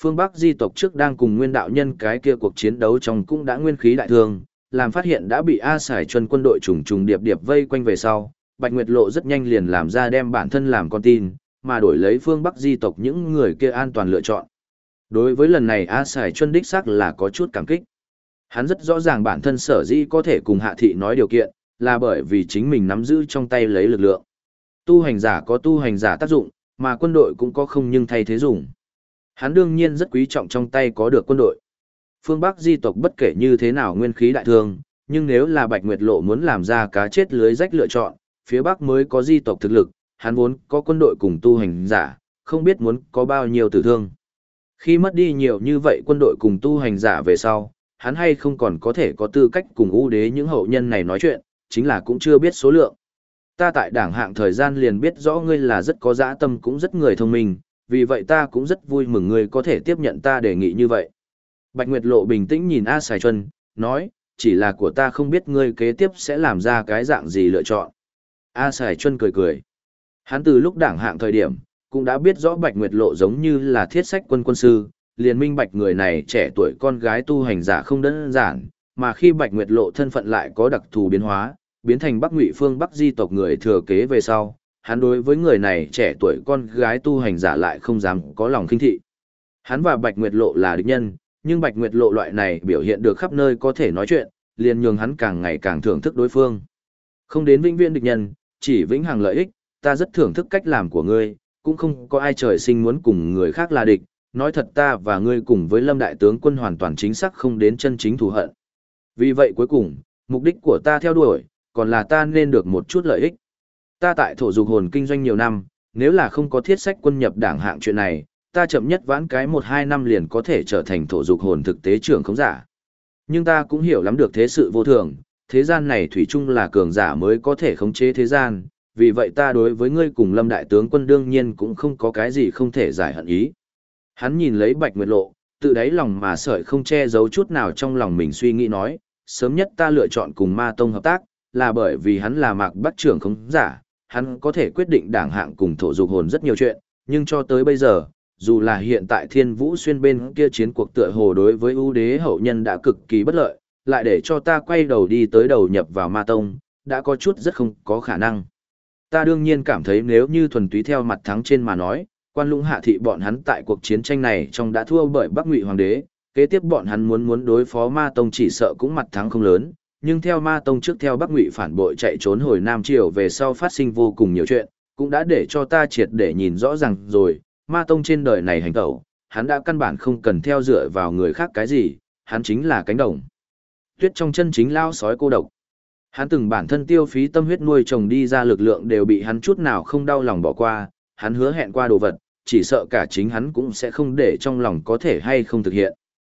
phương Bắc di tộc trước đang cùng nguyên đạo nhân cái kia cuộc chiến đấu trong cũng đã nguyên khí đại thương, làm phát hiện đã bị A Sải Chuân quân đội trùng trùng điệp điệp vây quanh về sau, Bạch Nguyệt Lộ rất nhanh liền làm ra đem bản thân làm con tin, mà đổi lấy phương Bắc di tộc những người kia an toàn lựa chọn. Đối với lần này A Sải Chuân đích xác là có chút cảm kích. Hắn rất rõ ràng bản thân sở dĩ có thể cùng Hạ Thị nói điều kiện, là bởi vì chính mình nắm giữ trong tay lấy lực lượng. Tu hành giả có tu hành giả tác dụng, mà quân đội cũng có không nhưng thay thế dùng. Hắn đương nhiên rất quý trọng trong tay có được quân đội. Phương Bắc di tộc bất kể như thế nào nguyên khí đại thương, nhưng nếu là Bạch Nguyệt Lộ muốn làm ra cá chết lưới rách lựa chọn, phía Bắc mới có di tộc thực lực, hắn vốn có quân đội cùng tu hành giả, không biết muốn có bao nhiêu tử thương. Khi mất đi nhiều như vậy quân đội cùng tu hành giả về sau, hắn hay không còn có thể có tư cách cùng ưu đế những hậu nhân này nói chuyện, chính là cũng chưa biết số lượng. Ta tại đảng hạng thời gian liền biết rõ ngươi là rất có dã tâm cũng rất người thông minh, vì vậy ta cũng rất vui mừng ngươi có thể tiếp nhận ta đề nghị như vậy. Bạch Nguyệt Lộ bình tĩnh nhìn A Sài Chuân, nói, chỉ là của ta không biết ngươi kế tiếp sẽ làm ra cái dạng gì lựa chọn. A Sài Chuân cười cười. Hắn từ lúc đảng hạng thời điểm, cũng đã biết rõ Bạch Nguyệt Lộ giống như là thiết sách quân sư, liền minh bạch người này trẻ tuổi con gái tu hành giả không đơn giản, mà khi Bạch Nguyệt Lộ thân phận lại có đặc thù biến hóa, biến thành Bắc Ngụy phương Bắc di tộc người thừa kế về sau, hắn đối với người này trẻ tuổi con gái tu hành giả lại không dám có lòng khinh thị. Hắn và Bạch Nguyệt Lộ là địch nhân, nhưng Bạch Nguyệt Lộ loại này biểu hiện được khắp nơi có thể nói chuyện, liền nhường hắn càng ngày càng thưởng thức đối phương. Không đến vĩnh viễn địch nhân, chỉ vĩnh hằng lợi ích, ta rất thưởng thức cách làm của ngươi, cũng không có ai trời sinh muốn cùng người khác là địch, nói thật ta và ngươi cùng với Lâm đại tướng quân hoàn toàn chính xác không đến chân chính thù hận. Vì vậy cuối cùng, mục đích của ta theo đuổi, còn là ta nên được một chút lợi ích. Ta tại thổ dục hồn kinh doanh nhiều năm, nếu là không có thiết sách quân nhập đảng hạng chuyện này, ta chậm nhất vãn cái 1-2 năm liền có thể trở thành thổ dục hồn thực tế trưởng khống giả. Nhưng ta cũng hiểu lắm được thế sự vô thường, thế gian này thủy chung là cường giả mới có thể khống chế thế gian, vì vậy ta đối với ngươi cùng Lâm đại tướng quân đương nhiên cũng không có cái gì không thể giải hận ý. Hắn nhìn lấy Bạch Nguyệt Lộ, tự đáy lòng mà sợi không che giấu chút nào trong lòng mình suy nghĩ nói, sớm nhất ta lựa chọn cùng Ma Tông hợp tác, là bởi vì hắn là Mạc Bắc trưởng khống giả, hắn có thể quyết định đảng hạng cùng thổ dục hồn rất nhiều chuyện, nhưng cho tới bây giờ, dù là hiện tại Thiên Vũ Xuyên bên kia chiến cuộc tựa hồ đối với ưu đế hậu nhân đã cực kỳ bất lợi, lại để cho ta quay đầu đi tới đầu nhập vào Ma Tông, đã có chút rất không có khả năng. Ta đương nhiên cảm thấy nếu như thuần túy theo mặt thắng trên mà nói, Quan Lũng Hạ Thị bọn hắn tại cuộc chiến tranh này trong đã thua bởi Bắc Ngụy Hoàng đế, kế tiếp bọn hắn muốn đối phó Ma Tông chỉ sợ cũng mặt thắng không lớn, nhưng theo Ma Tông trước theo Bắc Ngụy phản bội chạy trốn hồi Nam Triều về sau phát sinh vô cùng nhiều chuyện, cũng đã để cho ta triệt để nhìn rõ ràng rồi, Ma Tông trên đời này hành tẩu, hắn đã căn bản không cần theo dựa vào người khác cái gì, hắn chính là cánh đồng tuyết trong chân chính lao sói cô độc. Hắn từng bản thân tiêu phí tâm huyết nuôi trồng đi ra lực lượng đều bị hắn chút nào không đau lòng bỏ qua, hắn hứa hẹn qua đồ vật, chỉ sợ cả chính hắn cũng sẽ không để trong lòng có thể hay không thực hiện.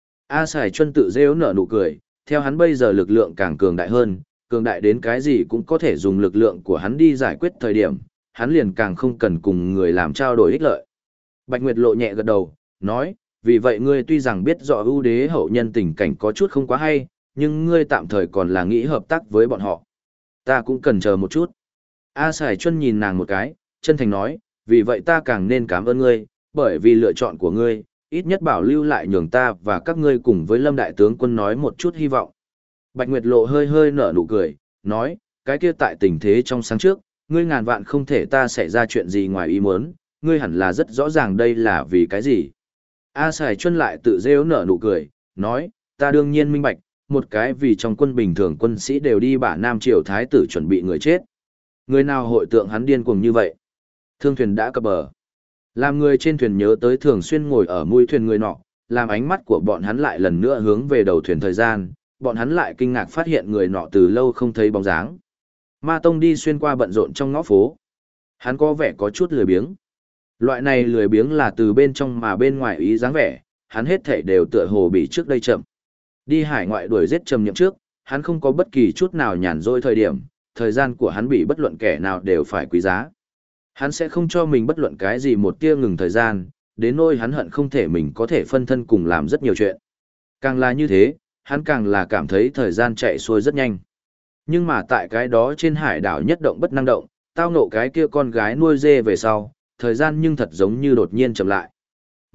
A Sải Chuân tự rêu nở nụ cười, theo hắn bây giờ lực lượng càng cường đại hơn, cường đại đến cái gì cũng có thể dùng lực lượng của hắn đi giải quyết thời điểm, hắn liền càng không cần cùng người làm trao đổi ích lợi. Bạch Nguyệt Lộ nhẹ gật đầu, nói, vì vậy ngươi tuy rằng biết rõ ưu đế hậu nhân tình cảnh có chút không quá hay, nhưng ngươi tạm thời còn là nghĩ hợp tác với bọn họ. Ta cũng cần chờ một chút. A Sải Chuân nhìn nàng một cái, chân thành nói, vì vậy ta càng nên cảm ơn ngươi, bởi vì lựa chọn của ngươi, ít nhất bảo lưu lại nhường ta và các ngươi cùng với Lâm đại tướng quân nói một chút hy vọng. Bạch Nguyệt Lộ hơi hơi nở nụ cười, nói, cái kia tại tình thế trong sáng trước, ngươi ngàn vạn không thể ta xảy ra chuyện gì ngoài ý muốn, ngươi hẳn là rất rõ ràng đây là vì cái gì. A Sải Chuân lại tự rêu nở nụ cười, nói, ta đương nhiên minh bạch, một cái vì trong quân bình thường quân sĩ đều đi bả Nam Triều Thái tử chuẩn bị người chết. Người nào hội tượng hắn điên cuồng như vậy? Thương thuyền đã cập bờ. Làm người trên thuyền nhớ tới thường xuyên ngồi ở mũi thuyền người nọ, làm ánh mắt của bọn hắn lại lần nữa hướng về đầu thuyền thời gian, bọn hắn lại kinh ngạc phát hiện người nọ từ lâu không thấy bóng dáng. Ma Tông đi xuyên qua bận rộn trong ngõ phố. Hắn có vẻ có chút lười biếng. Loại này lười biếng là từ bên trong mà bên ngoài ý dáng vẻ, hắn hết thảy đều tựa hồ bị trước đây chậm. Đi hải ngoại đuổi giết trầm nhậm trước, hắn không có bất kỳ chút nào nhàn rỗi thời gian của hắn bị bất luận kẻ nào đều phải quý giá. Hắn sẽ không cho mình bất luận cái gì một tia ngừng thời gian, đến nỗi hắn hận không thể mình có thể phân thân cùng làm rất nhiều chuyện. Càng là như thế, hắn càng là cảm thấy thời gian chạy xuôi rất nhanh. Nhưng mà tại cái đó trên hải đảo nhất động bất năng động, tao ngộ cái kia con gái nuôi dê về sau, thời gian nhưng thật giống như đột nhiên chậm lại.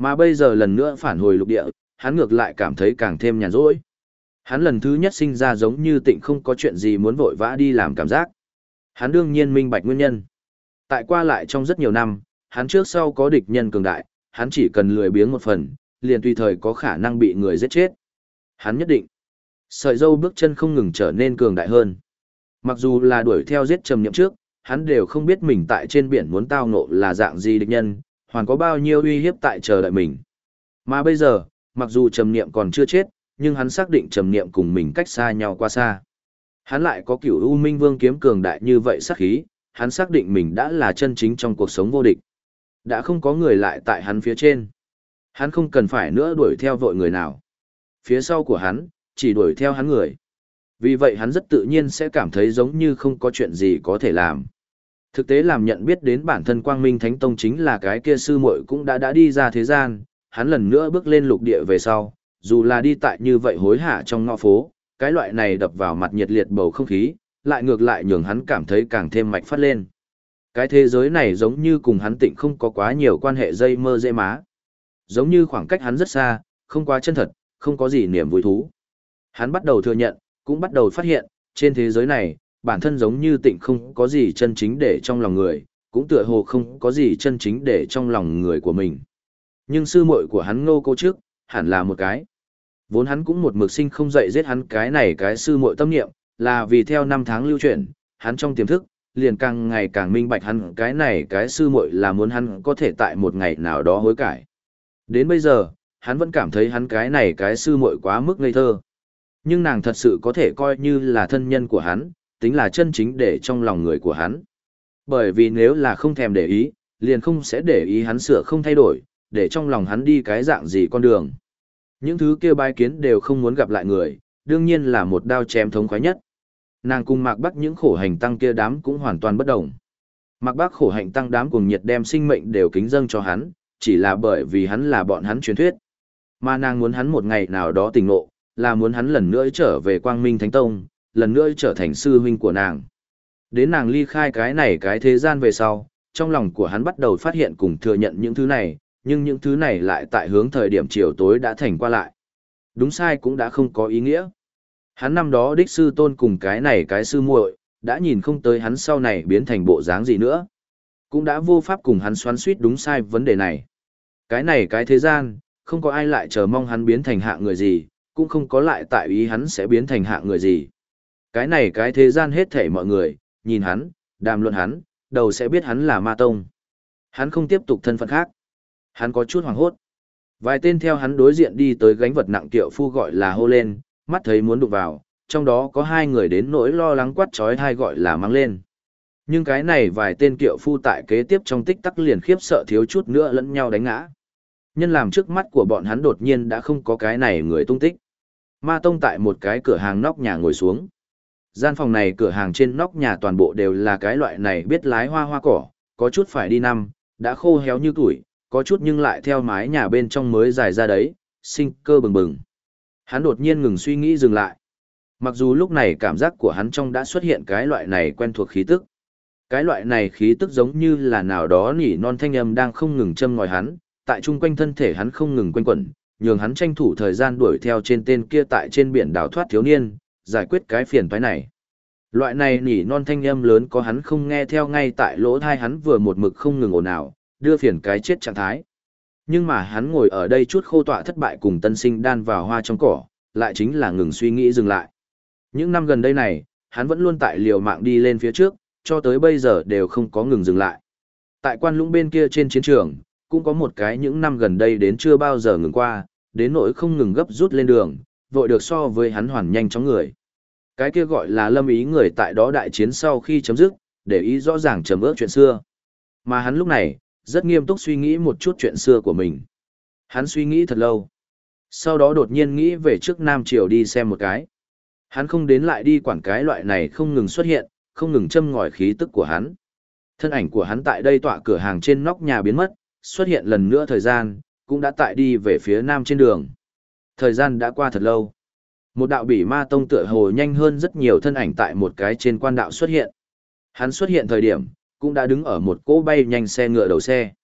Mà bây giờ lần nữa phản hồi lục địa, hắn ngược lại cảm thấy càng thêm nhàn rỗi. Hắn lần thứ nhất sinh ra giống như Tịnh không có chuyện gì muốn vội vã đi làm cảm giác. Hắn đương nhiên minh bạch nguyên nhân. Tại qua lại trong rất nhiều năm, hắn trước sau có địch nhân cường đại, hắn chỉ cần lười biếng một phần, liền tùy thời có khả năng bị người giết chết. Hắn nhất định. Sợi dâu bước chân không ngừng trở nên cường đại hơn. Mặc dù là đuổi theo giết Trầm Niệm trước, hắn đều không biết mình tại trên biển muốn tao ngộ là dạng gì địch nhân, hoàn có bao nhiêu uy hiếp tại chờ đợi mình. Mà bây giờ, mặc dù Trầm Niệm còn chưa chết, nhưng hắn xác định Trầm Niệm cùng mình cách xa nhau quá xa. Hắn lại có Cửu U Minh Vương kiếm cường đại như vậy sát khí, hắn xác định mình đã là chân chính trong cuộc sống vô địch. Đã không có người lại tại hắn phía trên. Hắn không cần phải nữa đuổi theo vội người nào. Phía sau của hắn, chỉ đuổi theo hắn người. Vì vậy hắn rất tự nhiên sẽ cảm thấy giống như không có chuyện gì có thể làm. Thực tế làm nhận biết đến bản thân Quang Minh Thánh Tông chính là cái kia sư muội cũng đã đi ra thế gian, hắn lần nữa bước lên lục địa về sau, dù là đi tại như vậy hối hả trong ngõ phố, cái loại này đập vào mặt nhiệt liệt bầu không khí, lại ngược lại nhường hắn cảm thấy càng thêm mạch phát lên. Cái thế giới này giống như cùng hắn Tịnh không có quá nhiều quan hệ dây mơ dễ má. Giống như khoảng cách hắn rất xa, không quá chân thật, không có gì niềm vui thú. Hắn bắt đầu thừa nhận, cũng bắt đầu phát hiện, trên thế giới này, bản thân giống như Tịnh không có gì chân chính để trong lòng người, cũng tựa hồ không có gì chân chính để trong lòng người của mình. Nhưng sư muội của hắn Ngô Cô trước, hẳn là một cái. Vốn hắn cũng một mực sinh không dậy giết hắn cái này cái sư muội tâm niệm, là vì theo năm tháng lưu chuyển, hắn trong tiềm thức, liền càng ngày càng minh bạch hắn cái này cái sư muội là muốn hắn có thể tại một ngày nào đó hối cải. Đến bây giờ, hắn vẫn cảm thấy hắn cái này cái sư muội quá mức ngây thơ. Nhưng nàng thật sự có thể coi như là thân nhân của hắn, tính là chân chính để trong lòng người của hắn. Bởi vì nếu là không thèm để ý, liền không sẽ để ý hắn sửa không thay đổi, để trong lòng hắn đi cái dạng gì con đường. Những thứ kia bái kiến đều không muốn gặp lại người, đương nhiên là một đao chém thống khoái nhất. Nàng cùng Mạc Bắc những khổ hành tăng kia đám cũng hoàn toàn bất đồng. Mạc Bắc khổ hành tăng đám cùng nhiệt đem sinh mệnh đều kính dâng cho hắn, chỉ là bởi vì hắn là bọn hắn truyền thuyết. Mà nàng muốn hắn một ngày nào đó tỉnh ngộ, là muốn hắn lần nữa trở về Quang Minh Thánh Tông, lần nữa trở thành sư huynh của nàng. Đến nàng ly khai cái này cái thế gian về sau, trong lòng của hắn bắt đầu phát hiện cùng thừa nhận những thứ này, nhưng những thứ này lại tại hướng thời điểm chiều tối đã thành qua lại. Đúng sai cũng đã không có ý nghĩa. Hắn năm đó đích sư tôn cùng cái này cái sư muội, đã nhìn không tới hắn sau này biến thành bộ dáng gì nữa. Cũng đã vô pháp cùng hắn xoắn suýt đúng sai vấn đề này. Cái này cái thế gian, không có ai lại chờ mong hắn biến thành hạ người gì, cũng không có lại tại ý hắn sẽ biến thành hạ người gì. Cái này cái thế gian hết thảy mọi người, nhìn hắn, đàm luận hắn, đầu sẽ biết hắn là ma tông. Hắn không tiếp tục thân phận khác. Hắn có chút hoảng hốt. Vài tên theo hắn đối diện đi tới gánh vật nặng tiệu phu gọi là hô lên, mắt thấy muốn đụng vào, trong đó có hai người đến nỗi lo lắng quát trói thai gọi là mang lên. Nhưng cái này vài tên kiệu phu tại kế tiếp trong tích tắc liền khiếp sợ thiếu chút nữa lẫn nhau đánh ngã. Nhân làm trước mắt của bọn hắn đột nhiên đã không có cái này người tung tích. Ma Tông tại một cái cửa hàng nóc nhà ngồi xuống. Gian phòng này cửa hàng trên nóc nhà toàn bộ đều là cái loại này biết lái hoa hoa cỏ, có chút phải đi năm, đã khô héo như tuổi, có chút nhưng lại theo mái nhà bên trong mới dài ra đấy, sinh cơ bừng bừng. Hắn đột nhiên ngừng suy nghĩ dừng lại. Mặc dù lúc này cảm giác của hắn trong đã xuất hiện cái loại này quen thuộc khí tức. Cái loại này khí tức giống như là nào đó nỉ non thanh âm đang không ngừng châm ngòi hắn, tại chung quanh thân thể hắn không ngừng quanh quẩn, nhường hắn tranh thủ thời gian đuổi theo trên tên kia tại trên biển đào thoát thiếu niên, giải quyết cái phiền toái này. Loại này nỉ non thanh âm lớn có hắn không nghe theo ngay tại lỗ tai hắn vừa một mực không ngừng ồn ào, đưa phiền cái chết trạng thái. Nhưng mà hắn ngồi ở đây chút khô tọa thất bại cùng tân sinh đan vào hoa trong cỏ, lại chính là ngừng suy nghĩ dừng lại. Những năm gần đây này, hắn vẫn luôn tại liều mạng đi lên phía trước, cho tới bây giờ đều không có ngừng dừng lại. Tại Quan Lũng bên kia trên chiến trường, cũng có một cái những năm gần đây đến chưa bao giờ ngừng qua, đến nỗi không ngừng gấp rút lên đường, vội được so với hắn hoàn nhanh chóng người. Cái kia gọi là Lâm Ý người tại đó đại chiến sau khi chấm dứt, để ý rõ ràng trầm ước chuyện xưa. Mà hắn lúc này, rất nghiêm túc suy nghĩ một chút chuyện xưa của mình. Hắn suy nghĩ thật lâu. Sau đó đột nhiên nghĩ về trước Nam Triều đi xem một cái. Hắn không đến lại đi quản cái loại này không ngừng xuất hiện, không ngừng châm ngòi khí tức của hắn. Thân ảnh của hắn tại đây tọa cửa hàng trên nóc nhà biến mất, xuất hiện lần nữa thời gian, cũng đã tại đi về phía nam trên đường. Thời gian đã qua thật lâu. Một đạo bỉ ma tông tựa hồ nhanh hơn rất nhiều thân ảnh tại một cái trên quan đạo xuất hiện. Hắn xuất hiện thời điểm, cũng đã đứng ở một cỗ bay nhanh xe ngựa đầu xe.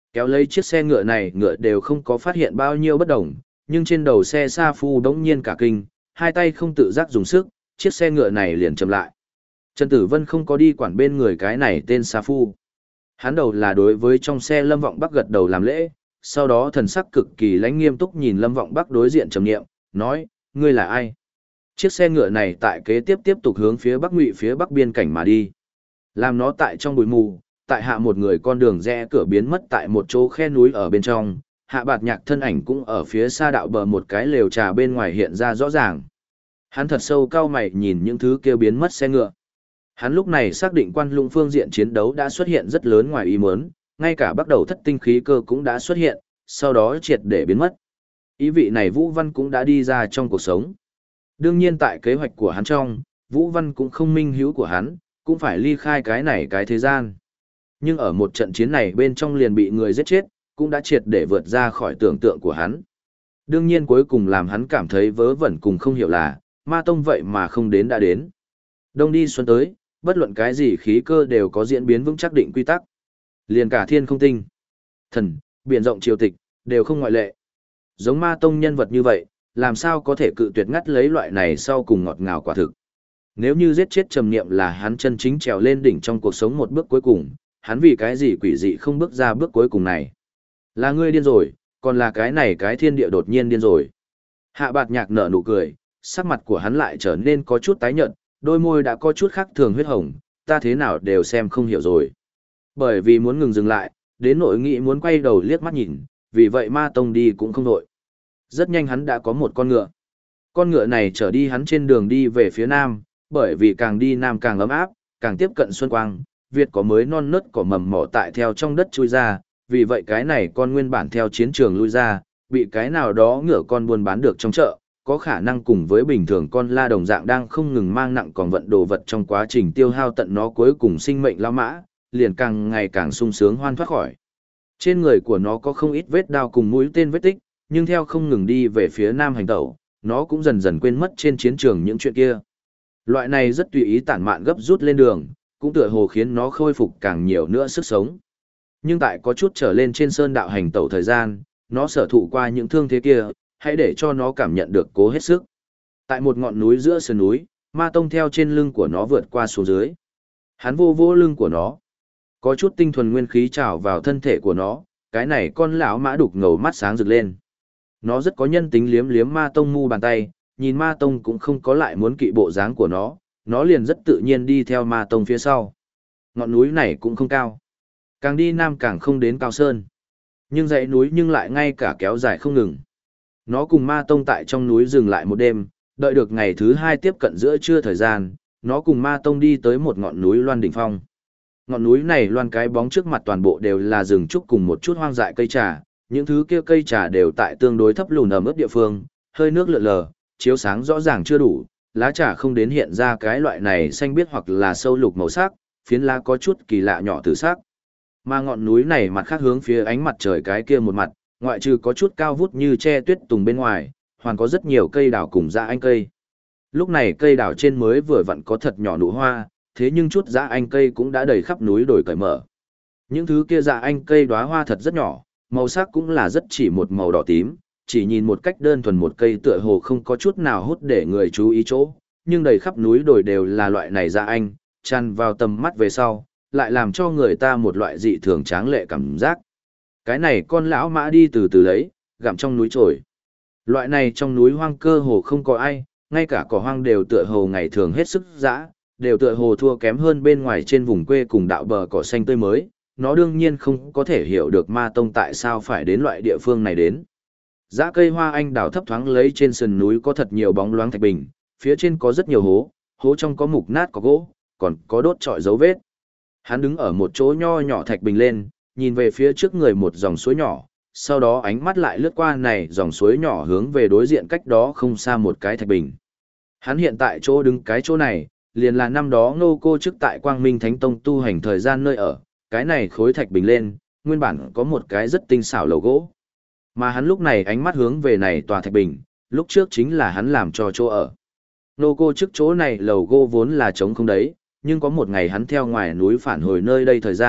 Kéo lấy chiếc xe ngựa này ngựa đều không có phát hiện bao nhiêu bất đồng, nhưng trên đầu xe Sa Phu đống nhiên cả kinh, hai tay không tự giác dùng sức, chiếc xe ngựa này liền chậm lại. Trần Tử Vân không có đi quản bên người cái này tên Sa Phu. Hắn đầu là đối với trong xe Lâm Vọng Bắc gật đầu làm lễ, sau đó thần sắc cực kỳ lãnh nghiêm túc nhìn Lâm Vọng Bắc đối diện trầm niệm, nói, ngươi là ai? Chiếc xe ngựa này tại kế tiếp tục hướng phía Bắc Ngụy phía Bắc biên cảnh mà đi. Làm nó tại trong bụi mù, tại hạ một người con đường rẽ cửa biến mất tại một chỗ khe núi ở bên trong, Hạ Bạt Nhạc thân ảnh cũng ở phía xa đạo bờ một cái lều trà bên ngoài hiện ra rõ ràng. Hắn thật sâu cao mày nhìn những thứ kia biến mất xe ngựa. Hắn lúc này xác định Quan Lũng phương diện chiến đấu đã xuất hiện rất lớn ngoài ý muốn, ngay cả bắt đầu thất tinh khí cơ cũng đã xuất hiện, sau đó triệt để biến mất. Ý vị này Vũ Văn cũng đã đi ra trong cuộc sống. Đương nhiên tại kế hoạch của hắn trong, Vũ Văn cũng không minh hữu của hắn, cũng phải ly khai cái này cái thế gian. Nhưng ở một trận chiến này bên trong liền bị người giết chết, cũng đã triệt để vượt ra khỏi tưởng tượng của hắn. Đương nhiên cuối cùng làm hắn cảm thấy vớ vẩn cùng không hiểu là, Ma Tông vậy mà không đến đã đến. Đông đi xuân tới, bất luận cái gì khí cơ đều có diễn biến vững chắc định quy tắc. Liền cả thiên không tinh, thần, biển rộng triều tịch, đều không ngoại lệ. Giống Ma Tông nhân vật như vậy, làm sao có thể cự tuyệt ngắt lấy loại này sau cùng ngọt ngào quả thực. Nếu như giết chết Trầm Niệm là hắn chân chính trèo lên đỉnh trong cuộc sống một bước cuối cùng, hắn vì cái gì quỷ dị không bước ra bước cuối cùng này. Là ngươi điên rồi, còn là cái này cái thiên địa đột nhiên điên rồi. Hạ Bạt Nhạc nở nụ cười, sắc mặt của hắn lại trở nên có chút tái nhợt, đôi môi đã có chút khác thường huyết hồng, ta thế nào đều xem không hiểu rồi. Bởi vì muốn ngừng dừng lại, đến nội nghị muốn quay đầu liếc mắt nhìn, vì vậy Ma Tông đi cũng không đội. Rất nhanh hắn đã có một con ngựa. Con ngựa này chở đi hắn trên đường đi về phía nam, bởi vì càng đi nam càng ấm áp, càng tiếp cận xuân quang, Việt có mới non nớt cỏ mầm mỏ tại theo trong đất chui ra, vì vậy cái này con nguyên bản theo chiến trường lui ra, bị cái nào đó ngựa con buôn bán được trong chợ, có khả năng cùng với bình thường con la đồng dạng đang không ngừng mang nặng còn vận đồ vật trong quá trình tiêu hao tận nó cuối cùng sinh mệnh lao mã, liền càng ngày càng sung sướng hoan thoát khỏi. Trên người của nó có không ít vết đao cùng mũi tên vết tích, nhưng theo không ngừng đi về phía nam hành tẩu, nó cũng dần dần quên mất trên chiến trường những chuyện kia. Loại này rất tùy ý tản mạn gấp rút lên đường, cũng tựa hồ khiến nó khôi phục càng nhiều nữa sức sống. Nhưng tại có chút trở lên trên sơn đạo hành tẩu thời gian, nó sở thụ qua những thương thế kia, hãy để cho nó cảm nhận được cố hết sức. Tại một ngọn núi giữa sườn núi, Ma Tông theo trên lưng của nó vượt qua xuống dưới. Hắn vô vô lưng của nó. Có chút tinh thuần nguyên khí trào vào thân thể của nó, cái này con lão mã đục ngầu mắt sáng rực lên. Nó rất có nhân tính liếm liếm Ma Tông mu bàn tay, nhìn Ma Tông cũng không có lại muốn kỵ bộ dáng của nó liền rất tự nhiên đi theo Ma Tông phía sau. Ngọn núi này cũng không cao. Càng đi nam càng không đến cao sơn. Nhưng dãy núi nhưng lại ngay cả kéo dài không ngừng. Nó cùng Ma Tông tại trong núi dừng lại một đêm, đợi được ngày thứ hai tiếp cận giữa trưa thời gian, nó cùng Ma Tông đi tới một ngọn núi loan đỉnh phong. Ngọn núi này loan cái bóng trước mặt toàn bộ đều là rừng trúc cùng một chút hoang dại cây trà, những thứ kia cây trà đều tại tương đối thấp lùn ẩm ướt địa phương, hơi nước lượn lờ, chiếu sáng rõ ràng chưa đủ, lá trà không đến hiện ra cái loại này xanh biếc hoặc là sâu lục màu sắc, phiến lá có chút kỳ lạ nhỏ tử sắc. Mà ngọn núi này mặt khác hướng phía ánh mặt trời cái kia một mặt, ngoại trừ có chút cao vút như tre tuyết tùng bên ngoài, hoàn có rất nhiều cây đào cùng dã anh cây. Lúc này cây đào trên mới vừa vặn có thật nhỏ nụ hoa, thế nhưng chút dã anh cây cũng đã đầy khắp núi đồi cởi mở. Những thứ kia dã anh cây đóa hoa thật rất nhỏ, màu sắc cũng là rất chỉ một màu đỏ tím, chỉ nhìn một cách đơn thuần một cây tựa hồ không có chút nào hút để người chú ý chỗ, nhưng đầy khắp núi đồi đều là loại này dã anh, chăn vào tầm mắt về sau, lại làm cho người ta một loại dị thường tráng lệ cảm giác. Cái này con lão mã đi từ từ lấy, gặm trong núi trồi. Loại này trong núi hoang cơ hồ không có ai, ngay cả cỏ hoang đều tựa hồ ngày thường hết sức dã, đều tựa hồ thua kém hơn bên ngoài trên vùng quê cùng đạo bờ cỏ xanh tươi mới. Nó đương nhiên không có thể hiểu được Ma Tông tại sao phải đến loại địa phương này đến. Dã cây hoa anh đào thấp thoáng lấy trên sườn núi có thật nhiều bóng loáng thạch bình, phía trên có rất nhiều hố, hố trong có mục nát có gỗ, còn có đốt trọi dấu vết. Hắn đứng ở một chỗ nho nhỏ thạch bình lên, nhìn về phía trước người một dòng suối nhỏ, sau đó ánh mắt lại lướt qua này dòng suối nhỏ hướng về đối diện cách đó không xa một cái thạch bình. Hắn hiện tại chỗ đứng cái chỗ này, liền là năm đó Ngô Cô chức tại Quang Minh Thánh Tông tu hành thời gian nơi ở, cái này khối thạch bình lên, nguyên bản có một cái rất tinh xảo lầu gỗ. Mà hắn lúc này ánh mắt hướng về này tòa thạch bình, lúc trước chính là hắn làm cho chỗ ở. Ngô Cô chức chỗ này lầu gỗ vốn là trống không đấy, nhưng có một ngày hắn theo ngoài núi phản hồi nơi đây thời gian,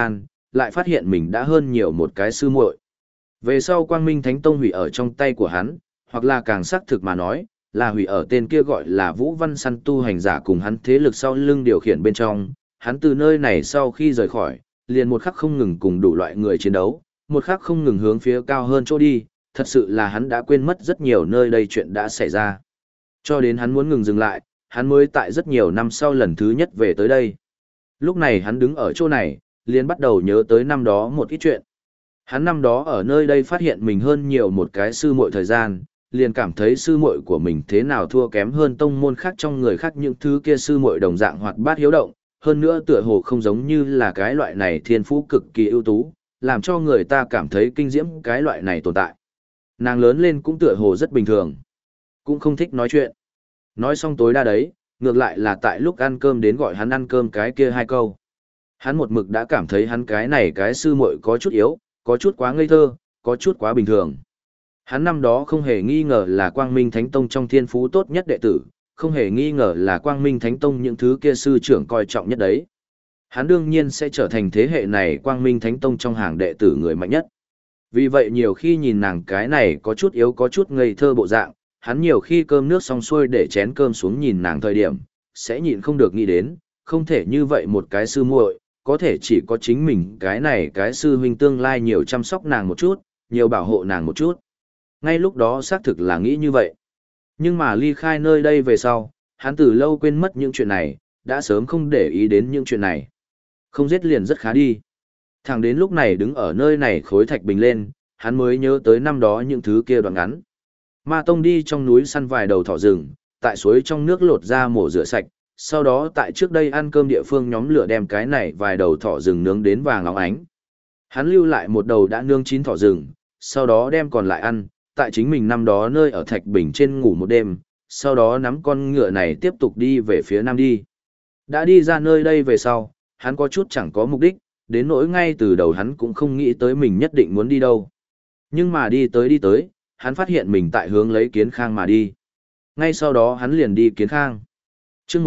lại phát hiện mình đã hơn nhiều một cái sư muội. Về sau Quang Minh Thánh Tông hủy ở trong tay của hắn, hoặc là càng xác thực mà nói, là hủy ở tên kia gọi là Vũ Văn Săn tu hành giả cùng hắn thế lực sau lưng điều khiển bên trong. Hắn từ nơi này sau khi rời khỏi, liền một khắc không ngừng cùng đủ loại người chiến đấu, một khắc không ngừng hướng phía cao hơn chỗ đi, thật sự là hắn đã quên mất rất nhiều nơi đây chuyện đã xảy ra. Cho đến hắn muốn ngừng dừng lại, hắn mới tại rất nhiều năm sau lần thứ nhất về tới đây. Lúc này hắn đứng ở chỗ này, liền bắt đầu nhớ tới năm đó một ít chuyện. Hắn năm đó ở nơi đây phát hiện mình hơn nhiều một cái sư muội thời gian, liền cảm thấy sư muội của mình thế nào thua kém hơn tông môn khác trong người khác những thứ kia sư muội đồng dạng hoạt bát hiếu động, hơn nữa tựa hồ không giống như là cái loại này thiên phú cực kỳ ưu tú, làm cho người ta cảm thấy kinh diễm cái loại này tồn tại. Nàng lớn lên cũng tựa hồ rất bình thường, cũng không thích nói chuyện. Nói xong tối đa đấy, ngược lại là tại lúc ăn cơm đến gọi hắn ăn cơm cái kia hai câu. Hắn một mực đã cảm thấy hắn cái này cái sư muội có chút yếu, có chút quá ngây thơ, có chút quá bình thường. Hắn năm đó không hề nghi ngờ là Quang Minh Thánh Tông trong thiên phú tốt nhất đệ tử, không hề nghi ngờ là Quang Minh Thánh Tông những thứ kia sư trưởng coi trọng nhất đấy. Hắn đương nhiên sẽ trở thành thế hệ này Quang Minh Thánh Tông trong hàng đệ tử người mạnh nhất. Vì vậy nhiều khi nhìn nàng cái này có chút yếu có chút ngây thơ bộ dạng, hắn nhiều khi cơm nước xong xuôi để chén cơm xuống nhìn nàng thời điểm, sẽ nhịn không được nghĩ đến, không thể như vậy một cái sư muội, có thể chỉ có chính mình cái này cái sư huynh tương lai nhiều chăm sóc nàng một chút, nhiều bảo hộ nàng một chút. Ngay lúc đó xác thực là nghĩ như vậy. Nhưng mà ly khai nơi đây về sau, hắn từ lâu quên mất những chuyện này, đã sớm không để ý đến những chuyện này. Không giết liền rất khá đi. Thẳng đến lúc này đứng ở nơi này khối thạch bình lên, hắn mới nhớ tới năm đó những thứ kia đoạn ngắn. Ma Tông đi trong núi săn vài đầu thỏ rừng, tại suối trong nước lột ra mổ rửa sạch, sau đó tại trước đây ăn cơm địa phương nhóm lửa đem cái này vài đầu thỏ rừng nướng đến vàng óng ánh. Hắn lưu lại một đầu đã nướng chín thỏ rừng, sau đó đem còn lại ăn, tại chính mình năm đó nơi ở thạch bình trên ngủ một đêm, sau đó nắm con ngựa này tiếp tục đi về phía nam đi. Đã đi ra nơi đây về sau, hắn có chút chẳng có mục đích, đến nỗi ngay từ đầu hắn cũng không nghĩ tới mình nhất định muốn đi đâu. Nhưng mà đi tới, hắn phát hiện mình tại hướng lấy Kiến Khang mà đi. Ngay sau đó hắn liền đi Kiến Khang. Chương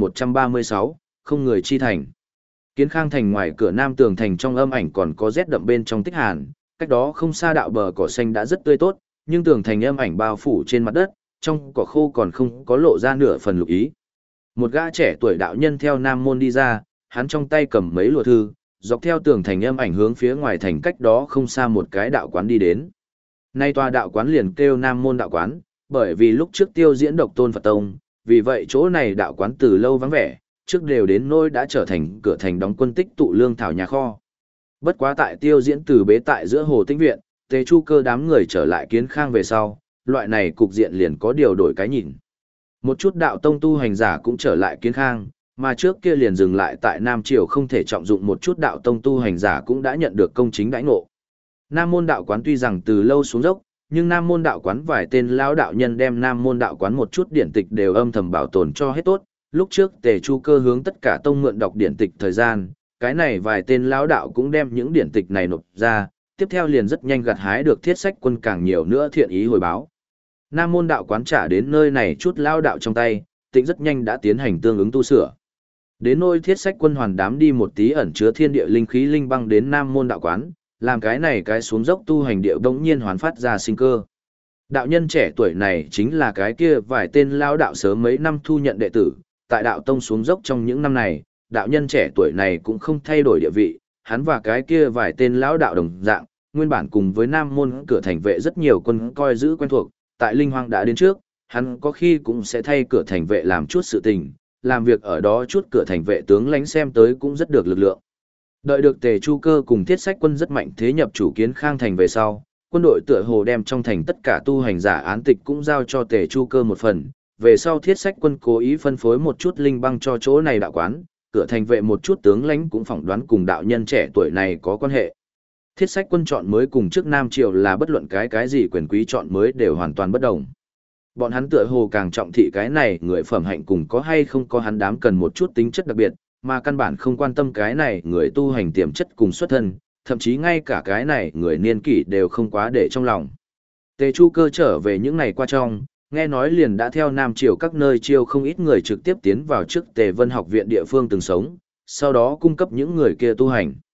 1136, không người chi thành. Kiến Khang thành ngoài cửa nam tường thành trong âm ảnh còn có rét đậm bên trong tích hàn, cách đó không xa đạo bờ cỏ xanh đã rất tươi tốt, nhưng tường thành âm ảnh bao phủ trên mặt đất, trong cỏ khô còn không có lộ ra nửa phần lục ý. Một gã trẻ tuổi đạo nhân theo nam môn đi ra, hắn trong tay cầm mấy lụa thư, dọc theo tường thành âm ảnh hướng phía ngoài thành cách đó không xa một cái đạo quán đi đến. Nay tòa đạo quán liền kêu Nam Môn đạo quán, bởi vì lúc trước tiêu diễn Độc Tôn Phật Tông, vì vậy chỗ này đạo quán từ lâu vắng vẻ, trước đều đến nôi đã trở thành cửa thành đóng quân tích tụ lương thảo nhà kho. Bất quá tại tiêu diễn từ bế tại giữa Hồ Tĩnh Viện, Tề Chu Cơ đám người trở lại Kiến Khang về sau, loại này cục diện liền có điều đổi cái nhìn. Một chút đạo tông tu hành giả cũng trở lại Kiến Khang, mà trước kia liền dừng lại tại Nam Triều không thể trọng dụng một chút đạo tông tu hành giả cũng đã nhận được công chính đãi ngộ. Nam môn đạo quán tuy rằng từ lâu xuống dốc, nhưng Nam môn đạo quán vài tên lão đạo nhân đem Nam môn đạo quán một chút điển tịch đều âm thầm bảo tồn cho hết tốt. Lúc trước Tề Chu Cơ hướng tất cả tông mượn đọc điển tịch thời gian, cái này vài tên lão đạo cũng đem những điển tịch này nộp ra, tiếp theo liền rất nhanh gặt hái được Thiết Sách Quân càng nhiều nữa thiện ý hồi báo. Nam môn đạo quán trả đến nơi này chút lão đạo trong tay, Tịnh rất nhanh đã tiến hành tương ứng tu sửa. Đến nôi Thiết Sách Quân hoàn đám đi một tí ẩn chứa thiên địa linh khí linh băng đến Nam môn đạo quán, làm cái này cái xuống dốc tu hành địa bỗng nhiên hoán phát ra sinh cơ. Đạo nhân trẻ tuổi này chính là cái kia vài tên lao đạo sớm mấy năm thu nhận đệ tử, tại đạo tông xuống dốc trong những năm này, đạo nhân trẻ tuổi này cũng không thay đổi địa vị, hắn và cái kia vài tên lão đạo đồng dạng, nguyên bản cùng với Nam môn cửa thành vệ rất nhiều quân coi giữ quen thuộc, tại Linh Hoang đã đến trước, hắn có khi cũng sẽ thay cửa thành vệ làm chút sự tình, làm việc ở đó chút cửa thành vệ tướng lãnh xem tới cũng rất được lực lượng. Đợi được Tề Chu Cơ cùng Thiết Sách Quân rất mạnh thế nhập chủ Kiến Khang thành về sau, quân đội tựa hồ đem trong thành tất cả tu hành giả án tịch cũng giao cho Tề Chu Cơ một phần. Về sau Thiết Sách Quân cố ý phân phối một chút linh băng cho chỗ này đạo quán, cửa thành vệ một chút tướng lãnh cũng phỏng đoán cùng đạo nhân trẻ tuổi này có quan hệ. Thiết Sách Quân chọn mới cùng trước Nam Triều là bất luận cái gì quyền quý chọn mới đều hoàn toàn bất đồng. Bọn hắn tựa hồ càng trọng thị cái này người phẩm hạnh cùng có hay không có hắn đám cần một chút tính chất đặc biệt, mà căn bản không quan tâm cái này người tu hành tiềm chất cùng xuất thân, thậm chí ngay cả cái này người niên kỷ đều không quá để trong lòng. Tề Chu Cơ trở về những ngày qua trong, nghe nói liền đã theo Nam Triều các nơi chiêu không ít người trực tiếp tiến vào trước Tề Vân học viện địa phương từng sống, sau đó cung cấp những người kia tu hành.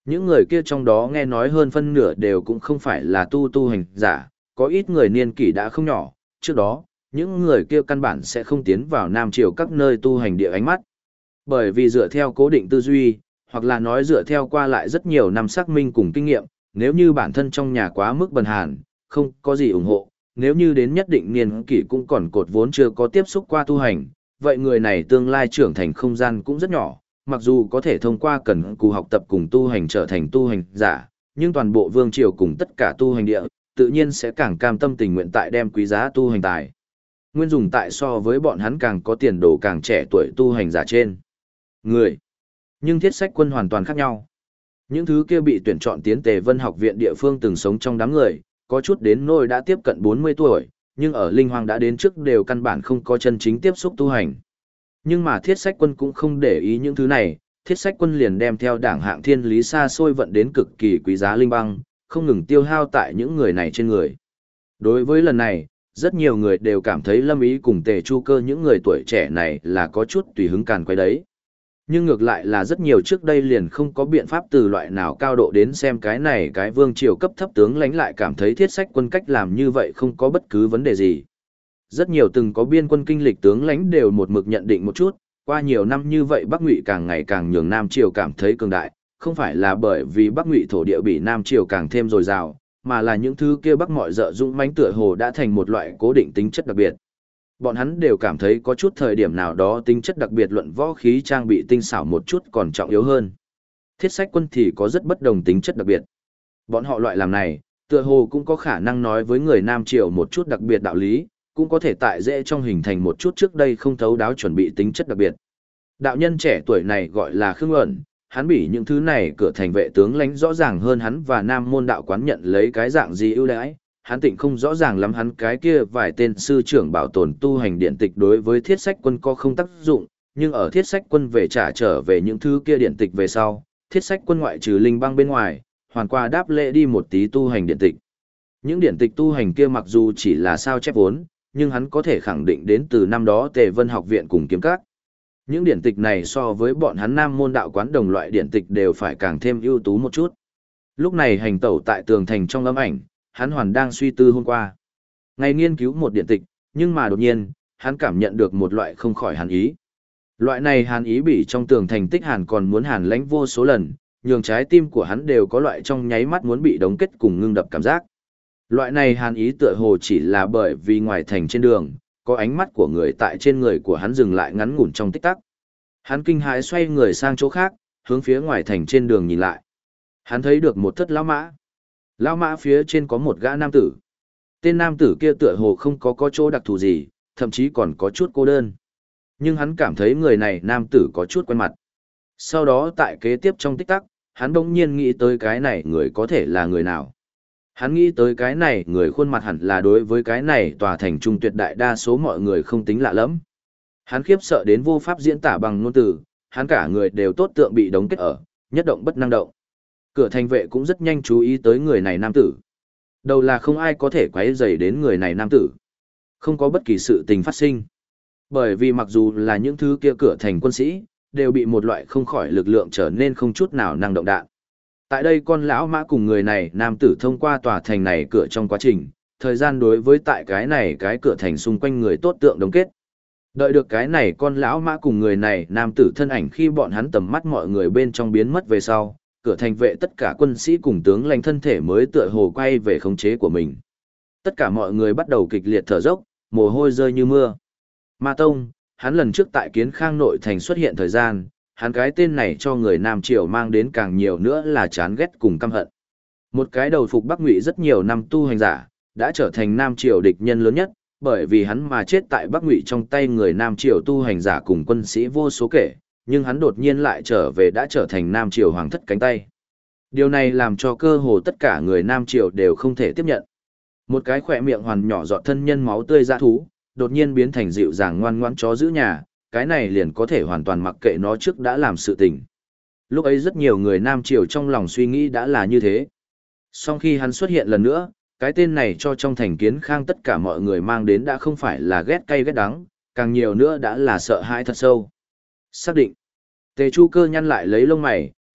Những người kia trong đó nghe nói hơn phân nửa đều cũng không phải là tu hành giả, có ít người niên kỷ đã không nhỏ, trước đó, những người kia căn bản sẽ không tiến vào Nam Triều các nơi tu hành địa ánh mắt. Bởi vì dựa theo cố định tư duy, hoặc là nói dựa theo qua lại rất nhiều năm xác minh cùng kinh nghiệm, nếu như bản thân trong nhà quá mức bần hàn, không có gì ủng hộ, nếu như đến nhất định niên kỷ cũng còn cột vốn chưa có tiếp xúc qua tu hành, vậy người này tương lai trưởng thành không gian cũng rất nhỏ, mặc dù có thể thông qua cần cù học tập cùng tu hành trở thành tu hành giả, nhưng toàn bộ vương triều cùng tất cả tu hành địa, tự nhiên sẽ càng cam tâm tình nguyện tại đem quý giá tu hành tài. Nguyên dùng tại so với bọn hắn càng có tiền đồ càng trẻ tuổi tu hành giả trên người. Nhưng Thiết Sách Quân hoàn toàn khác nhau. Những thứ kia bị tuyển chọn tiến Tề Vân Học viện địa phương từng sống trong đám người, có chút đến nôi đã tiếp cận 40 tuổi, nhưng ở Linh Hoàng đã đến trước đều căn bản không có chân chính tiếp xúc tu hành. Nhưng mà Thiết Sách Quân cũng không để ý những thứ này, Thiết Sách Quân liền đem theo đảng hạng thiên lý xa xôi vận đến cực kỳ quý giá linh băng, không ngừng tiêu hao tại những người này trên người. Đối với lần này, rất nhiều người đều cảm thấy Lâm Ý cùng Tề Chu Cơ những người tuổi trẻ này là có chút tùy hứng càn quay đấy. Nhưng ngược lại là rất nhiều trước đây liền không có biện pháp từ loại nào cao độ đến xem cái này cái vương triều cấp thấp tướng lãnh lại cảm thấy Thiết Sách Quân cách làm như vậy không có bất cứ vấn đề gì. Rất nhiều từng có biên quân kinh lịch tướng lãnh đều một mực nhận định một chút, qua nhiều năm như vậy Bắc Ngụy càng ngày càng nhường Nam Triều cảm thấy cường đại, không phải là bởi vì Bắc Ngụy thổ địa bị Nam Triều càng thêm dồi dào, mà là những thứ kia Bắc mọi dợ dũng mãnh tựa hồ đã thành một loại cố định tính chất đặc biệt. Bọn hắn đều cảm thấy có chút thời điểm nào đó tính chất đặc biệt luận võ khí trang bị tinh xảo một chút còn trọng yếu hơn. Thiết Sách Quân thì có rất bất đồng tính chất đặc biệt. Bọn họ loại làm này, tựa hồ cũng có khả năng nói với người Nam Triều một chút đặc biệt đạo lý, cũng có thể tại dễ trong hình thành một chút trước đây không thấu đáo chuẩn bị tính chất đặc biệt. Đạo nhân trẻ tuổi này gọi là Khương Uẩn, hắn bị những thứ này cửa thành vệ tướng lãnh rõ ràng hơn hắn và Nam môn đạo quán nhận lấy cái dạng gì ưu đãi, hắn tịnh không rõ ràng lắm hắn cái kia vài tên sư trưởng bảo tồn tu hành điện tịch đối với Thiết Sách Quân có không tác dụng, nhưng ở Thiết Sách Quân về trả trở về những thứ kia điện tịch về sau, Thiết Sách Quân ngoại trừ linh băng bên ngoài, hoàn qua đáp lễ đi một tí tu hành điện tịch. Những điện tịch tu hành kia mặc dù chỉ là sao chép vốn, nhưng hắn có thể khẳng định đến từ năm đó Tề Vân Học viện cùng kiếm các. Những điển tịch này so với bọn hắn Nam môn đạo quán đồng loại điển tịch đều phải càng thêm ưu tú một chút. Lúc này hành tẩu tại tường thành trong âm ảnh, hắn hoàn đang suy tư hôm qua. Ngày nghiên cứu một điển tịch, nhưng mà đột nhiên, hắn cảm nhận được một loại không khỏi hàn ý. Loại này hàn ý bị trong tường thành tích hàn còn muốn hàn lãnh vô số lần, nhường trái tim của hắn đều có loại trong nháy mắt muốn bị đóng kết cùng ngưng đập cảm giác. Loại này hàn ý tựa hồ chỉ là bởi vì ngoài thành trên đường, có ánh mắt của người tại trên người của hắn dừng lại ngắn ngủn trong tích tắc. Hắn kinh hãi xoay người sang chỗ khác, hướng phía ngoài thành trên đường nhìn lại. Hắn thấy được một thất lão mã. Lão mã phía trên có một gã nam tử. Tên nam tử kia tựa hồ không có chỗ đặc thù gì, thậm chí còn có chút cô đơn. Nhưng hắn cảm thấy người này nam tử có chút quen mặt. Sau đó tại kế tiếp trong tích tắc, hắn bỗng nhiên nghĩ tới cái này người có thể là người nào. Hắn nghĩ tới cái này người khuôn mặt hẳn là đối với cái này tòa thành trung tuyệt đại đa số mọi người không tính lạ lắm. Hắn khiếp sợ đến vô pháp diễn tả bằng ngôn từ, hắn cả người đều tốt tượng bị đóng kết ở, nhất động bất năng động. Cửa thành vệ cũng rất nhanh chú ý tới người này nam tử. Đầu là không ai có thể quấy rầy đến người này nam tử. Không có bất kỳ sự tình phát sinh. Bởi vì mặc dù là những thứ kia cửa thành quân sĩ, đều bị một loại không khỏi lực lượng trở nên không chút nào năng động đạn. Tại đây con lão mã cùng người này nam tử thông qua tòa thành này cửa trong quá trình, thời gian đối với tại cái này cái cửa thành xung quanh người tốt tượng đóng kết. Đợi được cái này con lão mã cùng người này nam tử thân ảnh khi bọn hắn tầm mắt mọi người bên trong biến mất về sau, cửa thành vệ tất cả quân sĩ cùng tướng lãnh thân thể mới tựa hồ quay về khống chế của mình. Tất cả mọi người bắt đầu kịch liệt thở dốc, mồ hôi rơi như mưa. Ma Tông, hắn lần trước tại Kiến Khang nội thành xuất hiện thời gian, hắn cái tên này cho người Nam Triều mang đến càng nhiều nữa là chán ghét cùng căm hận. Một cái đầu phục Bắc Ngụy rất nhiều năm tu hành giả, đã trở thành Nam Triều địch nhân lớn nhất, bởi vì hắn mà chết tại Bắc Ngụy trong tay người Nam Triều tu hành giả cùng quân sĩ vô số kể, nhưng hắn đột nhiên lại trở về đã trở thành Nam Triều hoàng thất cánh tay. Điều này làm cho cơ hồ tất cả người Nam Triều đều không thể tiếp nhận. Một cái khỏe miệng hoàn nhỏ giọt thân nhân máu tươi dã thú, đột nhiên biến thành dịu dàng ngoan ngoãn chó giữ nhà, cái này liền có thể hoàn toàn mặc kệ nó trước đã làm sự tình. Lúc ấy rất nhiều người Nam Triều trong lòng suy nghĩ đã là như thế. Sau khi hắn xuất hiện lần nữa, cái tên này cho trong thành Kiến Khang tất cả mọi người mang đến đã không phải là ghét cay ghét đắng, càng nhiều nữa đã là sợ hãi thật sâu. Xác định. Tề Chu Cơ nhăn lại lấy lông mày,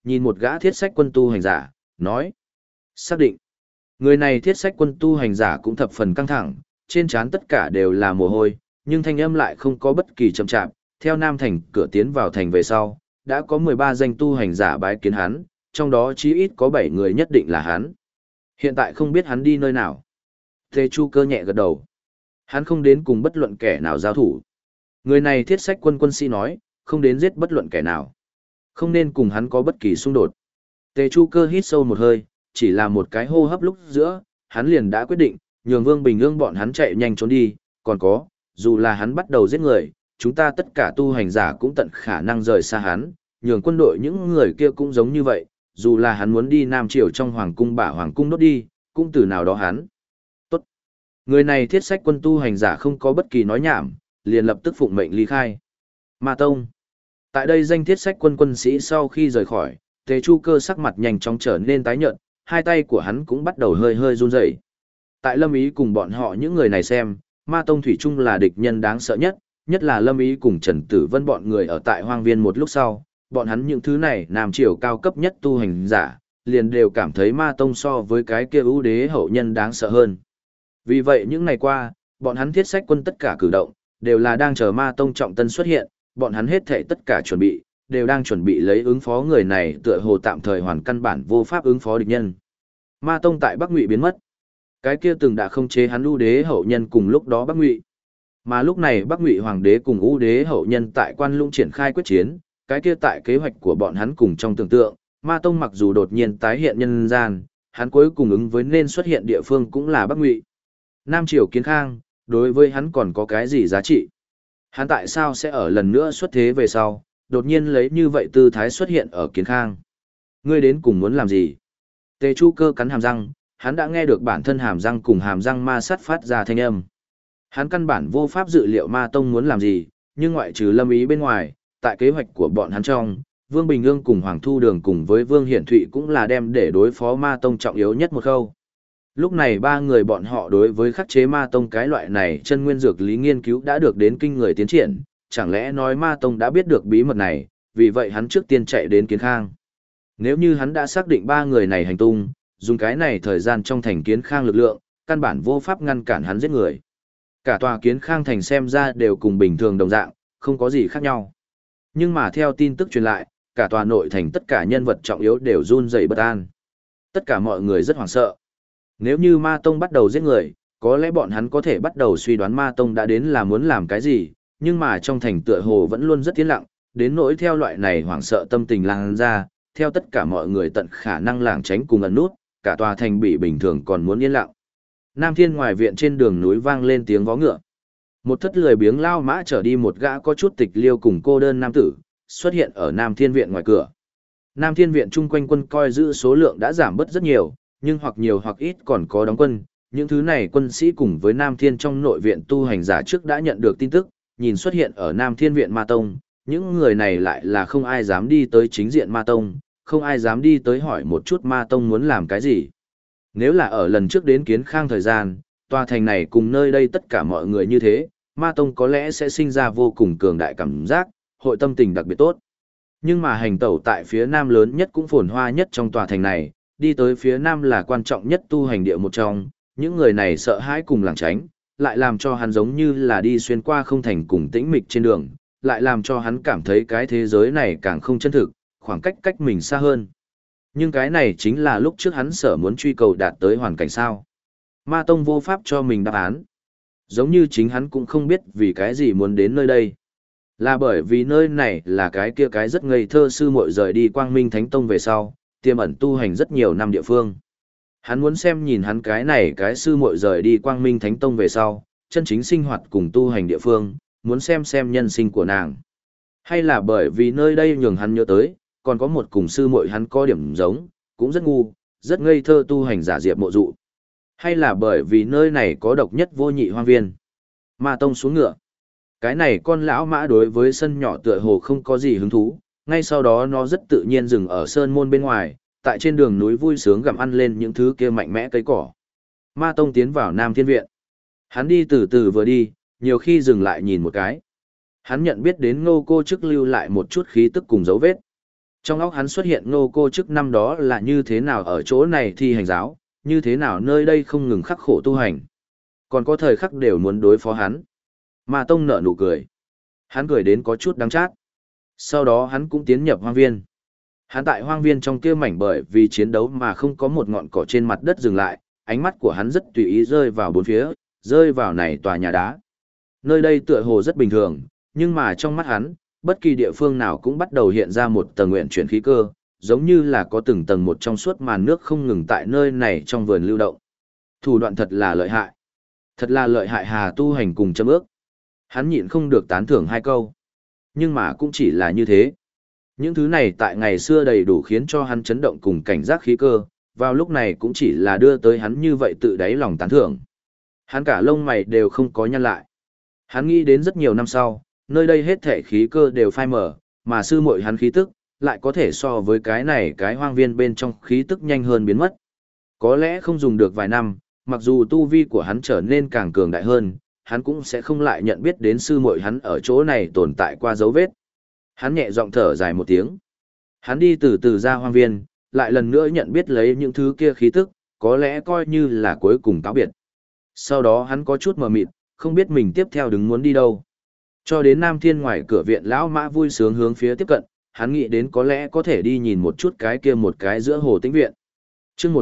nhìn một gã thiết sách quân tu hành giả, nói. Xác định. Người này thiết sách quân tu hành giả cũng thập phần căng thẳng, trên trán tất cả đều là mồ hôi, nhưng thanh âm lại không có bất kỳ chậm chạp. Theo Nam Thành cửa tiến vào thành về sau, đã có 13 danh tu hành giả bái kiến hắn, trong đó chí ít có 7 người nhất định là hắn. Hiện tại không biết hắn đi nơi nào. Tề Chu Cơ nhẹ gật đầu. Hắn không đến cùng bất luận kẻ nào giao thủ. Người này thiết sách quân quân sĩ nói, không đến giết bất luận kẻ nào. Không nên cùng hắn có bất kỳ xung đột. Tề Chu Cơ hít sâu một hơi, chỉ là một cái hô hấp lúc giữa, hắn liền đã quyết định, nhường Vương Bình Ương bọn hắn chạy nhanh trốn đi, còn có, dù là hắn bắt đầu giết người, chúng ta tất cả tu hành giả cũng tận khả năng rời xa hắn, nhường quân đội những người kia cũng giống như vậy, dù là hắn muốn đi Nam Triều trong hoàng cung bả hoàng cung đốt đi, cũng từ nào đó hắn. Tốt. Người này thiết sách quân tu hành giả không có bất kỳ nói nhảm, liền lập tức phụng mệnh ly khai. Ma Tông. Tại đây danh thiết sách quân quân sĩ sau khi rời khỏi, Tề Chu Cơ sắc mặt nhanh chóng trở nên tái nhợt, hai tay của hắn cũng bắt đầu hơi hơi run rẩy. Tại Lâm Ý cùng bọn họ những người này xem, Ma Tông thủy chung là địch nhân đáng sợ nhất, nhất là Lâm Ý cùng Trần Tử Vân bọn người ở tại hoang viên một lúc sau, bọn hắn những thứ này Nam Triều cao cấp nhất tu hành giả, liền đều cảm thấy Ma Tông so với cái kia ưu đế hậu nhân đáng sợ hơn. Vì vậy những ngày qua, bọn hắn thiết sách quân tất cả cử động, đều là đang chờ Ma Tông trọng tân xuất hiện, bọn hắn hết thảy tất cả chuẩn bị, đều đang chuẩn bị lấy ứng phó người này tựa hồ tạm thời hoàn căn bản vô pháp ứng phó địch nhân. Ma Tông tại Bắc Ngụy biến mất. Cái kia từng đã không chế hắn ưu đế hậu nhân cùng lúc đó Bắc Ngụy. Mà lúc này Bắc Ngụy hoàng đế cùng ưu đế hậu nhân tại Quan Lũng triển khai quyết chiến, cái kia tại kế hoạch của bọn hắn cùng trong tưởng tượng, Ma Tông mặc dù đột nhiên tái hiện nhân gian, hắn cuối cùng ứng với nên xuất hiện địa phương cũng là Bắc Ngụy. Nam Triều Kiến Khang, đối với hắn còn có cái gì giá trị? Hắn tại sao sẽ ở lần nữa xuất thế về sau, đột nhiên lấy như vậy tư thái xuất hiện ở Kiến Khang? Ngươi đến cùng muốn làm gì? Tề Chu Cơ cắn hàm răng, hắn đã nghe được bản thân hàm răng cùng hàm răng ma sát phát ra thanh âm. Hắn căn bản vô pháp dự liệu Ma Tông muốn làm gì, nhưng ngoại trừ Lâm Ý bên ngoài, tại kế hoạch của bọn hắn trong, Vương Bình Ương cùng Hoàng Thu Đường cùng với Vương Hiển Thụy cũng là đem để đối phó Ma Tông trọng yếu nhất một khâu. Lúc này ba người bọn họ đối với khắc chế Ma Tông cái loại này chân nguyên dược lý nghiên cứu đã được đến kinh người tiến triển, chẳng lẽ nói Ma Tông đã biết được bí mật này, vì vậy hắn trước tiên chạy đến Kiến Khang. Nếu như hắn đã xác định ba người này hành tung, dùng cái này thời gian trong thành Kiến Khang lực lượng, căn bản vô pháp ngăn cản hắn giết người. Cả tòa Kiến Khang thành xem ra đều cùng bình thường đồng dạng, không có gì khác nhau. Nhưng mà theo tin tức truyền lại, cả tòa nội thành tất cả nhân vật trọng yếu đều run rẩy bất an. Tất cả mọi người rất hoảng sợ. Nếu như Ma Tông bắt đầu giết người, có lẽ bọn hắn có thể bắt đầu suy đoán Ma Tông đã đến là muốn làm cái gì, nhưng mà trong thành tựa hồ vẫn luôn rất yên lặng, đến nỗi theo loại này hoảng sợ tâm tình lan ra, theo tất cả mọi người tận khả năng lảng tránh cùng ẩn nút, cả tòa thành bị bình thường còn muốn yên lặng. Nam Thiên ngoài viện trên đường núi vang lên tiếng vó ngựa. Một thất lười biếng lao mã trở đi một gã có chút tịch liêu cùng cô đơn nam tử, xuất hiện ở Nam Thiên viện ngoài cửa. Nam Thiên viện chung quanh quân coi giữ số lượng đã giảm bớt rất nhiều, nhưng hoặc nhiều hoặc ít còn có đóng quân. Những thứ này quân sĩ cùng với Nam Thiên trong nội viện tu hành giả trước đã nhận được tin tức, nhìn xuất hiện ở Nam Thiên viện Ma Tông, những người này lại là không ai dám đi tới chính diện Ma Tông, không ai dám đi tới hỏi một chút Ma Tông muốn làm cái gì. Nếu là ở lần trước đến Kiến Khang thời gian, tòa thành này cùng nơi đây tất cả mọi người như thế, Ma Tông có lẽ sẽ sinh ra vô cùng cường đại cảm giác, hội tâm tình đặc biệt tốt. Nhưng mà hành tẩu tại phía nam lớn nhất cũng phồn hoa nhất trong tòa thành này, đi tới phía nam là quan trọng nhất tu hành địa một trong, những người này sợ hãi cùng lảng tránh, lại làm cho hắn giống như là đi xuyên qua không thành cùng tĩnh mịch trên đường, lại làm cho hắn cảm thấy cái thế giới này càng không chân thực, khoảng cách cách mình xa hơn. Nhưng cái này chính là lúc trước hắn sở muốn truy cầu đạt tới hoàn cảnh sao. Ma Tông vô pháp cho mình đáp án. Giống như chính hắn cũng không biết vì cái gì muốn đến nơi đây. Là bởi vì nơi này là cái kia cái rất ngây thơ sư muội rời đi Quang Minh Thánh Tông về sau, tiềm ẩn tu hành rất nhiều năm địa phương. Hắn muốn xem nhìn hắn cái này cái sư muội rời đi Quang Minh Thánh Tông về sau, chân chính sinh hoạt cùng tu hành địa phương, muốn xem nhân sinh của nàng. Hay là bởi vì nơi đây nhường hắn nhớ tới, còn có một cùng sư muội hắn có điểm giống, cũng rất ngu, rất ngây thơ tu hành giả Diệp Mộ Dụ. Hay là bởi vì nơi này có độc nhất vô nhị hoang viên. Ma Tông xuống ngựa. Cái này con lão mã đối với sân nhỏ tựa hồ không có gì hứng thú, ngay sau đó nó rất tự nhiên dừng ở sơn môn bên ngoài, tại trên đường núi vui sướng gặm ăn lên những thứ kia mạnh mẽ cây cỏ. Ma Tông tiến vào Nam Thiên viện. Hắn đi từ từ vừa đi, nhiều khi dừng lại nhìn một cái. Hắn nhận biết đến Ngô Cô Chức lưu lại một chút khí tức cùng dấu vết. Trong óc hắn xuất hiện Ngô Cô Chức năm đó là như thế nào ở chỗ này thi hành giáo, như thế nào nơi đây không ngừng khắc khổ tu hành. Còn có thời khắc đều muốn đối phó hắn. Ma Tông nở nụ cười. Hắn cười đến có chút đắng chát. Sau đó hắn cũng tiến nhập hoang viên. Hắn tại hoang viên trong kia mảnh bởi vì chiến đấu mà không có một ngọn cỏ trên mặt đất dừng lại, ánh mắt của hắn rất tùy ý rơi vào bốn phía, rơi vào này tòa nhà đá. Nơi đây tựa hồ rất bình thường, nhưng mà trong mắt hắn, bất kỳ địa phương nào cũng bắt đầu hiện ra một tầng nguyện chuyển khí cơ, giống như là có từng tầng một trong suốt màn nước không ngừng tại nơi này trong vườn lưu động. Thủ đoạn thật là lợi hại. Thật là lợi hại Hà tu hành cùng châm ước. Hắn nhịn không được tán thưởng hai câu. Nhưng mà cũng chỉ là như thế. Những thứ này tại ngày xưa đầy đủ khiến cho hắn chấn động cùng cảnh giác khí cơ, vào lúc này cũng chỉ là đưa tới hắn như vậy tự đáy lòng tán thưởng. Hắn cả lông mày đều không có nhăn lại. Hắn nghĩ đến rất nhiều năm sau, nơi đây hết thể khí cơ đều phai mở, mà sư muội hắn khí tức, lại có thể so với cái này cái hoang viên bên trong khí tức nhanh hơn biến mất. Có lẽ không dùng được vài năm, mặc dù tu vi của hắn trở nên càng cường đại hơn, hắn cũng sẽ không lại nhận biết đến sư muội hắn ở chỗ này tồn tại qua dấu vết. Hắn nhẹ giọng thở dài một tiếng. Hắn đi từ từ ra hoang viên, lại lần nữa nhận biết lấy những thứ kia khí tức, có lẽ coi như là cuối cùng cáo biệt. Sau đó hắn có chút mờ mịt, không biết mình tiếp theo đứng muốn đi đâu. Cho đến Nam Thiên ngoài cửa viện lão mã vui sướng hướng phía tiếp cận, hắn nghĩ đến có lẽ có thể đi nhìn một chút cái kia một cái giữa hồ tĩnh viện. Chương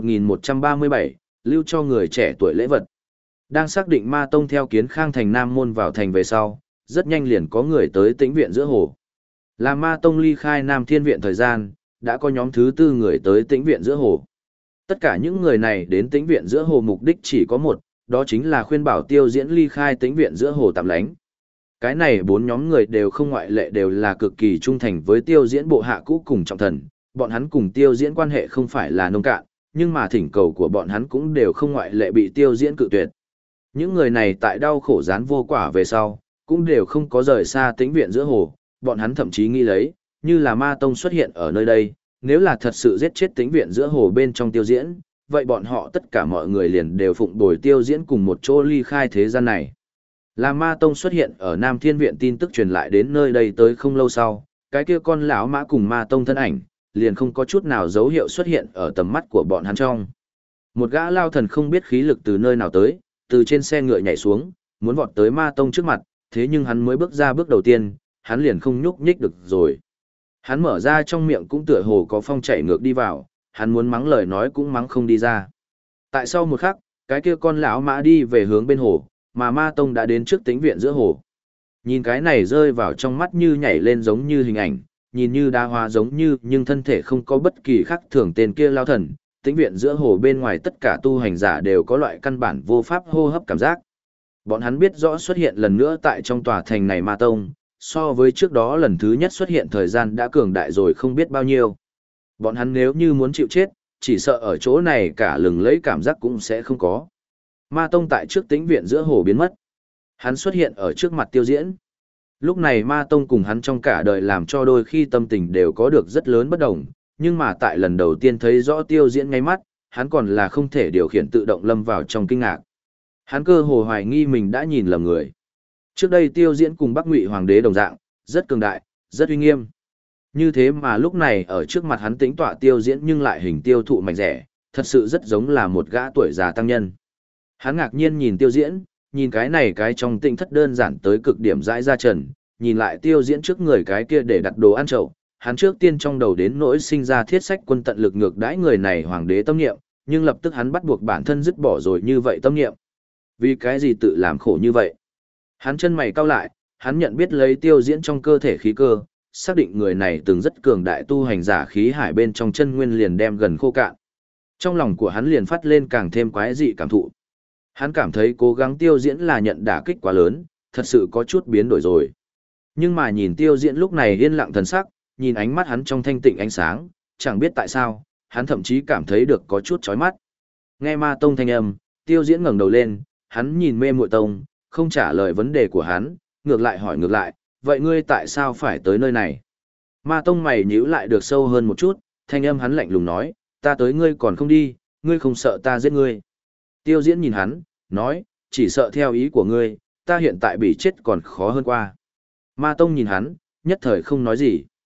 1137, lưu cho người trẻ tuổi lễ vật. Đang xác định Ma Tông theo Kiến Khang thành Nam môn vào thành về sau, rất nhanh liền có người tới tĩnh viện giữa hồ. Là Ma Tông ly khai Nam Thiên viện thời gian, đã có nhóm thứ tư người tới tĩnh viện giữa hồ. Tất cả những người này đến tĩnh viện giữa hồ mục đích chỉ có một, đó chính là khuyên bảo Tiêu Diễn ly khai tĩnh viện giữa hồ tạm lánh. Cái này bốn nhóm người đều không ngoại lệ đều là cực kỳ trung thành với Tiêu Diễn bộ hạ cũ cùng trọng thần, bọn hắn cùng Tiêu Diễn quan hệ không phải là nông cạn, nhưng mà thỉnh cầu của bọn hắn cũng đều không ngoại lệ bị Tiêu Diễn cự tuyệt. Những người này tại đau khổ gián vô quả về sau, cũng đều không có rời xa tĩnh viện giữa hồ, bọn hắn thậm chí nghĩ lấy, như là Ma Tông xuất hiện ở nơi đây, nếu là thật sự giết chết tĩnh viện giữa hồ bên trong Tiêu Diễn, vậy bọn họ tất cả mọi người liền đều phụng bồi Tiêu Diễn cùng một chỗ ly khai thế gian này. Là Ma Tông xuất hiện ở Nam Thiên viện tin tức truyền lại đến nơi đây tới không lâu sau, cái kia con lão mã cùng Ma Tông thân ảnh, liền không có chút nào dấu hiệu xuất hiện ở tầm mắt của bọn hắn trong. Một gã lao thần không biết khí lực từ nơi nào tới, từ trên xe ngựa nhảy xuống, muốn vọt tới Ma Tông trước mặt, thế nhưng hắn mới bước ra bước đầu tiên, hắn liền không nhúc nhích được rồi. Hắn mở ra trong miệng cũng tựa hồ có phong chảy ngược đi vào, hắn muốn mắng lời nói cũng mắng không đi ra. Tại sau một khắc, cái kia con lão mã đi về hướng bên hồ, mà Ma Tông đã đến trước tĩnh viện giữa hồ. Nhìn cái này rơi vào trong mắt như nhảy lên giống như hình ảnh, nhìn như đa hoa giống như nhưng thân thể không có bất kỳ khác thường tên kia lao thần, tĩnh viện giữa hồ bên ngoài tất cả tu hành giả đều có loại căn bản vô pháp hô hấp cảm giác. Bọn hắn biết rõ xuất hiện lần nữa tại trong tòa thành này Ma Tông, so với trước đó lần thứ nhất xuất hiện thời gian đã cường đại rồi không biết bao nhiêu. Bọn hắn nếu như muốn chịu chết, chỉ sợ ở chỗ này cả lừng lấy cảm giác cũng sẽ không có. Ma Tông tại trước tĩnh viện giữa hồ biến mất. Hắn xuất hiện ở trước mặt Tiêu Diễn. Lúc này Ma Tông cùng hắn trong cả đời làm cho đôi khi tâm tình đều có được rất lớn bất đồng, nhưng mà tại lần đầu tiên thấy rõ Tiêu Diễn ngay mắt, hắn còn là không thể điều khiển tự động lâm vào trong kinh ngạc. Hắn cơ hồ hoài nghi mình đã nhìn lầm người. Trước đây Tiêu Diễn cùng Bắc Ngụy Hoàng đế đồng dạng, rất cường đại, rất uy nghiêm. Như thế mà lúc này ở trước mặt hắn tính tọa Tiêu Diễn nhưng lại hình tiêu thụ mảnh rẻ, thật sự rất giống là một gã tuổi già tăng nhân. Hắn ngạc nhiên nhìn Tiêu Diễn, nhìn cái này cái trong tinh thất đơn giản tới cực điểm dãi ra trần, nhìn lại Tiêu Diễn trước người cái kia để đặt đồ ăn chậu, hắn trước tiên trong đầu đến nỗi sinh ra thiết sách quân tận lực ngược đãi người này hoàng đế tâm niệm, nhưng lập tức hắn bắt buộc bản thân dứt bỏ rồi như vậy tâm niệm. Vì cái gì tự làm khổ như vậy? Hắn chân mày cau lại, hắn nhận biết lấy Tiêu Diễn trong cơ thể khí cơ, xác định người này từng rất cường đại tu hành giả khí hải bên trong chân nguyên liền đem gần khô cạn. Trong lòng của hắn liền phát lên càng thêm quái dị cảm thụ. Hắn cảm thấy cố gắng Tiêu Diễn là nhận đả kích quá lớn, thật sự có chút biến đổi rồi. Nhưng mà nhìn Tiêu Diễn lúc này yên lặng thần sắc, nhìn ánh mắt hắn trong thanh tịnh ánh sáng, chẳng biết tại sao, hắn thậm chí cảm thấy được có chút chói mắt. Nghe Ma Tông thanh âm, Tiêu Diễn ngẩng đầu lên, hắn nhìn Mê Muội Tông, không trả lời vấn đề của hắn, ngược lại hỏi ngược lại, vậy ngươi tại sao phải tới nơi này? Ma Tông mày nhíu lại được sâu hơn một chút, thanh âm hắn lạnh lùng nói, ta tới ngươi còn không đi, ngươi không sợ ta giết ngươi. Tiêu Diễn nhìn hắn, nói, chỉ sợ theo ý của ngươi, ta hiện tại bị chết còn khó hơn qua. Ma Tông nhìn hắn, nhất thời không nói gì.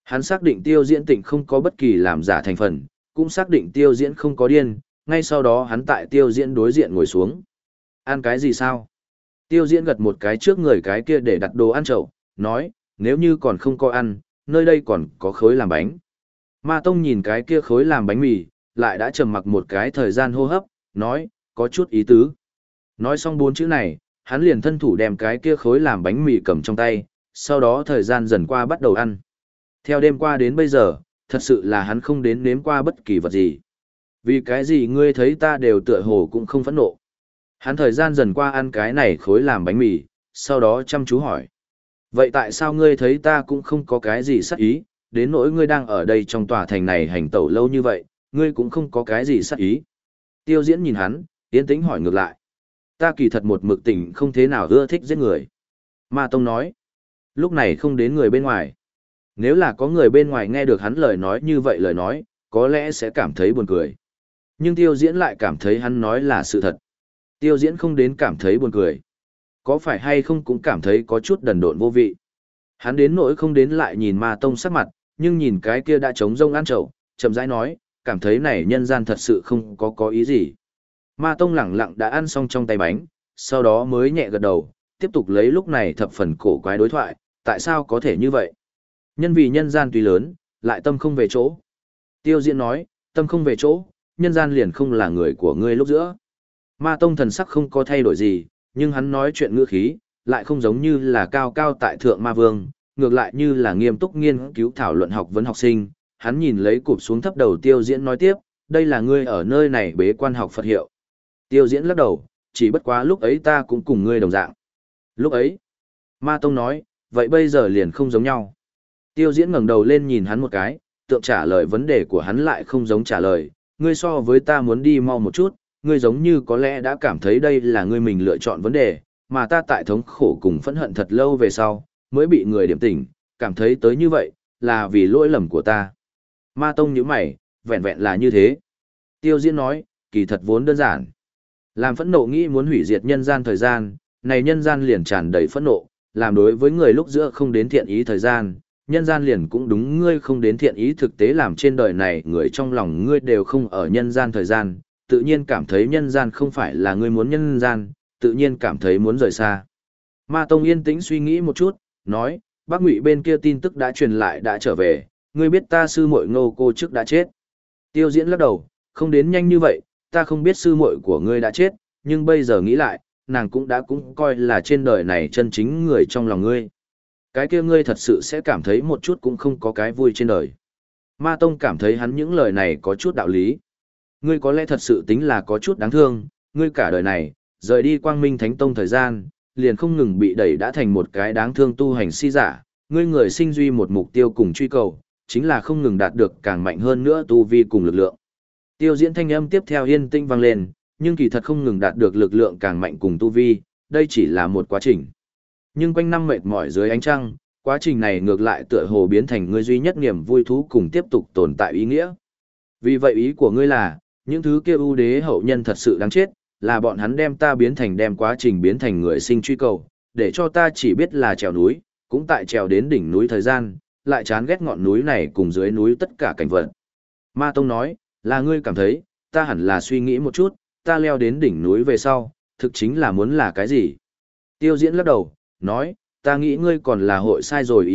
Hắn xác định Tiêu Diễn Tịnh không có bất kỳ làm giả thành phần, cũng xác định Tiêu Diễn không có điên, ngay sau đó hắn tại Tiêu Diễn đối diện ngồi xuống. Ăn cái gì sao? Tiêu Diễn gật một cái trước người cái kia để đặt đồ ăn chậu, nói, nếu như còn không có ăn, nơi đây còn có khối làm bánh. Ma Tông nhìn cái kia khối làm bánh mì, lại đã trầm mặc một cái thời gian hô hấp, nói, có chút ý tứ. Nói xong 4 chữ này, hắn liền thân thủ đem cái kia khối làm bánh mì cầm trong tay, sau đó thời gian dần qua bắt đầu ăn. Theo đêm qua đến bây giờ, thật sự là hắn không đến nếm qua bất kỳ vật gì. Vì cái gì ngươi thấy ta đều tựa hồ cũng không phẫn nộ. Hắn thời gian dần qua ăn cái này khối làm bánh mì, sau đó chăm chú hỏi. Vậy tại sao ngươi thấy ta cũng không có cái gì sắc ý, đến nỗi ngươi đang ở đây trong tòa thành này hành tẩu lâu như vậy, ngươi cũng không có cái gì sắc ý. Tiêu Diễn nhìn hắn, yên tĩnh hỏi ngược lại. Ta kỳ thật một mực tỉnh không thế nào ưa thích giết người. Ma Tông nói. Lúc này không đến người bên ngoài. Nếu là có người bên ngoài nghe được hắn lời nói như vậy lời nói, có lẽ sẽ cảm thấy buồn cười. Nhưng Tiêu Diễn lại cảm thấy hắn nói là sự thật. Tiêu Diễn không đến cảm thấy buồn cười. Có phải hay không cũng cảm thấy có chút đần độn vô vị. Hắn đến nỗi không đến lại nhìn Ma Tông sắc mặt, nhưng nhìn cái kia đã trống rông ăn trầu, chậm rãi nói, cảm thấy này nhân gian thật sự không có ý gì. Ma Tông lẳng lặng đã ăn xong trong tay bánh, sau đó mới nhẹ gật đầu, tiếp tục lấy lúc này thập phần cổ quái đối thoại, tại sao có thể như vậy? Nhân vì nhân gian tuy lớn, lại tâm không về chỗ. Tiêu Diễn nói, tâm không về chỗ, nhân gian liền không là người của ngươi lúc giữa. Ma Tông thần sắc không có thay đổi gì, nhưng hắn nói chuyện ngữ khí, lại không giống như là cao cao tại thượng ma vương, ngược lại như là nghiêm túc nghiên cứu thảo luận học vấn học sinh. Hắn nhìn lấy cụp xuống thấp đầu Tiêu Diễn nói tiếp, đây là ngươi ở nơi này bế quan học Phật hiệu. Tiêu Diễn lắc đầu, chỉ bất quá lúc ấy ta cũng cùng ngươi đồng dạng. Lúc ấy, Ma Tông nói, vậy bây giờ liền không giống nhau. Tiêu Diễn ngẩng đầu lên nhìn hắn một cái, tượng trả lời vấn đề của hắn lại không giống trả lời, ngươi so với ta muốn đi mau một chút, ngươi giống như có lẽ đã cảm thấy đây là ngươi mình lựa chọn vấn đề, mà ta tại thống khổ cùng phẫn hận thật lâu về sau, mới bị người điểm tỉnh, cảm thấy tới như vậy, là vì lỗi lầm của ta. Ma Tông nhíu mày, vẹn vẹn là như thế. Tiêu Diễn nói, kỳ thật vốn đơn giản. Làm phẫn nộ nghĩ muốn hủy diệt nhân gian thời gian, này nhân gian liền tràn đầy phẫn nộ, làm đối với người lúc giữa không đến thiện ý thời gian, nhân gian liền cũng đúng ngươi không đến thiện ý thực tế làm trên đời này người trong lòng ngươi đều không ở nhân gian thời gian, tự nhiên cảm thấy nhân gian không phải là ngươi muốn nhân gian, tự nhiên cảm thấy muốn rời xa. Ma Tông yên tĩnh suy nghĩ một chút, nói, Bác Ngụy bên kia tin tức đã truyền lại đã trở về, ngươi biết ta sư muội Ngô cô trước đã chết. Tiêu Diễn lắc đầu, không đến nhanh như vậy, ta không biết sư muội của ngươi đã chết, nhưng bây giờ nghĩ lại, nàng cũng đã cũng coi là trên đời này chân chính người trong lòng ngươi. Cái kia ngươi thật sự sẽ cảm thấy một chút cũng không có cái vui trên đời. Ma Tông cảm thấy hắn những lời này có chút đạo lý. Ngươi có lẽ thật sự tính là có chút đáng thương, ngươi cả đời này, rời đi Quang Minh Thánh Tông thời gian, liền không ngừng bị đẩy đã thành một cái đáng thương tu hành si giả, ngươi người sinh duy một mục tiêu cùng truy cầu, chính là không ngừng đạt được càng mạnh hơn nữa tu vi cùng lực lượng. Tiêu Diễn thanh âm tiếp theo yên tĩnh vang lên, nhưng kỳ thật không ngừng đạt được lực lượng càng mạnh cùng tu vi, đây chỉ là một quá trình. Nhưng quanh năm mệt mỏi dưới ánh trăng, quá trình này ngược lại tựa hồ biến thành ngươi duy nhất niềm vui thú cùng tiếp tục tồn tại ý nghĩa. Vì vậy ý của ngươi là, những thứ kia ưu đế hậu nhân thật sự đáng chết, là bọn hắn đem ta biến thành đem quá trình biến thành người sinh truy cầu, để cho ta chỉ biết là trèo núi, cũng tại trèo đến đỉnh núi thời gian, lại chán ghét ngọn núi này cùng dưới núi tất cả cảnh vật. Ma Tông nói, là ngươi cảm thấy, ta hẳn là suy nghĩ một chút, ta leo đến đỉnh núi về sau, thực chính là muốn là cái gì? Tiêu Diễn lắc đầu, nói, ta nghĩ ngươi còn là hội sai rồi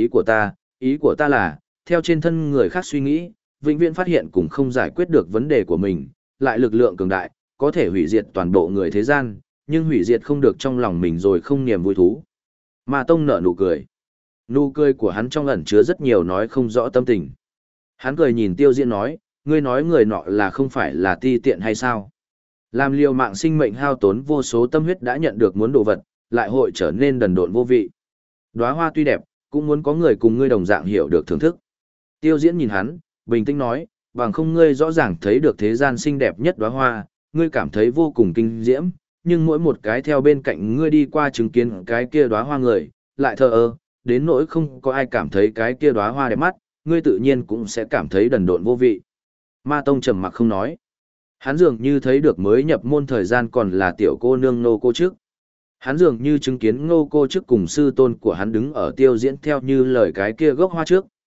ý của ta là, theo trên thân người khác suy nghĩ, vĩnh viễn phát hiện cũng không giải quyết được vấn đề của mình, lại lực lượng cường đại, có thể hủy diệt toàn bộ người thế gian, nhưng hủy diệt không được trong lòng mình rồi không niềm vui thú. Ma Tông nở nụ cười. Nụ cười của hắn trong ẩn chứa rất nhiều nói không rõ tâm tình. Hắn cười nhìn Tiêu Diễn nói, ngươi nói người nọ là không phải là ti tiện hay sao? Làm liều mạng sinh mệnh hao tốn vô số tâm huyết đã nhận được muốn đồ vật, lại hội trở nên đần độn vô vị. Đóa hoa tuy đẹp, cũng muốn có người cùng ngươi đồng dạng hiểu được thưởng thức. Tiêu Diễn nhìn hắn, bình tĩnh nói, bằng không ngươi rõ ràng thấy được thế gian xinh đẹp nhất đóa hoa, ngươi cảm thấy vô cùng kinh diễm, nhưng mỗi một cái theo bên cạnh ngươi đi qua chứng kiến cái kia đóa hoa người, lại thờ ơ, đến nỗi không có ai cảm thấy cái kia đóa hoa đẹp mắt, ngươi tự nhiên cũng sẽ cảm thấy đần độn vô vị. Ma Tông trầm mặc không nói. Hắn dường như thấy được mới nhập môn thời gian còn là tiểu cô nương Ngô cô trước. Hắn dường như chứng kiến Ngô cô trước cùng sư tôn của hắn đứng ở Tiêu Diễn theo như lời cái kia gốc hoa trước,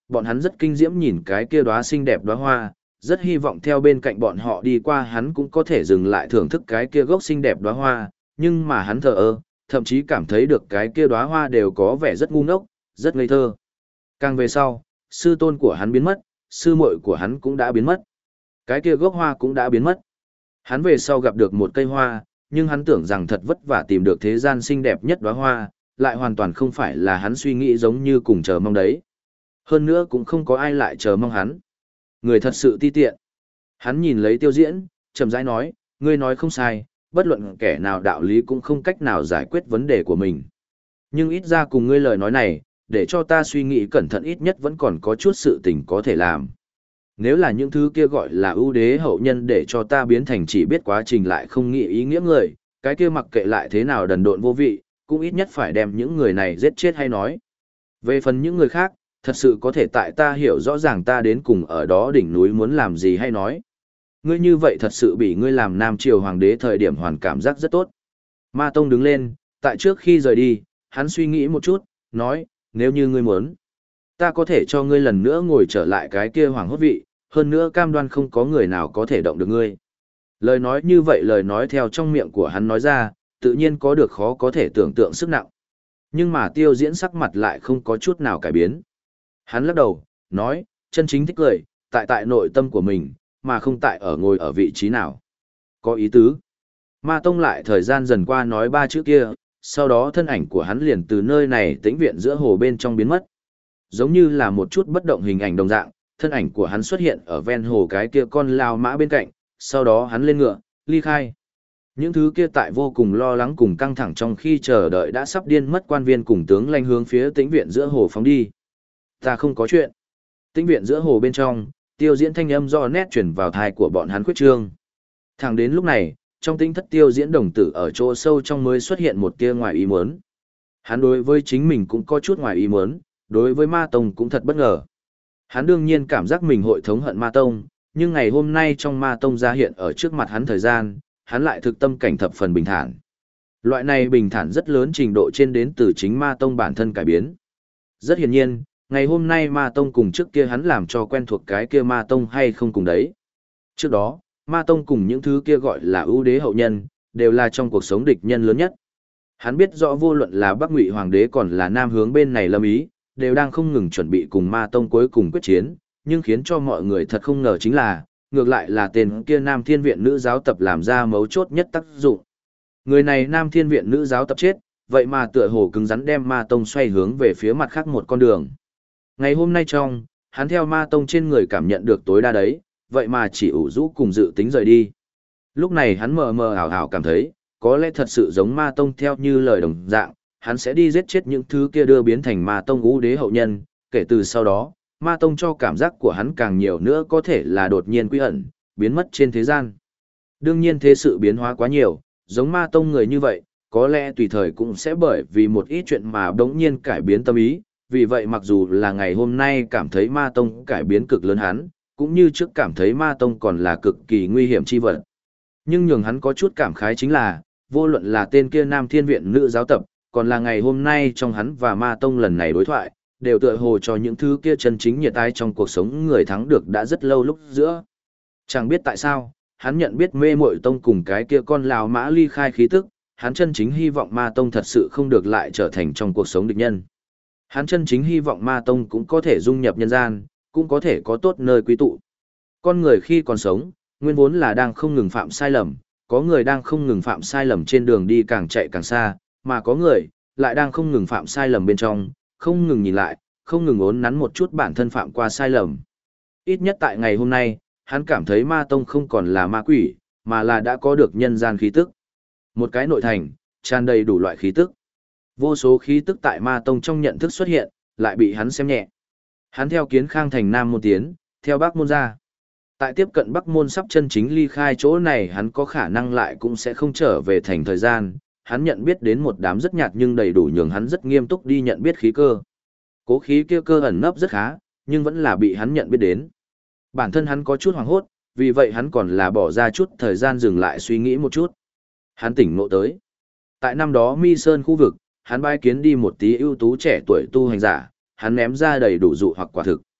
bọn hắn rất kinh diễm nhìn cái kia đóa xinh đẹp đóa hoa, rất hy vọng theo bên cạnh bọn họ đi qua hắn cũng có thể dừng lại thưởng thức cái kia gốc xinh đẹp đóa hoa, nhưng mà hắn thờ ơ, thậm chí cảm thấy được cái kia đóa hoa đều có vẻ rất ngu ngốc, rất ngây thơ. Càng về sau, sư tôn của hắn biến mất, sư muội của hắn cũng đã biến mất. Cái kia gốc hoa cũng đã biến mất. Hắn về sau gặp được một cây hoa, nhưng hắn tưởng rằng thật vất vả tìm được thế gian xinh đẹp nhất đóa hoa, lại hoàn toàn không phải là hắn suy nghĩ giống như cùng chờ mong đấy. Hơn nữa cũng không có ai lại chờ mong hắn. Người thật sự ti tiện. Hắn nhìn lấy Tiêu Diễn, chậm rãi nói, ngươi nói không sai, bất luận kẻ nào đạo lý cũng không cách nào giải quyết vấn đề của mình. Nhưng ít ra cùng ngươi lời nói này, để cho ta suy nghĩ cẩn thận ít nhất vẫn còn có chút sự tình có thể làm. Nếu là những thứ kia gọi là ưu đế hậu nhân để cho ta biến thành chỉ biết quá trình lại không nghĩ ý nghĩa người, cái kia mặc kệ lại thế nào đần độn vô vị, cũng ít nhất phải đem những người này giết chết hay nói. Về phần những người khác, thật sự có thể tại ta hiểu rõ ràng ta đến cùng ở đó đỉnh núi muốn làm gì hay nói. Ngươi như vậy thật sự bị ngươi làm Nam Triều Hoàng đế thời điểm hoàn cảm giác rất tốt. Ma Tông đứng lên, tại trước khi rời đi, hắn suy nghĩ một chút, nói, nếu như ngươi muốn, ta có thể cho ngươi lần nữa ngồi trở lại cái kia hoàng hốt vị, hơn nữa cam đoan không có người nào có thể động được ngươi. Lời nói như vậy lời nói theo trong miệng của hắn nói ra, tự nhiên có được khó có thể tưởng tượng sức nặng. Nhưng mà Tiêu Diễn sắc mặt lại không có chút nào cải biến. Hắn lắc đầu, nói, chân chính thích cười, tại nội tâm của mình, mà không tại ở ngồi ở vị trí nào. Có ý tứ. Ma Tông lại thời gian dần qua nói ba chữ kia, sau đó thân ảnh của hắn liền từ nơi này tĩnh viện giữa hồ bên trong biến mất. Giống như là một chút bất động hình ảnh đồng dạng, thân ảnh của hắn xuất hiện ở ven hồ cái kia con lao mã bên cạnh, sau đó hắn lên ngựa, ly khai. Những thứ kia tại vô cùng lo lắng cùng căng thẳng trong khi chờ đợi đã sắp điên mất quan viên cùng tướng lãnh hướng phía tĩnh viện giữa hồ phóng đi. Ta không có chuyện. Tĩnh viện giữa hồ bên trong, Tiêu Diễn thanh âm do nét truyền vào thai của bọn hắn khuyết trương. Thẳng đến lúc này, trong tĩnh thất Tiêu Diễn đồng tử ở chỗ sâu trong mới xuất hiện một tia ngoài ý muốn. Hắn đối với chính mình cũng có chút ngoài ý muốn, đối với Ma Tông cũng thật bất ngờ. Hắn đương nhiên cảm giác mình hội thống hận Ma Tông, nhưng ngày hôm nay trong Ma Tông ra hiện ở trước mặt hắn thời gian, hắn lại thực tâm cảnh thập phần bình thản. Loại này bình thản rất lớn trình độ trên đến từ chính Ma Tông bản thân cải biến. Rất hiển nhiên, ngày hôm nay Ma Tông cùng trước kia hắn làm cho quen thuộc cái kia Ma Tông hay không cùng đấy. Trước đó, Ma Tông cùng những thứ kia gọi là ưu đế hậu nhân, đều là trong cuộc sống địch nhân lớn nhất. Hắn biết rõ vô luận là Bắc Ngụy Hoàng đế còn là Nam hướng bên này Lâm Ý, đều đang không ngừng chuẩn bị cùng Ma Tông cuối cùng quyết chiến, nhưng khiến cho mọi người thật không ngờ chính là, ngược lại là tên kia Nam Thiên Viện nữ giáo tập làm ra mấu chốt nhất tác dụng. Người này Nam Thiên Viện nữ giáo tập chết, vậy mà tựa hồ cứng rắn đem Ma Tông xoay hướng về phía mặt khác một con đường. Ngày hôm nay trong, hắn theo Ma Tông trên người cảm nhận được tối đa đấy, vậy mà chỉ ủ rũ cùng dự tính rời đi. Lúc này hắn mờ mờ ảo ảo cảm thấy, có lẽ thật sự giống Ma Tông theo như lời đồng dạng, hắn sẽ đi giết chết những thứ kia đưa biến thành Ma Tông ưu đế hậu nhân, kể từ sau đó, Ma Tông cho cảm giác của hắn càng nhiều nữa có thể là đột nhiên quy ẩn, biến mất trên thế gian. Đương nhiên thế sự biến hóa quá nhiều, giống Ma Tông người như vậy, có lẽ tùy thời cũng sẽ bởi vì một ít chuyện mà đống nhiên cải biến tâm ý, vì vậy mặc dù là ngày hôm nay cảm thấy Ma Tông cải biến cực lớn hắn, cũng như trước cảm thấy Ma Tông còn là cực kỳ nguy hiểm chi vật. Nhưng nhường hắn có chút cảm khái chính là, vô luận là tên kia Nam Thiên Viện nữ giáo tập, còn là ngày hôm nay trong hắn và Ma Tông lần này đối thoại, đều tựa hồ cho những thứ kia chân chính nhiệt ai trong cuộc sống người thắng được đã rất lâu lúc giữa. Chẳng biết tại sao, hắn nhận biết mê muội tông cùng cái kia con lào mã ly khai khí tức, hắn chân chính hy vọng Ma Tông thật sự không được lại trở thành trong cuộc sống địch nhân. Hắn chân chính hy vọng Ma Tông cũng có thể dung nhập nhân gian, cũng có thể có tốt nơi quý tụ. Con người khi còn sống, nguyên vốn là đang không ngừng phạm sai lầm, có người đang không ngừng phạm sai lầm trên đường đi càng chạy càng xa, mà có người lại đang không ngừng phạm sai lầm bên trong, không ngừng nhìn lại, không ngừng uốn nắn một chút bản thân phạm qua sai lầm. Ít nhất tại ngày hôm nay, hắn cảm thấy Ma Tông không còn là ma quỷ, mà là đã có được nhân gian khí tức. Một cái nội thành, tràn đầy đủ loại khí tức. Vô số khí tức tại Ma Tông trong nhận thức xuất hiện, lại bị hắn xem nhẹ. Hắn theo Kiến Khang thành Nam môn tiến, theo Bắc môn ra. Tại tiếp cận Bắc môn sắp chân chính ly khai chỗ này hắn có khả năng lại cũng sẽ không trở về thành thời gian. Hắn nhận biết đến một đám rất nhạt nhưng đầy đủ nhường hắn rất nghiêm túc đi nhận biết khí cơ. Cố khí kia cơ ẩn nấp rất khá, nhưng vẫn là bị hắn nhận biết đến. Bản thân hắn có chút hoảng hốt, vì vậy hắn còn là bỏ ra chút thời gian dừng lại suy nghĩ một chút. Hắn tỉnh ngộ tới. Tại năm đó Mi Sơn khu vực, hắn bái kiến đi một tí ưu tú trẻ tuổi tu hành giả, hắn ném ra đầy đủ dụ hoặc quả thực.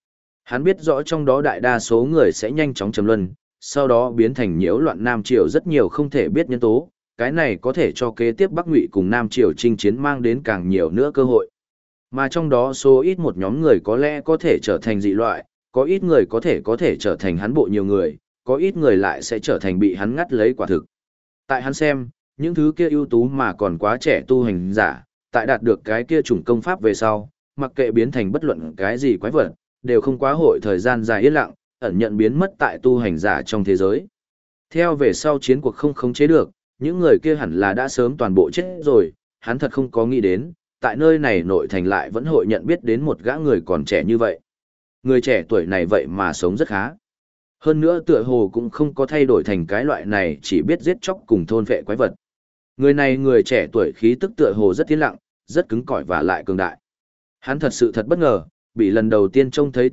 Hắn biết rõ trong đó đại đa số người sẽ nhanh chóng trầm luân, sau đó biến thành nhiễu loạn Nam Triều rất nhiều không thể biết nhân tố, cái này có thể cho kế tiếp Bắc Ngụy cùng Nam Triều chinh chiến mang đến càng nhiều nữa cơ hội. Mà trong đó số ít một nhóm người có lẽ có thể trở thành dị loại, có ít người có thể trở thành hắn bộ nhiều người, có ít người lại sẽ trở thành bị hắn ngắt lấy quả thực. Tại hắn xem, những thứ kia ưu tú mà còn quá trẻ tu hành giả, tại đạt được cái kia chủng công pháp về sau, mặc kệ biến thành bất luận cái gì quái vật, đều không quá hội thời gian dài yên lặng, ẩn nhận biến mất tại tu hành giả trong thế giới. Theo về sau chiến cuộc không khống chế được, những người kia hẳn là đã sớm toàn bộ chết rồi, hắn thật không có nghĩ đến, tại nơi này nội thành lại vẫn hội nhận biết đến một gã người còn trẻ như vậy. Người trẻ tuổi này vậy mà sống rất khá. Hơn nữa tựa hồ cũng không có thay đổi thành cái loại này chỉ biết giết chóc cùng thôn vệ quái vật. Người này người trẻ tuổi khí tức tựa hồ rất tiến lặng, rất cứng cỏi và lại cường đại. Hắn thật sự thật bất ngờ, bị lần đầu tiên trông thấy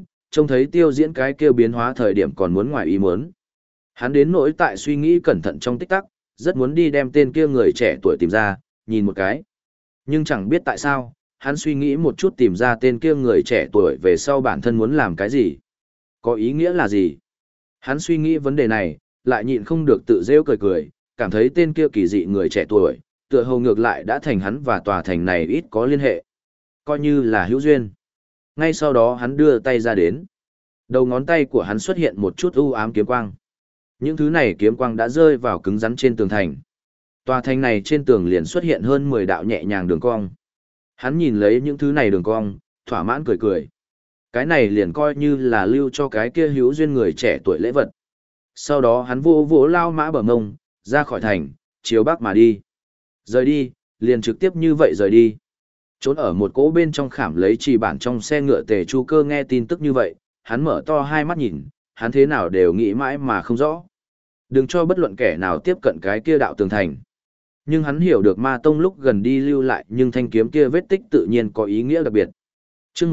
tiêu diễn cái kêu biến hóa thời điểm còn muốn ngoài ý muốn. Hắn đến nỗi tại suy nghĩ cẩn thận trong tích tắc, rất muốn đi đem tên kia người trẻ tuổi tìm ra, nhìn một cái. Nhưng chẳng biết tại sao, hắn suy nghĩ một chút tìm ra tên kia người trẻ tuổi về sau bản thân muốn làm cái gì. Có ý nghĩa là gì? Hắn suy nghĩ vấn đề này, lại nhịn không được tự rêu cười cười, cảm thấy tên kia kỳ dị người trẻ tuổi, tựa hồ ngược lại đã thành hắn và tòa thành này ít có liên hệ. Coi như là hữu duyên. Ngay sau đó hắn đưa tay ra đến. Đầu ngón tay của hắn xuất hiện một chút u ám kiếm quang. Những thứ này kiếm quang đã rơi vào cứng rắn trên tường thành. Tòa thành này trên tường liền xuất hiện hơn 10 đạo nhẹ nhàng đường cong. Hắn nhìn lấy những thứ này đường cong, thỏa mãn cười cười. Cái này liền coi như là lưu cho cái kia hữu duyên người trẻ tuổi lễ vật. Sau đó hắn vô vỗ lao mã bờ ngông, ra khỏi thành, chiếu bắc mà đi. Rời đi, liền trực tiếp như vậy rời đi. Trốn ở một cỗ bên trong khảm lấy trì bản trong xe ngựa Tề Chu Cơ nghe tin tức như vậy, hắn mở to hai mắt nhìn, hắn thế nào đều nghĩ mãi mà không rõ. Đừng cho bất luận kẻ nào tiếp cận cái kia đạo tường thành. Nhưng hắn hiểu được Ma Tông lúc gần đi lưu lại nhưng thanh kiếm kia vết tích tự nhiên có ý nghĩa đặc biệt. Chương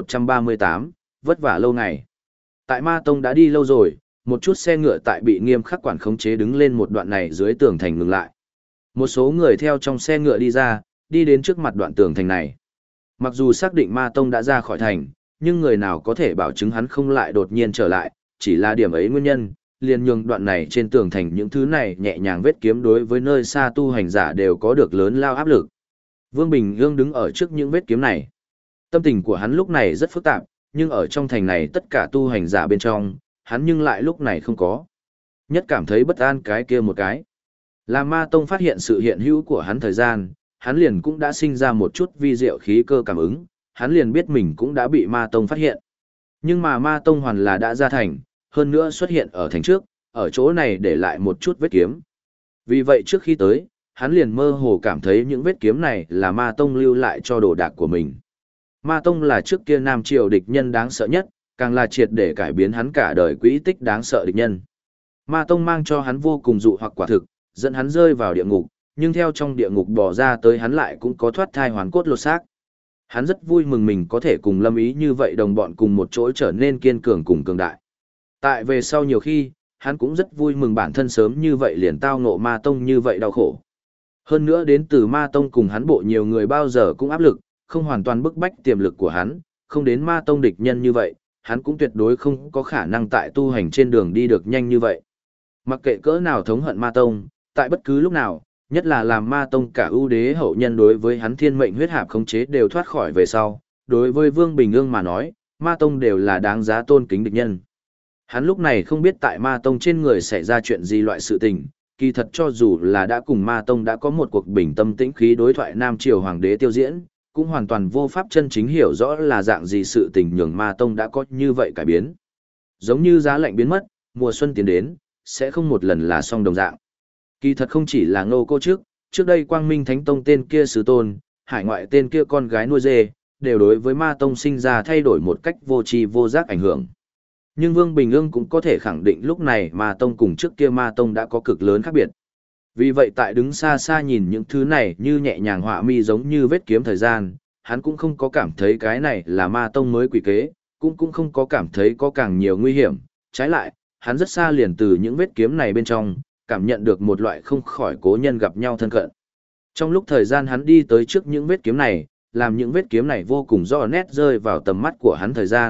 1138, vất vả lâu ngày. Tại Ma Tông đã đi lâu rồi, một chút xe ngựa tại bị nghiêm khắc quản khống chế đứng lên một đoạn này dưới tường thành ngừng lại. Một số người theo trong xe ngựa đi ra, đi đến trước mặt đoạn tường thành này. Mặc dù xác định Ma Tông đã ra khỏi thành, nhưng người nào có thể bảo chứng hắn không lại đột nhiên trở lại, chỉ là điểm ấy nguyên nhân, liền nhường đoạn này trên tường thành những thứ này nhẹ nhàng vết kiếm đối với nơi xa tu hành giả đều có được lớn lao áp lực. Vương Bình Ương đứng ở trước những vết kiếm này. Tâm tình của hắn lúc này rất phức tạp, nhưng ở trong thành này tất cả tu hành giả bên trong, hắn nhưng lại lúc này không có. Nhất cảm thấy bất an cái kia một cái. Là Ma Tông phát hiện sự hiện hữu của hắn thời gian, hắn liền cũng đã sinh ra một chút vi diệu khí cơ cảm ứng, hắn liền biết mình cũng đã bị Ma Tông phát hiện. Nhưng mà Ma Tông hoàn là đã ra thành, hơn nữa xuất hiện ở thành trước, ở chỗ này để lại một chút vết kiếm. Vì vậy trước khi tới, hắn liền mơ hồ cảm thấy những vết kiếm này là Ma Tông lưu lại cho đồ đạc của mình. Ma Tông là trước kia Nam Triều địch nhân đáng sợ nhất, càng là triệt để cải biến hắn cả đời quỹ tích đáng sợ địch nhân. Ma Tông mang cho hắn vô cùng dụ hoặc quả thực, dẫn hắn rơi vào địa ngục, nhưng theo trong địa ngục bỏ ra tới hắn lại cũng có thoát thai hoàn cốt lột xác. Hắn rất vui mừng mình có thể cùng Lâm Ý như vậy đồng bọn cùng một chỗ trở nên kiên cường cùng cường đại. Tại về sau nhiều khi, hắn cũng rất vui mừng bản thân sớm như vậy liền tao ngộ Ma Tông như vậy đau khổ. Hơn nữa đến từ Ma Tông cùng hắn bộ nhiều người bao giờ cũng áp lực, không hoàn toàn bức bách tiềm lực của hắn, không đến Ma Tông địch nhân như vậy, hắn cũng tuyệt đối không có khả năng tại tu hành trên đường đi được nhanh như vậy. Mặc kệ cỡ nào thống hận Ma Tông, tại bất cứ lúc nào, nhất là làm Ma Tông cả ưu đế hậu nhân đối với hắn thiên mệnh huyết hạp khống chế đều thoát khỏi về sau, đối với Vương Bình Ương mà nói, Ma Tông đều là đáng giá tôn kính địch nhân. Hắn lúc này không biết tại Ma Tông trên người xảy ra chuyện gì loại sự tình, kỳ thật cho dù là đã cùng Ma Tông đã có một cuộc bình tâm tĩnh khí đối thoại Nam Triều Hoàng đế tiêu diễn, cũng hoàn toàn vô pháp chân chính hiểu rõ là dạng gì sự tình nhường Ma Tông đã có như vậy cải biến. Giống như giá lạnh biến mất, mùa xuân tiến đến, sẽ không một lần là song đồng dạng. Kỳ thật không chỉ là Ngô Cô trước đây Quang Minh Thánh Tông tên kia sứ tôn, hải ngoại tên kia con gái nuôi dê, đều đối với Ma Tông sinh ra thay đổi một cách vô tri vô giác ảnh hưởng. Nhưng Vương Bình Ương cũng có thể khẳng định lúc này Ma Tông cùng trước kia Ma Tông đã có cực lớn khác biệt. Vì vậy tại đứng xa xa nhìn những thứ này như nhẹ nhàng họa mi giống như vết kiếm thời gian, hắn cũng không có cảm thấy cái này là Ma Tông mới quỷ kế, cũng không có cảm thấy có càng nhiều nguy hiểm. Trái lại, hắn rất xa liền từ những vết kiếm này bên trong, cảm nhận được một loại không khỏi cố nhân gặp nhau thân cận. Trong lúc thời gian hắn đi tới trước những vết kiếm này, làm những vết kiếm này vô cùng rõ nét rơi vào tầm mắt của hắn thời gian,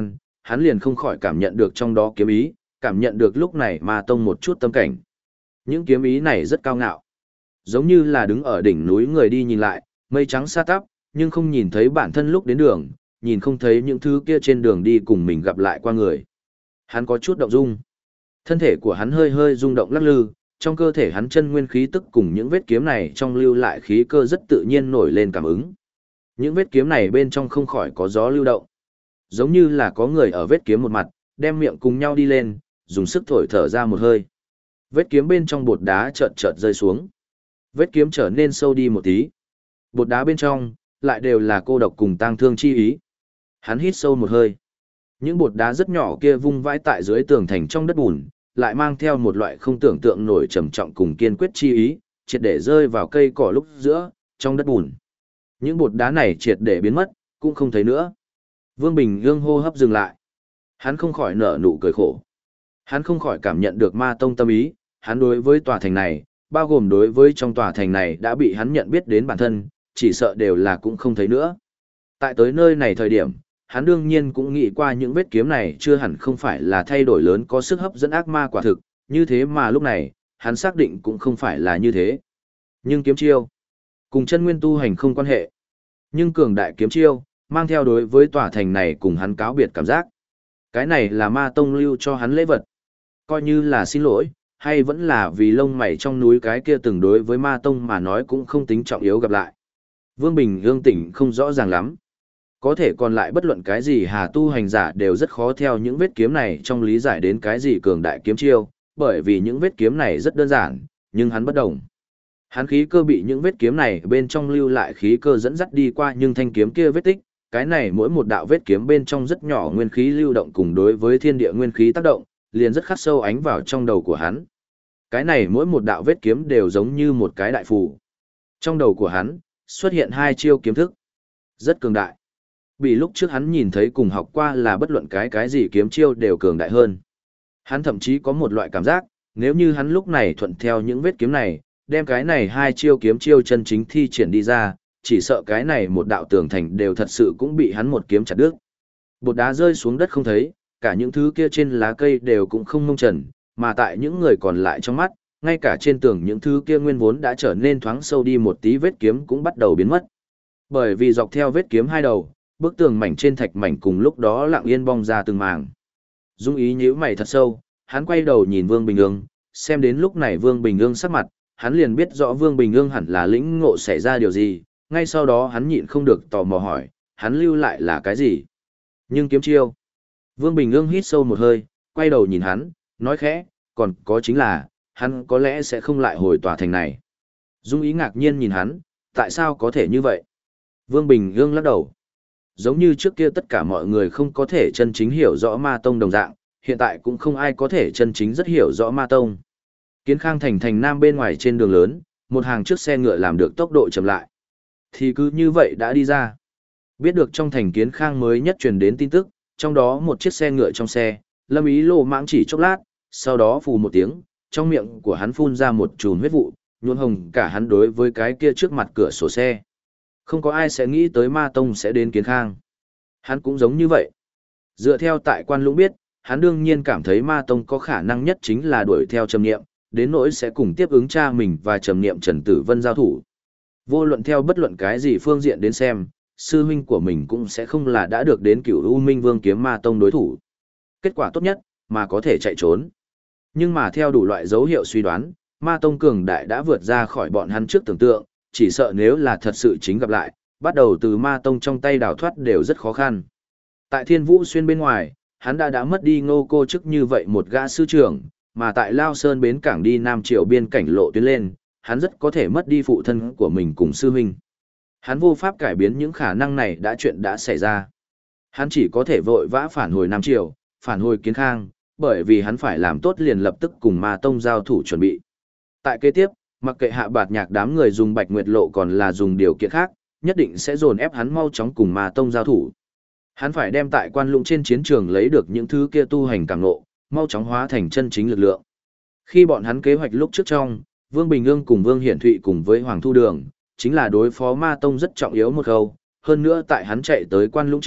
hắn liền không khỏi cảm nhận được trong đó kiếm ý, cảm nhận được lúc này ma tông một chút tâm cảnh. Những kiếm ý này rất cao ngạo. Giống như là đứng ở đỉnh núi người đi nhìn lại, mây trắng sa tắp, nhưng không nhìn thấy bản thân lúc đến đường, nhìn không thấy những thứ kia trên đường đi cùng mình gặp lại qua người. Hắn có chút động dung. Thân thể của hắn hơi hơi rung động lắc lư, trong cơ thể hắn chân nguyên khí tức cùng những vết kiếm này trong lưu lại khí cơ rất tự nhiên nổi lên cảm ứng. Những vết kiếm này bên trong không khỏi có gió lưu động. Giống như là có người ở vết kiếm một mặt, đem miệng cùng nhau đi lên, dùng sức thổi thở ra một hơi. Vết kiếm bên trong bột đá chợt chợt rơi xuống. Vết kiếm trở nên sâu đi một tí. Bột đá bên trong, lại đều là cô độc cùng tang thương chi ý. Hắn hít sâu một hơi. Những bột đá rất nhỏ kia vung vãi tại dưới tường thành trong đất bùn, lại mang theo một loại không tưởng tượng nổi trầm trọng cùng kiên quyết chi ý, triệt để rơi vào cây cỏ lúc giữa, trong đất bùn. Những bột đá này triệt để biến mất, cũng không thấy nữa. Vương Bình Ương hô hấp dừng lại. Hắn không khỏi nở nụ cười khổ. Hắn không khỏi cảm nhận được ma tông tâm ý, hắn đối với tòa thành này, bao gồm đối với trong tòa thành này đã bị hắn nhận biết đến bản thân, chỉ sợ đều là cũng không thấy nữa. Tại tới nơi này thời điểm, hắn đương nhiên cũng nghĩ qua những vết kiếm này chưa hẳn không phải là thay đổi lớn có sức hấp dẫn ác ma quả thực, như thế mà lúc này, hắn xác định cũng không phải là như thế. Nhưng kiếm chiêu, cùng chân nguyên tu hành không quan hệ. Nhưng cường đại kiếm chiêu, mang theo đối với tòa thành này cùng hắn cáo biệt cảm giác. Cái này là ma tông lưu cho hắn lễ vật. Coi như là xin lỗi, hay vẫn là vì lông mày trong núi cái kia từng đối với ma tông mà nói cũng không tính trọng yếu gặp lại. Vương Bình Ương tỉnh không rõ ràng lắm. Có thể còn lại bất luận cái gì hà tu hành giả đều rất khó theo những vết kiếm này trong lý giải đến cái gì cường đại kiếm chiêu, bởi vì những vết kiếm này rất đơn giản, nhưng hắn bất đồng. Hắn khí cơ bị những vết kiếm này bên trong lưu lại khí cơ dẫn dắt đi qua nhưng thanh kiếm kia vết tích, cái này mỗi một đạo vết kiếm bên trong rất nhỏ nguyên khí lưu động cùng đối với thiên địa nguyên khí tác động, liền rất khắc sâu ánh vào trong đầu của hắn. Cái này mỗi một đạo vết kiếm đều giống như một cái đại phù. Trong đầu của hắn, xuất hiện hai chiêu kiếm thức. Rất cường đại. Bị lúc trước hắn nhìn thấy cùng học qua là bất luận cái gì kiếm chiêu đều cường đại hơn. Hắn thậm chí có một loại cảm giác, nếu như hắn lúc này thuận theo những vết kiếm này, đem cái này hai chiêu kiếm chiêu chân chính thi triển đi ra, chỉ sợ cái này một đạo tường thành đều thật sự cũng bị hắn một kiếm chặt đứt. Bột đá rơi xuống đất không thấy, cả những thứ kia trên lá cây đều cũng không mông trần, mà tại những người còn lại trong mắt, ngay cả trên tường những thứ kia nguyên vốn đã trở nên thoáng sâu đi một tí vết kiếm cũng bắt đầu biến mất. Bởi vì dọc theo vết kiếm hai đầu, bức tường mảnh trên thạch mảnh cùng lúc đó lặng yên bong ra từng màng. Dung ý nhíu mày thật sâu, hắn quay đầu nhìn Vương Bình Ương, xem đến lúc này Vương Bình Ương sắc mặt, hắn liền biết rõ Vương Bình Ương hẳn là lĩnh ngộ xảy ra điều gì, ngay sau đó hắn nhịn không được tò mò hỏi, hắn lưu lại là cái gì? Nhưng kiếm chiêu. Vương Bình Ương hít sâu một hơi, quay đầu nhìn hắn, nói khẽ, còn có chính là, hắn có lẽ sẽ không lại hồi tòa thành này. Dung ý ngạc nhiên nhìn hắn, tại sao có thể như vậy? Vương Bình Ương lắc đầu. Giống như trước kia tất cả mọi người không có thể chân chính hiểu rõ ma tông đồng dạng, hiện tại cũng không ai có thể chân chính rất hiểu rõ ma tông. Kiến Khang thành nam bên ngoài trên đường lớn, một hàng chiếc xe ngựa làm được tốc độ chậm lại. Thì cứ như vậy đã đi ra. Biết được trong thành Kiến Khang mới nhất truyền đến tin tức, trong đó một chiếc xe ngựa trong xe, Lâm Ý lô mãng chỉ chốc lát, sau đó phù một tiếng, trong miệng của hắn phun ra một chùm huyết vụ, nhuộm hồng cả hắn đối với cái kia trước mặt cửa sổ xe. Không có ai sẽ nghĩ tới ma tông sẽ đến Kiến Khang. Hắn cũng giống như vậy. Dựa theo tại Quan Lũng biết, hắn đương nhiên cảm thấy ma tông có khả năng nhất chính là đuổi theo Trầm Niệm, đến nỗi sẽ cùng tiếp ứng cha mình và Trầm Niệm Trần Tử Vân giao thủ. Vô luận theo bất luận cái gì phương diện đến xem, sư huynh của mình cũng sẽ không là đã được đến Cửu U Minh Vương kiếm ma tông đối thủ. Kết quả tốt nhất, mà có thể chạy trốn. Nhưng mà theo đủ loại dấu hiệu suy đoán, ma tông cường đại đã vượt ra khỏi bọn hắn trước tưởng tượng, chỉ sợ nếu là thật sự chính gặp lại, bắt đầu từ ma tông trong tay đào thoát đều rất khó khăn. Tại Thiên Vũ Xuyên bên ngoài, hắn đã mất đi Ngô Cô chức như vậy một gã sư trưởng, mà tại Lao Sơn bến cảng đi Nam Triều biên cảnh lộ tuyến lên, hắn rất có thể mất đi phụ thân của mình cùng sư huynh. Hắn vô pháp cải biến những khả năng này chuyện đã xảy ra. Hắn chỉ có thể vội vã phản hồi Nam Triều, phản hồi Kiến Khang, bởi vì hắn phải làm tốt liền lập tức cùng ma tông giao thủ chuẩn bị. Tại kế tiếp, mặc kệ Hạ Bạt Nhạc đám người dùng Bạch Nguyệt Lộ còn là dùng điều kiện khác, nhất định sẽ dồn ép hắn mau chóng cùng ma tông giao thủ. Hắn phải đem tại Quan Lũng trên chiến trường lấy được những thứ kia tu hành cảm ngộ, mau chóng hóa thành chân chính lực lượng. Khi bọn hắn kế hoạch lúc trước trong, Vương Bình Ương cùng Vương Hiển Thụy cùng với Hoàng Thu Đường, chính là đối phó ma tông rất trọng yếu một khâu, hơn nữa tại hắn chạy tới Quan Lũng trước,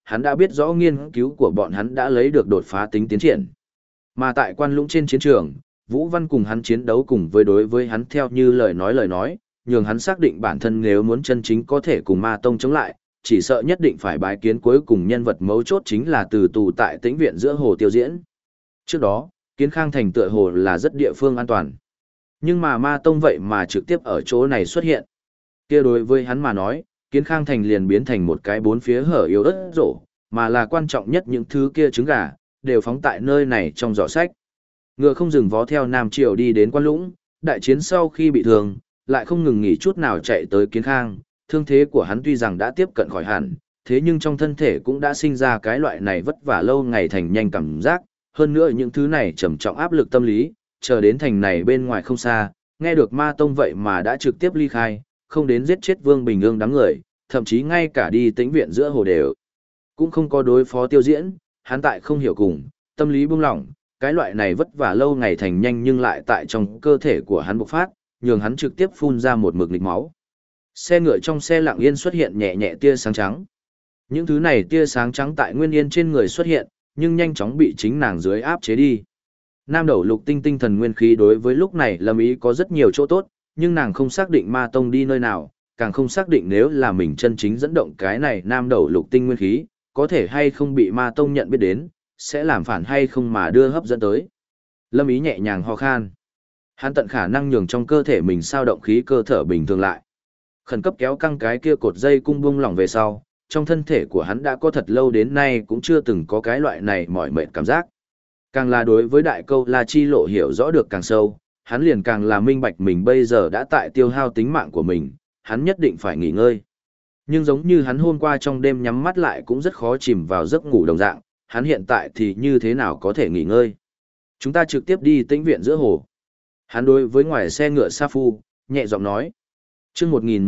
hắn đã biết rõ nghiên cứu của bọn hắn đã lấy được đột phá tính tiến triển. Mà tại Quan Lũng trên chiến trường, Vũ Văn cùng hắn chiến đấu cùng với đối với hắn theo như lời nói, nhường hắn xác định bản thân nếu muốn chân chính có thể cùng Ma Tông chống lại, chỉ sợ nhất định phải bái kiến cuối cùng nhân vật mấu chốt chính là từ tù tại Tĩnh viện giữa hồ Tiêu Diễn. Trước đó, Kiến Khang Thành tựa hồ là rất địa phương an toàn. Nhưng mà Ma Tông vậy mà trực tiếp ở chỗ này xuất hiện. Kia đối với hắn mà nói, Kiến Khang Thành liền biến thành một cái bốn phía hở yếu ớt rổ, mà là quan trọng nhất những thứ kia trứng gà, đều phóng tại nơi này trong giỏ sách. Ngựa không dừng vó theo Nam Triều đi đến Quan Lũng, đại chiến sau khi bị thương, lại không ngừng nghỉ chút nào chạy tới Kiến Khang, thương thế của hắn tuy rằng đã tiếp cận khỏi hẳn, thế nhưng trong thân thể cũng đã sinh ra cái loại này vất vả lâu ngày thành nhanh cảm giác, hơn nữa những thứ này trầm trọng áp lực tâm lý, chờ đến thành này bên ngoài không xa, nghe được Ma Tông vậy mà đã trực tiếp ly khai, không đến giết chết Vương Bình Ương đám người, thậm chí ngay cả đi Tĩnh viện giữa hồ đều cũng không có đối phó Tiêu Diễn, hắn tại không hiểu cùng, tâm lý buông lỏng, cái loại này vất vả lâu ngày thành nhanh nhưng lại tại trong cơ thể của hắn bộc phát, nhường hắn trực tiếp phun ra một mực nghịch máu. Xe ngựa trong xe lặng yên xuất hiện nhẹ nhẹ tia sáng trắng. Những thứ này tia sáng trắng tại Nguyên Yên trên người xuất hiện, nhưng nhanh chóng bị chính nàng dưới áp chế đi. Nam Đầu Lục Tinh tinh thần nguyên khí đối với lúc này Lâm Ý có rất nhiều chỗ tốt, nhưng nàng không xác định Ma Tông đi nơi nào, càng không xác định nếu là mình chân chính dẫn động cái này Nam Đầu Lục Tinh nguyên khí, có thể hay không bị Ma Tông nhận biết đến, sẽ làm phản hay không mà đưa hấp dẫn tới. Lâm Ý nhẹ nhàng ho khan. Hắn tận khả năng nhường trong cơ thể mình sao động khí cơ thở bình thường lại. Khẩn cấp kéo căng cái kia cột dây cung bung lỏng về sau, trong thân thể của hắn đã có thật lâu đến nay cũng chưa từng có cái loại này mỏi mệt cảm giác. Càng là đối với đại câu La Chi Lộ hiểu rõ được càng sâu, hắn liền càng là minh bạch mình bây giờ đã tại tiêu hao tính mạng của mình, hắn nhất định phải nghỉ ngơi. Nhưng giống như hắn hôm qua trong đêm nhắm mắt lại cũng rất khó chìm vào giấc ngủ đồng dạng, hắn hiện tại thì như thế nào có thể nghỉ ngơi. Chúng ta trực tiếp đi Tĩnh viện giữa hồ. Hắn đối với ngoài xe ngựa Sa Phu, nhẹ giọng nói. Chương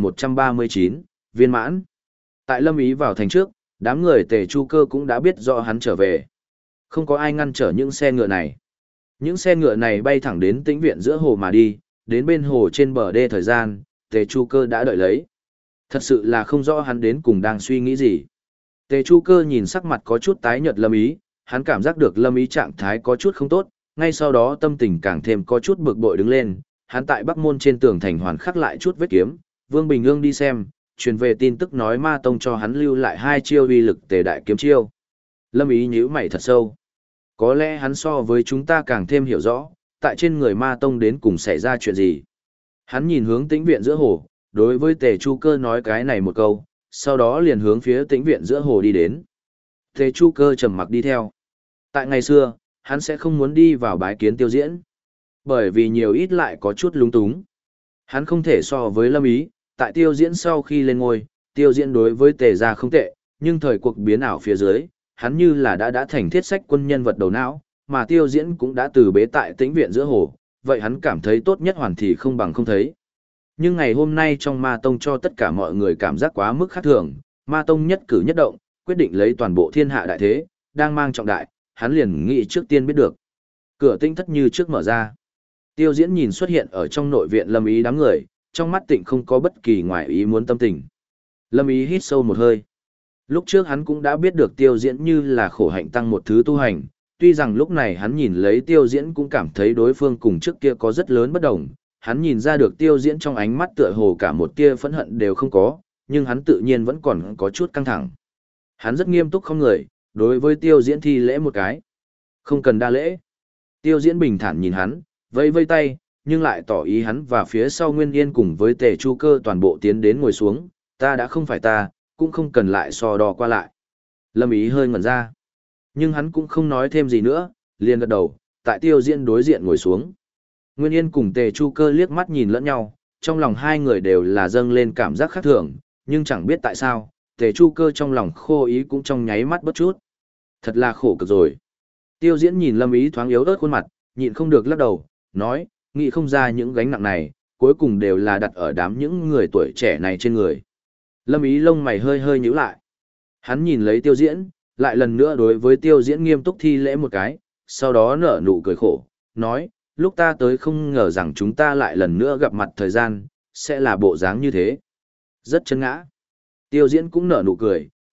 1139, viên mãn. Tại Lâm Ý vào thành trước, đám người Tề Chu Cơ cũng đã biết rõ hắn trở về. Không có ai ngăn trở những xe ngựa này. Những xe ngựa này bay thẳng đến Tĩnh viện giữa hồ mà đi, đến bên hồ trên bờ đê thời gian, Tề Chu Cơ đã đợi lấy. Thật sự là không rõ hắn đến cùng đang suy nghĩ gì. Tề Chu Cơ nhìn sắc mặt có chút tái nhợt Lâm Ý, hắn cảm giác được Lâm Ý trạng thái có chút không tốt, ngay sau đó tâm tình càng thêm có chút bực bội đứng lên, hắn tại Bắc Môn trên tường thành hoàn khắc lại chút vết kiếm, Vương Bình Ương đi xem, truyền về tin tức nói Ma Tông cho hắn lưu lại 2 chiêu uy lực Tề đại kiếm chiêu. Lâm Ý nhíu mày thật sâu. Có lẽ hắn so với chúng ta càng thêm hiểu rõ, tại trên người Ma Tông đến cùng xảy ra chuyện gì. Hắn nhìn hướng Tĩnh viện giữa hồ, đối với Tề Chu Cơ nói cái này một câu, sau đó liền hướng phía Tĩnh viện giữa hồ đi đến. Tề Chu Cơ trầm mặc đi theo. Tại ngày xưa, hắn sẽ không muốn đi vào bái kiến Tiêu Diễn, bởi vì nhiều ít lại có chút lung túng. Hắn không thể so với Lâm Ý, tại Tiêu Diễn sau khi lên ngôi, Tiêu Diễn đối với Tề gia không tệ, nhưng thời cuộc biến ảo phía dưới, hắn như là đã thành thiết sách quân nhân vật đầu não, mà Tiêu Diễn cũng đã từ bế tại Tĩnh viện giữa hồ, vậy hắn cảm thấy tốt nhất hoàn thì không bằng không thấy. Nhưng ngày hôm nay trong Ma Tông cho tất cả mọi người cảm giác quá mức khác thường, Ma Tông nhất cử nhất động, quyết định lấy toàn bộ thiên hạ đại thế, đang mang trọng đại, hắn liền nghĩ trước tiên biết được. Cửa Tinh thất như trước mở ra. Tiêu Diễn nhìn xuất hiện ở trong nội viện Lâm Ý đám người, trong mắt Tịnh không có bất kỳ ngoại ý muốn tâm tình. Lâm Ý hít sâu một hơi. Lúc trước hắn cũng đã biết được Tiêu Diễn như là khổ hạnh tăng một thứ tu hành, tuy rằng lúc này hắn nhìn lấy Tiêu Diễn cũng cảm thấy đối phương cùng trước kia có rất lớn bất đồng, hắn nhìn ra được Tiêu Diễn trong ánh mắt tựa hồ cả một tia phẫn hận đều không có, nhưng hắn tự nhiên vẫn còn có chút căng thẳng. Hắn rất nghiêm túc không người, đối với Tiêu Diễn thi lễ một cái. Không cần đa lễ. Tiêu Diễn bình thản nhìn hắn, vẫy vẫy tay, nhưng lại tỏ ý hắn và phía sau Nguyên Yên cùng với Tề Chu Cơ toàn bộ tiến đến ngồi xuống, ta đã không phải ta, cũng không cần lại so đo qua lại. Lâm Ý hơi ngẩn ra, nhưng hắn cũng không nói thêm gì nữa, liền gật đầu, tại Tiêu Diễn đối diện ngồi xuống. Nguyên Yên cùng Tề Chu Cơ liếc mắt nhìn lẫn nhau, trong lòng hai người đều là dâng lên cảm giác khác thường, nhưng chẳng biết tại sao, Tề Chu Cơ trong lòng khô ý cũng trong nháy mắt bất chút. Thật là khổ cực rồi. Tiêu Diễn nhìn Lâm Ý thoáng yếu ớt khuôn mặt, nhịn không được lắc đầu, nói, nghĩ không ra những gánh nặng này, cuối cùng đều là đặt ở đám những người tuổi trẻ này trên người. Lâm Ý lông mày hơi hơi nhíu lại. Hắn nhìn lấy Tiêu Diễn, lại lần nữa đối với Tiêu Diễn nghiêm túc thi lễ một cái, sau đó nở nụ cười khổ, nói, lúc ta tới không ngờ rằng chúng ta lại lần nữa gặp mặt thời gian, sẽ là bộ dáng như thế. Rất chân ngã. Tiêu Diễn cũng nở nụ cười,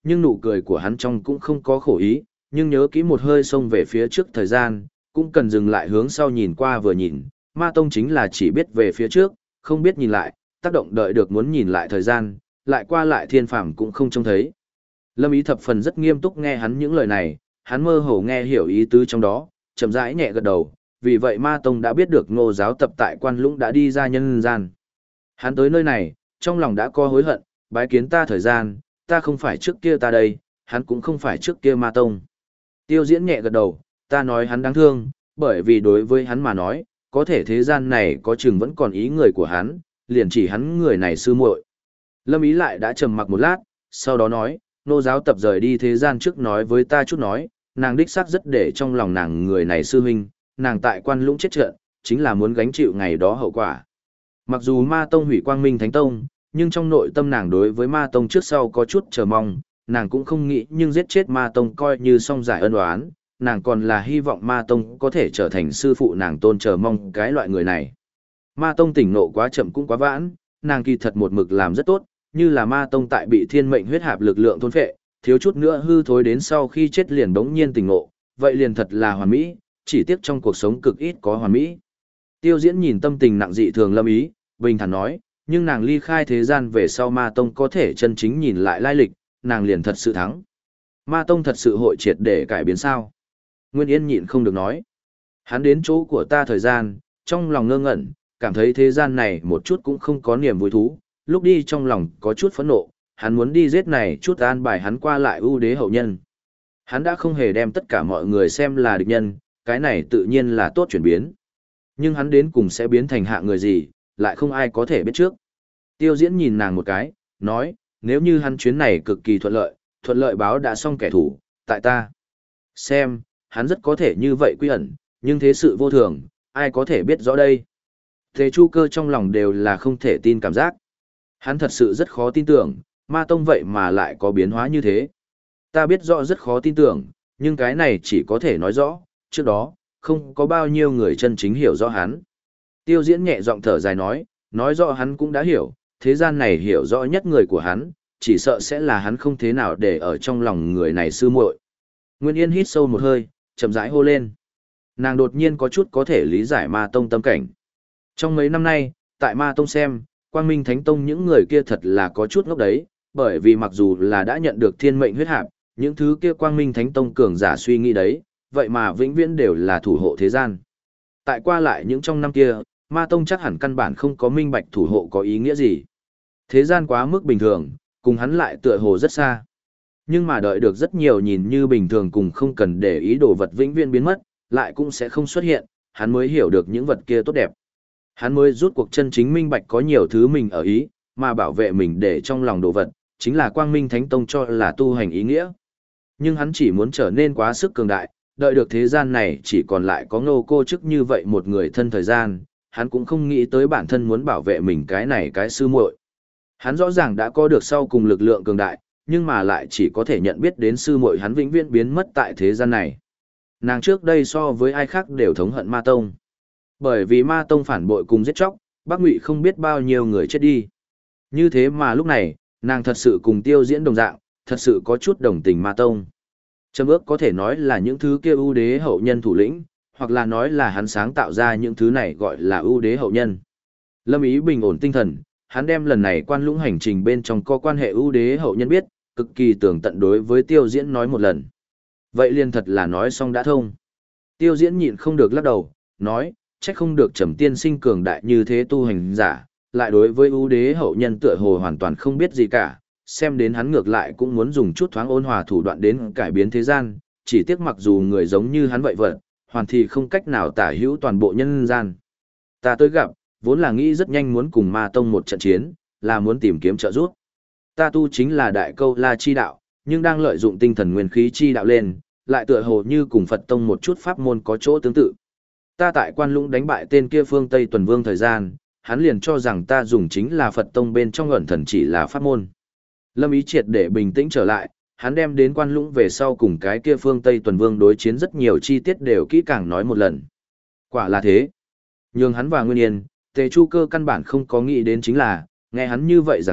nhưng nụ cười của hắn trong cũng không có khổ ý, nhưng nhớ kỹ một hơi xông về phía trước thời gian, cũng cần dừng lại hướng sau nhìn qua vừa nhìn, ma tông chính là chỉ biết về phía trước, không biết nhìn lại, tác động đợi được muốn nhìn lại thời gian, lại qua lại thiên phàm cũng không trông thấy. Lâm Ý thập phần rất nghiêm túc nghe hắn những lời này, hắn mơ hồ nghe hiểu ý tứ trong đó, chậm rãi nhẹ gật đầu, vì vậy ma tông đã biết được Ngô giáo tập tại Quan Lũng đã đi ra nhân gian. Hắn tới nơi này, trong lòng đã có hối hận, bái kiến ta thời gian, ta không phải trước kia ta đây, hắn cũng không phải trước kia ma tông. Tiêu Diễn nhẹ gật đầu, ta nói hắn đáng thương, bởi vì đối với hắn mà nói, có thể thế gian này có chừng vẫn còn ý người của hắn, liền chỉ hắn người này sư muội. Lâm Ý lại đã trầm mặc một lát, sau đó nói, Ngô giáo tập rời đi thế gian trước nói với ta chút nói, nàng đích xác rất để trong lòng nàng người này sư huynh, nàng tại Quan Lũng chết trận, chính là muốn gánh chịu ngày đó hậu quả. Mặc dù ma tông hủy Quang Minh Thánh Tông, nhưng trong nội tâm nàng đối với ma tông trước sau có chút chờ mong, nàng cũng không nghĩ nhưng giết chết ma tông coi như xong giải ân oán, nàng còn là hy vọng ma tông có thể trở thành sư phụ nàng tôn chờ mong cái loại người này. Ma tông tỉnh nộ quá chậm cũng quá vãn, nàng kỳ thật một mực làm rất tốt, như là ma tông tại bị thiên mệnh huyết hạp lực lượng thôn phệ, thiếu chút nữa hư thối đến sau khi chết liền bỗng nhiên tỉnh ngộ, vậy liền thật là hoàn mỹ, chỉ tiếc trong cuộc sống cực ít có hoàn mỹ. Tiêu Diễn nhìn tâm tình nặng dị thường Lâm Ý, bình thản nói, nhưng nàng ly khai thế gian về sau ma tông có thể chân chính nhìn lại lai lịch, nàng liền thật sự thắng. Ma tông thật sự hội triệt để cải biến sao? Nguyên Yên nhịn không được nói. Hắn đến chỗ của ta thời gian, trong lòng ngơ ngẩn, cảm thấy thế gian này một chút cũng không có niềm vui thú, lúc đi trong lòng có chút phẫn nộ, hắn muốn đi giết này chút an bài hắn qua lại ưu đế hậu nhân. Hắn đã không hề đem tất cả mọi người xem là địch nhân, cái này tự nhiên là tốt chuyển biến. Nhưng hắn đến cùng sẽ biến thành hạ người gì, lại không ai có thể biết trước. Tiêu Diễn nhìn nàng một cái, nói, nếu như hắn chuyến này cực kỳ thuận lợi báo đã xong kẻ thù, tại ta. Xem, hắn rất có thể như vậy quy ẩn, nhưng thế sự vô thường, ai có thể biết rõ đây. Thế Chu Cơ trong lòng đều là không thể tin cảm giác. Hắn thật sự rất khó tin tưởng, ma tông vậy mà lại có biến hóa như thế. Ta biết rõ rất khó tin tưởng, nhưng cái này chỉ có thể nói rõ, trước đó, không có bao nhiêu người chân chính hiểu rõ hắn. Tiêu Diễn nhẹ giọng thở dài nói rõ hắn cũng đã hiểu, thế gian này hiểu rõ nhất người của hắn, chỉ sợ sẽ là hắn không thế nào để ở trong lòng người này sư muội. Nguyên Yên hít sâu một hơi, chậm rãi hô lên. Nàng đột nhiên có chút có thể lý giải ma tông tâm cảnh. Trong mấy năm nay, tại ma tông xem, Quang Minh Thánh Tông những người kia thật là có chút ngốc đấy, bởi vì mặc dù là đã nhận được thiên mệnh huyết hạp, những thứ kia Quang Minh Thánh Tông cường giả suy nghĩ đấy, vậy mà vĩnh viễn đều là thủ hộ thế gian. Tại qua lại những trong năm kia, ma tông chắc hẳn căn bản không có minh bạch thủ hộ có ý nghĩa gì. Thế gian quá mức bình thường, cùng hắn lại tựa hồ rất xa. Nhưng mà đợi được rất nhiều nhìn như bình thường cùng không cần để ý đồ vật vĩnh viễn biến mất, lại cũng sẽ không xuất hiện, hắn mới hiểu được những vật kia tốt đẹp. Hắn mới rút cuộc chân chính minh bạch có nhiều thứ mình ở ý, mà bảo vệ mình để trong lòng đồ vật, chính là Quang Minh Thánh Tông cho là tu hành ý nghĩa. Nhưng hắn chỉ muốn trở nên quá sức cường đại, đợi được thế gian này chỉ còn lại có Ngô Cô Chức như vậy một người thân thời gian, hắn cũng không nghĩ tới bản thân muốn bảo vệ mình cái này cái sư muội. Hắn rõ ràng đã có được sau cùng lực lượng cường đại, nhưng mà lại chỉ có thể nhận biết đến sư muội hắn vĩnh viễn biến mất tại thế gian này. Nàng trước đây so với ai khác đều thống hận ma tông. Bởi vì ma tông phản bội cùng giết chóc, Bắc Ngụy không biết bao nhiêu người chết đi. Như thế mà lúc này, nàng thật sự cùng Tiêu Diễn đồng dạng, thật sự có chút đồng tình ma tông. Trầm ước có thể nói là những thứ kia ưu đế hậu nhân thủ lĩnh, hoặc là nói là hắn sáng tạo ra những thứ này gọi là ưu đế hậu nhân. Lâm Ý bình ổn tinh thần, hắn đem lần này Quan Lũng hành trình bên trong có quan hệ ưu đế hậu nhân biết, cực kỳ tường tận đối với Tiêu Diễn nói một lần. Vậy liền thật là nói xong đã thông. Tiêu Diễn nhịn không được lắc đầu, nói, trách không được Trầm tiên sinh cường đại như thế tu hành giả, lại đối với ưu đế hậu nhân tựa hồ hoàn toàn không biết gì cả, xem đến hắn ngược lại cũng muốn dùng chút thoáng ôn hòa thủ đoạn đến cải biến thế gian, chỉ tiếc mặc dù người giống như hắn vậy vật, hoàn thì không cách nào tả hữu toàn bộ nhân gian. Ta tới gặp, vốn là nghĩ rất nhanh muốn cùng ma tông một trận chiến, là muốn tìm kiếm trợ giúp. Ta tu chính là đại câu la chi đạo, nhưng đang lợi dụng tinh thần nguyên khí chi đạo lên, lại tựa hồ như cùng Phật tông một chút pháp môn có chỗ tương tự. Ta tại Quan Lũng đánh bại tên kia phương Tây Tuần Vương thời gian, hắn liền cho rằng ta dùng chính là Phật tông bên trong ẩn thần chỉ là pháp môn. Lâm Ý triệt để bình tĩnh trở lại, hắn đem đến Quan Lũng về sau cùng cái kia phương Tây Tuần Vương đối chiến rất nhiều chi tiết đều kỹ càng nói một lần. Quả là thế. Nhưng hắn và Nguyên Yên, Tề Chu Cơ căn bản không có nghĩ đến chính là, nghe hắn như vậy giảng thuật,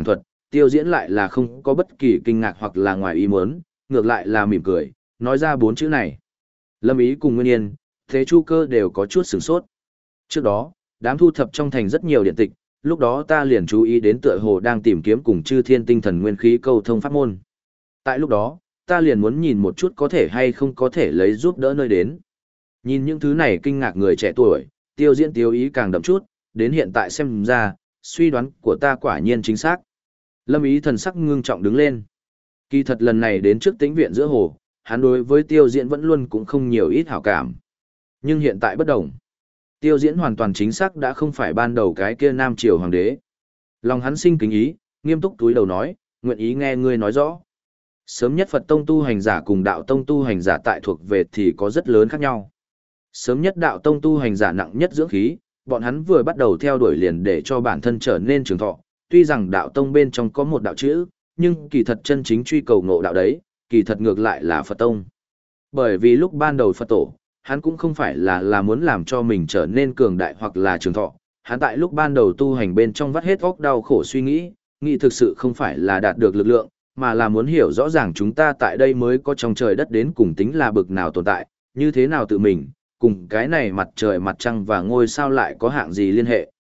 Tiêu Diễn lại là không có bất kỳ kinh ngạc hoặc là ngoài ý muốn, ngược lại là mỉm cười, nói ra 4 chữ này. Lâm Ý cùng Nguyên Yên, Thế Chu Cơ đều có chút sửng sốt. Trước đó, đám thu thập trong thành rất nhiều điện tịch, lúc đó ta liền chú ý đến tựa hồ đang tìm kiếm cùng chư thiên tinh thần nguyên khí câu thông pháp môn. Tại lúc đó, ta liền muốn nhìn một chút có thể hay không có thể lấy giúp đỡ nơi đến. Nhìn những thứ này kinh ngạc người trẻ tuổi, Tiêu Diễn tiêu ý càng đậm chút, đến hiện tại xem ra, suy đoán của ta quả nhiên chính xác. Lâm Ý thần sắc ngưng trọng đứng lên. Kỳ thật lần này đến trước tĩnh viện giữa hồ, hắn đối với Tiêu Diễn vẫn luôn cũng không nhiều ít hảo cảm. Nhưng hiện tại bất đồng. Tiêu Diễn hoàn toàn chính xác đã không phải ban đầu cái kia Nam Triều Hoàng đế. Lòng hắn sinh kính ý, nghiêm túc túi đầu nói, nguyện ý nghe ngươi nói rõ. Sớm nhất Phật tông tu hành giả cùng đạo tông tu hành giả tại thuộc về thì có rất lớn khác nhau. Sớm nhất đạo tông tu hành giả nặng nhất dưỡng khí, bọn hắn vừa bắt đầu theo đuổi liền để cho bản thân trở nên trường thọ. Tuy rằng đạo tông bên trong có một đạo chữ, nhưng kỳ thật chân chính truy cầu ngộ đạo đấy, kỳ thật ngược lại là Phật tông. Bởi vì lúc ban đầu Phật tổ, hắn cũng không phải là muốn làm cho mình trở nên cường đại hoặc là trường thọ. Hắn tại lúc ban đầu tu hành bên trong vắt hết óc đau khổ suy nghĩ thực sự không phải là đạt được lực lượng, mà là muốn hiểu rõ ràng chúng ta tại đây mới có trong trời đất đến cùng tính là bực nào tồn tại, như thế nào tự mình, cùng cái này mặt trời mặt trăng và ngôi sao lại có hạng gì liên hệ.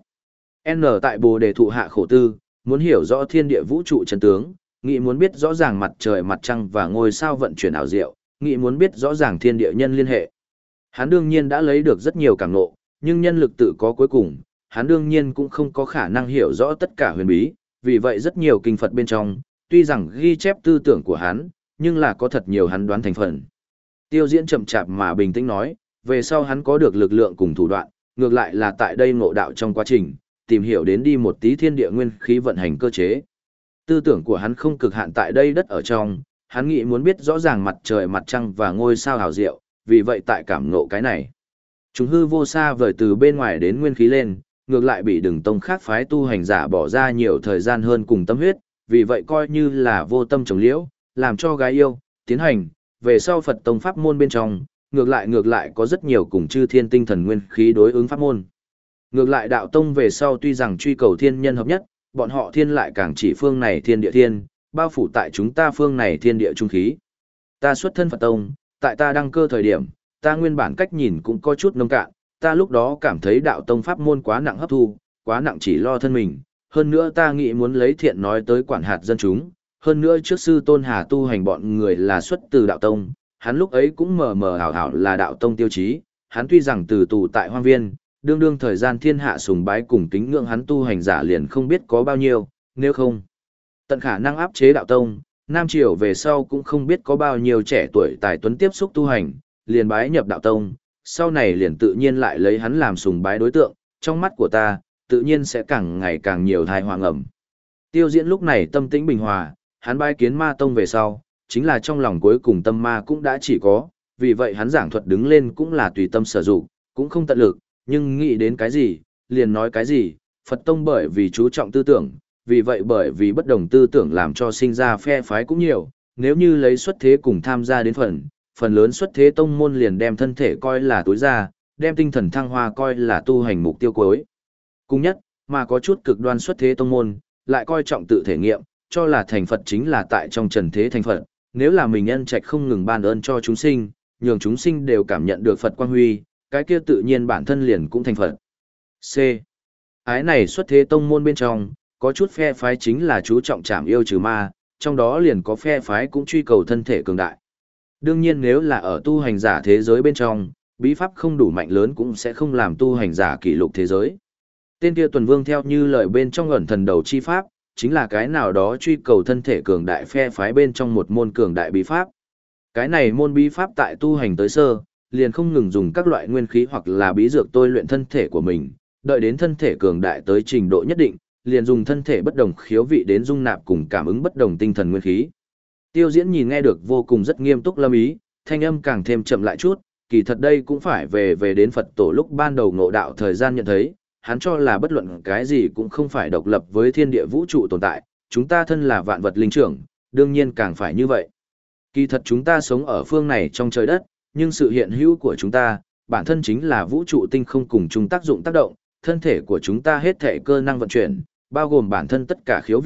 N tại Bồ Đề thụ hạ khổ tư, muốn hiểu rõ thiên địa vũ trụ chân tướng, nghĩ muốn biết rõ ràng mặt trời mặt trăng và ngôi sao vận chuyển ảo diệu, nghĩ muốn biết rõ ràng thiên địa nhân liên hệ. Hắn đương nhiên đã lấy được rất nhiều cảm ngộ, nhưng nhân lực tự có cuối cùng, hắn đương nhiên cũng không có khả năng hiểu rõ tất cả huyền bí, vì vậy rất nhiều kinh Phật bên trong, tuy rằng ghi chép tư tưởng của hắn, nhưng là có thật nhiều hắn đoán thành phần. Tiêu Diễn chậm chạp mà bình tĩnh nói, về sau hắn có được lực lượng cùng thủ đoạn, ngược lại là tại đây ngộ đạo trong quá trình, tìm hiểu đến đi một tí thiên địa nguyên khí vận hành cơ chế. Tư tưởng của hắn không cực hạn tại đây đất ở trong, hắn nghĩ muốn biết rõ ràng mặt trời mặt trăng và ngôi sao hào diệu, vì vậy tại cảm ngộ cái này. Chúng hư vô xa vời từ bên ngoài đến nguyên khí lên, ngược lại bị Đừng tông khác phái tu hành giả bỏ ra nhiều thời gian hơn cùng tâm huyết, vì vậy coi như là vô tâm trồng liễu, làm cho gái yêu, tiến hành, về sau Phật tông pháp môn bên trong, ngược lại có rất nhiều cùng chư thiên tinh thần nguyên khí đối ứng pháp môn. Ngược lại đạo tông về sau tuy rằng truy cầu thiên nhân hợp nhất, bọn họ thiên lại càng chỉ phương này thiên địa thiên, bao phủ tại chúng ta phương này thiên địa trung khí. Ta xuất thân Phật tông, tại ta đăng cơ thời điểm, ta nguyên bản cách nhìn cũng có chút nông cạn, ta lúc đó cảm thấy đạo tông pháp môn quá nặng hấp thu, quá nặng chỉ lo thân mình, hơn nữa ta nghĩ muốn lấy thiện nói tới quản hạt dân chúng, hơn nữa trước sư Tôn Hà tu hành bọn người là xuất từ đạo tông, hắn lúc ấy cũng mờ mờ ảo ảo là đạo tông tiêu chí, hắn tuy rằng từ tù tại hoang viên, đương thời gian thiên hạ sùng bái cùng kính ngưỡng hắn tu hành giả liền không biết có bao nhiêu, nếu không tận khả năng áp chế đạo tông, Nam Triều về sau cũng không biết có bao nhiêu trẻ tuổi tài tuấn tiếp xúc tu hành, liền bái nhập đạo tông, sau này liền tự nhiên lại lấy hắn làm sùng bái đối tượng, trong mắt của ta, tự nhiên sẽ càng ngày càng nhiều thai hoàng ẩm. Tiêu Diễn lúc này tâm tĩnh bình hòa, hắn bái kiến ma tông về sau, chính là trong lòng cuối cùng tâm ma cũng đã chỉ có, vì vậy hắn giảng thuật đứng lên cũng là tùy tâm sở dụng, cũng không tận lực, nhưng nghĩ đến cái gì, liền nói cái gì, Phật tông bởi vì chú trọng tư tưởng, vì vậy bởi vì bất đồng tư tưởng làm cho sinh ra phe phái cũng nhiều, nếu như lấy xuất thế cùng tham gia đến phần lớn xuất thế tông môn liền đem thân thể coi là tối ra, đem tinh thần thăng hoa coi là tu hành mục tiêu cuối. Cùng nhất, mà có chút cực đoan xuất thế tông môn, lại coi trọng tự thể nghiệm, cho là thành Phật chính là tại trong trần thế thành Phật, nếu là mình nhân trạch không ngừng ban ơn cho chúng sinh, nhường chúng sinh đều cảm nhận được Phật quang huy, cái kia tự nhiên bản thân liền cũng thành Phật. C. Ái này xuất thế tông môn bên trong, có chút phe phái chính là chú trọng trảm yêu trừ ma, trong đó liền có phe phái cũng truy cầu thân thể cường đại. Đương nhiên nếu là ở tu hành giả thế giới bên trong, bí pháp không đủ mạnh lớn cũng sẽ không làm tu hành giả kỷ lục thế giới. Tên kia Tuần Vương theo như lời bên trong ẩn thần đầu chi pháp, chính là cái nào đó truy cầu thân thể cường đại phe phái bên trong một môn cường đại bí pháp. Cái này môn bí pháp tại tu hành tới sơ, liền không ngừng dùng các loại nguyên khí hoặc là bí dược tôi luyện thân thể của mình, đợi đến thân thể cường đại tới trình độ nhất định, liền dùng thân thể bất đồng khiếu vị đến dung nạp cùng cảm ứng bất đồng tinh thần nguyên khí. Tiêu Diễn nhìn nghe được vô cùng rất nghiêm túc lâm ý, thanh âm càng thêm chậm lại chút, kỳ thật đây cũng phải về đến Phật tổ lúc ban đầu ngộ đạo thời gian nhận thấy, hắn cho là bất luận cái gì cũng không phải độc lập với thiên địa vũ trụ tồn tại, chúng ta thân là vạn vật linh trưởng, đương nhiên càng phải như vậy. Kỳ thật chúng ta sống ở phương này trong trời đất, nhưng sự hiện hữu của chúng ta, bản thân chính là vũ trụ tinh không cùng chung tác dụng tác động, thân thể của chúng ta hết thể cơ năng vận chuyển, bao gồm bản thân tất cả khiếu vị,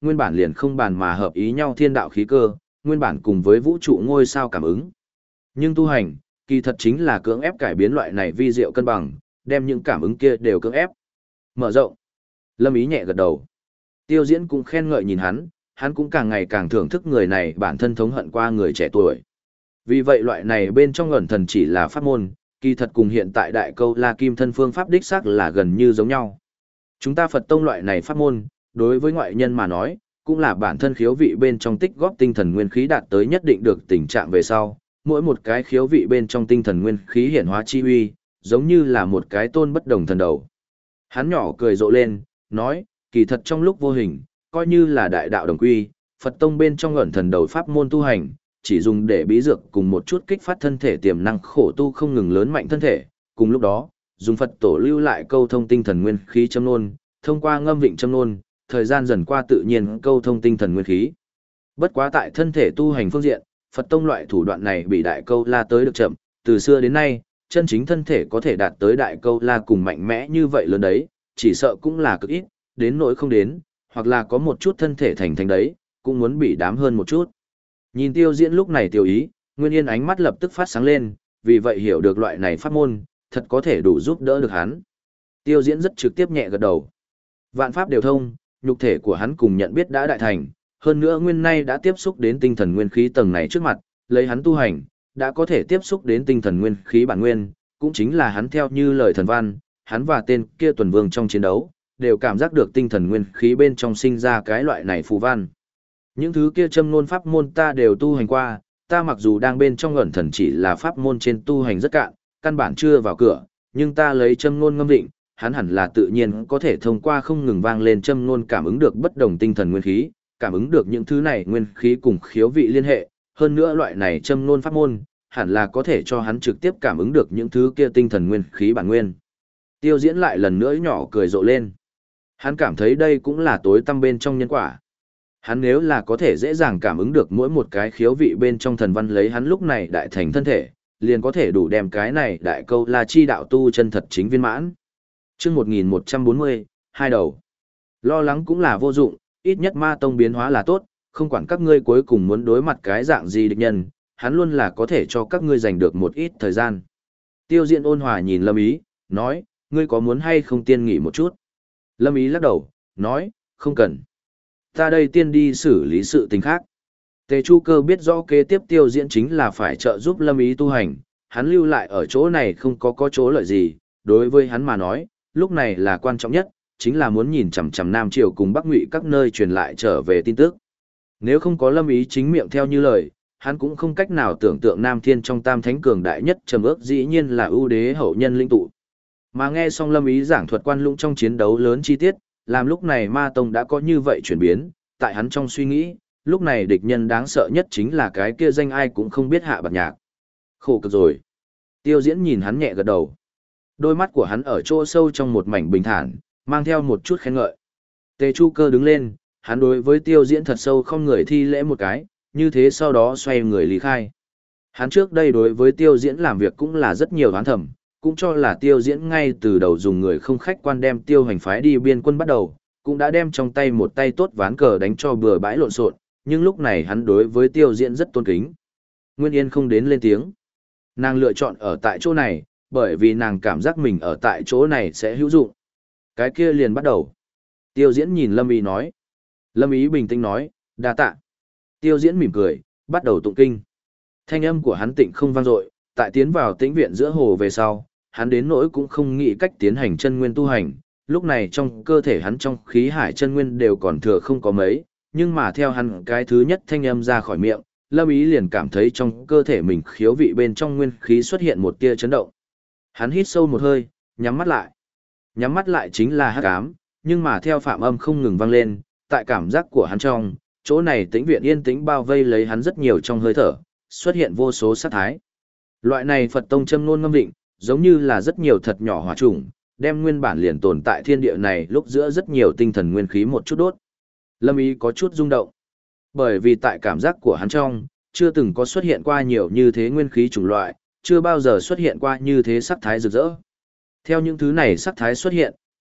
nguyên bản liền không bàn mà hợp ý nhau thiên đạo khí cơ, nguyên bản cùng với vũ trụ ngôi sao cảm ứng. Nhưng tu hành, kỳ thật chính là cưỡng ép cải biến loại này vi diệu cân bằng, đem những cảm ứng kia đều cưỡng ép. Mở rộng. Lâm Ý nhẹ gật đầu. Tiêu Diễn cũng khen ngợi nhìn hắn cũng càng ngày càng thưởng thức người này bản thân thống hận qua người trẻ tuổi. Vì vậy loại này bên trong ẩn thần chỉ là pháp môn, kỳ thật cùng hiện tại đại câu La Kim thân phương pháp đích xác là gần như giống nhau. Chúng ta Phật tông loại này pháp môn, đối với ngoại nhân mà nói, cũng là bản thân khiếu vị bên trong tích góp tinh thần nguyên khí đạt tới nhất định được tình trạng về sau, mỗi một cái khiếu vị bên trong tinh thần nguyên khí hiển hóa chi uy, giống như là một cái tôn bất đồng thần đầu. Hắn nhỏ cười rộ lên, nói, kỳ thật trong lúc vô hình, coi như là đại đạo đồng quy, Phật tông bên trong ẩn thần đầu pháp môn tu hành, chỉ dùng để bí dược cùng một chút kích phát thân thể tiềm năng khổ tu không ngừng lớn mạnh thân thể, cùng lúc đó, dùng Phật tổ lưu lại câu thông tinh thần nguyên khí châm nôn, thông qua ngâm vịnh châm nôn, thời gian dần qua tự nhiên câu thông tinh thần nguyên khí. Bất quá tại thân thể tu hành phương diện, Phật tông loại thủ đoạn này bị đại câu La tới được chậm, từ xưa đến nay, chân chính thân thể có thể đạt tới đại câu La cùng mạnh mẽ như vậy lớn đấy, chỉ sợ cũng là cực ít, đến nỗi không đến, hoặc là có một chút thân thể thành đấy, cũng muốn bị đám hơn một chút. Nhìn Tiêu Diễn lúc này tiêu ý, Nguyên Yên ánh mắt lập tức phát sáng lên, vì vậy hiểu được loại này pháp môn, thật có thể đủ giúp đỡ được hắn. Tiêu Diễn rất trực tiếp nhẹ gật đầu. Vạn pháp đều thông, nhục thể của hắn cùng nhận biết đã đại thành, hơn nữa nguyên nay đã tiếp xúc đến tinh thần nguyên khí tầng này trước mặt, lấy hắn tu hành, đã có thể tiếp xúc đến tinh thần nguyên khí bản nguyên, cũng chính là hắn theo như lời thần văn, hắn và tên kia tuần vương trong chiến đấu, đều cảm giác được tinh thần nguyên khí bên trong sinh ra cái loại này phù văn. Những thứ kia châm ngôn pháp môn ta đều tu hành qua, ta mặc dù đang bên trong ẩn thần chỉ là pháp môn trên tu hành rất cạn, căn bản chưa vào cửa, nhưng ta lấy châm ngôn ngâm định, hắn hẳn là tự nhiên có thể thông qua không ngừng vang lên châm ngôn cảm ứng được bất đồng tinh thần nguyên khí, cảm ứng được những thứ này nguyên khí cùng khiếu vị liên hệ, hơn nữa loại này châm ngôn pháp môn, hẳn là có thể cho hắn trực tiếp cảm ứng được những thứ kia tinh thần nguyên khí bản nguyên. Tiêu Diễn lại lần nữa nhỏ cười rộ lên. Hắn cảm thấy đây cũng là tối tăm bên trong nhân quả. Hắn nếu là có thể dễ dàng cảm ứng được mỗi một cái khiếu vị bên trong thần văn lấy hắn lúc này đại thành thân thể, liền có thể đủ đem cái này đại câu La chi đạo tu chân thật chính viên mãn. Chương 1140, hai đầu. Lo lắng cũng là vô dụng, ít nhất ma tông biến hóa là tốt, không quản các ngươi cuối cùng muốn đối mặt cái dạng gì địch nhân, hắn luôn là có thể cho các ngươi giành được một ít thời gian. Tiêu Diễn ôn hòa nhìn Lâm Ý, nói, ngươi có muốn hay không tiên nghỉ một chút? Lâm Ý lắc đầu, nói, không cần. Ta đây tiên đi xử lý sự tình khác. Tề Chu Cơ biết rõ kế tiếp Tiêu Diễn chính là phải trợ giúp Lâm Ý tu hành, hắn lưu lại ở chỗ này không có chỗ lợi gì, đối với hắn mà nói, lúc này là quan trọng nhất, chính là muốn nhìn chằm chằm Nam Triều cùng Bắc Ngụy các nơi truyền lại trở về tin tức. Nếu không có Lâm Ý chính miệng theo như lời, hắn cũng không cách nào tưởng tượng Nam Thiên trong Tam Thánh cường đại nhất trầm ước dĩ nhiên là ưu đế hậu nhân linh tụ. Mà nghe xong Lâm Ý giảng thuật quan lũng trong chiến đấu lớn chi tiết, làm lúc này Ma Tông đã có như vậy chuyển biến, tại hắn trong suy nghĩ, lúc này địch nhân đáng sợ nhất chính là cái kia danh ai cũng không biết Hạ Bạt Nhạc. Khổ cực rồi. Tiêu Diễn nhìn hắn nhẹ gật đầu. Đôi mắt của hắn ở chỗ sâu trong một mảnh bình thản, mang theo một chút khen ngợi. Tề Chu Cơ đứng lên, hắn đối với Tiêu Diễn thật sâu không người thi lễ một cái, như thế sau đó xoay người lý khai. Hắn trước đây đối với Tiêu Diễn làm việc cũng là rất nhiều đoán thầm, cũng cho là Tiêu Diễn ngay từ đầu dùng người không khách quan đem Tiêu Hành phái đi biên quân bắt đầu, cũng đã đem trong tay một tay tốt ván cờ đánh cho bừa bãi lộn xộn, nhưng lúc này hắn đối với Tiêu Diễn rất tôn kính. Nguyên Yên không đến lên tiếng. Nàng lựa chọn ở tại chỗ này, bởi vì nàng cảm giác mình ở tại chỗ này sẽ hữu dụng. Cái kia liền bắt đầu. Tiêu Diễn nhìn Lâm Ý nói. Lâm Ý bình tĩnh nói, đa tạ. Tiêu Diễn mỉm cười, bắt đầu tụng kinh. Thanh âm của hắn tịnh không vang dội, tại tiến vào tĩnh viện giữa hồ về sau, hắn đến nỗi cũng không nghĩ cách tiến hành chân nguyên tu hành. Lúc này trong cơ thể hắn trong khí hải chân nguyên đều còn thừa không có mấy, nhưng mà theo hắn cái thứ nhất thanh âm ra khỏi miệng, Lâm Ý liền cảm thấy trong cơ thể mình khiếu vị bên trong nguyên khí xuất hiện một tia chấn động. Hắn hít sâu một hơi, nhắm mắt lại. Nhắm mắt lại chính là hắc ám, nhưng mà theo phạm âm không ngừng vang lên, tại cảm giác của hắn trong, chỗ này tĩnh viện yên tĩnh bao vây lấy hắn rất nhiều trong hơi thở, xuất hiện vô số sát thái. Loại này Phật tông châm ngôn ngâm định, giống như là rất nhiều thật nhỏ hỏa trùng, đem nguyên bản liền tồn tại thiên địa này lúc giữa rất nhiều tinh thần nguyên khí một chút đốt. Lâm Ý có chút rung động. Bởi vì tại cảm giác của hắn trong, chưa từng có xuất hiện qua nhiều như thế nguyên khí chủng loại, chưa bao giờ xuất hiện qua như thế sắc thái rực rỡ. Theo những thứ này sắc thái xuất hiện,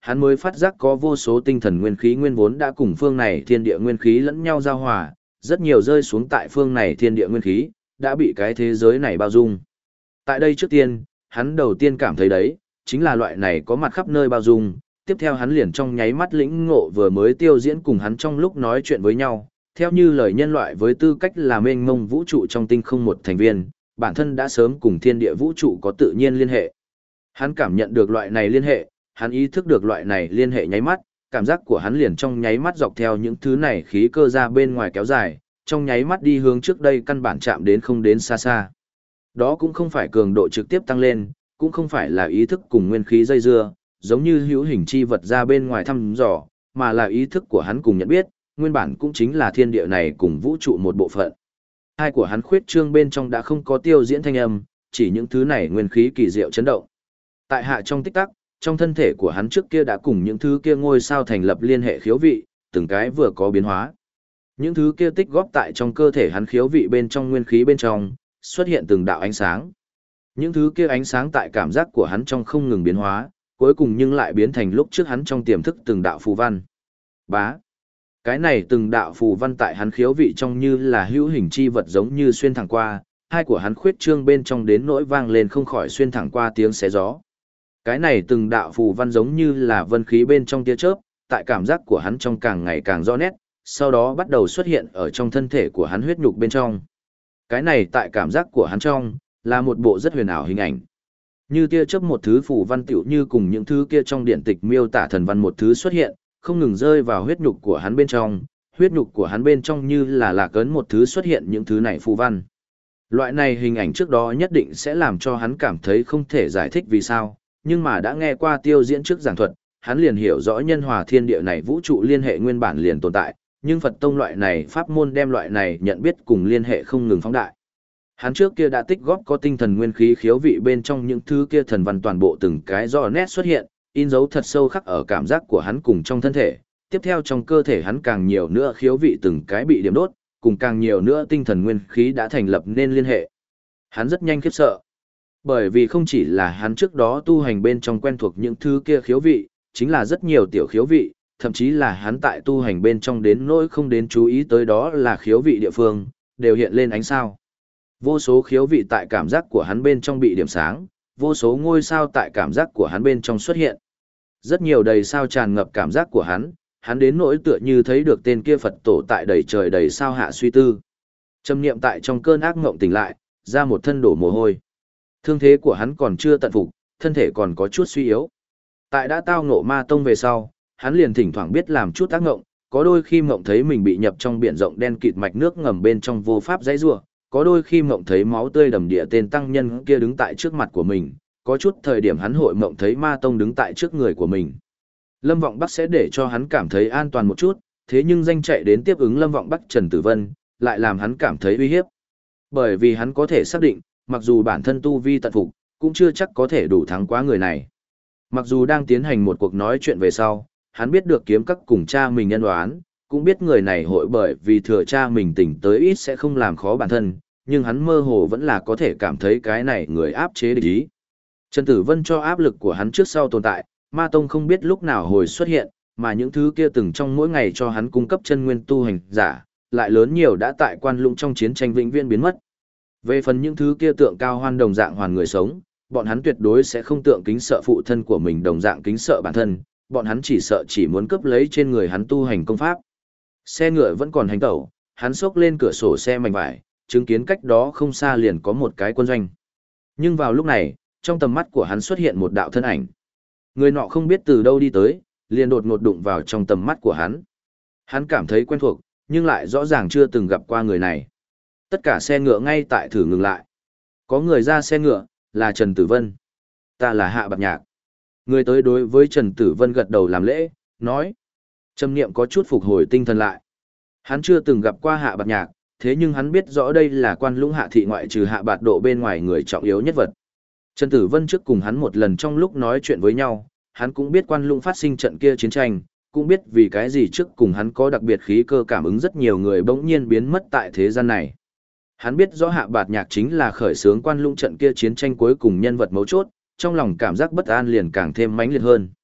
hắn mới phát giác có vô số tinh thần nguyên khí nguyên vốn đã cùng phương này thiên địa nguyên khí lẫn nhau giao hòa, rất nhiều rơi xuống tại phương này thiên địa nguyên khí, đã bị cái thế giới này bao dung. Tại đây trước tiên, hắn đầu tiên cảm thấy đấy, chính là loại này có mặt khắp nơi bao dung, tiếp theo hắn liền trong nháy mắt lĩnh ngộ vừa mới tiêu diễn cùng hắn trong lúc nói chuyện với nhau, theo như lời nhân loại với tư cách là mênh mông vũ trụ trong tinh không một thành viên, bản thân đã sớm cùng thiên địa vũ trụ có tự nhiên liên hệ. Hắn cảm nhận được loại này liên hệ, hắn ý thức được loại này liên hệ nháy mắt, cảm giác của hắn liền trong nháy mắt dọc theo những thứ này khí cơ ra bên ngoài kéo dài, trong nháy mắt đi hướng trước đây căn bản chạm đến không đến xa xa. Đó cũng không phải cường độ trực tiếp tăng lên, cũng không phải là ý thức cùng nguyên khí dây dưa, giống như hữu hình chi vật ra bên ngoài thăm dò, mà là ý thức của hắn cùng nhận biết, nguyên bản cũng chính là thiên địa này cùng vũ trụ một bộ phận. Hai của hắn khuyết trương bên trong đã không có tiêu diễn thanh âm, chỉ những thứ này nguyên khí kỳ diệu chấn động. Tại hạ trong tích tắc, trong thân thể của hắn trước kia đã cùng những thứ kia ngôi sao thành lập liên hệ khiếu vị, từng cái vừa có biến hóa. Những thứ kia tích góp tại trong cơ thể hắn khiếu vị bên trong nguyên khí bên trong, xuất hiện từng đạo ánh sáng. Những thứ kia ánh sáng tại cảm giác của hắn trong không ngừng biến hóa, cuối cùng nhưng lại biến thành lúc trước hắn trong tiềm thức từng đạo phù văn. Bá. Cái này từng đạo phù văn tại hắn khiếu vị trong như là hữu hình chi vật giống như xuyên thẳng qua, hai của hắn khuyết trương bên trong đến nỗi vang lên không khỏi xuyên thẳng qua tiếng xé gió. Cái này từng đạo phù văn giống như là vân khí bên trong tia chớp, tại cảm giác của hắn trong càng ngày càng rõ nét, sau đó bắt đầu xuất hiện ở trong thân thể của hắn huyết nhục bên trong. Cái này tại cảm giác của hắn trong, là một bộ rất huyền ảo hình ảnh. Như tia chớp một thứ phù văn tiểu như cùng những thứ kia trong điển tịch miêu tả thần văn một thứ xuất hiện, không ngừng rơi vào huyết nhục của hắn bên trong, huyết nhục của hắn bên trong như là lạc ấn một thứ xuất hiện những thứ này phù văn. Loại này hình ảnh trước đó nhất định sẽ làm cho hắn cảm thấy không thể giải thích vì sao, nhưng mà đã nghe qua tiêu diễn trước giảng thuật, hắn liền hiểu rõ nhân hòa thiên địa này vũ trụ liên hệ nguyên bản liền tồn tại, nhưng Phật tông loại này pháp môn đem loại này nhận biết cùng liên hệ không ngừng phóng đại. Hắn trước kia đã tích góp có tinh thần nguyên khí khiếu vị bên trong những thứ kia thần văn toàn bộ từng cái rõ nét xuất hiện, in dấu thật sâu khắc ở cảm giác của hắn cùng trong thân thể. Tiếp theo trong cơ thể hắn càng nhiều nữa khiếu vị từng cái bị điểm đốt, cùng càng nhiều nữa tinh thần nguyên khí đã thành lập nên liên hệ. Hắn rất nhanh khiếp sợ. Bởi vì không chỉ là hắn trước đó tu hành bên trong quen thuộc những thứ kia khiếu vị, chính là rất nhiều tiểu khiếu vị, thậm chí là hắn tại tu hành bên trong đến nỗi không đến chú ý tới đó là khiếu vị địa phương, đều hiện lên ánh sao. Vô số khiếu vị tại cảm giác của hắn bên trong bị điểm sáng, vô số ngôi sao tại cảm giác của hắn bên trong xuất hiện. Rất nhiều đầy sao tràn ngập cảm giác của hắn đến nỗi tựa như thấy được tên kia Phật tổ tại đầy trời đầy sao hạ suy tư. Trầm niệm tại trong cơn ác ngộng tỉnh lại, ra một thân đổ mồ hôi. Thương thế của hắn còn chưa tận phục, thân thể còn có chút suy yếu. Tại đã tao ngộ ma tông về sau, hắn liền thỉnh thoảng biết làm chút ác ngộng, có đôi khi mộng thấy mình bị nhập trong biển rộng đen kịt mạch nước ngầm bên trong vô pháp dãy rủa, có đôi khi mộng thấy máu tươi đầm địa tên tăng nhân kia đứng tại trước mặt của mình, có chút thời điểm hắn hội mộng thấy ma tông đứng tại trước người của mình. Lâm Vọng Bắc sẽ để cho hắn cảm thấy an toàn một chút, thế nhưng danh chạy đến tiếp ứng Lâm Vọng Bắc Trần Tử Vân, lại làm hắn cảm thấy uy hiếp. Bởi vì hắn có thể xác định, mặc dù bản thân tu vi tận phục, cũng chưa chắc có thể đủ thắng quá người này. Mặc dù đang tiến hành một cuộc nói chuyện về sau, hắn biết được kiếm các cùng cha mình nhân đoán, cũng biết người này hội bởi vì thừa cha mình tỉnh tới ít sẽ không làm khó bản thân, nhưng hắn mơ hồ vẫn là có thể cảm thấy cái này người áp chế địch ý. Trần Tử Vân cho áp lực của hắn trước sau tồn tại, ma tông không biết lúc nào hồi xuất hiện, mà những thứ kia từng trong mỗi ngày cho hắn cung cấp chân nguyên tu hành giả, lại lớn nhiều đã tại quan lũng trong chiến tranh vĩnh viễn biến mất. Về phần những thứ kia tượng cao hoan đồng dạng hoàn người sống, bọn hắn tuyệt đối sẽ không tượng kính sợ phụ thân của mình đồng dạng kính sợ bản thân, bọn hắn chỉ sợ chỉ muốn cướp lấy trên người hắn tu hành công pháp. Xe ngựa vẫn còn hành tẩu, hắn xốc lên cửa sổ xe mảnh vải, chứng kiến cách đó không xa liền có một cái quân doanh. Nhưng vào lúc này, trong tầm mắt của hắn xuất hiện một đạo thân ảnh. Người nọ không biết từ đâu đi tới, liền đột ngột đụng vào trong tầm mắt của hắn. Hắn cảm thấy quen thuộc, nhưng lại rõ ràng chưa từng gặp qua người này. Tất cả xe ngựa ngay tại thử ngừng lại. Có người ra xe ngựa, là Trần Tử Vân. Ta là Hạ Bạt Nhạc. Người tới đối với Trần Tử Vân gật đầu làm lễ, nói. Trầm Niệm có chút phục hồi tinh thần lại. Hắn chưa từng gặp qua Hạ Bạt Nhạc, thế nhưng hắn biết rõ đây là quan lũng Hạ thị ngoại trừ Hạ Bạt Độ bên ngoài người trọng yếu nhất vật. Trần Tử Vân trước cùng hắn một lần trong lúc nói chuyện với nhau, hắn cũng biết quan lũng phát sinh trận kia chiến tranh, cũng biết vì cái gì trước cùng hắn có đặc biệt khí cơ cảm ứng rất nhiều người bỗng nhiên biến mất tại thế gian này. Hắn biết rõ Hạ Bạt Nhạc chính là khởi xướng quan lũng trận kia chiến tranh cuối cùng nhân vật mấu chốt, trong lòng cảm giác bất an liền càng thêm mãnh liệt hơn.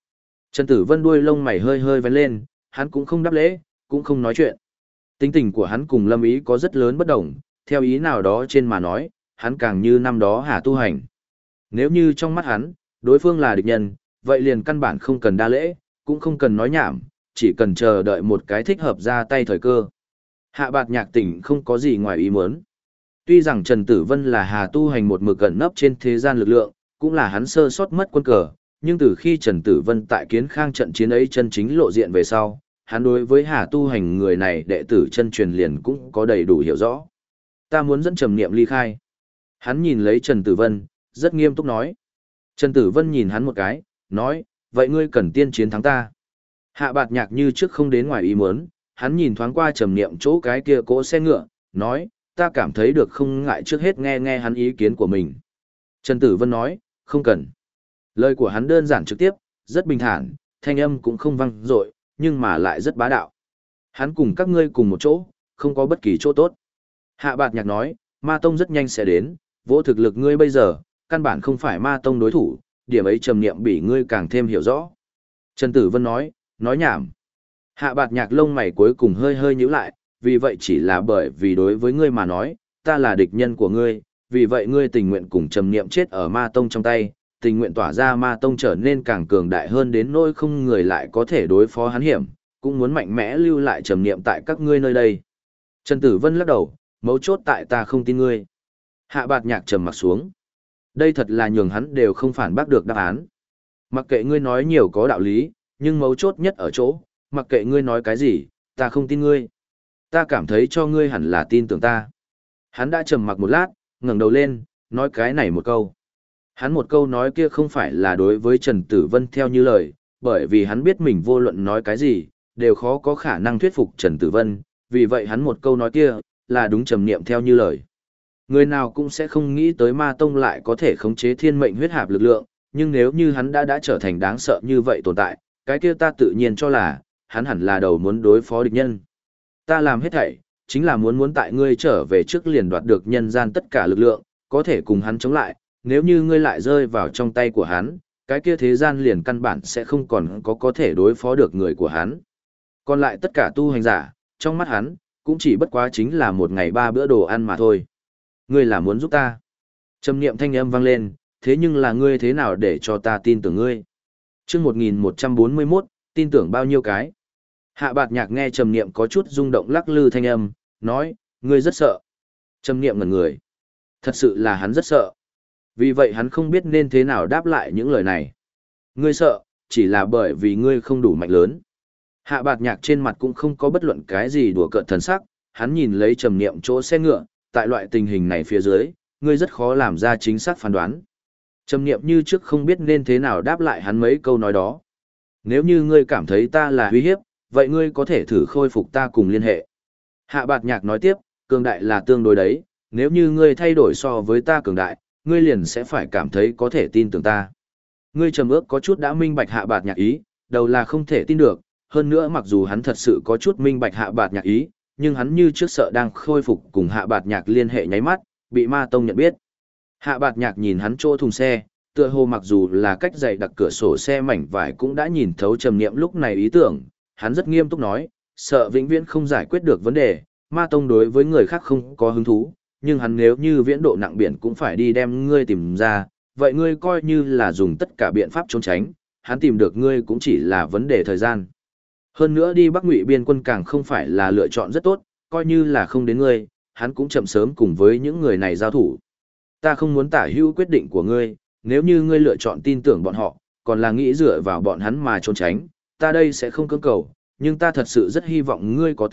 Trần Tử Vân đuôi lông mày hơi hơi vén lên, hắn cũng không đáp lễ, cũng không nói chuyện. Tính tình của hắn cùng Lâm Ý có rất lớn bất đồng, theo ý nào đó trên mà nói, hắn càng như năm đó Hà Tu Hành. Nếu như trong mắt hắn, đối phương là địch nhân, vậy liền căn bản không cần đa lễ, cũng không cần nói nhảm, chỉ cần chờ đợi một cái thích hợp ra tay thời cơ. Hạ Bạt Nhạc tỉnh không có gì ngoài ý muốn. Tuy rằng Trần Tử Vân là Hà Tu Hành một mực gần nấp trên thế gian lực lượng, cũng là hắn sơ sót mất quân cờ, nhưng từ khi Trần Tử Vân tại Kiến Khang trận chiến ấy chân chính lộ diện về sau, hắn đối với Hà Tu Hành người này đệ tử chân truyền liền cũng có đầy đủ hiểu rõ. Ta muốn dẫn Trầm Niệm ly khai. Hắn nhìn lấy Trần Tử Vân, rất nghiêm túc nói. Trần Tử Vân nhìn hắn một cái, nói, vậy ngươi cần tiên chiến thắng ta. Hạ Bạt Nhạc như trước không đến ngoài ý muốn, hắn nhìn thoáng qua Trầm Niệm chỗ cái kia cỗ xe ngựa, nói, ta cảm thấy được không ngại trước hết nghe nghe hắn ý kiến của mình. Trần Tử Vân nói, không cần. Lời của hắn đơn giản trực tiếp, rất bình thản, thanh âm cũng không vang dội, nhưng mà lại rất bá đạo. Hắn cùng các ngươi cùng một chỗ, không có bất kỳ chỗ tốt. Hạ Bạt Nhạc nói, Ma Tông rất nhanh sẽ đến, vỗ thực lực ngươi bây giờ, căn bản không phải Ma Tông đối thủ, điểm ấy Trầm Niệm bị ngươi càng thêm hiểu rõ. Trần Tử Vân nói nhảm. Hạ Bạt Nhạc lông mày cuối cùng hơi hơi nhíu lại, vì vậy chỉ là bởi vì đối với ngươi mà nói, ta là địch nhân của ngươi, vì vậy ngươi tình nguyện cùng Trầm Niệm chết ở Ma Tông trong tay, tình nguyện tỏa ra Ma Tông trở nên càng cường đại hơn đến nỗi không người lại có thể đối phó hắn hiểm, cũng muốn mạnh mẽ lưu lại Trầm Niệm tại các ngươi nơi đây. Trần Tử Vân lắc đầu, mấu chốt tại ta không tin ngươi. Hạ Bạt Nhạc trầm mặt xuống. Đây thật là nhường hắn đều không phản bác được đáp án. Mặc kệ ngươi nói nhiều có đạo lý, nhưng mấu chốt nhất ở chỗ, mặc kệ ngươi nói cái gì, ta không tin ngươi. Ta cảm thấy cho ngươi hẳn là tin tưởng ta. Hắn đã trầm mặc một lát, ngẩng đầu lên, nói cái này một câu. Hắn một câu nói kia không phải là đối với Trần Tử Vân theo như lời, bởi vì hắn biết mình vô luận nói cái gì, đều khó có khả năng thuyết phục Trần Tử Vân, vì vậy hắn một câu nói kia, là đúng Trầm Niệm theo như lời. Người nào cũng sẽ không nghĩ tới Ma Tông lại có thể khống chế thiên mệnh huyết hạp lực lượng, nhưng nếu như hắn đã trở thành đáng sợ như vậy tồn tại, cái kia ta tự nhiên cho là, hắn hẳn là đầu muốn đối phó địch nhân. Ta làm hết thảy, chính là muốn tại ngươi trở về trước liền đoạt được nhân gian tất cả lực lượng, có thể cùng hắn chống lại, nếu như ngươi lại rơi vào trong tay của hắn, cái kia thế gian liền căn bản sẽ không còn có thể đối phó được người của hắn. Còn lại tất cả tu hành giả, trong mắt hắn, cũng chỉ bất quá chính là một ngày 3 bữa đồ ăn mà thôi. Ngươi là muốn giúp ta. Trầm niệm thanh âm vang lên, thế nhưng là ngươi thế nào để cho ta tin tưởng ngươi? Chương 1141, tin tưởng bao nhiêu cái? Hạ Bạt Nhạc nghe Trầm niệm có chút rung động lắc lư thanh âm, nói, ngươi rất sợ. Trầm niệm ngẩn người. Thật sự là hắn rất sợ. Vì vậy hắn không biết nên thế nào đáp lại những lời này. Ngươi sợ, chỉ là bởi vì ngươi không đủ mạnh lớn. Hạ Bạt Nhạc trên mặt cũng không có bất luận cái gì đùa cợt thần sắc, hắn nhìn lấy Trầm niệm chỗ xe ngựa, tại loại tình hình này phía dưới, ngươi rất khó làm ra chính xác phán đoán. Trầm niệm như trước không biết nên thế nào đáp lại hắn mấy câu nói đó. Nếu như ngươi cảm thấy ta là uy hiếp, vậy ngươi có thể thử khôi phục ta cùng liên hệ. Hạ Bạt Nhạc nói tiếp, cường đại là tương đối đấy, nếu như ngươi thay đổi so với ta cường đại, ngươi liền sẽ phải cảm thấy có thể tin tưởng ta. Ngươi trầm ước có chút đã minh bạch Hạ Bạt Nhạc ý, đầu là không thể tin được, hơn nữa mặc dù hắn thật sự có chút minh bạch Hạ Bạt Nhạc ý, nhưng hắn như trước sợ đang khôi phục cùng Hạ Bạt Nhạc liên hệ nháy mắt, bị Ma Tông nhận biết. Hạ Bạt Nhạc nhìn hắn chỗ thùng xe, tựa hồ mặc dù là cách dày đặc cửa sổ xe mảnh vải cũng đã nhìn thấu Trầm niệm lúc này ý tưởng, hắn rất nghiêm túc nói, sợ vĩnh viễn không giải quyết được vấn đề, Ma Tông đối với người khác không có hứng thú, nhưng hắn nếu như viễn độ nặng biển cũng phải đi đem ngươi tìm ra, vậy ngươi coi như là dùng tất cả biện pháp trốn tránh, hắn tìm được ngươi cũng chỉ là vấn đề thời gian. Hơn nữa đi Bắc Ngụy biên quân càng không phải là lựa chọn rất tốt, coi như là không đến ngươi, hắn cũng chậm sớm cùng với những người này giao thủ. Ta không muốn tả hữu quyết định của ngươi, nếu như ngươi lựa chọn tin tưởng bọn họ, còn là nghĩ dựa vào bọn hắn mà trốn tránh, ta đây sẽ không cưỡng cầu, nhưng ta thật sự rất hy vọng ngươi có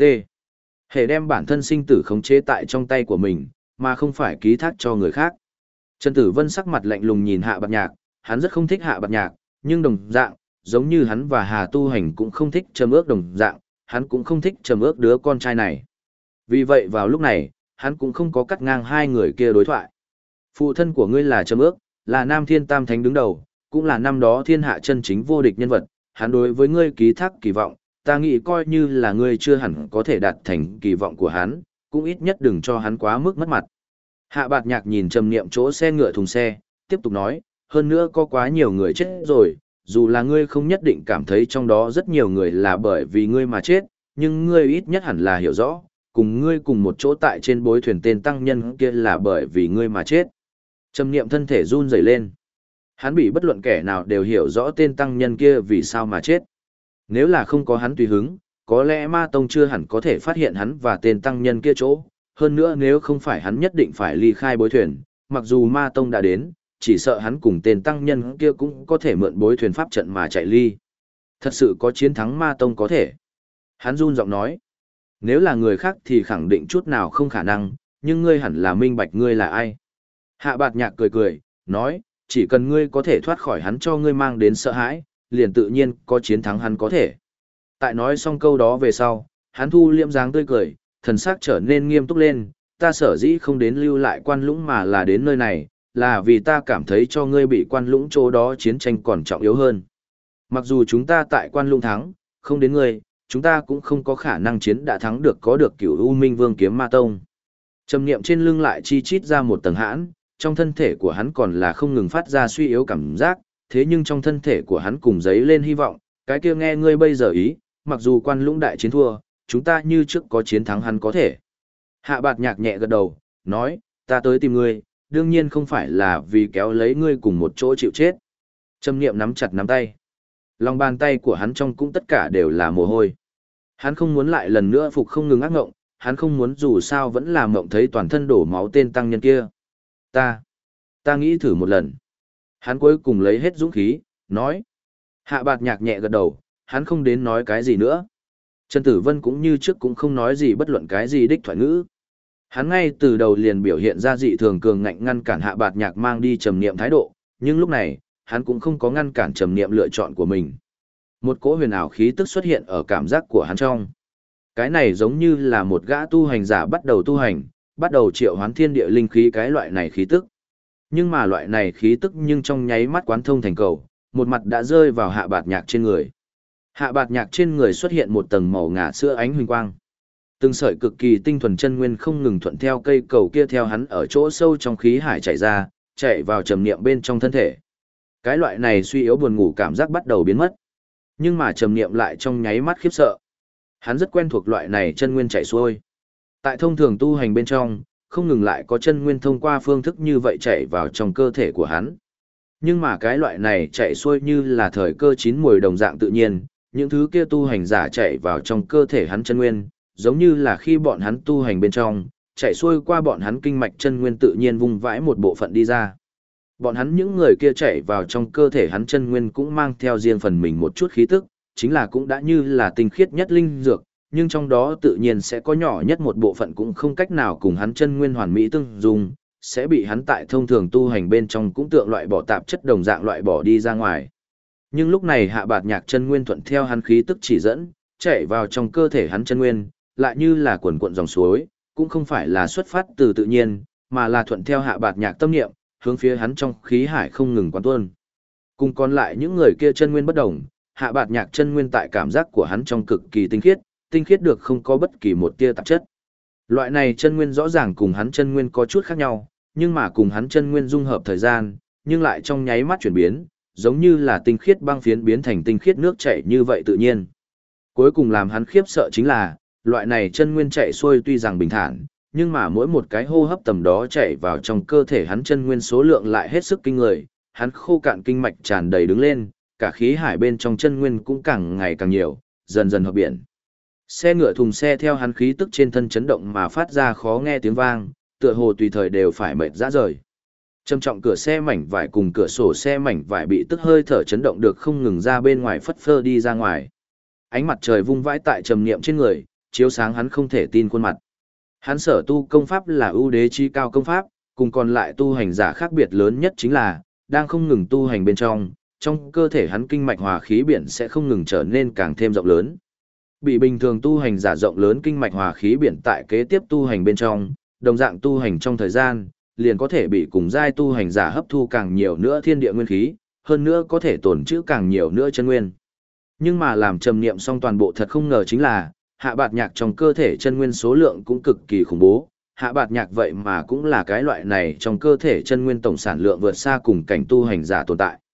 hề đem bản thân sinh tử khống chế tại trong tay của mình, mà không phải ký thác cho người khác. Trần Tử Vân sắc mặt lạnh lùng nhìn Hạ Bạt Nhạc, hắn rất không thích Hạ Bạt Nhạc, nhưng đồng dạng, giống như hắn và Hà Tu Hành cũng không thích Trầm Ước đồng dạng, hắn cũng không thích Trầm Ước đứa con trai này. Vì vậy vào lúc này, hắn cũng không có cắt ngang hai người kia đối thoại. Phụ thân của ngươi là Trầm Ước, là Nam Thiên Tam Thánh đứng đầu, cũng là năm đó thiên hạ chân chính vô địch nhân vật, hắn đối với ngươi ký thác kỳ vọng, ta nghĩ coi như là ngươi chưa hẳn có thể đạt thành kỳ vọng của hắn, cũng ít nhất đừng cho hắn quá mức mất mặt. Hạ Bạt Nhạc nhìn Trầm niệm chỗ xe ngựa thùng xe, tiếp tục nói, hơn nữa có quá nhiều người chết rồi, dù là ngươi không nhất định cảm thấy trong đó rất nhiều người là bởi vì ngươi mà chết, nhưng ngươi ít nhất hẳn là hiểu rõ, cùng ngươi cùng một chỗ tại trên bối thuyền tên tăng nhân kia là bởi vì ngươi mà chết. Trầm niệm thân thể run rẩy lên. Hắn bị bất luận kẻ nào đều hiểu rõ tên tăng nhân kia vì sao mà chết. Nếu là không có hắn tùy hứng, có lẽ ma tông chưa hẳn có thể phát hiện hắn và tên tăng nhân kia chỗ. Hơn nữa nếu không phải hắn nhất định phải ly khai bối thuyền, mặc dù ma tông đã đến, chỉ sợ hắn cùng tên tăng nhân kia cũng có thể mượn bối thuyền pháp trận mà chạy ly. Thật sự có chiến thắng ma tông có thể. Hắn run giọng nói. Nếu là người khác thì khẳng định chút nào không khả năng, nhưng ngươi hẳn là minh bạch ngươi là ai. Hạ Bạt Nhạc cười cười, nói, chỉ cần ngươi có thể thoát khỏi hắn cho ngươi mang đến sợ hãi, liền tự nhiên có chiến thắng hắn có thể. Tại nói xong câu đó về sau, hắn thu liễm dáng tươi cười, thần sắc trở nên nghiêm túc lên, ta sở dĩ không đến lưu lại quan lũng mà là đến nơi này, là vì ta cảm thấy cho ngươi bị quan lũng chỗ đó chiến tranh còn trọng yếu hơn. Mặc dù chúng ta tại quan lũng thắng, không đến ngươi, chúng ta cũng không có khả năng chiến đã thắng được có được Cửu U Minh Vương kiếm ma tông. Trầm niệm trên lưng lại chi chít ra một tầng hãn, trong thân thể của hắn còn là không ngừng phát ra suy yếu cảm giác, thế nhưng trong thân thể của hắn cùng giấy lên hy vọng, cái kia nghe ngươi bây giờ ý, mặc dù quan lũng đại chiến thua, chúng ta như trước có chiến thắng hắn có thể. Hạ Bạt Nhạc nhẹ gật đầu, nói, ta tới tìm ngươi, đương nhiên không phải là vì kéo lấy ngươi cùng một chỗ chịu chết. Trầm niệm nắm chặt nắm tay. Lòng bàn tay của hắn trong cũng tất cả đều là mồ hôi. Hắn không muốn lại lần nữa phục không ngừng ác ngộng, hắn không muốn dù sao vẫn là mộng thấy toàn thân đổ máu tên tăng nhân kia. Ta nghĩ thử một lần. Hắn cuối cùng lấy hết dũng khí, nói. Hạ Bạt Nhạc nhẹ gật đầu, hắn không đến nói cái gì nữa. Trần Tử Vân cũng như trước cũng không nói gì bất luận cái gì đích thoại ngữ. Hắn ngay từ đầu liền biểu hiện ra dị thường cường ngạnh ngăn cản Hạ Bạt Nhạc mang đi trầm niệm thái độ, nhưng lúc này, hắn cũng không có ngăn cản trầm niệm lựa chọn của mình. Một cỗ huyền ảo khí tức xuất hiện ở cảm giác của hắn trong. Cái này giống như là một gã tu hành giả bắt đầu tu hành, bắt đầu triệu hoán thiên địa linh khí cái loại này khí tức. Nhưng mà loại này khí tức nhưng trong nháy mắt quán thông thành cầu, một mặt đã rơi vào Hạ Bạt Nhạc trên người. Hạ Bạt Nhạc trên người xuất hiện một tầng màu ngà sữa ánh huỳnh quang. Từng sợi cực kỳ tinh thuần chân nguyên không ngừng thuận theo cây cầu kia theo hắn ở chỗ sâu trong khí hải chạy ra, chạy vào trầm niệm bên trong thân thể. Cái loại này suy yếu buồn ngủ cảm giác bắt đầu biến mất. Nhưng mà trầm niệm lại trong nháy mắt khiếp sợ. Hắn rất quen thuộc loại này chân nguyên chạy xuôi. Tại thông thường tu hành bên trong, không ngừng lại có chân nguyên thông qua phương thức như vậy chạy vào trong cơ thể của hắn. Nhưng mà cái loại này chạy xuôi như là thời cơ chín muồi đồng dạng tự nhiên, những thứ kia tu hành giả chạy vào trong cơ thể hắn chân nguyên, giống như là khi bọn hắn tu hành bên trong, chạy xuôi qua bọn hắn kinh mạch chân nguyên tự nhiên vung vãi một bộ phận đi ra. Bọn hắn những người kia chạy vào trong cơ thể hắn chân nguyên cũng mang theo riêng phần mình một chút khí tức, chính là cũng đã như là tinh khiết nhất linh dược, nhưng trong đó tự nhiên sẽ có nhỏ nhất một bộ phận cũng không cách nào cùng hắn chân nguyên hoàn mỹ tương dung, sẽ bị hắn tại thông thường tu hành bên trong cũng tượng loại bỏ tạp chất đồng dạng loại bỏ đi ra ngoài. Nhưng lúc này Hạ Bạt Nhạc chân nguyên thuận theo hắn khí tức chỉ dẫn, chạy vào trong cơ thể hắn chân nguyên, lại như là quần cuộn dòng suối, cũng không phải là xuất phát từ tự nhiên, mà là thuận theo Hạ Bạt Nhạc tâm niệm, hướng phía hắn trong khí hải không ngừng quán tuôn. Cùng còn lại những người kia chân nguyên bất đồng, Hạ Bạt Nhạc chân nguyên tại cảm giác của hắn trong cực kỳ tinh khiết được không có bất kỳ một tia tạp chất. Loại này chân nguyên rõ ràng cùng hắn chân nguyên có chút khác nhau, nhưng mà cùng hắn chân nguyên dung hợp thời gian, nhưng lại trong nháy mắt chuyển biến, giống như là tinh khiết băng phiến biến thành tinh khiết nước chảy như vậy tự nhiên. Cuối cùng làm hắn khiếp sợ chính là, loại này chân nguyên chạy xuôi tuy rằng bình thản, nhưng mà mỗi một cái hô hấp tầm đó chạy vào trong cơ thể hắn chân nguyên số lượng lại hết sức kinh người, hắn khô cạn kinh mạch tràn đầy đứng lên, cả khí hải bên trong chân nguyên cũng càng ngày càng nhiều, dần dần hợp biển. Xe ngựa thùng xe theo hắn khí tức trên thân chấn động mà phát ra khó nghe tiếng vang, tựa hồ tùy thời đều phải mệt rã rời. Trầm trọng cửa xe mảnh vải cùng cửa sổ xe mảnh vải bị tức hơi thở chấn động được không ngừng ra bên ngoài phất phơ đi ra ngoài. Ánh mặt trời vung vãi tại trầm niệm trên người, chiếu sáng hắn không thể tin khuôn mặt. Hắn sở tu công pháp là ưu đế chi cao công pháp, cùng còn lại tu hành giả khác biệt lớn nhất chính là, đang không ngừng tu hành bên trong cơ thể hắn kinh mạch hòa khí biển sẽ không ngừng trở nên càng thêm rộng lớn. Bị bình thường tu hành giả rộng lớn kinh mạch hòa khí biển tại kế tiếp tu hành bên trong, đồng dạng tu hành trong thời gian, liền có thể bị cùng giai tu hành giả hấp thu càng nhiều nữa thiên địa nguyên khí, hơn nữa có thể tổn trữ càng nhiều nữa chân nguyên. Nhưng mà làm trầm niệm xong toàn bộ thật không ngờ chính là, Hạ Bạt Nhạc trong cơ thể chân nguyên số lượng cũng cực kỳ khủng bố. Hạ Bạt Nhạc vậy mà cũng là cái loại này trong cơ thể chân nguyên tổng sản lượng vượt xa cùng cảnh tu hành giả tồn tại.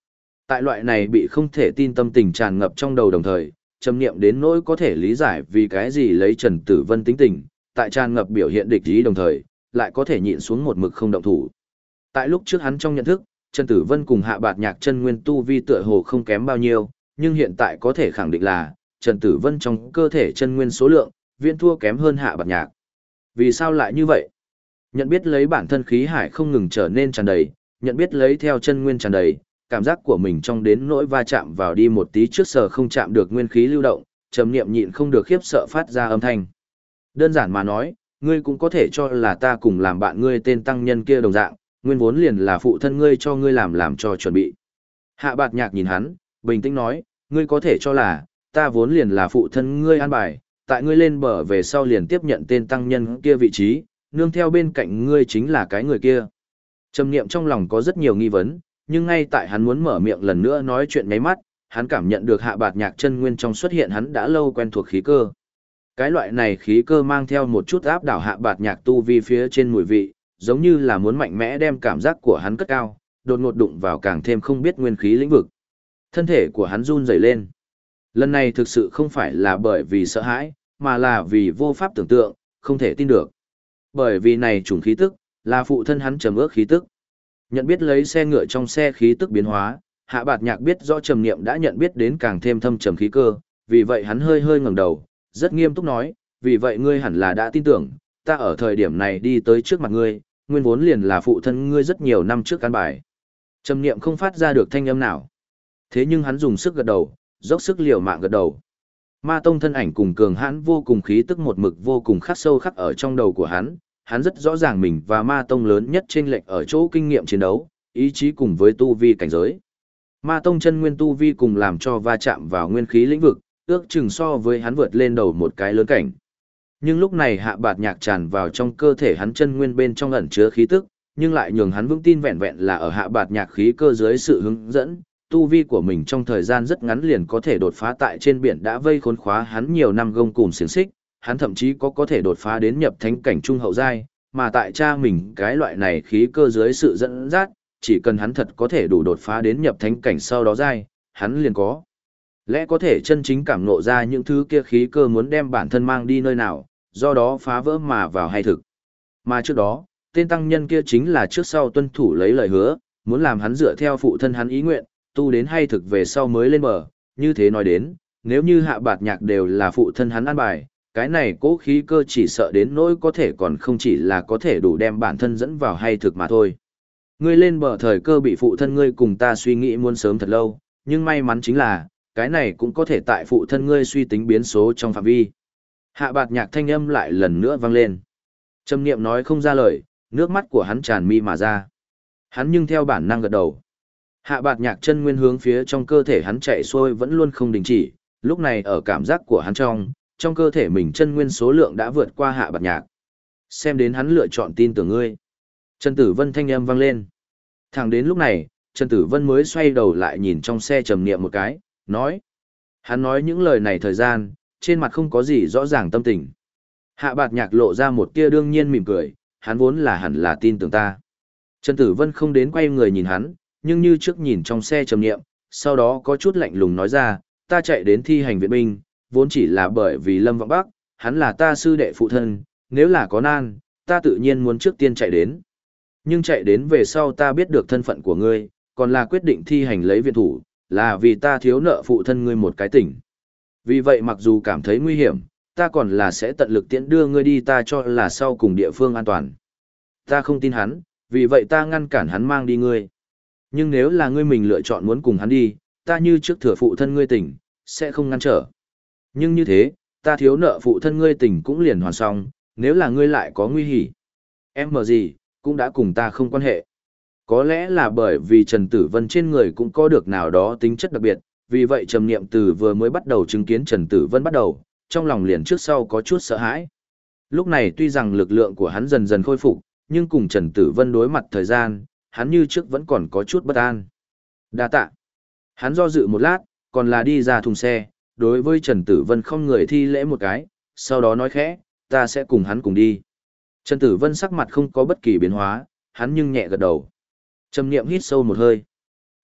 Tại loại này bị không thể tin tâm tình tràn ngập trong đầu đồng thời, Trầm Niệm đến nỗi có thể lý giải vì cái gì lấy Trần Tử Vân tính tình, tại tràn ngập biểu hiện địch ý đồng thời, lại có thể nhịn xuống một mực không động thủ. Tại lúc trước hắn trong nhận thức, Trần Tử Vân cùng Hạ Bạt Nhạc chân nguyên tu vi tựa hồ không kém bao nhiêu, nhưng hiện tại có thể khẳng định là Trần Tử Vân trong cơ thể chân nguyên số lượng viễn thua kém hơn Hạ Bạt Nhạc. Vì sao lại như vậy? Nhận biết lấy bản thân khí hải không ngừng trở nên tràn đầy, nhận biết lấy theo chân nguyên tràn đầy, cảm giác của mình trong đến nỗi va chạm vào đi một tí trước giờ không chạm được nguyên khí lưu động, Trầm Niệm nhịn không được khiếp sợ phát ra âm thanh. Đơn giản mà nói, ngươi cũng có thể cho là ta cùng làm bạn ngươi tên tăng nhân kia đồng dạng, nguyên vốn liền là phụ thân ngươi cho ngươi làm cho chuẩn bị. Hạ Bạt Nhạc nhìn hắn, bình tĩnh nói, ngươi có thể cho là, ta vốn liền là phụ thân ngươi an bài, tại ngươi lên bờ về sau liền tiếp nhận tên tăng nhân kia vị trí, nương theo bên cạnh ngươi chính là cái người kia. Trầm Niệm trong lòng có rất nhiều nghi vấn, nhưng ngay tại hắn muốn mở miệng lần nữa nói chuyện nháy mắt, hắn cảm nhận được Hạ Bạt Nhạc chân nguyên trong xuất hiện hắn đã lâu quen thuộc khí cơ. Cái loại này khí cơ mang theo một chút áp đảo Hạ Bạt Nhạc tu vi phía trên mùi vị, giống như là muốn mạnh mẽ đem cảm giác của hắn cất cao, đột ngột đụng vào càng thêm không biết nguyên khí lĩnh vực. Thân thể của hắn run rẩy lên. Lần này thực sự không phải là bởi vì sợ hãi, mà là vì vô pháp tưởng tượng, không thể tin được. Bởi vì này chủng khí tức, là phụ thân hắn trầm ước khí tức. Nhận biết lấy xe ngựa trong xe khí tức biến hóa, Hạ Bạt Nhạc biết rõ Trầm Niệm đã nhận biết đến càng thêm thâm trầm khí cơ, vì vậy hắn hơi hơi ngẩng đầu, rất nghiêm túc nói, vì vậy ngươi hẳn là đã tin tưởng, ta ở thời điểm này đi tới trước mặt ngươi, nguyên vốn liền là phụ thân ngươi rất nhiều năm trước căn bài. Trầm Niệm không phát ra được thanh âm nào. Thế nhưng hắn dùng sức gật đầu, dốc sức liều mạng gật đầu. Ma Tông thân ảnh cùng cường hãn vô cùng khí tức một mực vô cùng khắc sâu khắc ở trong đầu của hắn rất rõ ràng mình và Ma Tông lớn nhất chênh lệch ở chỗ kinh nghiệm chiến đấu, ý chí cùng với tu vi cảnh giới. Ma Tông chân nguyên tu vi cùng làm cho va chạm vào nguyên khí lĩnh vực, ước chừng so với hắn vượt lên đầu một cái lớn cảnh. Nhưng lúc này Hạ Bạt Nhạc tràn vào trong cơ thể hắn chân nguyên bên trong ẩn chứa khí tức, nhưng lại nhường hắn vững tin vẹn vẹn là ở Hạ Bạt Nhạc khí cơ dưới sự hướng dẫn, tu vi của mình trong thời gian rất ngắn liền có thể đột phá tại trên biển đã vây khốn khóa hắn nhiều năm gông cùm xiềng xích, hắn thậm chí có thể đột phá đến nhập thánh cảnh trung hậu giai, mà tại cha mình cái loại này khí cơ dưới sự dẫn dắt, chỉ cần hắn thật có thể đủ đột phá đến nhập thánh cảnh sau đó giai, hắn liền có lẽ có thể chân chính cảm ngộ ra những thứ kia khí cơ muốn đem bản thân mang đi nơi nào, do đó phá vỡ mà vào hay thực. Mà trước đó, tên tăng nhân kia chính là trước sau tuân thủ lấy lời hứa, muốn làm hắn dựa theo phụ thân hắn ý nguyện, tu đến hay thực về sau mới lên bờ, như thế nói đến, nếu như Hạ Bạt Nhạc đều là phụ thân hắn an bài, cái này cố khí cơ chỉ sợ đến nỗi có thể còn không chỉ là có thể đủ đem bản thân dẫn vào hay thực mà thôi. Ngươi lên bờ thời cơ bị phụ thân ngươi cùng ta suy nghĩ muốn sớm thật lâu, nhưng may mắn chính là, cái này cũng có thể tại phụ thân ngươi suy tính biến số trong phạm vi. Hạ Bạt Nhạc thanh âm lại lần nữa vang lên. Trầm Niệm nói không ra lời, nước mắt của hắn tràn mi mà ra. Hắn nhưng theo bản năng gật đầu. Hạ Bạt Nhạc chân nguyên hướng phía trong cơ thể hắn chạy xuôi vẫn luôn không đình chỉ, lúc này ở cảm giác của hắn trong cơ thể mình chân nguyên số lượng đã vượt qua Hạ Bạt Nhạc. Xem đến hắn lựa chọn tin tưởng ngươi. Trần Tử Vân thanh âm vang lên. Thẳng đến lúc này, Trần Tử Vân mới xoay đầu lại nhìn trong xe Trầm Niệm một cái, nói. Hắn nói những lời này thời gian, trên mặt không có gì rõ ràng tâm tình. Hạ Bạt Nhạc lộ ra một tia đương nhiên mỉm cười, hắn vốn là hẳn là tin tưởng ta. Trần Tử Vân không đến quay người nhìn hắn, nhưng như trước nhìn trong xe Trầm Niệm, sau đó có chút lạnh lùng nói ra, ta chạy đến thi hành viện binh, vốn chỉ là bởi vì Lâm Vọng Bắc, hắn là ta sư đệ phụ thân, nếu là có nan, ta tự nhiên muốn trước tiên chạy đến. Nhưng chạy đến về sau ta biết được thân phận của ngươi, còn là quyết định thi hành lấy viện thủ, là vì ta thiếu nợ phụ thân ngươi một cái tỉnh. Vì vậy mặc dù cảm thấy nguy hiểm, ta còn là sẽ tận lực tiễn đưa ngươi đi ta cho là sau cùng địa phương an toàn. Ta không tin hắn, vì vậy ta ngăn cản hắn mang đi ngươi. Nhưng nếu là ngươi mình lựa chọn muốn cùng hắn đi, ta như trước thừa phụ thân ngươi tỉnh, sẽ không ngăn trở. Nhưng như thế, ta thiếu nợ phụ thân ngươi tỉnh cũng liền hoàn xong, nếu là ngươi lại có nguy hỉ. Em mờ gì, cũng đã cùng ta không quan hệ. Có lẽ là bởi vì Trần Tử Vân trên người cũng có được nào đó tính chất đặc biệt, vì vậy Trầm Niệm từ vừa mới bắt đầu chứng kiến Trần Tử Vân bắt đầu, trong lòng liền trước sau có chút sợ hãi. Lúc này tuy rằng lực lượng của hắn dần dần khôi phục, nhưng cùng Trần Tử Vân đối mặt thời gian, hắn như trước vẫn còn có chút bất an. Đa tạ. Hắn do dự một lát, còn là đi ra thùng xe, đối với Trần Tử Vân không người thi lễ một cái, sau đó nói khẽ, ta sẽ cùng hắn cùng đi. Trần Tử Vân sắc mặt không có bất kỳ biến hóa, hắn nhưng nhẹ gật đầu. Trầm Niệm hít sâu một hơi.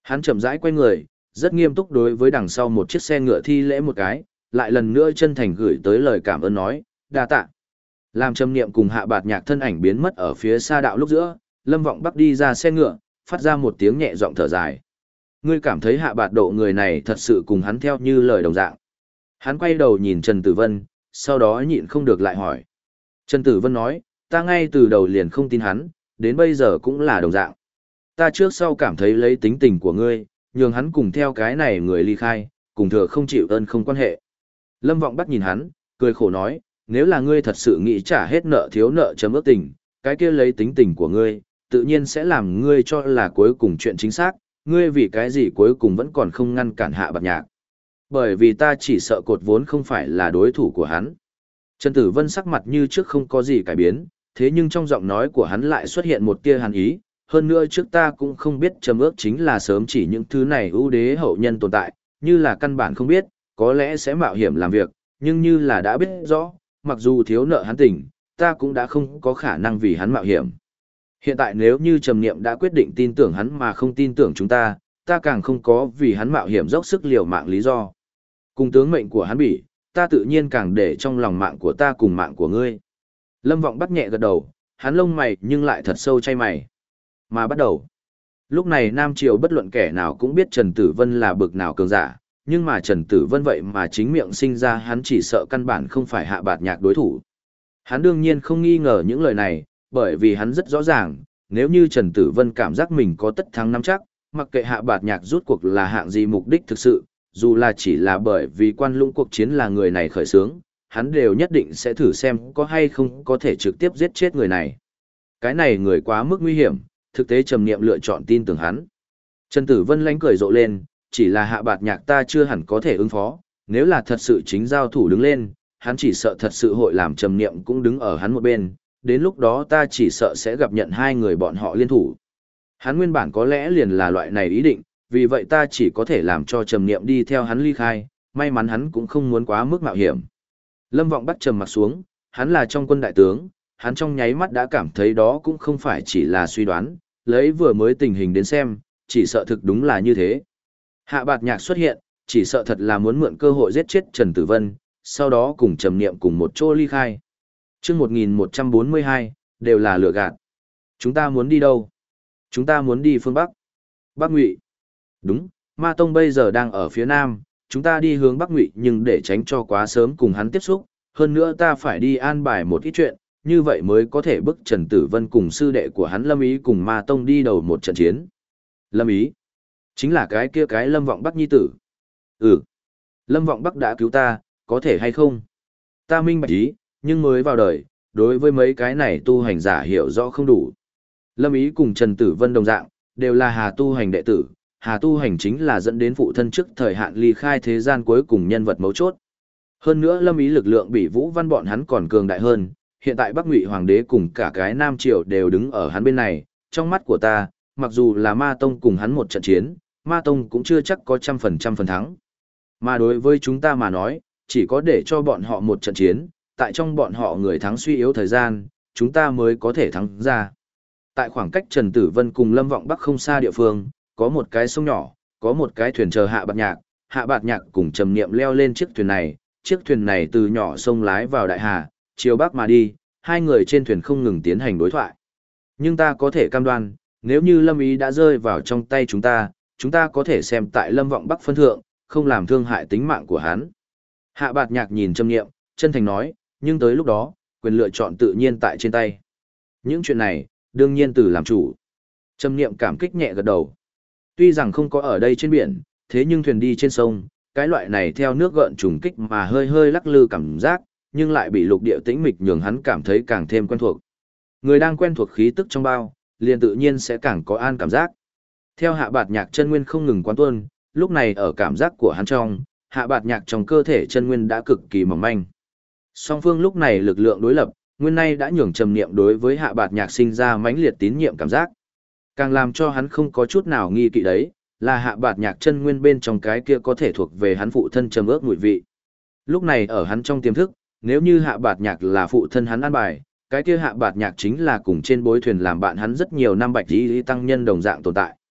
Hắn chậm rãi quay người, rất nghiêm túc đối với đằng sau một chiếc xe ngựa thi lễ một cái, lại lần nữa chân thành gửi tới lời cảm ơn nói, đa tạ. Làm Trầm Niệm cùng Hạ Bạt Nhạc thân ảnh biến mất ở phía xa đạo lúc giữa, Lâm Vọng Bắc đi ra xe ngựa, phát ra một tiếng nhẹ giọng thở dài. Ngươi cảm thấy Hạ Bạt Độ người này thật sự cùng hắn theo như lời đồng dạng. Hắn quay đầu nhìn Trần Tử Vân, sau đó nhịn không được lại hỏi. Trần Tử Vân nói, ta ngay từ đầu liền không tin hắn, đến bây giờ cũng là đồng dạng. Ta trước sau cảm thấy lấy tính tình của ngươi, nhường hắn cùng theo cái này người ly khai, cùng thừa không chịu ơn không quan hệ. Lâm Vọng Bắc nhìn hắn, cười khổ nói, nếu là ngươi thật sự nghĩ trả hết nợ thiếu nợ chấm ước tình, cái kia lấy tính tình của ngươi, tự nhiên sẽ làm ngươi cho là cuối cùng chuyện chính xác, ngươi vì cái gì cuối cùng vẫn còn không ngăn cản Hạ Bạt Nhạc. Bởi vì ta chỉ sợ cột vốn không phải là đối thủ của hắn. Trần Tử Vân sắc mặt như trước không có gì cải biến, thế nhưng trong giọng nói của hắn lại xuất hiện một tia hàn ý, hơn nữa trước ta cũng không biết trầm ước chính là sớm chỉ những thứ này ưu đế hậu nhân tồn tại, như là căn bản không biết, có lẽ sẽ mạo hiểm làm việc, nhưng như là đã biết rõ, mặc dù thiếu nợ hắn tình, ta cũng đã không có khả năng vì hắn mạo hiểm. Hiện tại nếu như Trầm Niệm đã quyết định tin tưởng hắn mà không tin tưởng chúng ta, ta càng không có vì hắn mạo hiểm dốc sức liều mạng lý do. Cùng tướng mệnh của hắn bị, ta tự nhiên càng để trong lòng mạng của ta cùng mạng của ngươi. Lâm Vọng Bắc nhẹ gật đầu, hắn lông mày nhưng lại thật sâu chay mày. Mà bắt đầu. Lúc này Nam Triều bất luận kẻ nào cũng biết Trần Tử Vân là bực nào cường giả, nhưng mà Trần Tử Vân vậy mà chính miệng sinh ra hắn chỉ sợ căn bản không phải Hạ Bạt Nhạc đối thủ. Hắn đương nhiên không nghi ngờ những lời này, bởi vì hắn rất rõ ràng, nếu như Trần Tử Vân cảm giác mình có tất thắng nắm chắc, mặc kệ Hạ Bạt Nhạc rút cuộc là hạng gì mục đích thực sự, dù là chỉ là bởi vì Quan Lũng cuộc chiến là người này khởi xướng, hắn đều nhất định sẽ thử xem có hay không có thể trực tiếp giết chết người này. Cái này người quá mức nguy hiểm, thực tế Trầm Niệm lựa chọn tin tưởng hắn. Trần Tử Vân lánh cười rộ lên, chỉ là Hạ Bạt Nhạc ta chưa hẳn có thể ứng phó, nếu là thật sự chính giao thủ đứng lên, hắn chỉ sợ thật sự hội làm Trầm Niệm cũng đứng ở hắn một bên, đến lúc đó ta chỉ sợ sẽ gặp nhận hai người bọn họ liên thủ. Hắn nguyên bản có lẽ liền là loại này ý định, vì vậy ta chỉ có thể làm cho Trầm Niệm đi theo hắn ly khai, may mắn hắn cũng không muốn quá mức mạo hiểm. Lâm Vọng Bắc trầm mặt xuống, hắn là trong quân đại tướng, hắn trong nháy mắt đã cảm thấy đó cũng không phải chỉ là suy đoán, lấy vừa mới tình hình đến xem, chỉ sợ thực đúng là như thế. Hạ Bạt Nhạc xuất hiện, chỉ sợ thật là muốn mượn cơ hội giết chết Trần Tử Vân, sau đó cùng Trầm Niệm cùng một chỗ ly khai. Chương 1142, đều là lừa gạt. Chúng ta muốn đi đâu? Chúng ta muốn đi phương Bắc. Bắc Ngụy. Đúng, Ma Tông bây giờ đang ở phía Nam, chúng ta đi hướng Bắc Ngụy nhưng để tránh cho quá sớm cùng hắn tiếp xúc, hơn nữa ta phải đi an bài một ít chuyện, như vậy mới có thể bức Trần Tử Vân cùng sư đệ của hắn Lâm Ý cùng Ma Tông đi đầu một trận chiến. Lâm Ý? Chính là cái kia cái Lâm Vọng Bắc nhi tử. Ừ. Lâm Vọng Bắc đã cứu ta, có thể hay không? Ta minh bạch ý, nhưng mới vào đời, đối với mấy cái này tu hành giả hiểu rõ không đủ. Lâm Ý cùng Trần Tử Vân đồng dạng, đều là Hà tu hành đệ tử. Hà tu hành chính là dẫn đến phụ thân trước thời hạn ly khai thế gian cuối cùng nhân vật mấu chốt. Hơn nữa Lâm Ý lực lượng bị Vũ Văn bọn hắn còn cường đại hơn, hiện tại Bắc Ngụy Hoàng đế cùng cả cái Nam Triều đều đứng ở hắn bên này, trong mắt của ta, mặc dù là Ma Tông cùng hắn một trận chiến, Ma Tông cũng chưa chắc có 100% phần thắng. Mà đối với chúng ta mà nói, chỉ có để cho bọn họ một trận chiến, tại trong bọn họ người thắng suy yếu thời gian, chúng ta mới có thể thắng ra. Tại khoảng cách Trần Tử Vân cùng Lâm Vọng Bắc không xa địa phương, có một cái sông nhỏ, có một cái thuyền chờ Hạ Bạt Nhạc cùng Trầm Niệm leo lên chiếc thuyền này từ nhỏ sông lái vào đại hà, chiều bắc mà đi, hai người trên thuyền không ngừng tiến hành đối thoại. Nhưng ta có thể cam đoan, nếu như Lâm Ý đã rơi vào trong tay chúng ta có thể xem tại Lâm Vọng Bắc phân thượng, không làm thương hại tính mạng của hắn. Hạ Bạt Nhạc nhìn Trầm Niệm, chân thành nói, nhưng tới lúc đó, quyền lựa chọn tự nhiên tại trên tay. Những chuyện này, đương nhiên từ làm chủ. Trầm Niệm cảm kích nhẹ gật đầu. Tuy rằng không có ở đây trên biển, thế nhưng thuyền đi trên sông, cái loại này theo nước gợn trùng kích mà hơi hơi lắc lư cảm giác, nhưng lại bị lục địa tĩnh mịch nhường hắn cảm thấy càng thêm quen thuộc. Người đang quen thuộc khí tức trong bao, liền tự nhiên sẽ càng có an cảm giác. Theo Hạ Bạt Nhạc chân nguyên không ngừng quán tuôn, lúc này ở cảm giác của hắn trong, Hạ Bạt Nhạc trong cơ thể chân nguyên đã cực kỳ mỏng manh. Song phương lúc này lực lượng đối lập, nguyên nay đã nhường Trầm Niệm đối với Hạ Bạt Nhạc sinh ra mãnh liệt tín nhiệm cảm giác. Càng làm cho hắn không có chút nào nghi kỵ đấy, là Hạ Bạt Nhạc chân nguyên bên trong cái kia có thể thuộc về hắn phụ thân trầm ước mùi vị. Lúc này ở hắn trong tiềm thức, nếu như Hạ Bạt Nhạc là phụ thân hắn an bài, cái kia Hạ Bạt Nhạc chính là cùng trên bối thuyền làm bạn hắn rất nhiều năm Bạch Y tăng nhân đồng dạng tồn tại.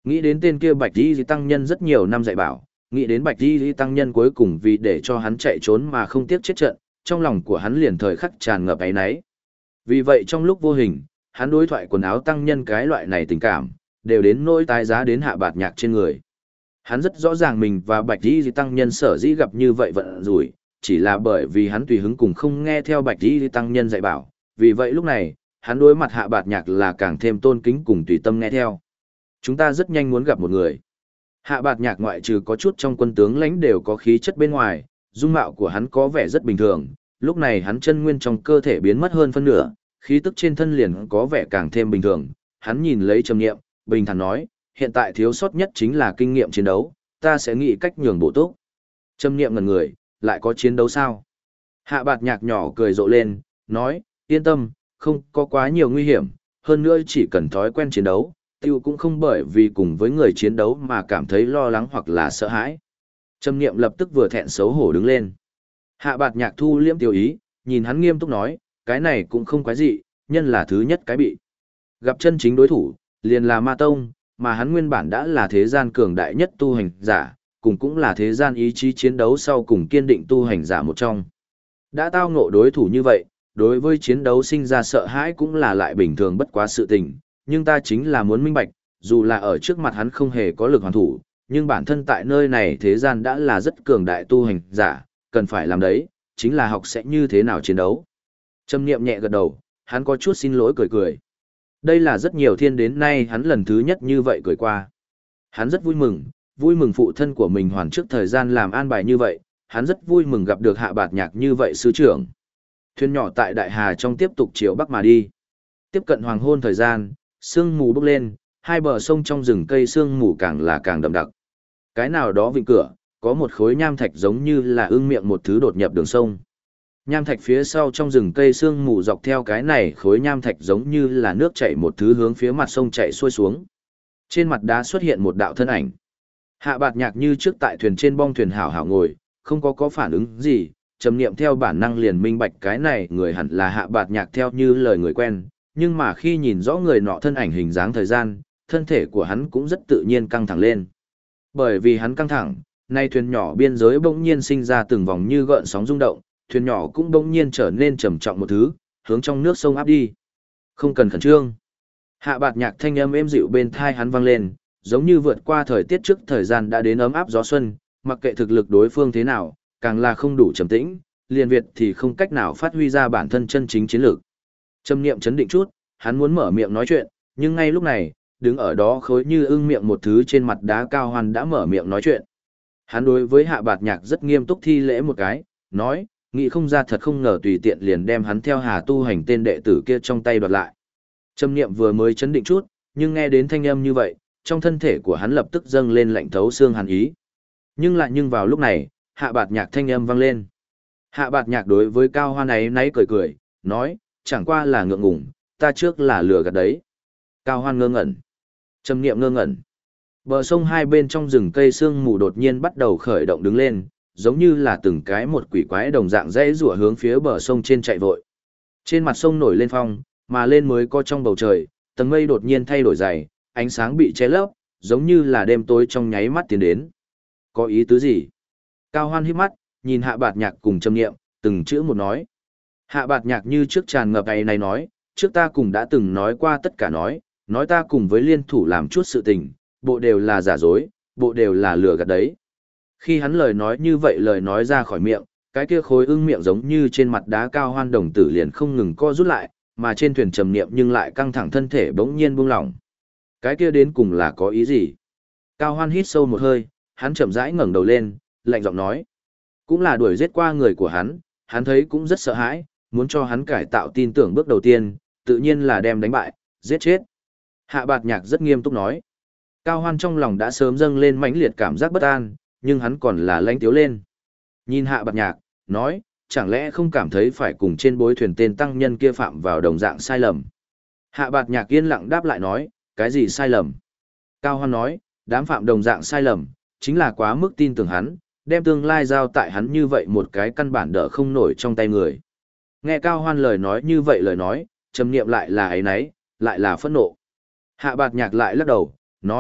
Nghĩ đến tên kia Bạch Y tăng nhân rất nhiều năm dạy bảo, nghĩ đến Bạch Y tăng nhân cuối cùng vì để cho hắn chạy trốn mà không tiếc chết trận, trong lòng của hắn liền thời khắc tràn ngập áy náy. Vì vậy trong lúc vô hình, hắn đối thoại quần áo tăng nhân cái loại này tình cảm, đều đến nỗi tái giá đến Hạ Bạt Nhạc trên người. Hắn rất rõ ràng mình và Bạch Y tăng nhân sở dĩ gặp như vậy vận rủi, chỉ là bởi vì hắn tùy hứng cùng không nghe theo Bạch Y tăng nhân dạy bảo, vì vậy lúc này, hắn đối mặt Hạ Bạt Nhạc là càng thêm tôn kính cùng tùy tâm nghe theo. Chúng ta rất nhanh muốn gặp một người. Hạ Bạt Nhạc ngoại trừ có chút trong quân tướng lãnh đều có khí chất bên ngoài, dung mạo của hắn có vẻ rất bình thường, lúc này hắn chân nguyên trong cơ thể biến mất hơn phân nửa, khí tức trên thân liền có vẻ càng thêm bình thường. Hắn nhìn lấy Trầm Nghiệm, bình thản nói, hiện tại thiếu sót nhất chính là kinh nghiệm chiến đấu, ta sẽ nghĩ cách nhường bổ túc. Trầm Nghiệm ngẩn người, lại có chiến đấu sao? Hạ Bạt Nhạc nhỏ cười rộ lên, nói, yên tâm, không có quá nhiều nguy hiểm, hơn nữa chỉ cần thói quen chiến đấu, tiêu cũng không bởi vì cùng với người chiến đấu mà cảm thấy lo lắng hoặc là sợ hãi. Trầm Nghiệm lập tức vừa thẹn xấu hổ đứng lên. Hạ Bạt Nhạc thu liễm tiêu ý, nhìn hắn nghiêm túc nói, cái này cũng không quái gì, nhân là thứ nhất cái bị. Gặp chân chính đối thủ, liền là Ma Tông, mà hắn nguyên bản đã là thế gian cường đại nhất tu hành giả, cùng cũng là thế gian ý chí chiến đấu sau cùng kiên định tu hành giả một trong. Đã tao ngộ đối thủ như vậy, đối với chiến đấu sinh ra sợ hãi cũng là lại bình thường bất quá sự tình, nhưng ta chính là muốn minh bạch, dù là ở trước mặt hắn không hề có lực hoàn thủ, nhưng bản thân tại nơi này thế gian đã là rất cường đại tu hành giả, cần phải làm đấy, chính là học sẽ như thế nào chiến đấu. Trầm Nghiệm nhẹ gật đầu, hắn có chút xin lỗi cười cười. Đây là rất nhiều thiên đến nay hắn lần thứ nhất như vậy cười qua. Hắn rất vui mừng phụ thân của mình hoàn trước thời gian làm an bài như vậy, hắn rất vui mừng gặp được Hạ Bạt Nhạc như vậy sư trưởng. Thuyền nhỏ tại Đại Hà trong tiếp tục chiều bắc mà đi. Tiếp cận hoàng hôn thời gian, sương mù bốc lên, hai bờ sông trong rừng cây sương mù càng là càng đậm đặc. Cái nào đó vịnh cửa, có một khối nham thạch giống như là ưng miệng một thứ đột nhập đường sông. Nham thạch phía sau trong rừng cây sương mù dọc theo cái này khối nham thạch giống như là nước chảy một thứ hướng phía mặt sông chảy xuôi xuống. Trên mặt đá xuất hiện một đạo thân ảnh. Hạ Bạt Nhạc như trước tại thuyền trên bong thuyền hảo hảo ngồi, không có phản ứng gì, Trầm Nghiệm theo bản năng liền minh bạch cái này người hẳn là Hạ Bạt Nhạc theo như lời người quen, nhưng mà khi nhìn rõ người nọ thân ảnh hình dáng thời gian, thân thể của hắn cũng rất tự nhiên căng thẳng lên. Bởi vì hắn căng thẳng, nay thuyền nhỏ biên giới bỗng nhiên sinh ra từng vòng như gợn sóng rung động, thuyền nhỏ cũng bỗng nhiên trở nên trầm trọng một thứ, hướng trong nước sông áp đi. Không cần khẩn trương. Hạ Bạt Nhạc thanh âm êm dịu bên thai hắn vang lên, giống như vượt qua thời tiết trước thời gian đã đến ấm áp gió xuân, mặc kệ thực lực đối phương thế nào, càng là không đủ trầm tĩnh, liền Việt thì không cách nào phát huy ra bản thân chân chính chiến lược. Trầm Nghiệm chấn định chút, hắn muốn mở miệng nói chuyện, nhưng ngay lúc này, đứng ở đó khối như ưng miệng một thứ trên mặt đá Cao Hoan đã mở miệng nói chuyện. Hắn đối với Hạ Bạt Nhạc rất nghiêm túc thi lễ một cái, nói, nghĩ không ra thật không ngờ tùy tiện liền đem hắn theo Hà tu hành tên đệ tử kia trong tay đoạt lại. Trầm Nghiệm vừa mới chấn định chút, nhưng nghe đến thanh âm như vậy, trong thân thể của hắn lập tức dâng lên lạnh thấu xương hàn ý. Nhưng vào lúc này, Hạ Bạt Nhạc thanh âm vang lên. Hạ Bạt Nhạc đối với Cao Hoan ấy náy cười cười, nói, chẳng qua là ngượng ngùng, ta trước là lừa gạt đấy. Cao Hoan ngơ ngẩn. Trầm Nghiệm ngơ ngẩn. Bờ sông hai bên trong rừng cây sương mù đột nhiên bắt đầu khởi động đứng lên, giống như là từng cái một quỷ quái đồng dạng rẽ rủa hướng phía bờ sông trên chạy vội. Trên mặt sông nổi lên phong, mà lên mới có trong bầu trời, tầng mây đột nhiên thay đổi dày, ánh sáng bị che lấp, giống như là đêm tối trong nháy mắt tiến đến. Có ý tứ gì? Cao Hoan híp mắt, nhìn Hạ Bạt Nhạc cùng Trầm Nghiệm, từng chữ một nói. Hạ Bạt Nhạc như trước tràn ngập ấy này nói, trước ta cùng đã từng nói qua tất cả nói ta cùng với liên thủ làm chút sự tình, bộ đều là giả dối, bộ đều là lừa gạt đấy. Khi hắn lời nói như vậy lời nói ra khỏi miệng, cái kia khối ưng miệng giống như trên mặt đá Cao Hoan đồng tử liền không ngừng co rút lại, mà trên thuyền Trầm Nghiệm nhưng lại căng thẳng thân thể bỗng nhiên buông lỏng. Cái kia đến cùng là có ý gì? Cao Hoan hít sâu một hơi, hắn chậm rãi ngẩng đầu lên, lạnh giọng nói. Cũng là đuổi giết qua người của hắn thấy cũng rất sợ hãi, muốn cho hắn cải tạo tin tưởng bước đầu tiên, tự nhiên là đem đánh bại, giết chết. Hạ Bạt Nhạc rất nghiêm túc nói. Cao Hoan trong lòng đã sớm dâng lên mãnh liệt cảm giác bất an, nhưng hắn còn là lãnh tiếu lên. Nhìn Hạ Bạt Nhạc, nói, chẳng lẽ không cảm thấy phải cùng trên bối thuyền tên tăng nhân kia phạm vào đồng dạng sai lầm. Hạ Bạt Nhạc yên lặng đáp lại nói, cái gì sai lầm? Cao Hoan nói, đám phạm đồng dạng sai lầm, chính là quá mức tin tưởng hắn, đem tương lai giao tại hắn như vậy một cái căn bản đỡ không nổi trong tay người. Nghe Cao Hoan lời nói như vậy lời nói, Trầm Nghiệm lại là ấy nấy, lại là phẫn nộ. Hạ Bạt Nhạc lại lắc đầu, nói,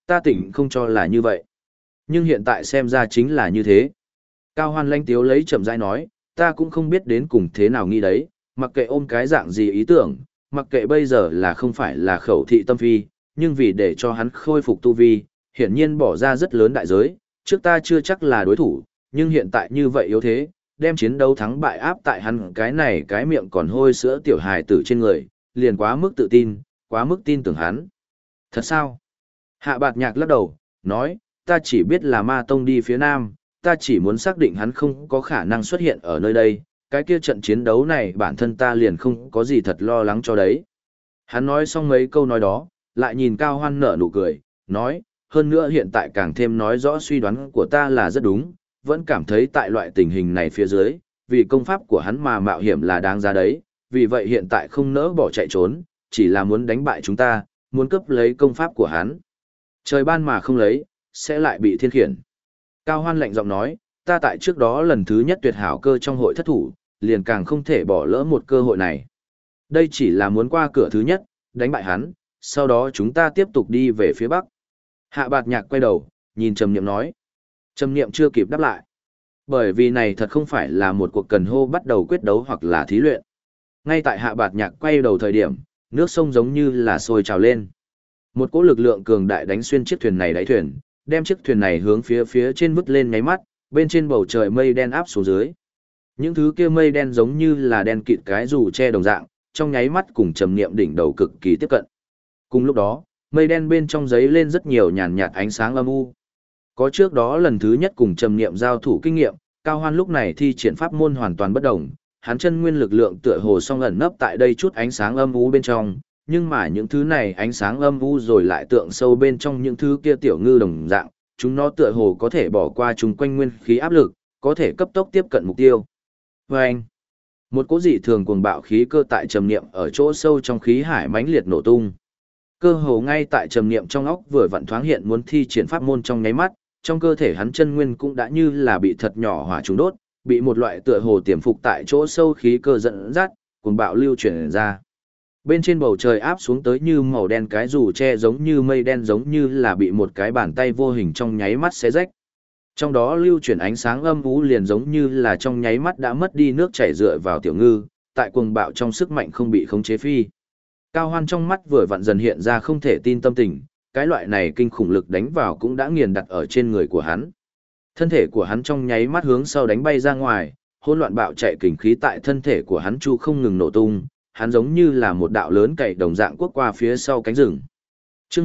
Ta tỉnh không cho là như vậy. Nhưng hiện tại xem ra chính là như thế. Cao Hoan lanh tiếu lấy chậm rãi nói, ta cũng không biết đến cùng thế nào nghĩ đấy, mặc kệ ôm cái dạng gì ý tưởng, mặc kệ bây giờ là không phải là khẩu thị tâm phi, nhưng vì để cho hắn khôi phục tu vi, hiển nhiên bỏ ra rất lớn đại giới, trước ta chưa chắc là đối thủ, nhưng hiện tại như vậy yếu thế, đem chiến đấu thắng bại áp tại hắn cái này cái miệng còn hôi sữa tiểu hài tử trên người, liền quá mức tự tin, quá mức tin tưởng hắn. Thật sao? Hạ Bạt Nhạc lắc đầu, nói, ta chỉ biết là Ma Tông đi phía nam, ta chỉ muốn xác định hắn không có khả năng xuất hiện ở nơi đây, cái kia trận chiến đấu này bản thân ta liền không có gì thật lo lắng cho đấy. Hắn nói xong mấy câu nói đó, lại nhìn Cao Hoan nở nụ cười, nói, hơn nữa hiện tại càng thêm nói rõ suy đoán của ta là rất đúng, vẫn cảm thấy tại loại tình hình này phía dưới, vì công pháp của hắn mà mạo hiểm là đáng giá đấy, vì vậy hiện tại không nỡ bỏ chạy trốn, chỉ là muốn đánh bại chúng ta, muốn cướp lấy công pháp của hắn. Trời ban mà không lấy, sẽ lại bị thiên khiển. Cao Hoan lạnh giọng nói, ta tại trước đó lần thứ nhất tuyệt hảo cơ trong hội thất thủ, liền càng không thể bỏ lỡ một cơ hội này. Đây chỉ là muốn qua cửa thứ nhất, đánh bại hắn, sau đó chúng ta tiếp tục đi về phía bắc. Hạ Bạt Nhạc quay đầu, nhìn Trầm Niệm nói. Trầm Niệm chưa kịp đáp lại. Bởi vì này thật không phải là một cuộc cần hô bắt đầu quyết đấu hoặc là thí luyện. Ngay tại Hạ Bạt Nhạc quay đầu thời điểm, nước sông giống như là sôi trào lên. Một cỗ lực lượng cường đại đánh xuyên chiếc thuyền này đáy thuyền, đem chiếc thuyền này hướng phía trên vứt lên nháy mắt, bên trên bầu trời mây đen áp xuống dưới. Những thứ kia mây đen giống như là đen kịt cái dù che đồng dạng, trong nháy mắt cùng Trầm Niệm đỉnh đầu cực kỳ tiếp cận. Cùng lúc đó, mây đen bên trong giấy lên rất nhiều nhàn nhạt ánh sáng âm u. Có trước đó lần thứ nhất cùng Trầm Niệm giao thủ kinh nghiệm, Cao Hoan lúc này thi triển pháp môn hoàn toàn bất động, hắn chân nguyên lực lượng tựa hồ song ẩn nấp tại đây chút ánh sáng âm u bên trong, nhưng mà những thứ này ánh sáng âm u rồi lại tượng sâu bên trong những thứ kia tiểu ngư đồng dạng, chúng nó tựa hồ có thể bỏ qua chúng quanh nguyên khí áp lực, có thể cấp tốc tiếp cận mục tiêu. Vâng! Một cỗ dị thường cuồng bạo khí cơ tại Trầm Niệm ở chỗ sâu trong khí hải mãnh liệt nổ tung. Cơ hồ ngay tại Trầm Niệm trong óc vừa vặn thoáng hiện muốn thi triển pháp môn trong nháy mắt, trong cơ thể hắn chân nguyên cũng đã như là bị thật nhỏ hỏa trùng đốt, bị một loại tựa hồ tiềm phục tại chỗ sâu khí cơ dẫn dắt, cuồng bạo lưu chuyển ra. Bên trên bầu trời áp xuống tới như màu đen cái dù che giống như mây đen giống như là bị một cái bàn tay vô hình trong nháy mắt xé rách. Trong đó lưu chuyển ánh sáng âm u liền giống như là trong nháy mắt đã mất đi nước chảy dựa vào tiểu ngư, tại cuồng bạo trong sức mạnh không bị khống chế phi. Cao Hoan trong mắt vừa vặn dần hiện ra không thể tin tâm tình, cái loại này kinh khủng lực đánh vào cũng đã nghiền đặt ở trên người của hắn. Thân thể của hắn trong nháy mắt hướng sau đánh bay ra ngoài, hỗn loạn bạo chạy kình khí tại thân thể của hắn chu không ngừng nổ tung, hắn giống như là một đạo lớn cày đồng dạng quất qua phía sau cánh rừng. Chương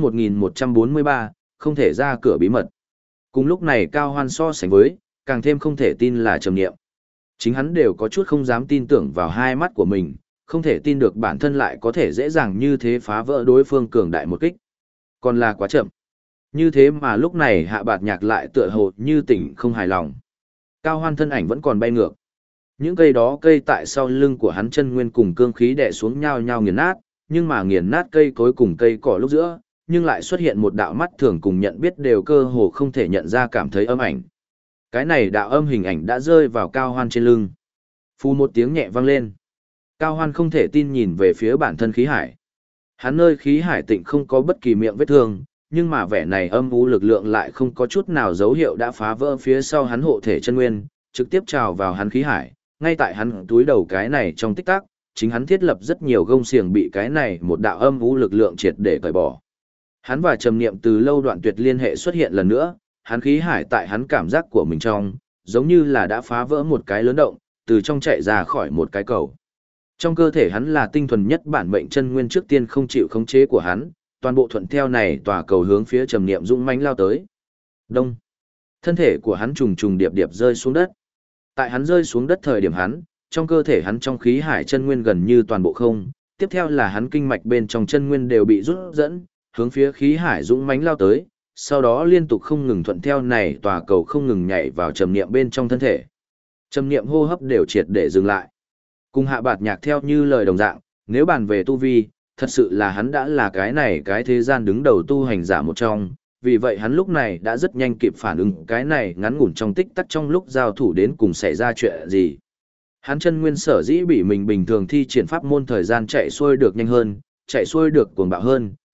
1143, không thể ra cửa bí mật. Cùng lúc này Cao Hoan so sánh với, càng thêm không thể tin là Trầm Niệm. Chính hắn đều có chút không dám tin tưởng vào hai mắt của mình, không thể tin được bản thân lại có thể dễ dàng như thế phá vỡ đối phương cường đại một kích. Còn là quá chậm. Như thế mà lúc này Hạ Bạt Nhạc lại tựa hồ như tỉnh không hài lòng. Cao Hoan thân ảnh vẫn còn bay ngược. Những cây đó cây tại sau lưng của hắn chân nguyên cùng cương khí đè xuống nhau nhau nghiền nát, nhưng mà nghiền nát cây cối cùng cây cỏ lúc giữa, nhưng lại xuất hiện một đạo mắt thường cùng nhận biết đều cơ hồ không thể nhận ra cảm thấy âm ảnh. Cái này đạo âm hình ảnh đã rơi vào Cao Hoan trên lưng. Phù một tiếng nhẹ vang lên. Cao Hoan không thể tin nhìn về phía bản thân khí hải. Hắn nơi khí hải tịnh không có bất kỳ miệng vết thương, nhưng mà vẻ này âm u lực lượng lại không có chút nào dấu hiệu đã phá vỡ phía sau hắn hộ thể chân nguyên, trực tiếp trào vào hắn khí hải. Ngay tại hắn túi đầu cái này trong tích tắc, chính hắn thiết lập rất nhiều gông xiềng bị cái này một đạo âm u lực lượng triệt để cởi bỏ. Hắn và Trầm Niệm từ lâu đoạn tuyệt liên hệ xuất hiện lần nữa, hắn khí hải tại hắn cảm giác của mình trong, giống như là đã phá vỡ một cái lớn động, từ trong chạy ra khỏi một cái cầu. Trong cơ thể hắn là tinh thuần nhất bản mệnh chân nguyên trước tiên không chịu khống chế của hắn, toàn bộ thuận theo này tòa cầu hướng phía Trầm Niệm dũng mãnh lao tới. Đông. Thân thể của hắn trùng trùng điệp điệp rơi xuống đất. Tại hắn rơi xuống đất thời điểm hắn, trong cơ thể hắn trong khí hải chân nguyên gần như toàn bộ không, tiếp theo là hắn kinh mạch bên trong chân nguyên đều bị rút dẫn, hướng phía khí hải dũng mãnh lao tới, sau đó liên tục không ngừng thuận theo này tòa cầu không ngừng nhảy vào Trầm Niệm bên trong thân thể. Trầm Niệm hô hấp đều triệt để dừng lại. Cùng Hạ Bạt Nhạc theo như lời đồng dạng, nếu bàn về tu vi, thật sự là hắn đã là cái này cái thế gian đứng đầu tu hành giả một trong, vì vậy hắn lúc này đã rất nhanh kịp phản ứng cái này ngắn ngủn trong tích tắc trong lúc giao thủ đến cùng xảy ra chuyện gì. Hắn chân nguyên sở dĩ bị mình bình thường thi triển pháp môn thời gian chạy xuôi được nhanh hơn, chạy xuôi được cuồng bạo hơn,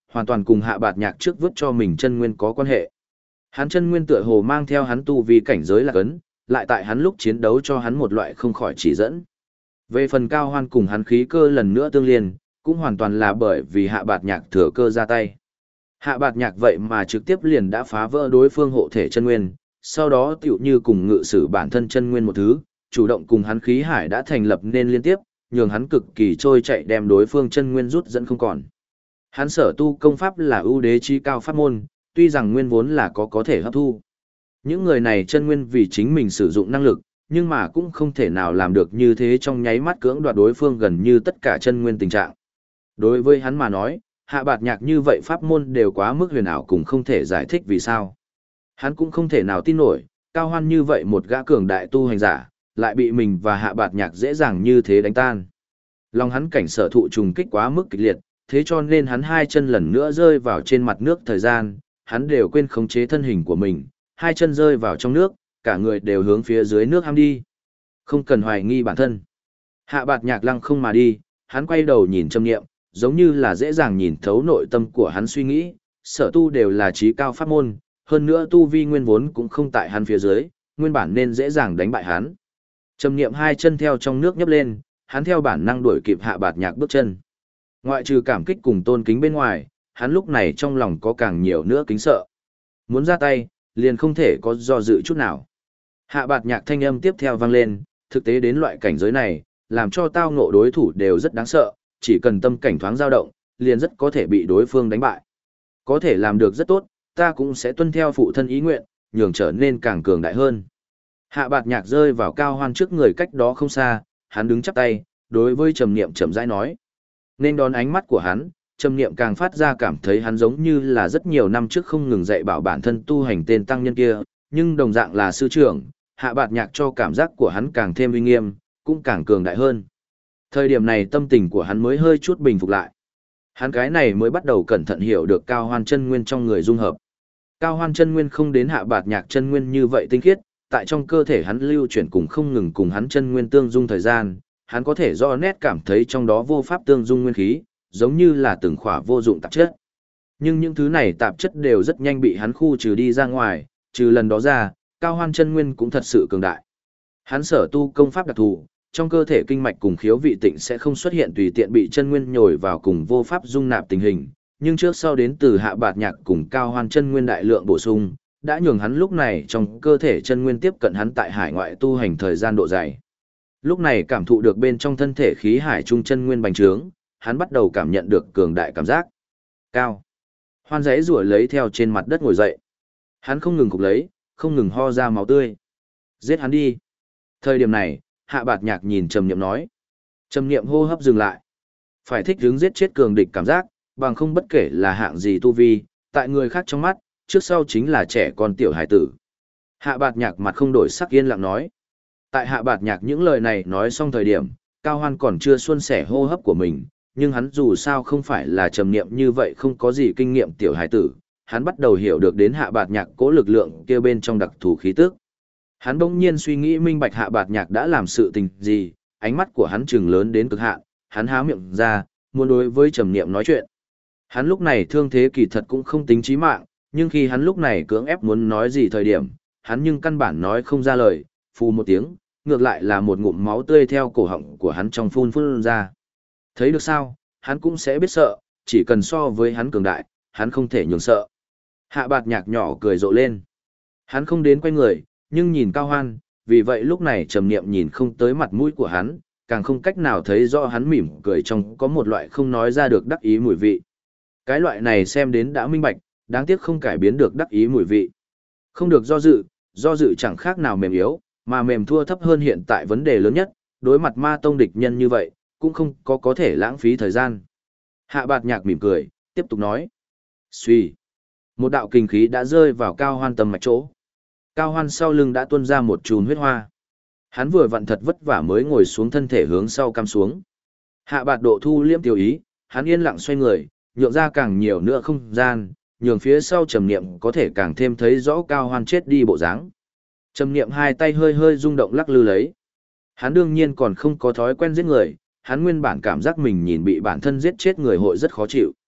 hoàn toàn cùng Hạ Bạt Nhạc trước vứt cho mình chân nguyên có quan hệ. Hắn chân nguyên tựa hồ mang theo hắn tu vi cảnh giới là cấn, lại tại hắn lúc chiến đấu cho hắn một loại không khỏi chỉ dẫn. Về phần Cao Hoan cùng hắn khí cơ lần nữa tương liên, cũng hoàn toàn là bởi vì Hạ Bạt Nhạc thừa cơ ra tay. Hạ Bạt Nhạc vậy mà trực tiếp liền đã phá vỡ đối phương hộ thể chân nguyên, sau đó tựu như cùng ngự sử bản thân chân nguyên một thứ, chủ động cùng hắn khí hải đã thành lập nên liên tiếp, nhường hắn cực kỳ trôi chạy đem đối phương chân nguyên rút dẫn không còn. Hắn sở tu công pháp là ưu đế chi cao pháp môn, tuy rằng nguyên vốn là có thể hấp thu. Những người này chân nguyên vì chính mình sử dụng năng lực, nhưng mà cũng không thể nào làm được như thế trong nháy mắt cưỡng đoạt đối phương gần như tất cả chân nguyên tình trạng. Đối với hắn mà nói, Hạ Bạt Nhạc như vậy pháp môn đều quá mức huyền ảo cũng không thể giải thích vì sao. Hắn cũng không thể nào tin nổi, Cao Hoan như vậy một gã cường đại tu hành giả, lại bị mình và Hạ Bạt Nhạc dễ dàng như thế đánh tan. Lòng hắn cảnh sở thụ trùng kích quá mức kịch liệt, thế cho nên hắn hai chân lần nữa rơi vào trên mặt nước thời gian, hắn đều quên khống chế thân hình của mình, hai chân rơi vào trong nước, cả người đều hướng phía dưới nước ham đi. Không cần hoài nghi bản thân. Hạ Bạt Nhạc lăng không mà đi, hắn quay đầu nhìn Trầm Niệm, giống như là dễ dàng nhìn thấu nội tâm của hắn suy nghĩ, sở tu đều là trí cao pháp môn, hơn nữa tu vi nguyên vốn cũng không tại hắn phía dưới, nguyên bản nên dễ dàng đánh bại hắn. Trầm Niệm hai chân theo trong nước nhấp lên, hắn theo bản năng đuổi kịp Hạ Bạt Nhạc bước chân. Ngoại trừ cảm kích cùng tôn kính bên ngoài, hắn lúc này trong lòng có càng nhiều nữa kính sợ. Muốn ra tay, liền không thể có do dự chút nào. Hạ Bạt Nhạc thanh âm tiếp theo vang lên, thực tế đến loại cảnh giới này, làm cho tao ngộ đối thủ đều rất đáng sợ, chỉ cần tâm cảnh thoáng dao động, liền rất có thể bị đối phương đánh bại. Có thể làm được rất tốt, ta cũng sẽ tuân theo phụ thân ý nguyện, nhường trở nên càng cường đại hơn. Hạ Bạt Nhạc rơi vào Cao Hoan trước người cách đó không xa, hắn đứng chắp tay, đối với Trầm Niệm chậm rãi nói. Nên đón ánh mắt của hắn, Trầm Niệm càng phát ra cảm thấy hắn giống như là rất nhiều năm trước không ngừng dạy bảo bản thân tu hành tên tăng nhân kia, nhưng đồng dạng là sư trưởng, Hạ Bạt Nhạc cho cảm giác của hắn càng thêm uy nghiêm, cũng càng cường đại hơn. Thời điểm này tâm tình của hắn mới hơi chút bình phục lại. Hắn cái này mới bắt đầu cẩn thận hiểu được Cao Hoan chân nguyên trong người dung hợp. Cao Hoan chân nguyên không đến Hạ Bạt Nhạc chân nguyên như vậy tinh khiết, tại trong cơ thể hắn lưu chuyển cùng không ngừng cùng hắn chân nguyên tương dung thời gian, hắn có thể rõ nét cảm thấy trong đó vô pháp tương dung nguyên khí, giống như là từng khỏa vô dụng tạp chất. Nhưng những thứ này tạp chất đều rất nhanh bị hắn khu trừ đi ra ngoài, trừ lần đó ra, Cao Hoan chân nguyên cũng thật sự cường đại. Hắn sở tu công pháp đặc thù, trong cơ thể kinh mạch cùng khiếu vị tịnh sẽ không xuất hiện tùy tiện bị chân nguyên nhồi vào cùng vô pháp dung nạp tình hình, nhưng trước sau đến từ Hạ Bạt Nhạc cùng Cao Hoan chân nguyên đại lượng bổ sung, đã nhường hắn lúc này trong cơ thể chân nguyên tiếp cận hắn tại hải ngoại tu hành thời gian độ dài. Lúc này cảm thụ được bên trong thân thể khí hải trung chân nguyên bành trướng, hắn bắt đầu cảm nhận được cường đại cảm giác. Cao. Hoan giấy rủa lấy theo trên mặt đất ngồi dậy. Hắn không ngừng cục lấy, không ngừng ho ra máu tươi. Giết hắn đi. Thời điểm này, Hạ Bạt Nhạc nhìn Trầm Niệm nói. Trầm Niệm hô hấp dừng lại. Phải thích hứng giết chết cường địch cảm giác, bằng không bất kể là hạng gì tu vi, tại người khác trong mắt, trước sau chính là trẻ con tiểu hải tử. Hạ Bạt Nhạc mặt không đổi sắc yên lặng nói. Tại Hạ Bạt Nhạc những lời này nói xong thời điểm, Cao Hoan còn chưa suôn sẻ hô hấp của mình, nhưng hắn dù sao không phải là Trầm Niệm như vậy không có gì kinh nghiệm tiểu hải tử, hắn bắt đầu hiểu được đến Hạ Bạt Nhạc cố lực lượng kia bên trong đặc thù khí tức. Hắn bỗng nhiên suy nghĩ minh bạch Hạ Bạt Nhạc đã làm sự tình gì, ánh mắt của hắn trừng lớn đến cực hạn, hắn há miệng ra, muốn đối với Trầm Niệm nói chuyện. Hắn lúc này thương thế kỳ thật cũng không tính chí mạng, nhưng khi hắn lúc này cưỡng ép muốn nói gì thời điểm, hắn nhưng căn bản nói không ra lời, phù một tiếng, ngược lại là một ngụm máu tươi theo cổ họng của hắn trong phun ra. Thấy được sao, hắn cũng sẽ biết sợ, chỉ cần so với hắn cường đại, hắn không thể nhường sợ. Hạ Bạt Nhạc nhỏ cười rộ lên. Hắn không đến quay người, nhưng nhìn Cao Hoan, vì vậy lúc này Trầm Niệm nhìn không tới mặt mũi của hắn, càng không cách nào thấy rõ hắn mỉm cười trong có một loại không nói ra được đắc ý mùi vị. Cái loại này xem đến đã minh bạch, đáng tiếc không cải biến được đắc ý mùi vị. Không được do dự chẳng khác nào mềm yếu, mà mềm thua thấp hơn hiện tại vấn đề lớn nhất, đối mặt ma tông địch nhân như vậy, cũng không có thể lãng phí thời gian. Hạ Bạt Nhạc mỉm cười, tiếp tục nói. Xuy. Một đạo kinh khí đã rơi vào Cao Hoan tầm mạch chỗ. Cao Hoan sau lưng đã tuôn ra một chùm huyết hoa. Hắn vừa vặn thật vất vả mới ngồi xuống thân thể hướng sau cắm xuống. Hạ Bạt Độ thu liễm tiểu ý, hắn yên lặng xoay người, nhượng ra càng nhiều nữa không gian, nhường phía sau Trầm Niệm có thể càng thêm thấy rõ Cao Hoan chết đi bộ dáng. Trầm Niệm hai tay hơi hơi rung động lắc lư lấy. Hắn đương nhiên còn không có thói quen giết người, hắn nguyên bản cảm giác mình nhìn bị bản thân giết chết người hội rất khó chịu.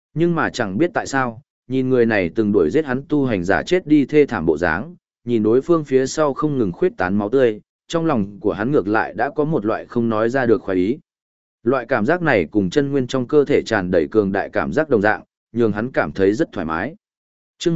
Nhưng mà chẳng biết tại sao, nhìn người này từng đuổi giết hắn tu hành giả chết đi thê thảm bộ dáng, nhìn đối phương phía sau không ngừng khuyết tán máu tươi, trong lòng của hắn ngược lại đã có một loại không nói ra được khoái ý. Loại cảm giác này cùng chân nguyên trong cơ thể tràn đầy cường đại cảm giác đồng dạng, nhường hắn cảm thấy rất thoải mái. Trước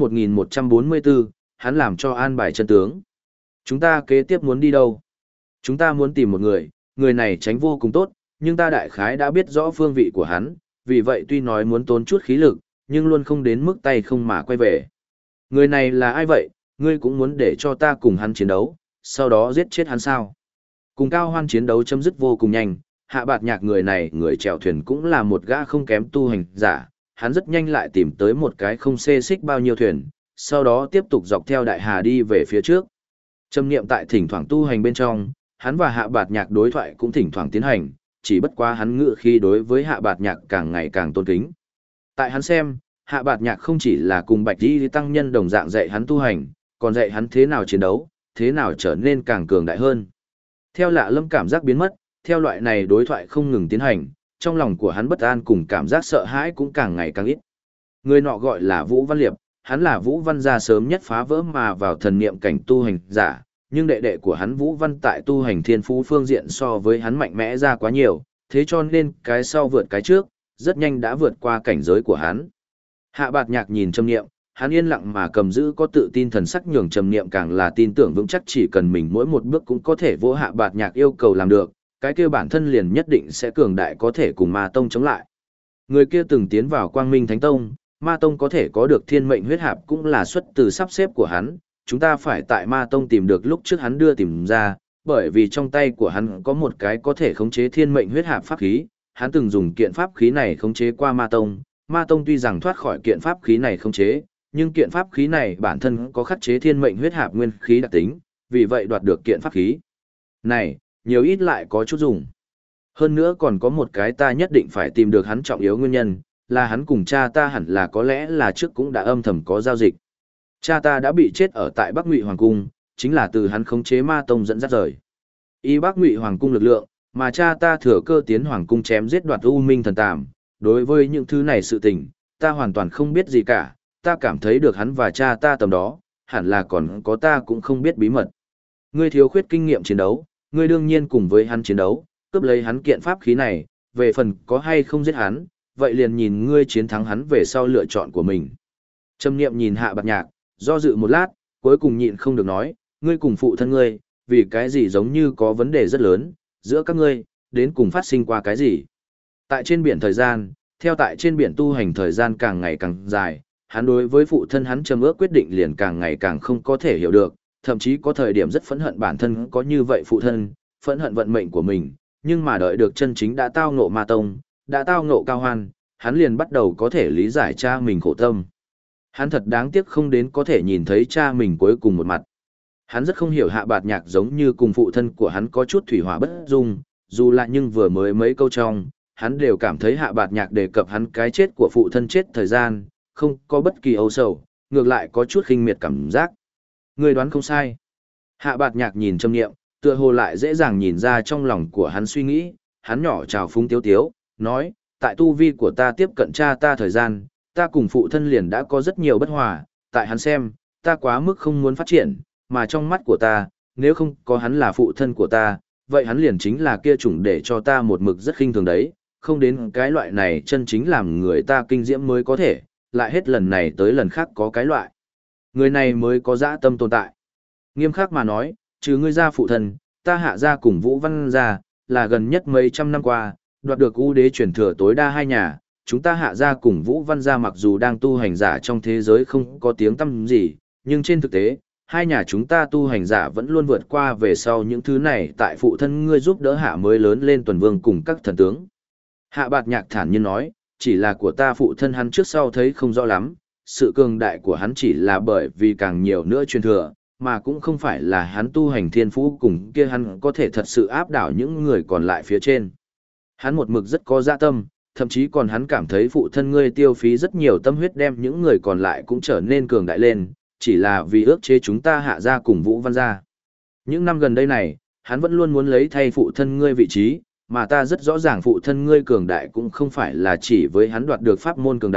1144, hắn làm cho an bài chân tướng. Chúng ta kế tiếp muốn đi đâu? Chúng ta muốn tìm một người, người này tránh vô cùng tốt, nhưng ta đại khái đã biết rõ phương vị của hắn, vì vậy tuy nói muốn tốn chút khí lực, nhưng luôn không đến mức tay không mà quay về. Người này là ai vậy, ngươi cũng muốn để cho ta cùng hắn chiến đấu, sau đó giết chết hắn sao? Cùng Cao Hoan chiến đấu chấm dứt vô cùng nhanh, Hạ Bạt Nhạc người này người chèo thuyền cũng là một gã không kém tu hành giả, hắn rất nhanh lại tìm tới một cái không xê xích bao nhiêu thuyền, sau đó tiếp tục dọc theo đại hà đi về phía trước. Trầm niệm tại thỉnh thoảng tu hành bên trong, hắn và Hạ Bạt Nhạc đối thoại cũng thỉnh thoảng tiến hành, chỉ bất quá hắn ngự khi đối với Hạ Bạt Nhạc càng ngày càng tôn kính. Tại hắn xem, Hạ Bạt Nhạc không chỉ là cùng Bạch Di tăng nhân đồng dạng dạy hắn tu hành, còn dạy hắn thế nào chiến đấu, thế nào trở nên càng cường đại hơn. Theo lạ lâm cảm giác biến mất, theo loại này đối thoại không ngừng tiến hành, trong lòng của hắn bất an cùng cảm giác sợ hãi cũng càng ngày càng ít. Người nọ gọi là Vũ Văn Liệp, hắn là Vũ Văn gia sớm nhất phá vỡ mà vào thần niệm cảnh tu hành giả, nhưng đệ đệ của hắn Vũ Văn tại tu hành thiên phú phương diện so với hắn mạnh mẽ ra quá nhiều, thế cho nên cái sau vượt cái trước, rất nhanh đã vượt qua cảnh giới của hắn. Hạ Bạt Nhạc nhìn Trầm Niệm, hắn yên lặng mà cầm giữ có tự tin thần sắc, nhường Trầm Niệm càng là tin tưởng vững chắc chỉ cần mình mỗi một bước cũng có thể vô Hạ Bạt Nhạc yêu cầu làm được, cái kia bản thân liền nhất định sẽ cường đại có thể cùng Ma Tông chống lại. Người kia từng tiến vào Quang Minh Thánh Tông, Ma Tông có thể có được thiên mệnh huyết hạp cũng là xuất từ sắp xếp của hắn, chúng ta phải tại Ma Tông tìm được lúc trước hắn đưa tìm ra, bởi vì trong tay của hắn có một cái có thể khống chế thiên mệnh huyết hạp pháp khí, hắn từng dùng kiện pháp khí này khống chế qua Ma Tông. Ma Tông tuy rằng thoát khỏi kiện pháp khí này khống chế, nhưng kiện pháp khí này bản thân có khắc chế thiên mệnh huyết hạp nguyên khí đặc tính, vì vậy đoạt được kiện pháp khí này, nhiều ít lại có chút dùng. Hơn nữa còn có một cái ta nhất định phải tìm được hắn trọng yếu nguyên nhân, là hắn cùng cha ta hẳn là có lẽ là trước cũng đã âm thầm có giao dịch. Cha ta đã bị chết ở tại Bắc Ngụy Hoàng Cung, chính là từ hắn khống chế Ma Tông dẫn dắt rời. Y Bắc Ngụy Hoàng Cung lực lượng, mà cha ta thừa cơ tiến Hoàng Cung chém giết đoạt U Minh thần tàm. Đối với những thứ này sự tình, ta hoàn toàn không biết gì cả, ta cảm thấy được hắn và cha ta tầm đó, hẳn là còn có ta cũng không biết bí mật. Ngươi thiếu khuyết kinh nghiệm chiến đấu, ngươi đương nhiên cùng với hắn chiến đấu, cướp lấy hắn kiện pháp khí này, về phần có hay không giết hắn, vậy liền nhìn ngươi chiến thắng hắn về sau lựa chọn của mình. Trầm Niệm nhìn Hạ Bạt Nhạc, do dự một lát, cuối cùng nhịn không được nói, ngươi cùng phụ thân ngươi, vì cái gì giống như có vấn đề rất lớn, giữa các ngươi, đến cùng phát sinh qua cái gì. Tại trên biển thời gian, theo tại trên biển tu hành thời gian càng ngày càng dài, hắn đối với phụ thân hắn trầm ước quyết định liền càng ngày càng không có thể hiểu được, thậm chí có thời điểm rất phẫn hận bản thân có như vậy phụ thân, phẫn hận vận mệnh của mình, nhưng mà đợi được chân chính đã tao ngộ Ma Tông, đã tao ngộ Cao Hoan, hắn liền bắt đầu có thể lý giải cha mình khổ tâm. Hắn thật đáng tiếc không đến có thể nhìn thấy cha mình cuối cùng một mặt. Hắn rất không hiểu Hạ Bạt Nhạc giống như cùng phụ thân của hắn có chút thủy hỏa bất dung, dù là nhưng vừa mới mấy câu trong, hắn đều cảm thấy Hạ Bạt Nhạc đề cập hắn cái chết của phụ thân chết thời gian, không có bất kỳ âu sầu, ngược lại có chút khinh miệt cảm giác. Người đoán không sai. Hạ Bạt Nhạc nhìn Trầm Niệm, tựa hồ lại dễ dàng nhìn ra trong lòng của hắn suy nghĩ, hắn nhỏ trào phúng tiếu tiếu, nói, tại tu vi của ta tiếp cận cha ta thời gian, ta cùng phụ thân liền đã có rất nhiều bất hòa, tại hắn xem, ta quá mức không muốn phát triển, mà trong mắt của ta, nếu không có hắn là phụ thân của ta, vậy hắn liền chính là kia chủng để cho ta một mực rất khinh thường đấy, không đến cái loại này chân chính làm người ta kinh diễm mới có thể, lại hết lần này tới lần khác có cái loại. Người này mới có dã tâm tồn tại. Nghiêm khắc mà nói, trừ ngươi ra phụ thân, ta Hạ gia cùng Vũ Văn gia, là gần nhất mấy trăm năm qua, đoạt được ưu đế truyền thừa tối đa hai nhà, chúng ta Hạ gia cùng Vũ Văn gia mặc dù đang tu hành giả trong thế giới không có tiếng tăm gì, nhưng trên thực tế, hai nhà chúng ta tu hành giả vẫn luôn vượt qua về sau những thứ này tại phụ thân ngươi giúp đỡ Hạ mới lớn lên tuần vương cùng các thần tướng. Hạ Bạt Nhạc thản nhiên nói, chỉ là của ta phụ thân hắn trước sau thấy không rõ lắm, sự cường đại của hắn chỉ là bởi vì càng nhiều nữa truyền thừa, mà cũng không phải là hắn tu hành thiên phú cùng kia hắn có thể thật sự áp đảo những người còn lại phía trên. Hắn một mực rất có dạ tâm, thậm chí còn hắn cảm thấy phụ thân ngươi tiêu phí rất nhiều tâm huyết đem những người còn lại cũng trở nên cường đại lên, chỉ là vì ước chế chúng ta Hạ gia cùng Vũ Văn gia. Những năm gần đây này, hắn vẫn luôn muốn lấy thay phụ thân ngươi vị trí, mà ta rất rõ ràng phụ thân ngươi cường đại cũng không phải là chỉ với hắn đoạt được pháp môn cường đại,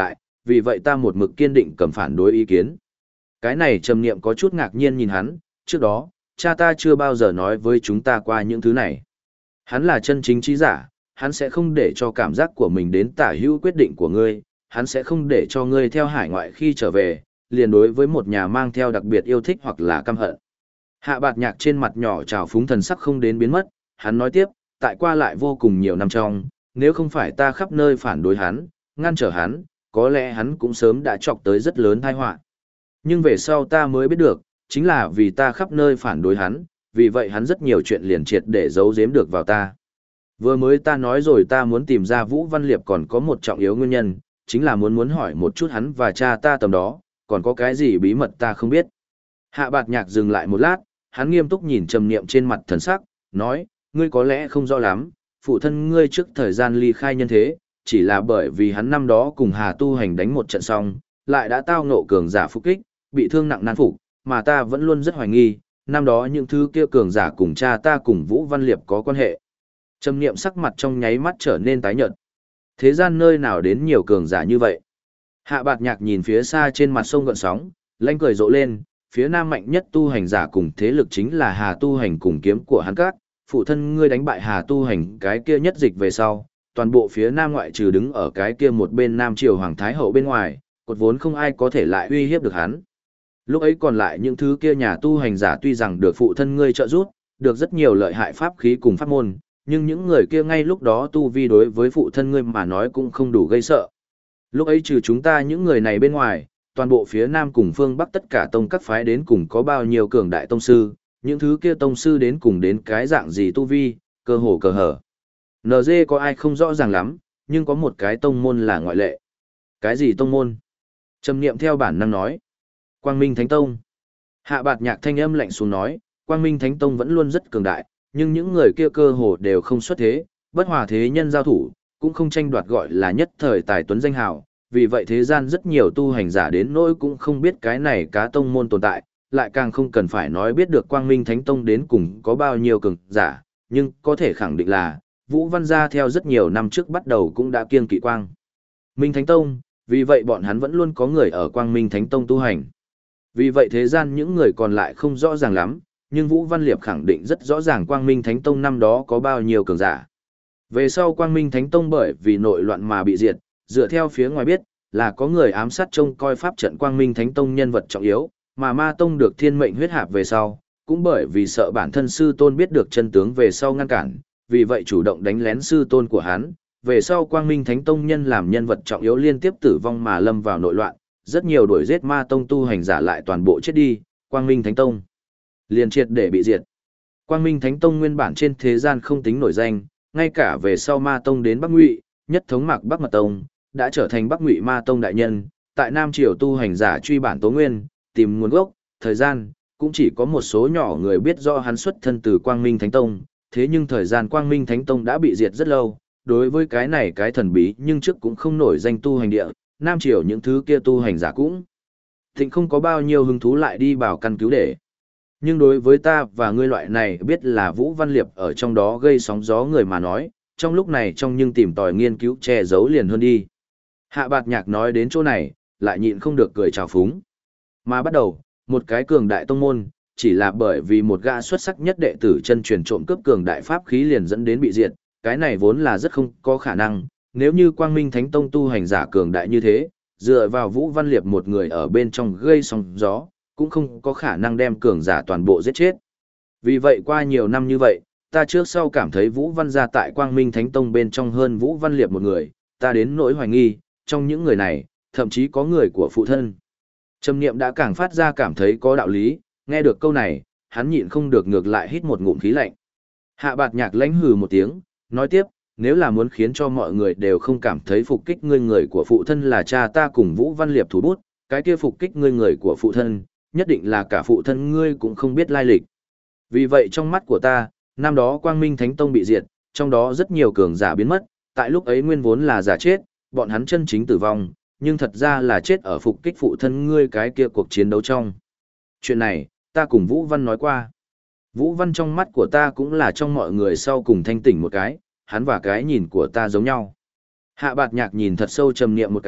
vì vậy ta một mực kiên định cầm phản đối ý kiến. Cái này Trầm Niệm có chút ngạc nhiên nhìn hắn, trước đó, cha ta chưa bao giờ nói với chúng ta qua những thứ này. Hắn là chân chính trí giả, hắn sẽ không để cho cảm giác của mình đến tả hữu quyết định của ngươi, hắn sẽ không để cho ngươi theo hải ngoại khi trở về, liền đối với một nhà mang theo đặc biệt yêu thích hoặc là căm hận. Hạ Bạt Nhạc trên mặt nhỏ trào phúng thần sắc không đến biến mất, hắn nói tiếp, tại qua lại vô cùng nhiều năm trong, nếu không phải ta khắp nơi phản đối hắn, ngăn trở hắn, có lẽ hắn cũng sớm đã chọc tới rất lớn tai họa. Nhưng về sau ta mới biết được, chính là vì ta khắp nơi phản đối hắn, vì vậy hắn rất nhiều chuyện liền triệt để giấu giếm được vào ta. Vừa mới ta nói rồi ta muốn tìm ra Vũ Văn Liệp còn có một trọng yếu nguyên nhân, chính là muốn hỏi một chút hắn và cha ta tầm đó, còn có cái gì bí mật ta không biết. Hạ Bạt Nhạc dừng lại một lát, hắn nghiêm túc nhìn Trầm Niệm trên mặt thần sắc, nói, ngươi có lẽ không rõ lắm, phụ thân ngươi trước thời gian ly khai nhân thế, chỉ là bởi vì hắn năm đó cùng Hà Tu Hành đánh một trận xong, lại đã tao ngộ cường giả phục kích, bị thương nặng nan phục, mà ta vẫn luôn rất hoài nghi, năm đó những thứ kia cường giả cùng cha ta cùng Vũ Văn Liệp có quan hệ. Trầm Niệm sắc mặt trong nháy mắt trở nên tái nhợt. Thế gian nơi nào đến nhiều cường giả như vậy? Hạ Bạt Nhạc nhìn phía xa trên mặt sông gợn sóng, lanh cười rộ lên, phía nam mạnh nhất tu hành giả cùng thế lực chính là Hà Tu Hành cùng kiếm của hắn các, phụ thân ngươi đánh bại Hà Tu Hành cái kia nhất dịch về sau, toàn bộ phía nam ngoại trừ đứng ở cái kia một bên Nam Triều Hoàng Thái Hậu bên ngoài, cột vốn không ai có thể lại uy hiếp được hắn. Lúc ấy còn lại những thứ kia nhà tu hành giả tuy rằng được phụ thân ngươi trợ giúp, được rất nhiều lợi hại pháp khí cùng pháp môn, nhưng những người kia ngay lúc đó tu vi đối với phụ thân ngươi mà nói cũng không đủ gây sợ. Lúc ấy trừ chúng ta những người này bên ngoài, toàn bộ phía Nam cùng phương Bắc tất cả tông các phái đến cùng có bao nhiêu cường đại tông sư, những thứ kia tông sư đến cùng đến cái dạng gì tu vi, cơ hồ cờ hở. NG có ai không rõ ràng lắm, nhưng có một cái tông môn là ngoại lệ. Cái gì tông môn? Trầm Niệm theo bản năng nói. Quang Minh Thánh Tông. Hạ Bạt Nhạc thanh âm lạnh xuống nói, Quang Minh Thánh Tông vẫn luôn rất cường đại, nhưng những người kia cơ hồ đều không xuất thế, bất hòa thế nhân giao thủ, cũng không tranh đoạt gọi là nhất thời tài tuấn danh hào, vì vậy thế gian rất nhiều tu hành giả đến nỗi cũng không biết cái này cá tông môn tồn tại, lại càng không cần phải nói biết được Quang Minh Thánh Tông đến cùng có bao nhiêu cường giả, nhưng có thể khẳng định là, Vũ Văn gia theo rất nhiều năm trước bắt đầu cũng đã kiêng kỵ Quang Minh Thánh Tông, vì vậy bọn hắn vẫn luôn có người ở Quang Minh Thánh Tông tu hành. Vì vậy thế gian những người còn lại không rõ ràng lắm, nhưng Vũ Văn Liệp khẳng định rất rõ ràng Quang Minh Thánh Tông năm đó có bao nhiêu cường giả. Về sau Quang Minh Thánh Tông bởi vì nội loạn mà bị diệt, dựa theo phía ngoài biết, là có người ám sát trông coi pháp trận Quang Minh Thánh Tông nhân vật trọng yếu, mà Ma Tông được thiên mệnh huyết hạp về sau, cũng bởi vì sợ bản thân sư tôn biết được chân tướng về sau ngăn cản, vì vậy chủ động đánh lén sư tôn của hắn. Về sau Quang Minh Thánh Tông nhân làm nhân vật trọng yếu liên tiếp tử vong mà lâm vào nội loạn, rất nhiều đuổi giết Ma Tông tu hành giả lại toàn bộ chết đi, Quang Minh Thánh Tông liền triệt để bị diệt. Quang Minh Thánh Tông nguyên bản trên thế gian không tính nổi danh, ngay cả về sau Ma Tông đến Bắc Ngụy, nhất thống Mạc Bắc Mật Tông, đã trở thành Bắc Ngụy Ma Tông đại nhân, tại Nam Triều tu hành giả truy bản tố nguyên, tìm nguồn gốc, thời gian, cũng chỉ có một số nhỏ người biết rõ hắn xuất thân từ Quang Minh Thánh Tông, thế nhưng thời gian Quang Minh Thánh Tông đã bị diệt rất lâu, đối với cái này cái thần bí nhưng trước cũng không nổi danh tu hành địa, Nam Triều những thứ kia tu hành giả cũng thịnh không có bao nhiêu hứng thú lại đi vào căn cứu để. Nhưng đối với ta và ngươi loại này biết là Vũ Văn Liệp ở trong đó gây sóng gió người mà nói, trong lúc này trong nhưng tìm tòi nghiên cứu che giấu liền hơn đi. Hạ Bạt Nhạc nói đến chỗ này, lại nhịn không được cười trào phúng. Mà bắt đầu, một cái cường đại tông môn, chỉ là bởi vì một gã xuất sắc nhất đệ tử chân truyền trộm cướp cường đại pháp khí liền dẫn đến bị diệt, cái này vốn là rất không có khả năng, nếu như Quang Minh Thánh Tông tu hành giả cường đại như thế, dựa vào Vũ Văn Liệp một người ở bên trong gây sóng gió, cũng không có khả năng đem cường giả toàn bộ giết chết. Vì vậy qua nhiều năm như vậy, ta trước sau cảm thấy Vũ Văn gia tại Quang Minh Thánh Tông bên trong hơn Vũ Văn Liệp một người, ta đến nỗi hoài nghi, trong những người này, thậm chí có người của phụ thân. Trầm Niệm đã càng phát ra cảm thấy có đạo lý, nghe được câu này, hắn nhịn không được ngược lại hít một ngụm khí lạnh. Hạ Bạt Nhạc lãnh hừ một tiếng, nói tiếp, nếu là muốn khiến cho mọi người đều không cảm thấy phục kích ngươi người của phụ thân là cha ta cùng Vũ Văn Liệp thủ bút, cái kia phục kích ngươi người của phụ thân, nhất định là cả phụ thân ngươi cũng không biết lai lịch. Vì vậy trong mắt của ta, năm đó Quang Minh Thánh Tông bị diệt, trong đó rất nhiều cường giả biến mất, tại lúc ấy nguyên vốn là giả chết, bọn hắn chân chính tử vong, nhưng thật ra là chết ở phục kích phụ thân ngươi cái kia cuộc chiến đấu trong. Chuyện này, ta cùng Vũ Văn nói qua. Vũ Văn trong mắt của ta cũng là trong mọi người sau cùng thanh tỉnh một cái, hắn và cái nhìn của ta giống nhau. Hạ Bạt Nhạc nhìn thật sâu trầm niệm một cái,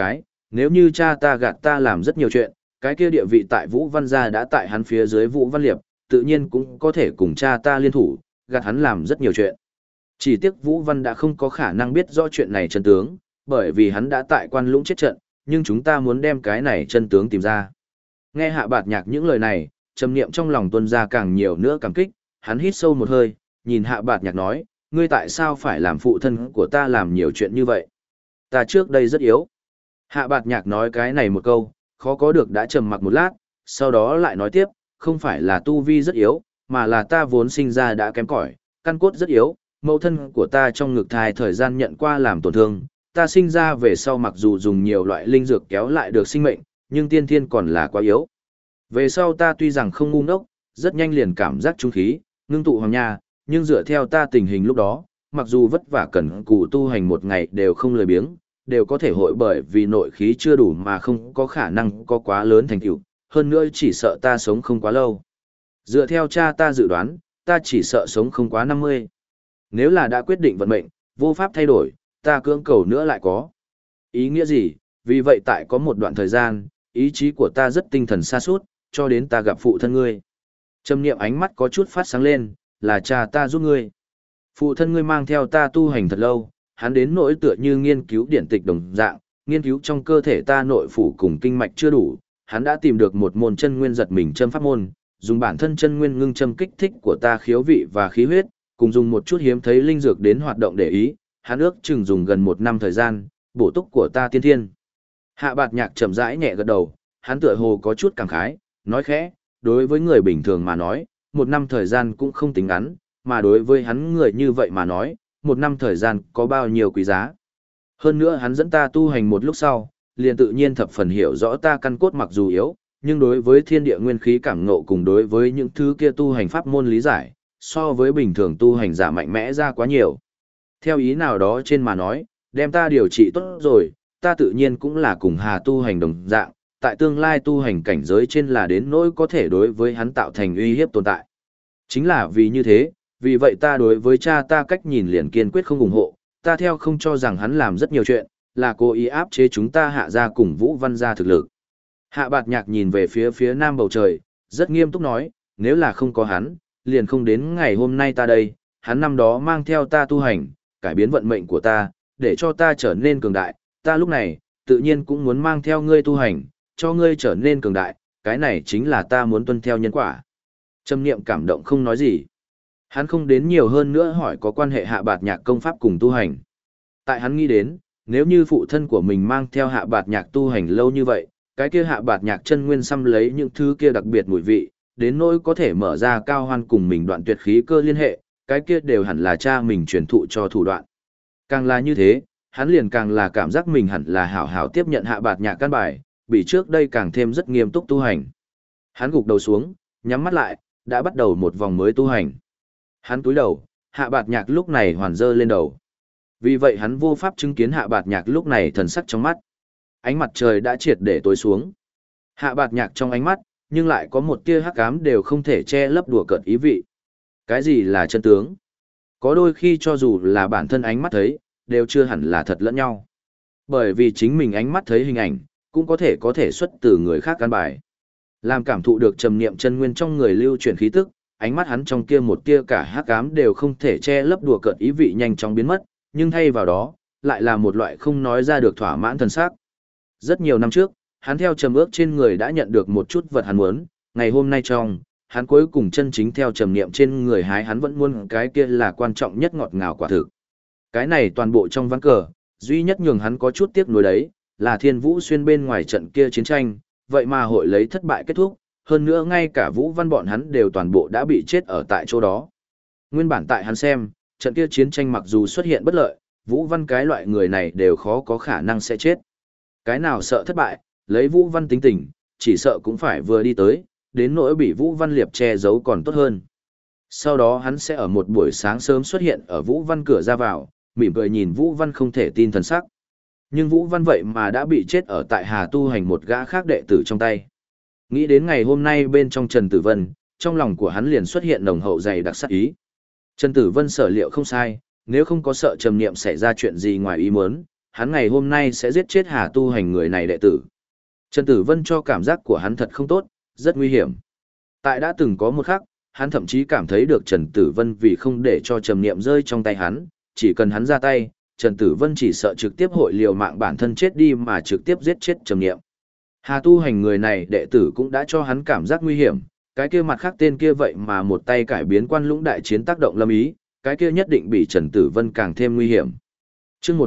nếu như cha ta gạt ta làm rất nhiều chuyện, cái kia địa vị tại Vũ Văn gia đã tại hắn phía dưới Vũ Văn Liệp, tự nhiên cũng có thể cùng cha ta liên thủ, gạt hắn làm rất nhiều chuyện. Chỉ tiếc Vũ Văn đã không có khả năng biết rõ chuyện này chân tướng, bởi vì hắn đã tại Quan Lũng chết trận, nhưng chúng ta muốn đem cái này chân tướng tìm ra. Nghe Hạ Bạt Nhạc những lời này, trầm niệm trong lòng tuôn ra càng nhiều nữa cảm kích, hắn hít sâu một hơi, nhìn Hạ Bạt Nhạc nói, ngươi tại sao phải làm phụ thân của ta làm nhiều chuyện như vậy? Ta trước đây rất yếu. Hạ Bạt Nhạc nói cái này một câu, khó có được đã trầm mặc một lát, sau đó lại nói tiếp, không phải là tu vi rất yếu, mà là ta vốn sinh ra đã kém cỏi, căn cốt rất yếu, mẫu thân của ta trong ngực thai thời gian nhận qua làm tổn thương, ta sinh ra về sau mặc dù dùng nhiều loại linh dược kéo lại được sinh mệnh, nhưng tiên thiên còn là quá yếu. Về sau ta tuy rằng không ngu ngốc, rất nhanh liền cảm giác trung khí, ngưng tụ hoàng nha, nhưng dựa theo ta tình hình lúc đó, mặc dù vất vả cần cù tu hành một ngày đều không lười biếng, đều có thể hội bởi vì nội khí chưa đủ mà không có khả năng có quá lớn thành tựu, hơn nữa chỉ sợ ta sống không quá lâu. Dựa theo cha ta dự đoán, ta chỉ sợ sống không quá 50. Nếu là đã quyết định vận mệnh, vô pháp thay đổi, ta cưỡng cầu nữa lại có. Ý nghĩa gì? Vì vậy tại có một đoạn thời gian, ý chí của ta rất tinh thần sa sút, cho đến ta gặp phụ thân ngươi. Trầm niệm ánh mắt có chút phát sáng lên, là cha ta giúp ngươi. Phụ thân ngươi mang theo ta tu hành thật lâu, hắn đến nỗi tựa như nghiên cứu điển tịch đồng dạng, nghiên cứu trong cơ thể ta nội phủ cùng kinh mạch chưa đủ, hắn đã tìm được một môn chân nguyên giật mình châm pháp môn, dùng bản thân chân nguyên ngưng châm kích thích của ta khiếu vị và khí huyết, cùng dùng một chút hiếm thấy linh dược đến hoạt động để ý, hắn ước chừng dùng gần 1 năm thời gian, bổ túc của ta tiên thiên. Hạ Bạt Nhạc chậm rãi nhẹ gật đầu, hắn tựa hồ có chút cảm khái, nói khẽ, đối với người bình thường mà nói, 1 năm thời gian cũng không tính ngắn, mà đối với hắn người như vậy mà nói, 1 năm thời gian có bao nhiêu quý giá. Hơn nữa hắn dẫn ta tu hành một lúc sau, liền tự nhiên thập phần hiểu rõ ta căn cốt mặc dù yếu, nhưng đối với thiên địa nguyên khí cảm ngộ cùng đối với những thứ kia tu hành pháp môn lý giải, so với bình thường tu hành giả mạnh mẽ ra quá nhiều. Theo ý nào đó trên mà nói, đem ta điều trị tốt rồi, ta tự nhiên cũng là cùng Hà tu hành đồng dạng, tại tương lai tu hành cảnh giới trên là đến nỗi có thể đối với hắn tạo thành uy hiếp tồn tại. Chính là vì như thế, vì vậy ta đối với cha ta cách nhìn liền kiên quyết không ủng hộ, ta theo không cho rằng hắn làm rất nhiều chuyện, là cố ý áp chế chúng ta Hạ gia cùng Vũ Văn gia thực lực. Hạ Bạt Nhạc nhìn về phía nam bầu trời, rất nghiêm túc nói, nếu là không có hắn, liền không đến ngày hôm nay ta đây, hắn năm đó mang theo ta tu hành, cải biến vận mệnh của ta, để cho ta trở nên cường đại, ta lúc này, tự nhiên cũng muốn mang theo ngươi tu hành, cho ngươi trở nên cường đại, cái này chính là ta muốn tuân theo nhân quả. Trầm Niệm cảm động không nói gì. Hắn không đến nhiều hơn nữa hỏi có quan hệ Hạ Bạt Nhạc công pháp cùng tu hành. Tại hắn nghĩ đến, nếu như phụ thân của mình mang theo Hạ Bạt Nhạc tu hành lâu như vậy, cái kia Hạ Bạt Nhạc chân nguyên xăm lấy những thứ kia đặc biệt mùi vị, đến nỗi có thể mở ra cao hoan cùng mình đoạn tuyệt khí cơ liên hệ, cái kia đều hẳn là cha mình truyền thụ cho thủ đoạn. Càng là như thế, hắn liền càng là cảm giác mình hẳn là hảo hảo tiếp nhận Hạ Bạt Nhạc căn bài, bị trước đây càng thêm rất nghiêm túc tu hành. Hắn gục đầu xuống, nhắm mắt lại, đã bắt đầu một vòng mới tu hành. Hắn túi đầu, Hạ Bạt Nhạc lúc này hoàn dơ lên đầu. Vì vậy hắn vô pháp chứng kiến Hạ Bạt Nhạc lúc này thần sắc trong mắt. Ánh mặt trời đã triệt để tối xuống. Hạ Bạt Nhạc trong ánh mắt, nhưng lại có một tia hắc ám đều không thể che lấp đùa cợt ý vị. Cái gì là chân tướng? Có đôi khi cho dù là bản thân ánh mắt thấy, đều chưa hẳn là thật lẫn nhau. Bởi vì chính mình ánh mắt thấy hình ảnh, cũng có thể xuất từ người khác căn bài. Làm cảm thụ được trầm niệm chân nguyên trong người lưu chuyển khí tức, ánh mắt hắn trong kia một tia cả hắc ám đều không thể che lấp đùa cợt ý vị nhanh chóng biến mất, nhưng thay vào đó, lại là một loại không nói ra được thỏa mãn thần sắc. Rất nhiều năm trước, hắn theo trầm ước trên người đã nhận được một chút vật hắn muốn, ngày hôm nay trong, hắn cuối cùng chân chính theo trầm niệm trên người hái hắn vẫn muốn cái kia là quan trọng nhất ngọt ngào quả thực. Cái này toàn bộ trong ván cờ, duy nhất nhường hắn có chút tiếc nuối đấy, là Thiên Vũ Xuyên bên ngoài trận kia chiến tranh, vậy mà hội lấy thất bại kết thúc, hơn nữa ngay cả Vũ Văn bọn hắn đều toàn bộ đã bị chết ở tại chỗ đó. Nguyên bản tại hắn xem, trận kia chiến tranh mặc dù xuất hiện bất lợi, Vũ Văn cái loại người này đều khó có khả năng sẽ chết. Cái nào sợ thất bại, lấy Vũ Văn tính tình, chỉ sợ cũng phải vừa đi tới, đến nỗi bị Vũ Văn Liệp che giấu còn tốt hơn. Sau đó hắn sẽ ở một buổi sáng sớm xuất hiện ở Vũ Văn cửa ra vào, mỉm cười nhìn Vũ Văn không thể tin thần sắc. Nhưng Vũ Văn vậy mà đã bị chết ở tại Hà tu hành một gã khác đệ tử trong tay. Nghĩ đến ngày hôm nay bên trong Trần Tử Vân, trong lòng của hắn liền xuất hiện nồng hậu dày đặc sát ý. Trần Tử Vân sở liệu không sai, nếu không có sợ trầm niệm xảy ra chuyện gì ngoài ý muốn, hắn ngày hôm nay sẽ giết chết Hà Tu Hành người này đệ tử. Trần Tử Vân cho cảm giác của hắn thật không tốt, rất nguy hiểm. Tại đã từng có một khắc, hắn thậm chí cảm thấy được Trần Tử Vân vì không để cho Trầm Niệm rơi trong tay hắn, chỉ cần hắn ra tay, Trần Tử Vân chỉ sợ trực tiếp hội liều mạng bản thân chết đi mà trực tiếp giết chết Trầm Niệm. Hà Tu Hành người này đệ tử cũng đã cho hắn cảm giác nguy hiểm, cái kia mặt khác tên kia vậy mà một tay cải biến Quan Lũng đại chiến tác động lâm ý, cái kia nhất định bị Trần Tử Vân càng thêm nguy hiểm. Chương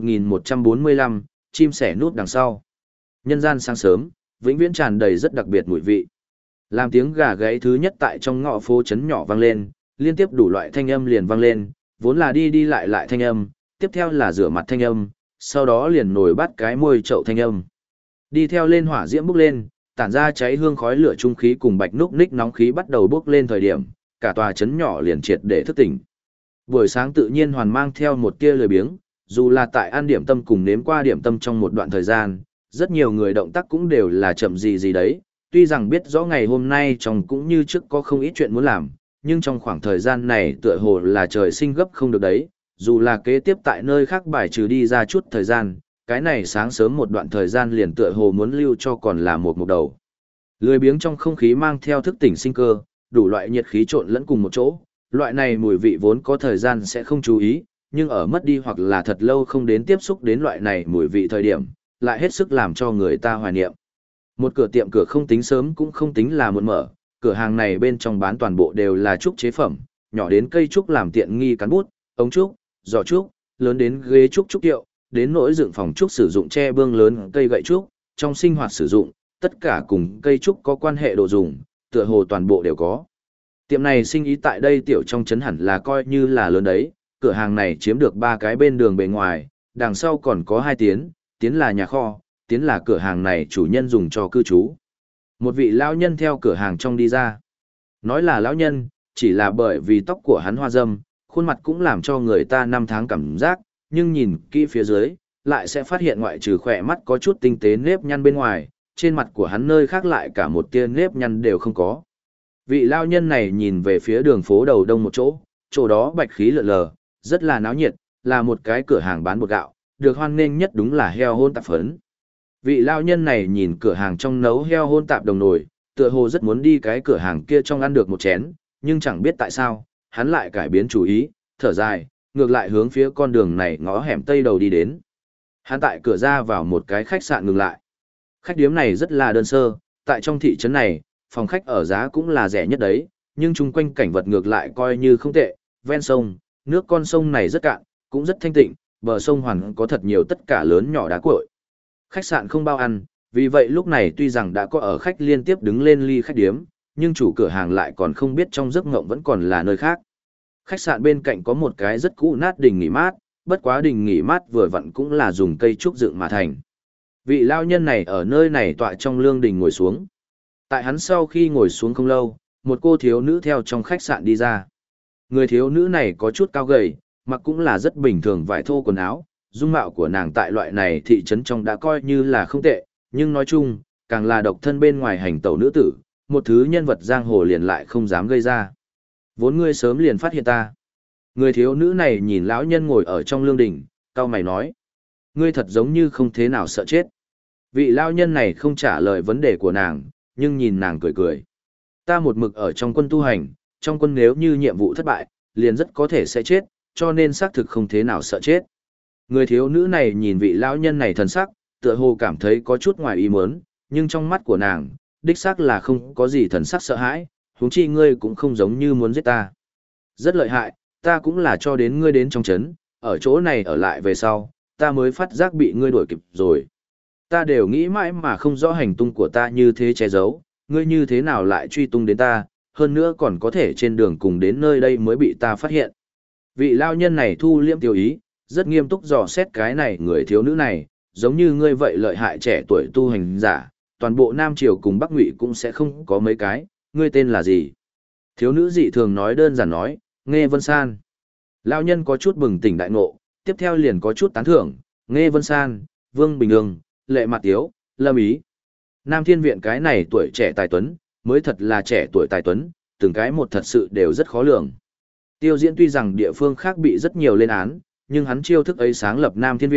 1145, chim sẻ núp đằng sau. Nhân gian sáng sớm, vĩnh viễn tràn đầy rất đặc biệt mùi vị. Làm tiếng gà gáy thứ nhất tại trong ngõ phố trấn nhỏ vang lên, liên tiếp đủ loại thanh âm liền vang lên, vốn là đi đi lại lại thanh âm, tiếp theo là rửa mặt thanh âm, sau đó liền nổi bát cái môi chậu thanh âm. Đi theo lên hỏa diễm bốc lên, tản ra cháy hương khói lửa trung khí cùng bạch núc ních nóng khí bắt đầu bốc lên thời điểm, cả tòa trấn nhỏ liền triệt để thức tỉnh. Buổi sáng tự nhiên hoàn mang theo một tia lười biếng, dù là tại ăn điểm tâm cùng nếm qua điểm tâm trong một đoạn thời gian, rất nhiều người động tác cũng đều là chậm gì gì đấy, tuy rằng biết rõ ngày hôm nay trong cũng như trước có không ít chuyện muốn làm, nhưng trong khoảng thời gian này tựa hồ là trời sinh gấp không được đấy, dù là kế tiếp tại nơi khác bài trừ đi ra chút thời gian, cái này sáng sớm một đoạn thời gian liền tựa hồ muốn lưu cho còn là một đầu. Lười biếng trong không khí mang theo thức tỉnh sinh cơ, đủ loại nhiệt khí trộn lẫn cùng một chỗ, loại này mùi vị vốn có thời gian sẽ không chú ý, nhưng ở mất đi hoặc là thật lâu không đến tiếp xúc đến loại này mùi vị thời điểm, lại hết sức làm cho người ta hoài niệm. Một cửa tiệm cửa không tính sớm cũng không tính là muộn mở, cửa hàng này bên trong bán toàn bộ đều là trúc chế phẩm, nhỏ đến cây trúc làm tiện nghi cán bút, ống trúc, giỏ trúc, lớn đến ghế trúc trúc tiệu, đến nỗi dựng phòng trúc sử dụng tre bương lớn cây gậy trúc, trong sinh hoạt sử dụng, tất cả cùng cây trúc có quan hệ đồ dùng, tựa hồ toàn bộ đều có. Tiệm này sinh ý tại đây tiểu trong trấn hẳn là coi như là lớn đấy, cửa hàng này chiếm được 3 cái bên đường bề ngoài, đằng sau còn có 2 tiến là nhà kho, tiến là cửa hàng này chủ nhân dùng cho cư trú. Một vị lão nhân theo cửa hàng trong đi ra. Nói là lão nhân, chỉ là bởi vì tóc của hắn hoa râm, khuôn mặt cũng làm cho người ta năm tháng cảm giác, nhưng nhìn kỹ phía dưới, lại sẽ phát hiện ngoại trừ khỏe mắt có chút tinh tế nếp nhăn bên ngoài, trên mặt của hắn nơi khác lại cả một tia nếp nhăn đều không có. Vị lão nhân này nhìn về phía đường phố đầu đông một chỗ, chỗ đó bạch khí lượn lờ, rất là náo nhiệt, là một cái cửa hàng bán bột gạo, được hoan nghênh nhất đúng là heo hôn tạp phấn. Vị lão nhân này nhìn cửa hàng trong nấu heo hôn tạp đồng nồi, tựa hồ rất muốn đi cái cửa hàng kia trong ăn được một chén, nhưng chẳng biết tại sao, hắn lại cải biến chủ ý, thở dài, ngược lại hướng phía con đường này ngõ hẻm tây đầu đi đến. Hắn tại cửa ra vào một cái khách sạn ngừng lại. Khách điếm này rất là đơn sơ, tại trong thị trấn này, phòng khách ở giá cũng là rẻ nhất đấy, nhưng chung quanh cảnh vật ngược lại coi như không tệ, ven sông, nước con sông này rất cạn, cũng rất thanh tịnh, bờ sông hoàn có thật nhiều tất cả lớn nhỏ đá cuội. Khách sạn không bao ăn, vì vậy lúc này tuy rằng đã có ở khách liên tiếp đứng lên ly khách điếm, nhưng chủ cửa hàng lại còn không biết trong giấc ngộng vẫn còn là nơi khác. Khách sạn bên cạnh có một cái rất cũ nát đình nghỉ mát, bất quá đình nghỉ mát vừa vặn cũng là dùng cây trúc dựng mà thành. Vị lao nhân này ở nơi này tọa trong lương đình ngồi xuống. Tại hắn sau khi ngồi xuống không lâu, một cô thiếu nữ theo trong khách sạn đi ra. Người thiếu nữ này có chút cao gầy, mặc cũng là rất bình thường vải thô quần áo, dung mạo của nàng tại loại này thị trấn trong đã coi như là không tệ, nhưng nói chung, càng là độc thân bên ngoài hành tẩu nữ tử, một thứ nhân vật giang hồ liền lại không dám gây ra. Vốn ngươi sớm liền phát hiện ta. Người thiếu nữ này nhìn lão nhân ngồi ở trong lương đình, cau mày nói. Ngươi thật giống như không thế nào sợ chết. Vị lão nhân này không trả lời vấn đề của nàng, nhưng nhìn nàng cười cười. Ta một mực ở trong quân tu hành, trong quân nếu như nhiệm vụ thất bại, liền rất có thể sẽ chết, cho nên xác thực không thế nào sợ chết. Người thiếu nữ này nhìn vị lão nhân này thần sắc, tựa hồ cảm thấy có chút ngoài ý muốn, nhưng trong mắt của nàng, đích xác là không có gì thần sắc sợ hãi, huống chi ngươi cũng không giống như muốn giết ta. Rất lợi hại, ta cũng là cho đến ngươi đến trong trấn, ở chỗ này ở lại về sau, ta mới phát giác bị ngươi đuổi kịp rồi. Ta đều nghĩ mãi mà không rõ hành tung của ta như thế che giấu, ngươi như thế nào lại truy tung đến ta, hơn nữa còn có thể trên đường cùng đến nơi đây mới bị ta phát hiện. Vị lao nhân này thu liễm tiêu ý, rất nghiêm túc dò xét cái này người thiếu nữ này, giống như ngươi vậy lợi hại trẻ tuổi tu hành giả, toàn bộ Nam Triều cùng Bắc Ngụy cũng sẽ không có mấy cái, ngươi tên là gì? Thiếu nữ dị thường nói đơn giản nói, Nghê Vân San. Lao nhân có chút bừng tỉnh đại ngộ, tiếp theo liền có chút tán thưởng, Nghê Vân San, Vương Bình Ương, Lệ Mạt Tiếu, Lâm Ý. Nam Thiên Viện cái này tuổi trẻ tài tuấn, mới thật là trẻ tuổi tài tuấn, từng cái một thật sự đều rất khó lường. Tiêu Diễn tuy rằng địa phương khác bị rất nhiều lên án, nhưng hắn chiêu thức ấy sáng lập Nam Thiên Viện,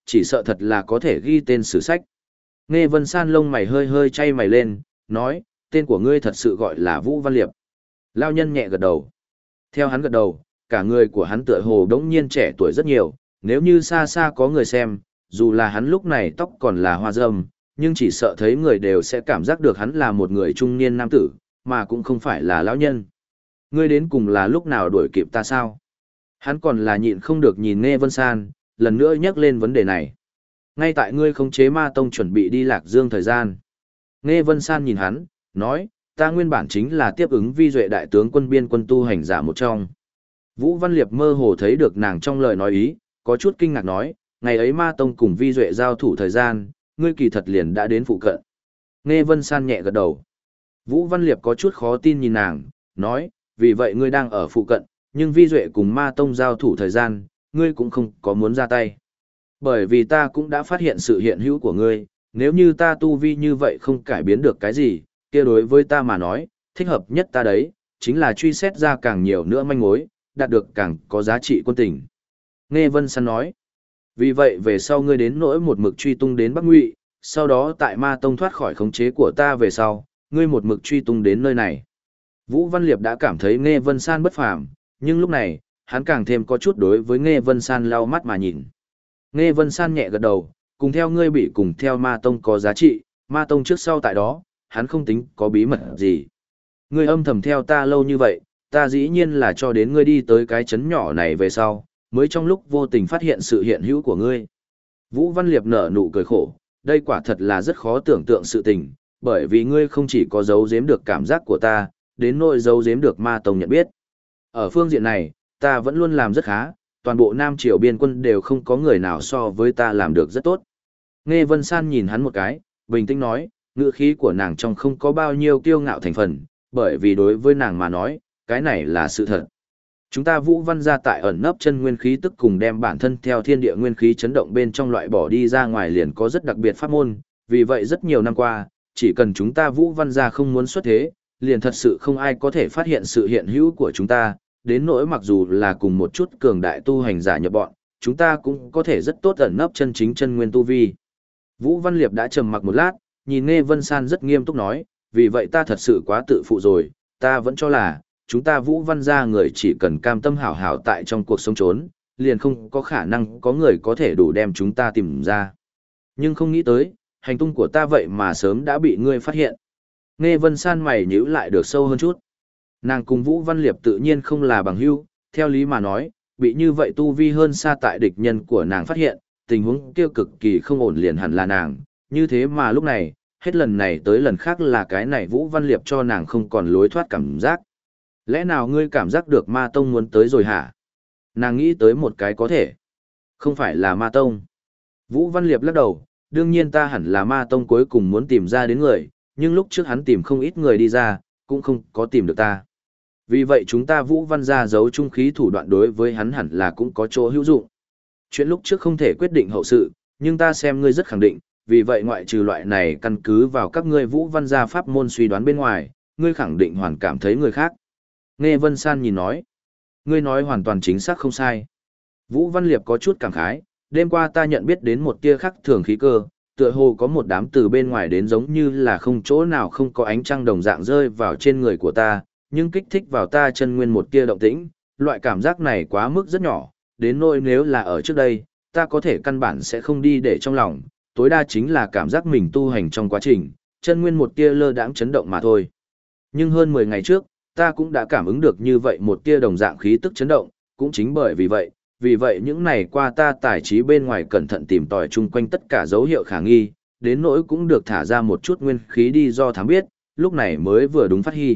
chỉ sợ thật là có thể ghi tên sử sách. Nghe Vân San lông mày hơi hơi chay mày lên, nói, tên của ngươi thật sự gọi là Vũ Văn Liệp. Lao nhân nhẹ gật đầu. Theo hắn gật đầu, cả người của hắn tựa hồ đống nhiên trẻ tuổi rất nhiều, nếu như xa xa có người xem, dù là hắn lúc này tóc còn là hoa râm, nhưng chỉ sợ thấy người đều sẽ cảm giác được hắn là một người trung niên nam tử, mà cũng không phải là lão nhân. Ngươi đến cùng là lúc nào đuổi kịp ta sao? Hắn còn là nhịn không được nhìn Nghe Vân San, lần nữa nhắc lên vấn đề này. Ngay tại ngươi khống chế ma tông chuẩn bị đi Lạc Dương thời gian. Nghe Vân San nhìn hắn, nói, ta nguyên bản chính là tiếp ứng Vi Duệ đại tướng quân biên quân tu hành giả một trong. Vũ Văn Liệp mơ hồ thấy được nàng trong lời nói ý, có chút kinh ngạc nói, ngày ấy ma tông cùng Vi Duệ giao thủ thời gian, ngươi kỳ thật liền đã đến phụ cận. Nghe Vân San nhẹ gật đầu. Vũ Văn Liệp có chút khó tin nhìn nàng, nói, vì vậy ngươi đang ở phụ cận, nhưng Vi Duệ cùng ma tông giao thủ thời gian, ngươi cũng không có muốn ra tay. Bởi vì ta cũng đã phát hiện sự hiện hữu của ngươi, nếu như ta tu vi như vậy không cải biến được cái gì, kia đối với ta mà nói, thích hợp nhất ta đấy, chính là truy xét ra càng nhiều nữa manh mối, đạt được càng có giá trị quân tình. Nghe Vân San nói, vì vậy về sau ngươi đến nỗi một mực truy tung đến Bắc Ngụy, sau đó tại ma tông thoát khỏi khống chế của ta về sau, ngươi một mực truy tung đến nơi này. Vũ Văn Liệp đã cảm thấy Nghe Vân San bất phàm, nhưng lúc này, hắn càng thêm có chút đối với Nghe Vân San lau mắt mà nhìn. Nghe Vân San nhẹ gật đầu, cùng theo ngươi bị cùng theo ma tông có giá trị, ma tông trước sau tại đó, hắn không tính có bí mật gì. Ngươi âm thầm theo ta lâu như vậy, ta dĩ nhiên là cho đến ngươi đi tới cái chấn nhỏ này về sau, mới trong lúc vô tình phát hiện sự hiện hữu của ngươi. Vũ Văn Liệp nở nụ cười khổ, đây quả thật là rất khó tưởng tượng sự tình, bởi vì ngươi không chỉ có giấu giếm được cảm giác của ta, đến nỗi giấu giếm được ma tông nhận biết. Ở phương diện này, ta vẫn luôn làm rất khá, toàn bộ Nam Triều biên quân đều không có người nào so với ta làm được rất tốt. Nghe Vân San nhìn hắn một cái, bình tĩnh nói, ngữ khí của nàng trong không có bao nhiêu kiêu ngạo thành phần, bởi vì đối với nàng mà nói, cái này là sự thật. Chúng ta Vũ Văn gia tại ẩn nấp chân nguyên khí tức cùng đem bản thân theo thiên địa nguyên khí chấn động bên trong loại bỏ đi ra ngoài liền có rất đặc biệt pháp môn, vì vậy rất nhiều năm qua, chỉ cần chúng ta Vũ Văn gia không muốn xuất thế, liền thật sự không ai có thể phát hiện sự hiện hữu của chúng ta, đến nỗi mặc dù là cùng một chút cường đại tu hành giả nhập bọn, chúng ta cũng có thể rất tốt ẩn nấp chân chính chân nguyên tu vi. Vũ Văn Liệp đã trầm mặc một lát, nhìn Nghe Vân San rất nghiêm túc nói, vì vậy ta thật sự quá tự phụ rồi, ta vẫn cho là, chúng ta Vũ Văn gia người chỉ cần cam tâm hảo hảo tại trong cuộc sống trốn, liền không có khả năng có người có thể đủ đem chúng ta tìm ra. Nhưng không nghĩ tới, hành tung của ta vậy mà sớm đã bị ngươi phát hiện. Nghe Vân San mày nhíu lại được sâu hơn chút. Nàng cùng Vũ Văn Liệp tự nhiên không là bằng hữu, theo lý mà nói, bị như vậy tu vi hơn xa tại địch nhân của nàng phát hiện, tình huống kia cực kỳ không ổn liền hẳn là nàng, như thế mà lúc này, hết lần này tới lần khác là cái này Vũ Văn Liệp cho nàng không còn lối thoát cảm giác. Lẽ nào ngươi cảm giác được ma tông muốn tới rồi hả? Nàng nghĩ tới một cái có thể. Không phải là ma tông. Vũ Văn Liệp lắc đầu, đương nhiên ta hẳn là ma tông cuối cùng muốn tìm ra đến người, nhưng lúc trước hắn tìm không ít người đi ra, cũng không có tìm được ta. Vì vậy chúng ta Vũ Văn gia giấu trung khí thủ đoạn đối với hắn hẳn là cũng có chỗ hữu dụng. Chuyện lúc trước không thể quyết định hậu sự, nhưng ta xem ngươi rất khẳng định, vì vậy ngoại trừ loại này căn cứ vào các ngươi Vũ Văn gia pháp môn suy đoán bên ngoài, ngươi khẳng định hoàn cảm thấy người khác. Nghe Vân San nhìn nói, ngươi nói hoàn toàn chính xác không sai. Vũ Văn Liệp có chút cảm khái, đêm qua ta nhận biết đến một tia khắc thường khí cơ, tựa hồ có một đám từ bên ngoài đến giống như là không chỗ nào không có ánh trăng đồng dạng rơi vào trên người của ta, nhưng kích thích vào ta chân nguyên một tia động tĩnh, loại cảm giác này quá mức rất nhỏ, đến nỗi nếu là ở trước đây, ta có thể căn bản sẽ không đi để trong lòng, tối đa chính là cảm giác mình tu hành trong quá trình, chân nguyên một tia lơ đãng chấn động mà thôi. Nhưng hơn 10 ngày trước, ta cũng đã cảm ứng được như vậy một tia đồng dạng khí tức chấn động, cũng chính bởi vì vậy những ngày qua ta tài trí bên ngoài cẩn thận tìm tòi chung quanh tất cả dấu hiệu khả nghi, đến nỗi cũng được thả ra một chút nguyên khí đi do thám biết, lúc này mới vừa đúng phát hy.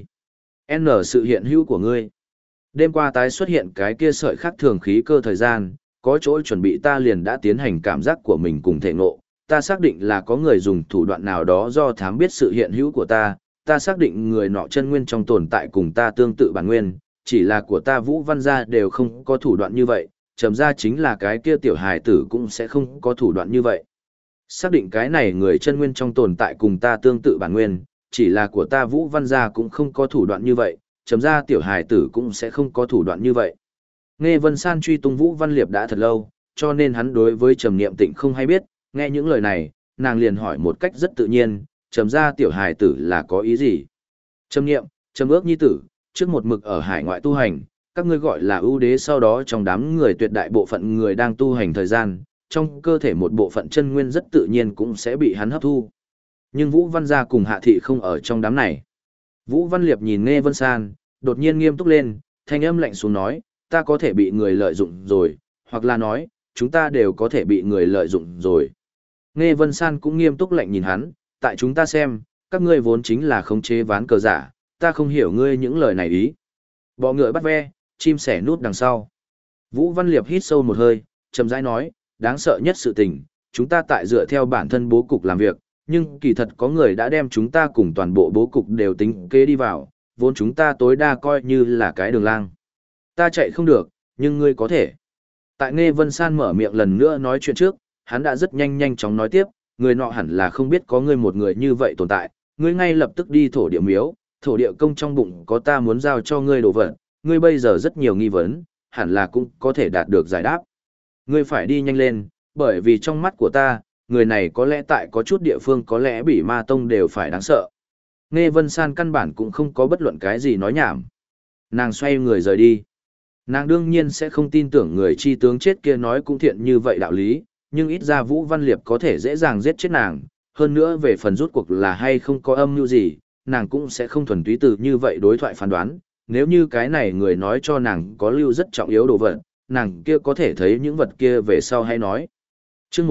N sự hiện hữu của ngươi. Đêm qua tái xuất hiện cái kia sợi khác thường khí cơ thời gian, có chỗ chuẩn bị ta liền đã tiến hành cảm giác của mình cùng thể ngộ, ta xác định là có người dùng thủ đoạn nào đó do thám biết sự hiện hữu của ta xác định người nọ chân nguyên trong tồn tại cùng ta tương tự bản nguyên, chỉ là của ta Vũ Văn gia đều không có thủ đoạn như vậy, trầm ra chính là cái kia tiểu hài tử cũng sẽ không có thủ đoạn như vậy. Xác định cái này người chân nguyên trong tồn tại cùng ta tương tự bản nguyên, chỉ là của ta Vũ Văn gia cũng không có thủ đoạn như vậy, trầm ra tiểu hài tử cũng sẽ không có thủ đoạn như vậy. Nghe Vân San truy tung Vũ Văn Liệp đã thật lâu, cho nên hắn đối với Trầm Niệm Tịnh không hay biết, nghe những lời này, nàng liền hỏi một cách rất tự nhiên, Trầm gia tiểu hài tử là có ý gì? Trầm Niệm, Trầm Ước nhi tử, trước một mực ở hải ngoại tu hành, các ngươi gọi là ưu đế, sau đó trong đám người tuyệt đại bộ phận người đang tu hành thời gian, trong cơ thể một bộ phận chân nguyên rất tự nhiên cũng sẽ bị hắn hấp thu. Nhưng Vũ Văn gia cùng Hạ thị không ở trong đám này. Vũ Văn Liệp nhìn Nghe Vân San, đột nhiên nghiêm túc lên, thanh âm lạnh xuống nói, ta có thể bị người lợi dụng rồi, hoặc là nói, chúng ta đều có thể bị người lợi dụng rồi. Nghe Vân San cũng nghiêm túc lạnh nhìn hắn, tại chúng ta xem, các ngươi vốn chính là khống chế ván cờ giả, ta không hiểu ngươi những lời này ý. Bọ ngựa bắt ve, chim sẻ nút đằng sau. Vũ Văn Liệp hít sâu một hơi, chậm rãi nói, đáng sợ nhất sự tình, chúng ta tại dựa theo bản thân bố cục làm việc, nhưng kỳ thật có người đã đem chúng ta cùng toàn bộ bố cục đều tính kế đi vào, vốn chúng ta tối đa coi như là cái đường lang. Ta chạy không được, nhưng ngươi có thể. Tại Nghe Vân San mở miệng lần nữa nói chuyện trước, hắn đã rất nhanh chóng nói tiếp, người nọ hẳn là không biết có ngươi một người như vậy tồn tại, ngươi ngay lập tức đi thổ địa miếu, thổ địa công trong bụng có ta muốn giao cho ngươi đồ vật, ngươi bây giờ rất nhiều nghi vấn, hẳn là cũng có thể đạt được giải đáp. Ngươi phải đi nhanh lên, bởi vì trong mắt của ta, người này có lẽ tại có chút địa phương có lẽ bị ma tông đều phải đáng sợ. Nghe Vân San căn bản cũng không có bất luận cái gì nói nhảm. Nàng xoay người rời đi. Nàng đương nhiên sẽ không tin tưởng người chi tướng chết kia nói cũng thiện như vậy đạo lý, nhưng ít ra Vũ Văn Liệp có thể dễ dàng giết chết nàng, hơn nữa về phần rút cuộc là hay không có âm mưu gì, nàng cũng sẽ không thuần túy từ như vậy đối thoại phán đoán, nếu như cái này người nói cho nàng có lưu rất trọng yếu đồ vật, nàng kia có thể thấy những vật kia về sau hay nói. Chương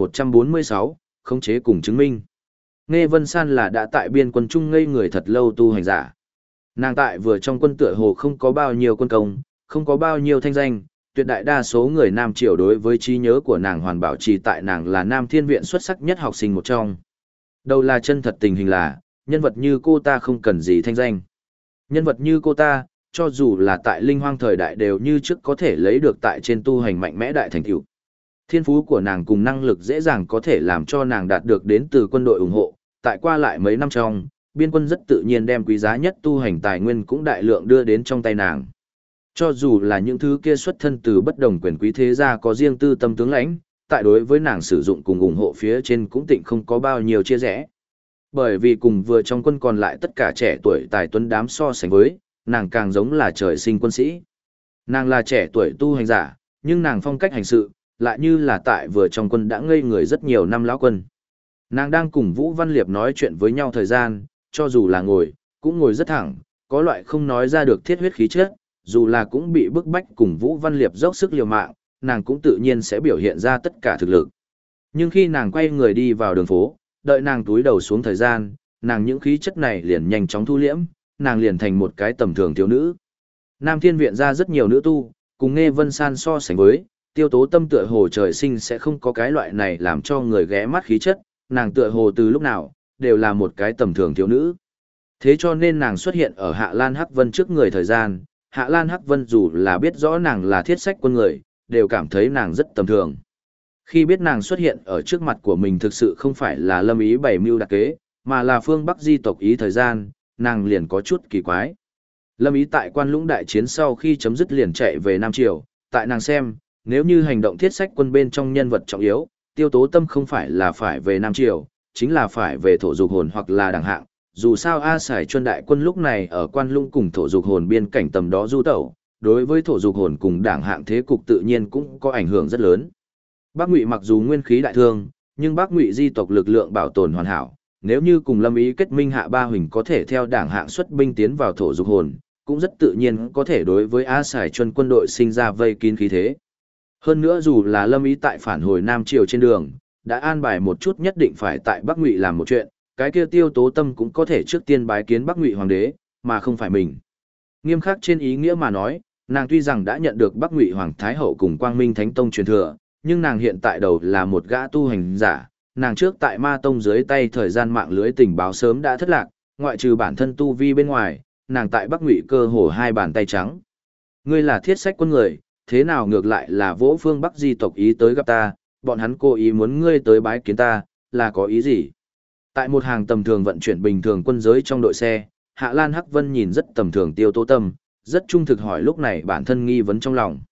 1146, khống chế cùng chứng minh. Nghe Vân San là đã tại biên quân trung ngây người thật lâu tu hành giả. Nàng tại vừa trong quân tựa hồ không có bao nhiêu quân công, không có bao nhiêu thanh danh, tuyệt đại đa số người Nam Triều đối với trí nhớ của nàng hoàn bảo trì tại nàng là Nam Thiên Viện xuất sắc nhất học sinh một trong. Đâu là chân thật tình hình là, nhân vật như cô ta không cần gì thanh danh. Nhân vật như cô ta, cho dù là tại linh hoang thời đại đều như trước có thể lấy được tại trên tu hành mạnh mẽ đại thành tựu. Thiên phú của nàng cùng năng lực dễ dàng có thể làm cho nàng đạt được đến từ quân đội ủng hộ, tại qua lại mấy năm trong, biên quân rất tự nhiên đem quý giá nhất tu hành tài nguyên cũng đại lượng đưa đến trong tay nàng. Cho dù là những thứ kia xuất thân từ bất đồng quyền quý thế gia có riêng tư tâm tướng lãnh, tại đối với nàng sử dụng cùng ủng hộ phía trên cũng tịnh không có bao nhiêu chia rẽ. Bởi vì cùng vừa trong quân còn lại tất cả trẻ tuổi tài tuấn đám so sánh với, nàng càng giống là trời sinh quân sĩ. Nàng là trẻ tuổi tu hành giả, nhưng nàng phong cách hành sự, lại như là tại vừa trong quân đã ngây người rất nhiều năm lão quân. Nàng đang cùng Vũ Văn Liệp nói chuyện với nhau thời gian, cho dù là ngồi, cũng ngồi rất thẳng, có loại không nói ra được thiết huyết khí chất, dù là cũng bị bức bách cùng Vũ Văn Liệp dốc sức liều mạng, nàng cũng tự nhiên sẽ biểu hiện ra tất cả thực lực. Nhưng khi nàng quay người đi vào đường phố, đợi nàng túi đầu xuống thời gian, nàng những khí chất này liền nhanh chóng thu liễm, nàng liền thành một cái tầm thường thiếu nữ. Nam Thiên Viện ra rất nhiều nữ tu, cùng Nghe Vân San so sánh với, Tiêu Tố Tâm tựa hồ trời sinh sẽ không có cái loại này làm cho người ghé mắt khí chất, nàng tựa hồ từ lúc nào, đều là một cái tầm thường thiếu nữ. Thế cho nên nàng xuất hiện ở Hạ Lan Hắc Vân trước người thời gian, Hạ Lan Hắc Vân dù là biết rõ nàng là thiết sách quân người, đều cảm thấy nàng rất tầm thường. Khi biết nàng xuất hiện ở trước mặt của mình thực sự không phải là Lâm Ý bày mưu đặc kế, mà là phương Bắc di tộc Ý thời gian, nàng liền có chút kỳ quái. Lâm Ý tại Quan Lũng đại chiến sau khi chấm dứt liền chạy về Nam Triều, tại nàng xem, nếu như hành động thiết sách quân bên trong nhân vật trọng yếu, Tiêu Tố Tâm không phải là phải về Nam Triều, chính là phải về thổ dục hồn hoặc là đẳng hạng. Dù sao A Sải Chuân đại quân lúc này ở Quan Lũng cùng thổ dục hồn biên cảnh tầm đó du tẩu, đối với thổ dục hồn cùng đảng hạng thế cục tự nhiên cũng có ảnh hưởng rất lớn. Bắc Ngụy mặc dù nguyên khí đại thương, nhưng Bắc Ngụy di tộc lực lượng bảo tồn hoàn hảo, nếu như cùng Lâm Ý kết minh Hạ Ba Huỳnh có thể theo đảng hạng xuất binh tiến vào thổ dục hồn, cũng rất tự nhiên có thể đối với A Sải Chuân quân đội sinh ra vây kín khí thế. Hơn nữa dù là Lâm Ý tại phản hồi Nam Triều trên đường, đã an bài một chút nhất định phải tại Bắc Ngụy làm một chuyện, cái kia Tiêu Tố Tâm cũng có thể trước tiên bái kiến Bắc Ngụy hoàng đế, mà không phải mình. Nghiêm khắc trên ý nghĩa mà nói, nàng tuy rằng đã nhận được Bắc Ngụy hoàng thái hậu cùng Quang Minh Thánh Tông truyền thừa, nhưng nàng hiện tại đầu là một gã tu hành giả, nàng trước tại Ma Tông dưới tay thời gian mạng lưới tình báo sớm đã thất lạc, ngoại trừ bản thân tu vi bên ngoài, nàng tại Bắc Ngụy cơ hồ hai bàn tay trắng. Ngươi là thiết sách quân người, thế nào ngược lại là vỗ phương Bắc di tộc Ý tới gặp ta, bọn hắn cố ý muốn ngươi tới bái kiến ta, là có ý gì? Tại một hàng tầm thường vận chuyển bình thường quân giới trong đội xe, Hạ Lan Hắc Vân nhìn rất tầm thường Tiêu Tố Tâm, rất trung thực hỏi lúc này bản thân nghi vấn trong lòng.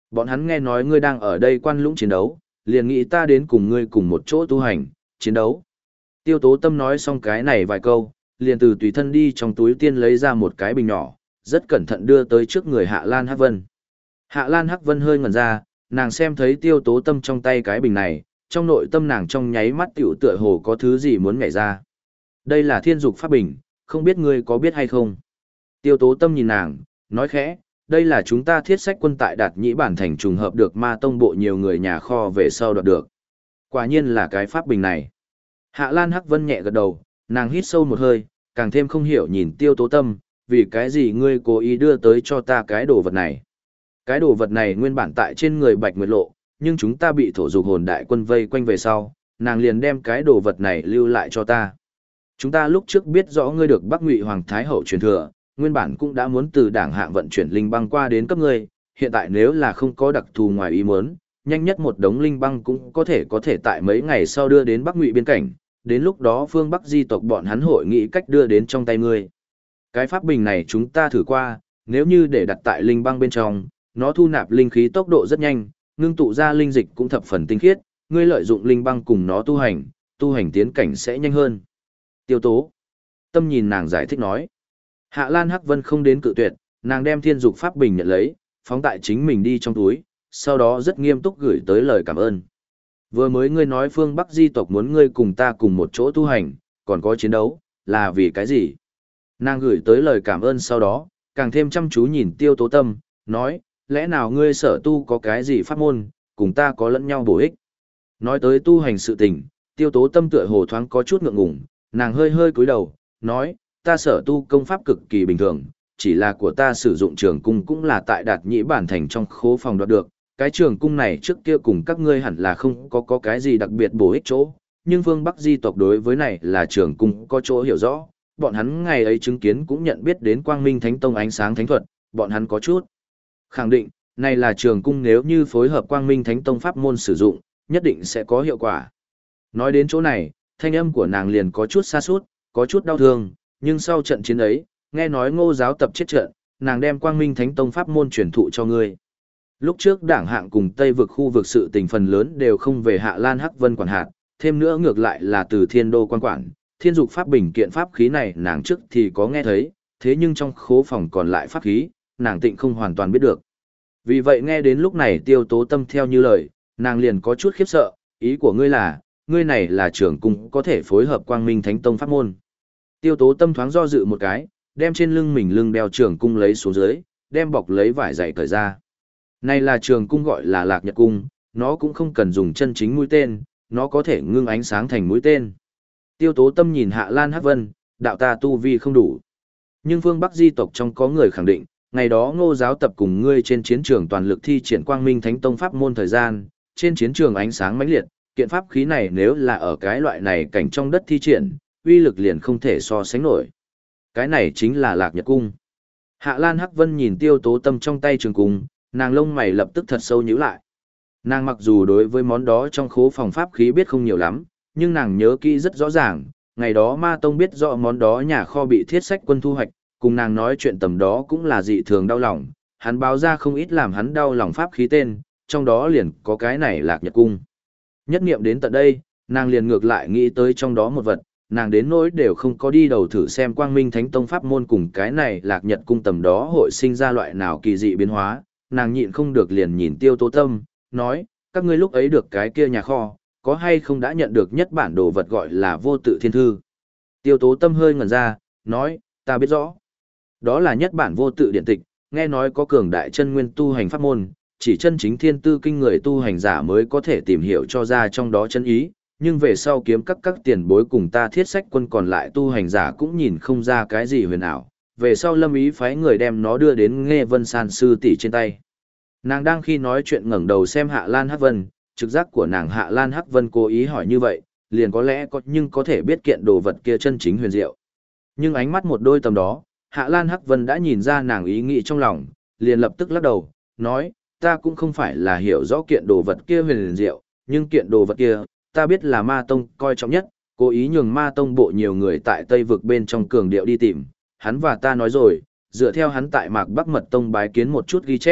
Bọn hắn nghe nói ngươi đang ở đây quan lũng chiến đấu, liền nghĩ ta đến cùng ngươi cùng một chỗ tu hành, chiến đấu. Tiêu Tố Tâm nói xong cái này vài câu, liền từ tùy thân đi trong túi tiên lấy ra một cái bình nhỏ, rất cẩn thận đưa tới trước người Hạ Lan Hắc Vân. Hạ Lan Hắc Vân hơi ngẩn ra, nàng xem thấy Tiêu Tố Tâm trong tay cái bình này, trong nội tâm nàng trong nháy mắt tiểu tựa hồ có thứ gì muốn nhảy ra. Đây là thiên dục pháp bình, không biết ngươi có biết hay không? Tiêu Tố Tâm nhìn nàng, nói khẽ, đây là chúng ta thiết sách quân tại Đạt Nhĩ Bản thành trùng hợp được ma tông bộ nhiều người nhà kho về sau đoạt được. Quả nhiên là cái pháp bình này. Hạ Lan Hắc Vân nhẹ gật đầu, nàng hít sâu một hơi, càng thêm không hiểu nhìn Tiêu Tố Tâm, vì cái gì ngươi cố ý đưa tới cho ta cái đồ vật này. Cái đồ vật này nguyên bản tại trên người Bạch Nguyệt Lộ, nhưng chúng ta bị thổ dục hồn đại quân vây quanh về sau, nàng liền đem cái đồ vật này lưu lại cho ta. Chúng ta lúc trước biết rõ ngươi được Bắc Ngụy Hoàng Thái Hậu truyền thừa, nguyên bản cũng đã muốn từ đảng hạng vận chuyển linh băng qua đến cấp ngươi, hiện tại nếu là không có đặc thù ngoài ý muốn, nhanh nhất một đống linh băng cũng có thể tại mấy ngày sau đưa đến Bắc Ngụy biên cảnh, đến lúc đó phương Bắc di tộc bọn hắn hội nghị cách đưa đến trong tay ngươi. Cái pháp bình này chúng ta thử qua, nếu như để đặt tại linh băng bên trong, nó thu nạp linh khí tốc độ rất nhanh, ngưng tụ ra linh dịch cũng thập phần tinh khiết, ngươi lợi dụng linh băng cùng nó tu hành tiến cảnh sẽ nhanh hơn. Tiêu Tố Tâm nhìn nàng giải thích nói. Hạ Lan Hắc Vân không đến cự tuyệt, nàng đem thiên dục pháp bình nhận lấy, phóng tại chính mình đi trong túi, sau đó rất nghiêm túc gửi tới lời cảm ơn. Vừa mới ngươi nói phương Bắc di tộc muốn ngươi cùng ta cùng một chỗ tu hành, còn có chiến đấu, là vì cái gì? Nàng gửi tới lời cảm ơn sau đó, càng thêm chăm chú nhìn Tiêu Tố Tâm, nói, lẽ nào ngươi sở tu có cái gì pháp môn, cùng ta có lẫn nhau bổ ích? Nói tới tu hành sự tình, Tiêu Tố Tâm tựa hồ thoáng có chút ngượng ngùng, nàng hơi hơi cúi đầu, nói, ta sở tu công pháp cực kỳ bình thường, chỉ là của ta sử dụng trường cung cũng là tại Đạt Nhĩ Bản thành trong khố phòng đoạt được, cái trường cung này trước kia cùng các ngươi hẳn là không có cái gì đặc biệt bổ ích chỗ, nhưng phương Bắc di tộc đối với này là trường cung có chỗ hiểu rõ, bọn hắn ngày ấy chứng kiến cũng nhận biết đến Quang Minh Thánh Tông ánh sáng thánh thuật, bọn hắn có chút khẳng định, này là trường cung nếu như phối hợp Quang Minh Thánh Tông pháp môn sử dụng, nhất định sẽ có hiệu quả. Nói đến chỗ này, thanh âm của nàng liền có chút sa sút, có chút đau thương, nhưng sau trận chiến ấy, nghe nói Ngô giáo tập chết trận, nàng đem Quang Minh Thánh Tông pháp môn truyền thụ cho ngươi. Lúc trước đảng hạng cùng Tây vực khu vực sự tình phần lớn đều không về Hạ Lan Hắc Vân quản hạt, thêm nữa ngược lại là từ Thiên Đô quan quản, Thiên Dục pháp bình kiện pháp khí này nàng trước thì có nghe thấy, thế nhưng trong khố phòng còn lại pháp khí, nàng tịnh không hoàn toàn biết được. Vì vậy nghe đến lúc này Tiêu Tố Tâm theo như lời, nàng liền có chút khiếp sợ, ý của ngươi là, ngươi này là trưởng cung có thể phối hợp Quang Minh Thánh Tông pháp môn. Tiêu Tố Tâm thoáng do dự một cái, đem trên lưng mình lưng đeo trường cung lấy xuống dưới, đem bọc lấy vải dày cởi ra. Này là trường cung gọi là Lạc Nhật cung, nó cũng không cần dùng chân chính mũi tên, nó có thể ngưng ánh sáng thành mũi tên. Tiêu Tố Tâm nhìn Hạ Lan Hắc Vân, đạo ta tu vi không đủ. Nhưng phương Bắc di tộc trong có người khẳng định, ngày đó Ngô giáo tập cùng ngươi trên chiến trường toàn lực thi triển Quang Minh Thánh Tông pháp môn thời gian, trên chiến trường ánh sáng mãnh liệt, kiện pháp khí này nếu là ở cái loại này cảnh trong đất thi triển, uy lực liền không thể so sánh nổi. Cái này chính là Lạc Nhật cung. Hạ Lan Hắc Vân nhìn Tiêu Tố Tâm trong tay trường cung, nàng lông mày lập tức thật sâu nhíu lại. Nàng mặc dù đối với món đó trong khố phòng pháp khí biết không nhiều lắm, nhưng nàng nhớ kỹ rất rõ ràng, ngày đó Ma Tông biết rõ món đó nhà kho bị thiết sách quân thu hoạch, cùng nàng nói chuyện tầm đó cũng là dị thường đau lòng, hắn báo ra không ít làm hắn đau lòng pháp khí tên, trong đó liền có cái này Lạc Nhật cung. Nhất niệm đến tận đây, nàng liền ngược lại nghĩ tới trong đó một vật, nàng đến nỗi đều không có đi đầu thử xem Quang Minh Thánh Tông pháp môn cùng cái này Lạc Nhật cung tầm đó hội sinh ra loại nào kỳ dị biến hóa, nàng nhịn không được liền nhìn Tiêu Tố Tâm, nói, các ngươi lúc ấy được cái kia nhà kho, có hay không đã nhận được nhất bản đồ vật gọi là Vô Tự Thiên Thư. Tiêu Tố Tâm hơi ngẩn ra, nói, ta biết rõ. Đó là nhất bản vô tự điện tịch, nghe nói có cường đại chân nguyên tu hành pháp môn, chỉ chân chính thiên tư kinh người tu hành giả mới có thể tìm hiểu cho ra trong đó chân ý, nhưng về sau kiếm các tiền bối cùng ta thiết sách quân còn lại tu hành giả cũng nhìn không ra cái gì huyền ảo. Về sau Lâm Ý phái người đem nó đưa đến Nghe Vân San sư tỷ trên tay. Nàng đang khi nói chuyện ngẩng đầu xem Hạ Lan Hắc Vân, trực giác của nàng Hạ Lan Hắc Vân cố ý hỏi như vậy, liền có lẽ có thể biết kiện đồ vật kia chân chính huyền diệu. Nhưng ánh mắt một đôi tầm đó, Hạ Lan Hắc Vân đã nhìn ra nàng ý nghĩ trong lòng, liền lập tức lắc đầu, nói, ta cũng không phải là hiểu rõ kiện đồ vật kia huyền diệu, nhưng kiện đồ vật kia, ta biết là Ma Tông coi trọng nhất, cố ý nhường Ma Tông bộ nhiều người tại Tây vực bên trong cường điệu đi tìm, hắn và ta nói rồi, dựa theo hắn tại Mạc Bắc Mật Tông bái kiến một chút ghi chép,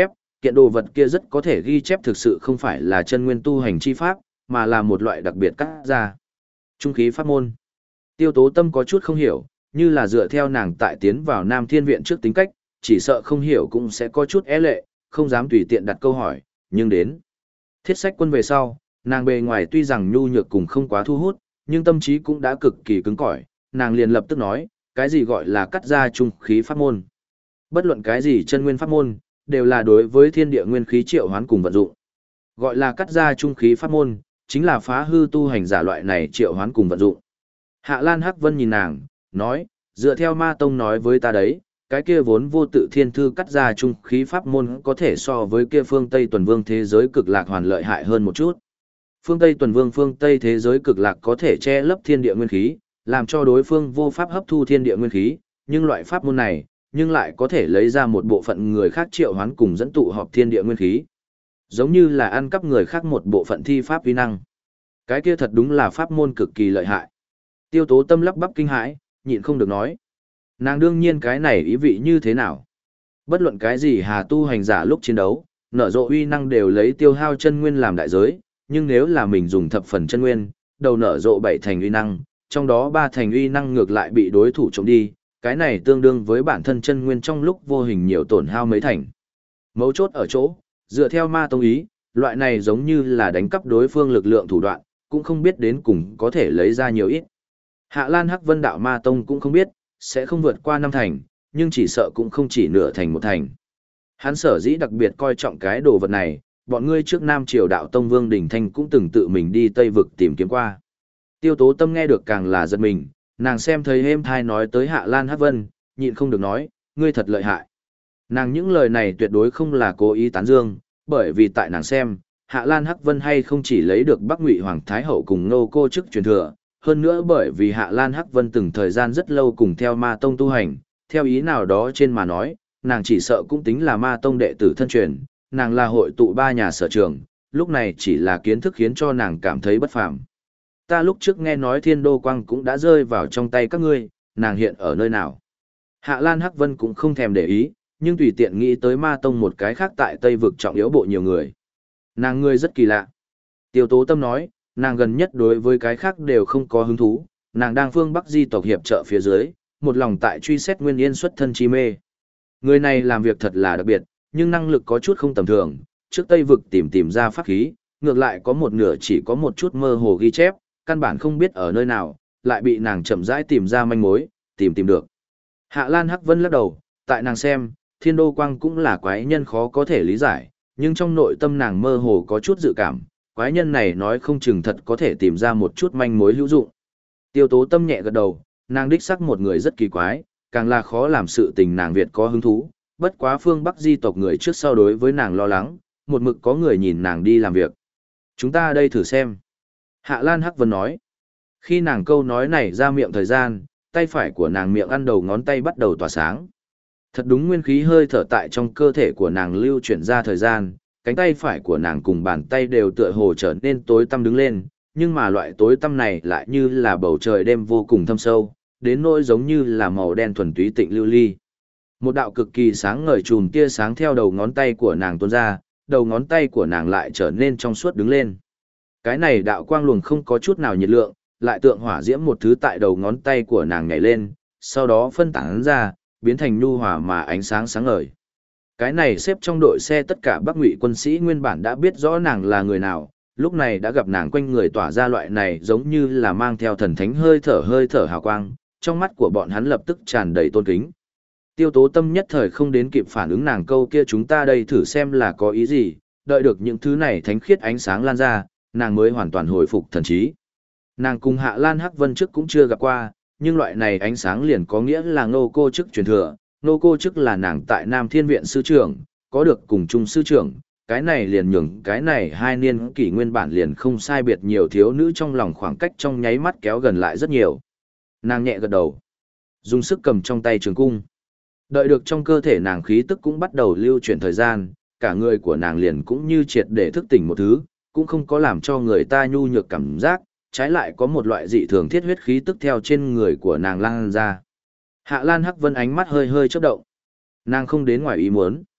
kiện đồ vật kia rất có thể ghi chép thực sự không phải là chân nguyên tu hành chi pháp, mà là một loại đặc biệt cắt ra. Trung khí pháp môn. Tiêu Tố Tâm có chút không hiểu, như là dựa theo nàng tại tiến vào Nam Thiên Viện trước tính cách, chỉ sợ không hiểu cũng sẽ có chút é lệ, không dám tùy tiện đặt câu hỏi, nhưng đến Thiết Sách Quân về sau, nàng bề ngoài tuy rằng nhu nhược cùng không quá thu hút, nhưng tâm trí cũng đã cực kỳ cứng cỏi, nàng liền lập tức nói, cái gì gọi là cắt ra trung khí pháp môn? Bất luận cái gì chân nguyên pháp môn, đều là đối với thiên địa nguyên khí triệu hoán cùng vận dụng. Gọi là cắt ra trung khí pháp môn, chính là phá hư tu hành giả loại này triệu hoán cùng vận dụng. Hạ Lan Hắc Vân nhìn nàng, nói, dựa theo ma tông nói với ta đấy, cái kia vốn vô tự thiên thư cắt ra trung khí pháp môn có thể so với kia phương Tây tuần vương thế giới cực lạc hoàn lợi hại hơn một chút. Phương Tây tuần vương phương Tây thế giới cực lạc có thể che lấp thiên địa nguyên khí, làm cho đối phương vô pháp hấp thu thiên địa nguyên khí, nhưng loại pháp môn này, nhưng lại có thể lấy ra một bộ phận người khác triệu hoán cùng dẫn tụ họp thiên địa nguyên khí. Giống như là ăn cắp người khác một bộ phận thi pháp uy năng. Cái kia thật đúng là pháp môn cực kỳ lợi hại. Tiêu Tố Tâm lắp bắp kinh hãi, nhịn không được nói. Nàng đương nhiên cái này ý vị như thế nào? Bất luận cái gì hà tu hành giả lúc chiến đấu, nở rộ uy năng đều lấy tiêu hao chân nguyên làm đại giới, nhưng nếu là mình dùng thập phần chân nguyên, đầu nở rộ 7 thành uy năng, trong đó 3 thành uy năng ngược lại bị đối thủ trộm đi, cái này tương đương với bản thân chân nguyên trong lúc vô hình nhiều tổn hao mấy thành. Mấu chốt ở chỗ, dựa theo ma tông ý, loại này giống như là đánh cắp đối phương lực lượng thủ đoạn, cũng không biết đến cùng có thể lấy ra nhiều ít. Hạ Lan Hắc Vân đạo ma tông cũng không biết, sẽ không vượt qua 5 thành, nhưng chỉ sợ cũng không chỉ nửa thành một thành. Hắn sở dĩ đặc biệt coi trọng cái đồ vật này, bọn ngươi trước Nam Triều đạo tông Vương Đình Thanh cũng từng tự mình đi Tây Vực tìm kiếm qua. Tiêu Tố Tâm nghe được càng là giật mình, nàng xem thấy êm thai nói tới Hạ Lan Hắc Vân, nhịn không được nói, ngươi thật lợi hại. Nàng những lời này tuyệt đối không là cố ý tán dương, bởi vì tại nàng xem, Hạ Lan Hắc Vân hay không chỉ lấy được Bắc Ngụy Hoàng Thái Hậu cùng Nô Cô chức truyền thừa, hơn nữa bởi vì Hạ Lan Hắc Vân từng thời gian rất lâu cùng theo ma tông tu hành, theo ý nào đó trên mà nói, nàng chỉ sợ cũng tính là ma tông đệ tử thân truyền, nàng là hội tụ 3 nhà sở trường, lúc này chỉ là kiến thức khiến cho nàng cảm thấy bất phàm. Ta lúc trước nghe nói Thiên Đô Quang cũng đã rơi vào trong tay các ngươi, nàng hiện ở nơi nào? Hạ Lan Hắc Vân cũng không thèm để ý, nhưng tùy tiện nghĩ tới ma tông một cái khác tại Tây Vực trọng yếu bộ nhiều người. Nàng ngươi rất kỳ lạ. Tiêu Tố Tâm nói, nàng gần nhất đối với cái khác đều không có hứng thú, nàng đang phương Bắc di tộc hiệp trợ phía dưới, một lòng tại truy xét nguyên yên xuất thân chi mê. Người này làm việc thật là đặc biệt, nhưng năng lực có chút không tầm thường, trước Tây Vực tìm ra pháp khí, ngược lại có một nửa chỉ có một chút mơ hồ ghi chép, căn bản không biết ở nơi nào, lại bị nàng chậm rãi tìm ra manh mối, tìm được. Hạ Lan Hắc Vân lắc đầu, tại nàng xem, Thiên Đô Quang cũng là quái nhân khó có thể lý giải, nhưng trong nội tâm nàng mơ hồ có chút dự cảm, quái nhân này nói không chừng thật có thể tìm ra một chút manh mối hữu dụng. Tiêu Tố Tâm nhẹ gật đầu, nàng đích xác một người rất kỳ quái, càng là khó làm sự tình nàng Việt có hứng thú, bất quá phương Bắc di tộc người trước sau đối với nàng lo lắng, một mực có người nhìn nàng đi làm việc. Chúng ta đây thử xem. Hạ Lan Hắc Vân nói. Khi nàng câu nói này ra miệng thời gian, tay phải của nàng miệng ăn đầu ngón tay bắt đầu tỏa sáng. Thật đúng nguyên khí hơi thở tại trong cơ thể của nàng lưu chuyển ra thời gian, cánh tay phải của nàng cùng bàn tay đều tựa hồ trở nên tối tăm đứng lên, nhưng mà loại tối tăm này lại như là bầu trời đêm vô cùng thâm sâu, đến nỗi giống như là màu đen thuần túy tịnh lưu ly. Một đạo cực kỳ sáng ngời chùm tia sáng theo đầu ngón tay của nàng tuôn ra, đầu ngón tay của nàng lại trở nên trong suốt đứng lên. Cái này đạo quang luồng không có chút nào nhiệt lượng, lại tượng hỏa diễm một thứ tại đầu ngón tay của nàng nhảy lên, sau đó phân tán ra, biến thành nhu hòa mà ánh sáng sáng ngời. Cái này xếp trong đội xe tất cả Bắc Ngụy quân sĩ nguyên bản đã biết rõ nàng là người nào, lúc này đã gặp nàng quanh người tỏa ra loại này giống như là mang theo thần thánh hơi thở hào quang, trong mắt của bọn hắn lập tức tràn đầy tôn kính. Tiêu Tố Tâm nhất thời không đến kịp phản ứng nàng câu kia chúng ta đây thử xem là có ý gì, đợi được những thứ này thánh khiết ánh sáng lan ra, nàng mới hoàn toàn hồi phục thần trí. Nàng cùng Hạ Lan Hắc Vân trước cũng chưa gặp qua, nhưng loại này ánh sáng liền có nghĩa là Nô Cô chức truyền thừa, Nô Cô chức là nàng tại Nam Thiên Viện sư trưởng, có được cùng chung sư trưởng, cái này liền nhường cái này hai niên kỷ nguyên bản liền không sai biệt nhiều thiếu nữ trong lòng khoảng cách trong nháy mắt kéo gần lại rất nhiều. Nàng nhẹ gật đầu, dùng sức cầm trong tay trường cung. Đợi được trong cơ thể nàng khí tức cũng bắt đầu lưu chuyển thời gian, cả người của nàng liền cũng như triệt để thức tỉnh một thứ, cũng không có làm cho người ta nhu nhược cảm giác, trái lại có một loại dị thường thiết huyết khí tức theo trên người của nàng lan ra. Hạ Lan Hắc Vân ánh mắt hơi hơi chớp động. Nàng không đến ngoài ý muốn.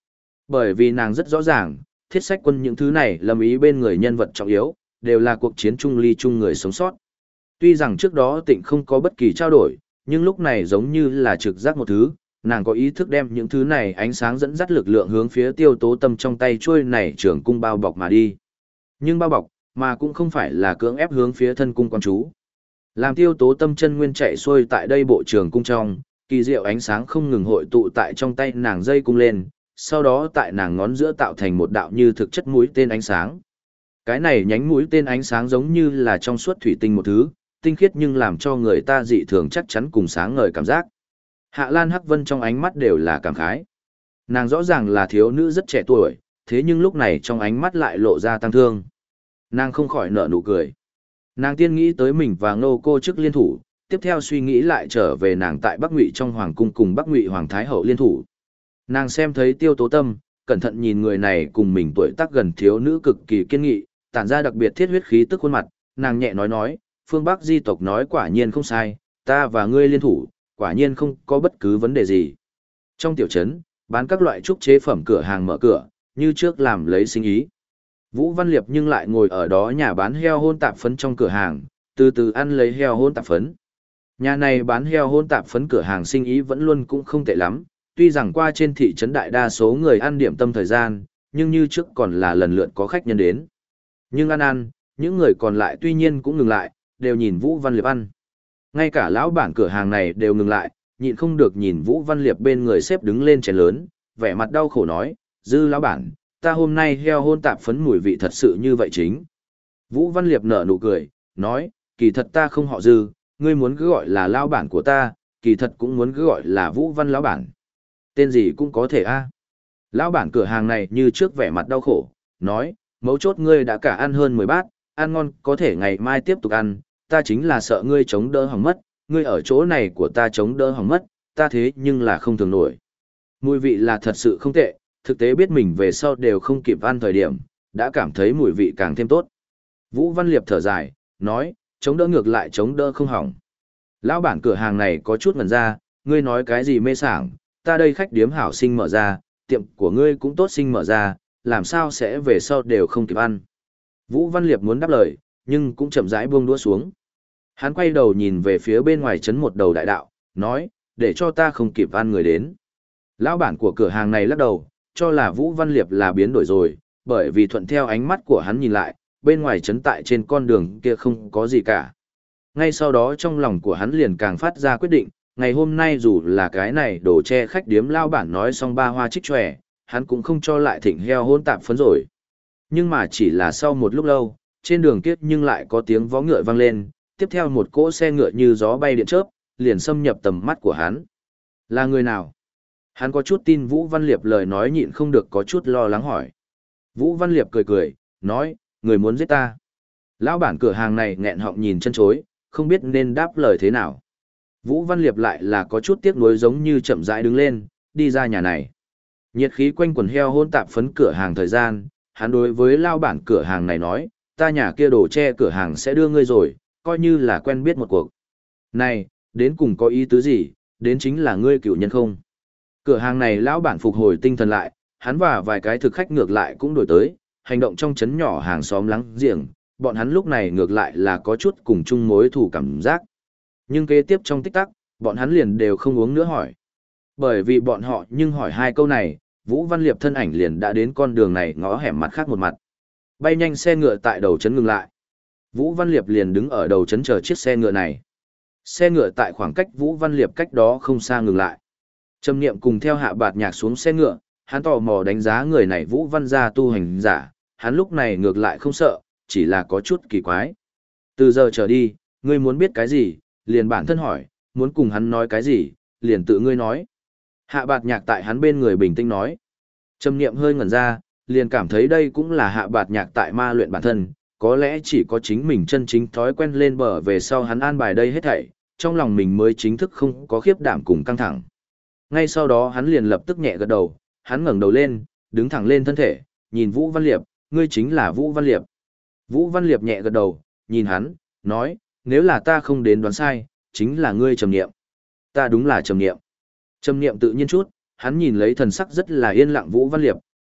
Bởi vì nàng rất rõ ràng, thiết sách quân những thứ này lâm ý bên người nhân vật trọng yếu, đều là cuộc chiến chung ly chung người sống sót. Tuy rằng trước đó Tịnh không có bất kỳ trao đổi, nhưng lúc này giống như là trực giác một thứ, nàng có ý thức đem những thứ này ánh sáng dẫn dắt lực lượng hướng phía Tiêu Tố Tâm trong tay chuôi này trường cung bao bọc mà đi. Nhưng bao bọc, mà cũng không phải là cưỡng ép hướng phía thân cung quan chú. Làm Tiêu Tố Tâm chân nguyên chạy xuôi tại đây bộ trường cung trong, kỳ diệu ánh sáng không ngừng hội tụ tại trong tay nàng dây cung lên, sau đó tại nàng ngón giữa tạo thành một đạo như thực chất mũi tên ánh sáng. Cái này nhánh mũi tên ánh sáng giống như là trong suốt thủy tinh một thứ, tinh khiết nhưng làm cho người ta dị thường chắc chắn cùng sáng ngời cảm giác. Hạ Lan Hắc Vân trong ánh mắt đều là cảm khái. Nàng rõ ràng là thiếu nữ rất trẻ tuổi, thế nhưng lúc này trong ánh mắt lại lộ ra tăng thương. Nàng không khỏi nở nụ cười. Nàng tiên nghĩ tới mình và Ngô Cô Chức liên thủ, tiếp theo suy nghĩ lại trở về nàng tại Bắc Ngụy trong hoàng cung cùng Bắc Ngụy hoàng thái hậu liên thủ. Nàng xem thấy Tiêu Tố Tâm, cẩn thận nhìn người này cùng mình tuổi tác gần thiếu nữ cực kỳ kiên nghị, tản ra đặc biệt thiết huyết khí tức khuôn mặt, nàng nhẹ nói, phương Bắc di tộc nói quả nhiên không sai, ta và ngươi liên thủ, quả nhiên không có bất cứ vấn đề gì. Trong tiểu trấn, bán các loại trúc chế phẩm cửa hàng mở cửa, như trước làm lấy sinh ý. Vũ Văn Liệp nhưng lại ngồi ở đó nhà bán heo hôn tạp phấn trong cửa hàng, từ từ ăn lấy heo hôn tạp phấn. Nhà này bán heo hôn tạp phấn cửa hàng sinh ý vẫn luôn cũng không tệ lắm, tuy rằng qua trên thị trấn đại đa số người ăn điểm tâm thời gian, nhưng như trước còn là lần lượt có khách nhân đến. Nhưng ăn, những người còn lại tuy nhiên cũng ngừng lại, đều nhìn Vũ Văn Liệp ăn. Ngay cả lão bản cửa hàng này đều ngừng lại, nhịn không được nhìn Vũ Văn Liệp bên người xếp đứng lên chén lớn, vẻ mặt đau khổ nói, Dư lão bản, ta hôm nay heo hôn tạp phấn mùi vị thật sự như vậy chính. Vũ Văn Liệp nở nụ cười, nói, kỳ thật ta không họ Dư, ngươi muốn cứ gọi là lão bản của ta, kỳ thật cũng muốn cứ gọi là Vũ Văn lão bản. Tên gì cũng có thể a. Lão bản cửa hàng này như trước vẻ mặt đau khổ, nói, mấu chốt ngươi đã cả ăn hơn 10 bát, ăn ngon có thể ngày mai tiếp tục ăn, ta chính là sợ ngươi chống đỡ hỏng mất, ngươi ở chỗ này của ta chống đỡ hỏng mất, ta thế nhưng là không thường nổi. Mùi vị là thật sự không tệ, thực tế biết mình về sau đều không kịp ăn thời điểm, đã cảm thấy mùi vị càng thêm tốt. Vũ Văn Liệp thở dài, nói, chống đỡ ngược lại chống đỡ không hỏng. Lão bản cửa hàng này có chút ngần ra, ngươi nói cái gì mê sảng, ta đây khách điếm hảo sinh mở ra, tiệm của ngươi cũng tốt sinh mở ra, làm sao sẽ về sau đều không kịp ăn. Vũ Văn Liệp muốn đáp lời, nhưng cũng chậm rãi buông đũa xuống. Hắn quay đầu nhìn về phía bên ngoài trấn một đầu đại đạo, nói, để cho ta không kịp ăn người đến. Lão bản của cửa hàng này lắc đầu, cho là Vũ Văn Liệp là biến đổi rồi, bởi vì thuận theo ánh mắt của hắn nhìn lại, bên ngoài trấn tại trên con đường kia không có gì cả. Ngay sau đó trong lòng của hắn liền càng phát ra quyết định, ngày hôm nay dù là cái này đồ che khách điếm lao bản nói xong ba hoa trích tròe, hắn cũng không cho lại thịnh heo hôn tạp phấn rồi. Nhưng mà chỉ là sau một lúc lâu, trên đường kiếp nhưng lại có tiếng vó ngựa vang lên, tiếp theo một cỗ xe ngựa như gió bay điện chớp, liền xâm nhập tầm mắt của hắn. Là người nào? Hắn có chút tin Vũ Văn Liệp lời nói nhịn không được có chút lo lắng hỏi. Vũ Văn Liệp cười cười, nói, người muốn giết ta. Lão bản cửa hàng này nghẹn họng nhìn chân chối, không biết nên đáp lời thế nào. Vũ Văn Liệp lại là có chút tiếc nuối giống như chậm rãi đứng lên, đi ra nhà này. Nhiệt khí quanh quần heo hôn tạp phấn cửa hàng thời gian, hắn đối với lao bản cửa hàng này nói, ta nhà kia đồ che cửa hàng sẽ đưa ngươi rồi, coi như là quen biết một cuộc. Này, đến cùng có ý tứ gì, đến chính là ngươi cựu nhân không. Cửa hàng này lão bản phục hồi tinh thần lại, hắn và vài cái thực khách ngược lại cũng đổi tới, hành động trong chấn nhỏ hàng xóm láng giềng, bọn hắn lúc này ngược lại là có chút cùng chung mối thù cảm giác. Nhưng kế tiếp trong tích tắc, bọn hắn liền đều không uống nữa hỏi. Bởi vì bọn họ nhưng hỏi hai câu này, Vũ Văn Liệp thân ảnh liền đã đến con đường này ngõ hẻm mặt khác một mặt. Bay nhanh xe ngựa tại đầu trấn ngừng lại. Vũ Văn Liệp liền đứng ở đầu trấn chờ chiếc xe ngựa này. Xe ngựa tại khoảng cách Vũ Văn Liệp cách đó không xa ngừng lại. Trầm Niệm cùng theo Hạ Bạt Nhạc xuống xe ngựa, hắn tò mò đánh giá người này Vũ Văn gia tu hành giả, hắn lúc này ngược lại không sợ, chỉ là có chút kỳ quái. Từ giờ trở đi, ngươi muốn biết cái gì, liền bản thân hỏi, muốn cùng hắn nói cái gì, liền tự ngươi nói. Hạ Bạt Nhạc tại hắn bên người bình tĩnh nói. Trầm Niệm hơi ngẩn ra, liền cảm thấy đây cũng là Hạ Bạt Nhạc tại ma luyện bản thân, có lẽ chỉ có chính mình chân chính thói quen lên bờ về sau hắn an bài đây hết thảy, trong lòng mình mới chính thức không có khiếp đảm cùng căng thẳng. Ngay sau đó hắn liền lập tức nhẹ gật đầu, hắn ngẩng đầu lên, đứng thẳng lên thân thể, nhìn Vũ Văn Liệp, ngươi chính là Vũ Văn Liệp. Vũ Văn Liệp nhẹ gật đầu, nhìn hắn, nói, nếu là ta không đến đoán sai, chính là ngươi Trầm Niệm. Ta đúng là Trầm Niệm. Trầm Niệm tự nhiên chút, hắn nhìn lấy thần sắc rất là yên lặng Vũ Văn Liệp,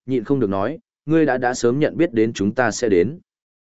nhịn không được nói, ngươi đã sớm nhận biết đến chúng ta sẽ đến.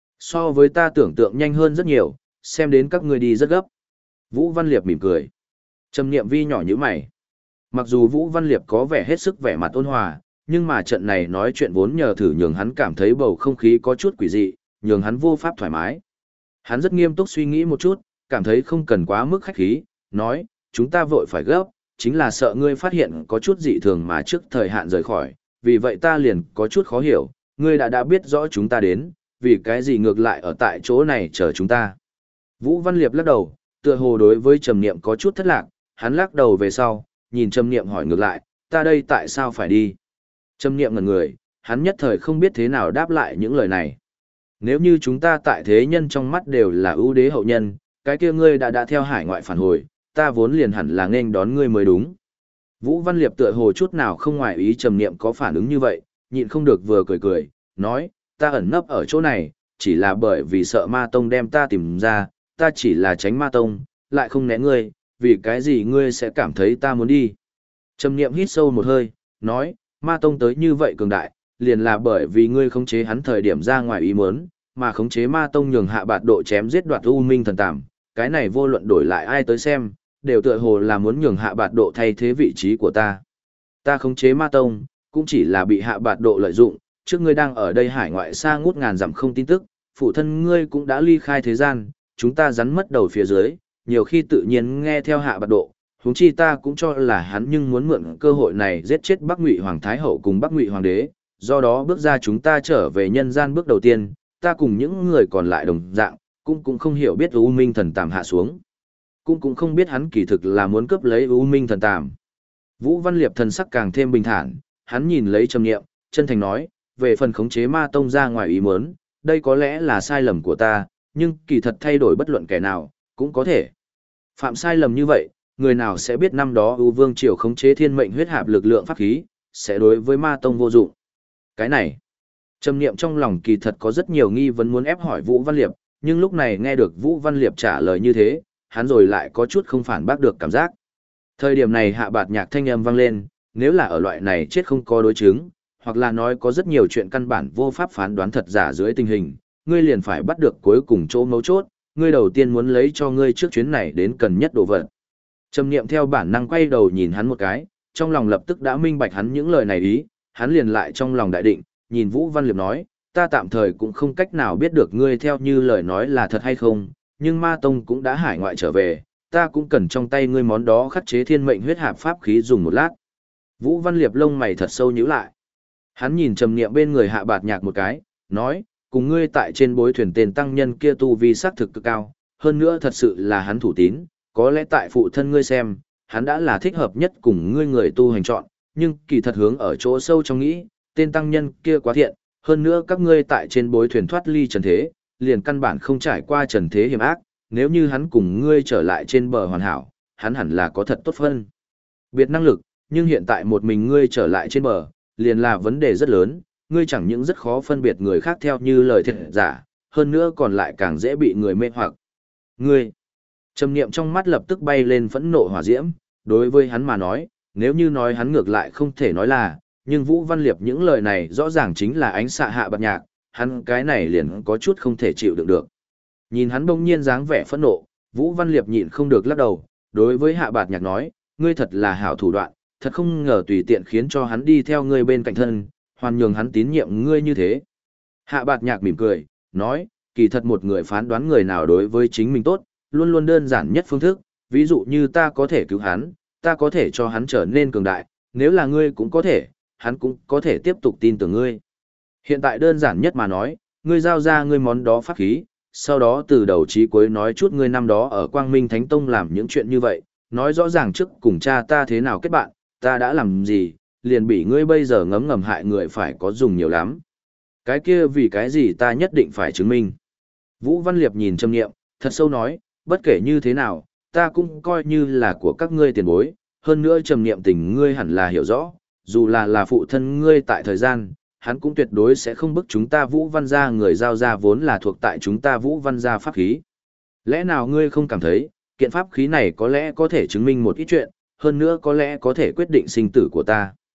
So với ta tưởng tượng nhanh hơn rất nhiều, xem đến các ngươi đi rất gấp. Vũ Văn Liệp mỉm cười. Trầm Niệm Vi nhỏ như mày. Mặc dù Vũ Văn Liệp có vẻ hết sức vẻ mặt ôn hòa, nhưng mà trận này nói chuyện vốn nhờ thử nhường hắn cảm thấy bầu không khí có chút quỷ dị, nhường hắn vô pháp thoải mái. Hắn rất nghiêm túc suy nghĩ một chút, cảm thấy không cần quá mức khách khí, nói, chúng ta vội phải gấp, chính là sợ ngươi phát hiện có chút dị thường mà trước thời hạn rời khỏi, vì vậy ta liền có chút khó hiểu, ngươi đã biết rõ chúng ta đến, vì cái gì ngược lại ở tại chỗ này chờ chúng ta. Vũ Văn Liệp lắc đầu, tựa hồ đối với Trầm Niệm có chút thất lạc, hắn lắc đầu về sau, nhìn Trầm Niệm hỏi ngược lại, ta đây tại sao phải đi? Trầm Niệm ngẩn người, hắn nhất thời không biết thế nào đáp lại những lời này. Nếu như chúng ta tại thế nhân trong mắt đều là ưu đế hậu nhân, cái kia ngươi đã theo hải ngoại phản hồi, ta vốn liền hẳn là nghênh đón ngươi mới đúng. Vũ Văn Liệp tựa hồ chút nào không ngoài ý Trầm Niệm có phản ứng như vậy, nhịn không được vừa cười cười, nói, ta ẩn nấp ở chỗ này, chỉ là bởi vì sợ Ma Tông đem ta tìm ra, ta chỉ là tránh Ma Tông, lại không né ngươi, vì cái gì ngươi sẽ cảm thấy ta muốn đi. Trầm Niệm hít sâu một hơi, nói, Ma Tông tới như vậy cường đại, liền là bởi vì ngươi khống chế hắn thời điểm ra ngoài ý muốn, mà khống chế Ma Tông nhường Hạ Bạt Độ chém giết đoạt U Minh thần tàm, cái này vô luận đổi lại ai tới xem, đều tựa hồ là muốn nhường Hạ Bạt Độ thay thế vị trí của ta. Ta khống chế Ma Tông, cũng chỉ là bị Hạ Bạt Độ lợi dụng, trước ngươi đang ở đây hải ngoại xa ngút ngàn dặm không tin tức, phụ thân ngươi cũng đã ly khai thế gian, chúng ta rắn mất đầu phía dưới, nhiều khi tự nhiên nghe theo Hạ Bạt Độ, huống chi ta cũng cho là hắn nhưng muốn mượn cơ hội này giết chết Bắc Ngụy Hoàng Thái Hậu cùng Bắc Ngụy Hoàng đế, do đó bước ra chúng ta trở về nhân gian bước đầu tiên, ta cùng những người còn lại đồng dạng, cũng không hiểu biết U Minh thần tàm hạ xuống. Cũng không biết hắn kỳ thực là muốn cướp lấy U Minh thần tàm. Vũ Văn Liệp thần sắc càng thêm bình thản, hắn nhìn lấy Trầm Niệm, chân thành nói, về phần khống chế Ma Tông ra ngoài ý muốn, đây có lẽ là sai lầm của ta, nhưng kỳ thật thay đổi bất luận kẻ nào, cũng có thể. Phạm sai lầm như vậy, người nào sẽ biết năm đó U Vương Triều khống chế thiên mệnh huyết hạp lực lượng pháp khí, sẽ đối với Ma Tông vô dụng. Cái này, Trầm Niệm trong lòng kỳ thật có rất nhiều nghi vấn muốn ép hỏi Vũ Văn Liệp, nhưng lúc này nghe được Vũ Văn Liệp trả lời như thế, hắn rồi lại có chút không phản bác được cảm giác. Thời điểm này Hạ Bạt Nhạc thanh âm vang lên, nếu là ở loại này chết không có đối chứng, hoặc là nói có rất nhiều chuyện căn bản vô pháp phán đoán thật giả dưới tình hình, ngươi liền phải bắt được cuối cùng chỗ mấu chốt, ngươi đầu tiên muốn lấy cho ngươi trước chuyến này đến cần nhất đồ vật. Trầm Niệm theo bản năng quay đầu nhìn hắn một cái, trong lòng lập tức đã minh bạch hắn những lời này ý, hắn liền lại trong lòng đại định, nhìn Vũ Văn Liệp nói, ta tạm thời cũng không cách nào biết được ngươi theo như lời nói là thật hay không, nhưng Ma Tông cũng đã hải ngoại trở về, ta cũng cần trong tay ngươi món đó khắc chế thiên mệnh huyết hạp pháp khí dùng một lát. Vũ Văn Liệp lông mày thật sâu nhíu lại. Hắn nhìn Trầm Niệm bên người Hạ Bạt Nhạc một cái, nói, cùng ngươi tại trên bối thuyền tên tăng nhân kia tu vi sắc thực cực cao, hơn nữa thật sự là hắn thủ tín, có lẽ tại phụ thân ngươi xem, hắn đã là thích hợp nhất cùng ngươi người tu hành chọn, nhưng kỳ thật hướng ở chỗ sâu trong nghĩ, tên tăng nhân kia quá thiện, hơn nữa các ngươi tại trên bối thuyền thoát ly trần thế, liền căn bản không trải qua trần thế hiểm ác, nếu như hắn cùng ngươi trở lại trên bờ hoàn hảo, hắn hẳn là có thật tốt phân biệt năng lực, nhưng hiện tại một mình ngươi trở lại trên bờ, liền là vấn đề rất lớn, ngươi chẳng những rất khó phân biệt người khác theo như lời thiệt giả, hơn nữa còn lại càng dễ bị người mê hoặc. Ngươi, Trầm Niệm trong mắt lập tức bay lên phẫn nộ hỏa diễm, đối với hắn mà nói, nếu như nói hắn ngược lại không thể nói là, nhưng Vũ Văn Liệp những lời này rõ ràng chính là ánh xạ Hạ Bạt Nhạc, hắn cái này liền có chút không thể chịu đựng được. Nhìn hắn bỗng nhiên dáng vẻ phẫn nộ, Vũ Văn Liệp nhịn không được lắc đầu, đối với Hạ Bạt Nhạc nói, ngươi thật là hảo thủ đoạn, thật không ngờ tùy tiện khiến cho hắn đi theo ngươi bên cạnh thân, hoàn nhường hắn tín nhiệm ngươi như thế. Hạ Bạt Nhạc mỉm cười, nói, kỳ thật một người phán đoán người nào đối với chính mình tốt, luôn luôn đơn giản nhất phương thức, ví dụ như ta có thể cứu hắn, ta có thể cho hắn trở nên cường đại, nếu là ngươi cũng có thể, hắn cũng có thể tiếp tục tin tưởng ngươi. Hiện tại đơn giản nhất mà nói, ngươi giao ra ngươi món đó pháp khí, sau đó từ đầu chí cuối nói chút ngươi năm đó ở Quang Minh Thánh Tông làm những chuyện như vậy, nói rõ ràng trước cùng cha ta thế nào kết bạn, ta đã làm gì, liền bị ngươi bây giờ ngấm ngầm hại người phải có dùng nhiều lắm. Cái kia vì cái gì ta nhất định phải chứng minh. Vũ Văn Liệp nhìn Trầm Niệm, thật sâu nói, bất kể như thế nào, ta cũng coi như là của các ngươi tiền bối, hơn nữa Trầm Niệm tình ngươi hẳn là hiểu rõ, dù là phụ thân ngươi tại thời gian, hắn cũng tuyệt đối sẽ không bức chúng ta Vũ Văn gia người giao ra vốn là thuộc tại chúng ta Vũ Văn gia pháp khí. Lẽ nào ngươi không cảm thấy, kiện pháp khí này có lẽ có thể chứng minh một ít chuyện, hơn nữa có lẽ có thể quyết định sinh tử của ta.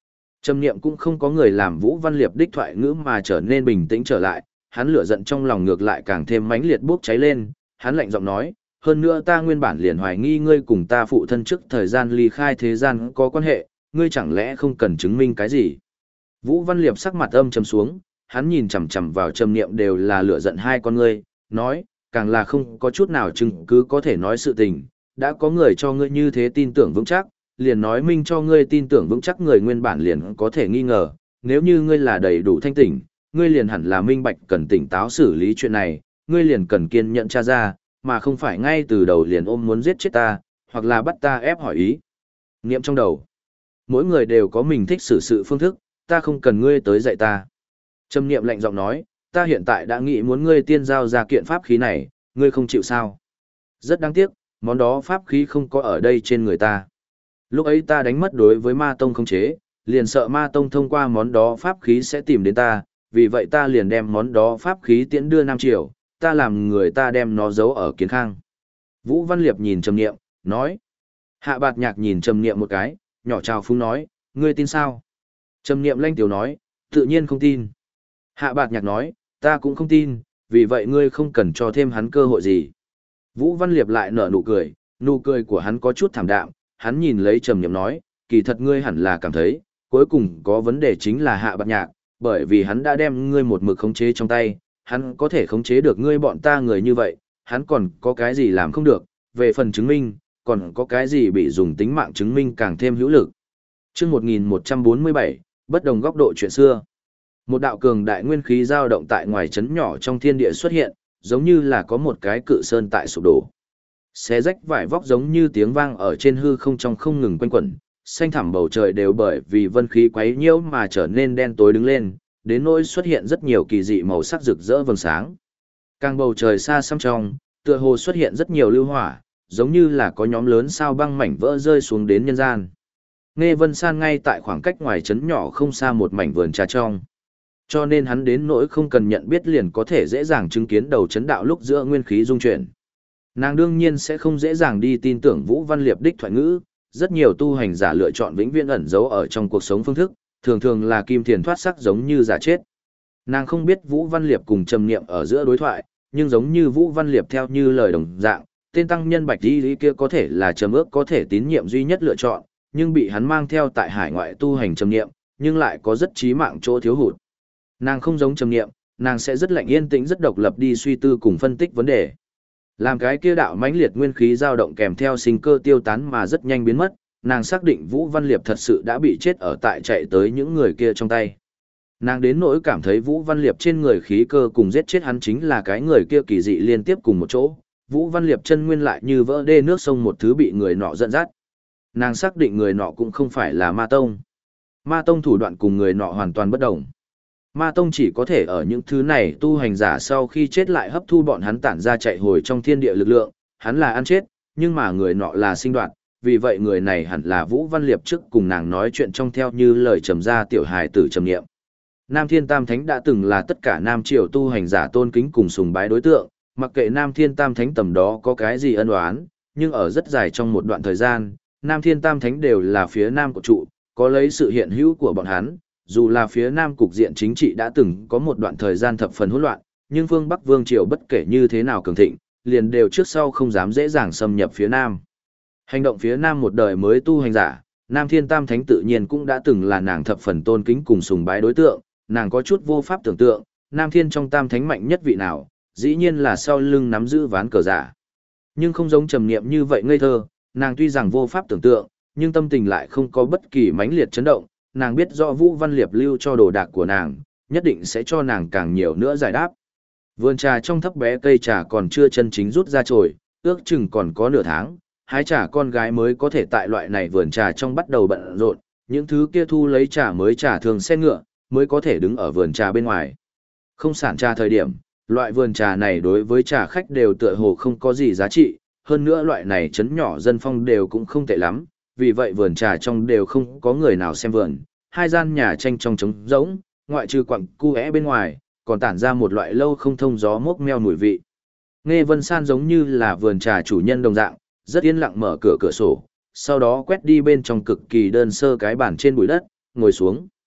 Trầm niệm cũng không có người làm Vũ Văn Liệp đích thoại ngữ mà trở nên bình tĩnh trở lại, hắn lửa giận trong lòng ngược lại càng thêm mãnh liệt bốc cháy lên, hắn lạnh giọng nói, hơn nữa ta nguyên bản liền hoài nghi ngươi cùng ta phụ thân trước thời gian ly khai thế gian có quan hệ, ngươi chẳng lẽ không cần chứng minh cái gì. Vũ Văn Liệp sắc mặt âm trầm xuống, hắn nhìn chằm chằm vào Trầm niệm đều là lửa giận hai con ngươi, nói, càng là không có chút nào chứng cứ có thể nói sự tình, đã có người cho ngươi như thế tin tưởng vững chắc, liền nói minh cho ngươi tin tưởng vững chắc người nguyên bản liền có thể nghi ngờ, nếu như ngươi là đầy đủ thanh tỉnh, ngươi liền hẳn là minh bạch cần tỉnh táo xử lý chuyện này, ngươi liền cần kiên nhẫn tra ra, mà không phải ngay từ đầu liền ôm muốn giết chết ta, hoặc là bắt ta ép hỏi ý. Niệm trong đầu, mỗi người đều có mình thích xử sự phương thức, ta không cần ngươi tới dạy ta. Trầm niệm lạnh giọng nói, ta hiện tại đã nghĩ muốn ngươi tiên giao ra kiện pháp khí này, ngươi không chịu sao. Rất đáng tiếc, món đó pháp khí không có ở đây trên người ta. Lúc ấy ta đánh mất đối với ma tông khống chế, liền sợ ma tông thông qua món đó pháp khí sẽ tìm đến ta, vì vậy ta liền đem món đó pháp khí tiễn đưa Nam Triều, ta làm người ta đem nó giấu ở Kiến Khang. Vũ Văn Liệp nhìn Trầm niệm, nói. Hạ Bạt Nhạc nhìn Trầm niệm một cái, nhỏ chào phúng nói, ngươi tin sao? Trầm niệm lanh tiểu nói, tự nhiên không tin. Hạ Bạt Nhạc nói, ta cũng không tin, vì vậy ngươi không cần cho thêm hắn cơ hội gì. Vũ Văn Liệp lại nở nụ cười của hắn có chút thảm đạm, hắn nhìn lấy Trầm niệm nói, kỳ thật ngươi hẳn là cảm thấy, cuối cùng có vấn đề chính là Hạ Bạt Nhạc, bởi vì hắn đã đem ngươi một mực khống chế trong tay, hắn có thể khống chế được ngươi bọn ta người như vậy, hắn còn có cái gì làm không được, về phần chứng minh, còn có cái gì bị dùng tính mạng chứng minh càng thêm hữu lực. Chương 1147, bất đồng góc độ chuyện xưa. Một đạo cường đại nguyên khí dao động tại ngoài trấn nhỏ trong thiên địa xuất hiện, giống như là có một cái cự sơn tại sụp đổ. Xé rách vải vóc giống như tiếng vang ở trên hư không trong không ngừng quanh quẩn, xanh thẳm bầu trời đều bởi vì vân khí quấy nhiễu mà trở nên đen tối đứng lên, đến nỗi xuất hiện rất nhiều kỳ dị màu sắc rực rỡ vầng sáng. Càng bầu trời xa xăm trong, tựa hồ xuất hiện rất nhiều lưu hỏa, giống như là có nhóm lớn sao băng mảnh vỡ rơi xuống đến nhân gian. Nghe Vân San ngay tại khoảng cách ngoài trấn nhỏ không xa một mảnh vườn trà trong. Cho nên hắn đến nỗi không cần nhận biết liền có thể dễ dàng chứng kiến đầu trấn đạo lúc giữa nguyên khí dung chuyển. Nàng đương nhiên sẽ không dễ dàng đi tin tưởng Vũ Văn Liệp đích thoại ngữ, rất nhiều tu hành giả lựa chọn vĩnh viễn ẩn giấu ở trong cuộc sống phương thức, thường thường là kim tiền thoát sắc giống như giả chết. Nàng không biết Vũ Văn Liệp cùng Trầm niệm ở giữa đối thoại, nhưng giống như Vũ Văn Liệp theo như lời đồng dạng, tên tăng nhân Bạch Y Lý kia có thể là Trầm Ước có thể tín nhiệm duy nhất lựa chọn, nhưng bị hắn mang theo tại hải ngoại tu hành Trầm niệm, nhưng lại có rất chí mạng chỗ thiếu hụt. Nàng không giống Trầm niệm, nàng sẽ rất lạnh yên tĩnh rất độc lập đi suy tư cùng phân tích vấn đề. Làm cái kia đạo mãnh liệt nguyên khí dao động kèm theo sinh cơ tiêu tán mà rất nhanh biến mất, nàng xác định Vũ Văn Liệp thật sự đã bị chết ở tại chạy tới những người kia trong tay. Nàng đến nỗi cảm thấy Vũ Văn Liệp trên người khí cơ cùng giết chết hắn chính là cái người kia kỳ dị liên tiếp cùng một chỗ, Vũ Văn Liệp chân nguyên lại như vỡ đê nước sông một thứ bị người nọ dẫn dắt. Nàng xác định người nọ cũng không phải là Ma Tông. Ma Tông thủ đoạn cùng người nọ hoàn toàn bất đồng. Ma Tông chỉ có thể ở những thứ này tu hành giả sau khi chết lại hấp thu bọn hắn tản ra chạy hồi trong thiên địa lực lượng, hắn là ăn chết, nhưng mà người nọ là sinh đoạt, vì vậy người này hẳn là Vũ Văn Liệp trước cùng nàng nói chuyện trong theo như lời trầm ra tiểu hài tử trầm nghiệm. Nam Thiên Tam Thánh đã từng là tất cả Nam Triều tu hành giả tôn kính cùng sùng bái đối tượng, mặc kệ Nam Thiên Tam Thánh tầm đó có cái gì ân oán, nhưng ở rất dài trong một đoạn thời gian, Nam Thiên Tam Thánh đều là phía Nam của trụ, có lấy sự hiện hữu của bọn hắn, dù là phía Nam cục diện chính trị đã từng có một đoạn thời gian thập phần hỗn loạn, nhưng phương Bắc Vương Triều bất kể như thế nào cường thịnh, liền đều trước sau không dám dễ dàng xâm nhập phía Nam. Hành động phía Nam một đời mới tu hành giả, Nam Thiên Tam Thánh tự nhiên cũng đã từng là nàng thập phần tôn kính cùng sùng bái đối tượng, nàng có chút vô pháp tưởng tượng, Nam Thiên trong Tam Thánh mạnh nhất vị nào, dĩ nhiên là sau lưng nắm giữ ván cờ giả. Nhưng không giống trầm niệm như vậy ngây thơ, nàng tuy rằng vô pháp tưởng tượng, nhưng tâm tình lại không có bất kỳ mãnh liệt chấn động, nàng biết rõ Vũ Văn Liệp lưu cho đồ đạc của nàng, nhất định sẽ cho nàng càng nhiều nữa giải đáp. Vườn trà trong thấp bé cây trà còn chưa chân chính rút ra chồi, ước chừng còn có nửa tháng, hái trà con gái mới có thể tại loại này vườn trà trong bắt đầu bận rộn, những thứ kia thu lấy trà mới trà thường xe ngựa, mới có thể đứng ở vườn trà bên ngoài. Không sản trà thời điểm, loại vườn trà này đối với trà khách đều tựa hồ không có gì giá trị, hơn nữa loại này trấn nhỏ dân phong đều cũng không tệ lắm, vì vậy vườn trà trong đều không có người nào xem vườn, hai gian nhà tranh trong trống rỗng, ngoại trừ quặng cu é bên ngoài, còn tản ra một loại lâu không thông gió mốc meo mùi vị. Nghe Vân San giống như là vườn trà chủ nhân đồng dạng, rất yên lặng mở cửa cửa sổ, sau đó quét đi bên trong cực kỳ đơn sơ cái bàn trên bụi đất, ngồi xuống.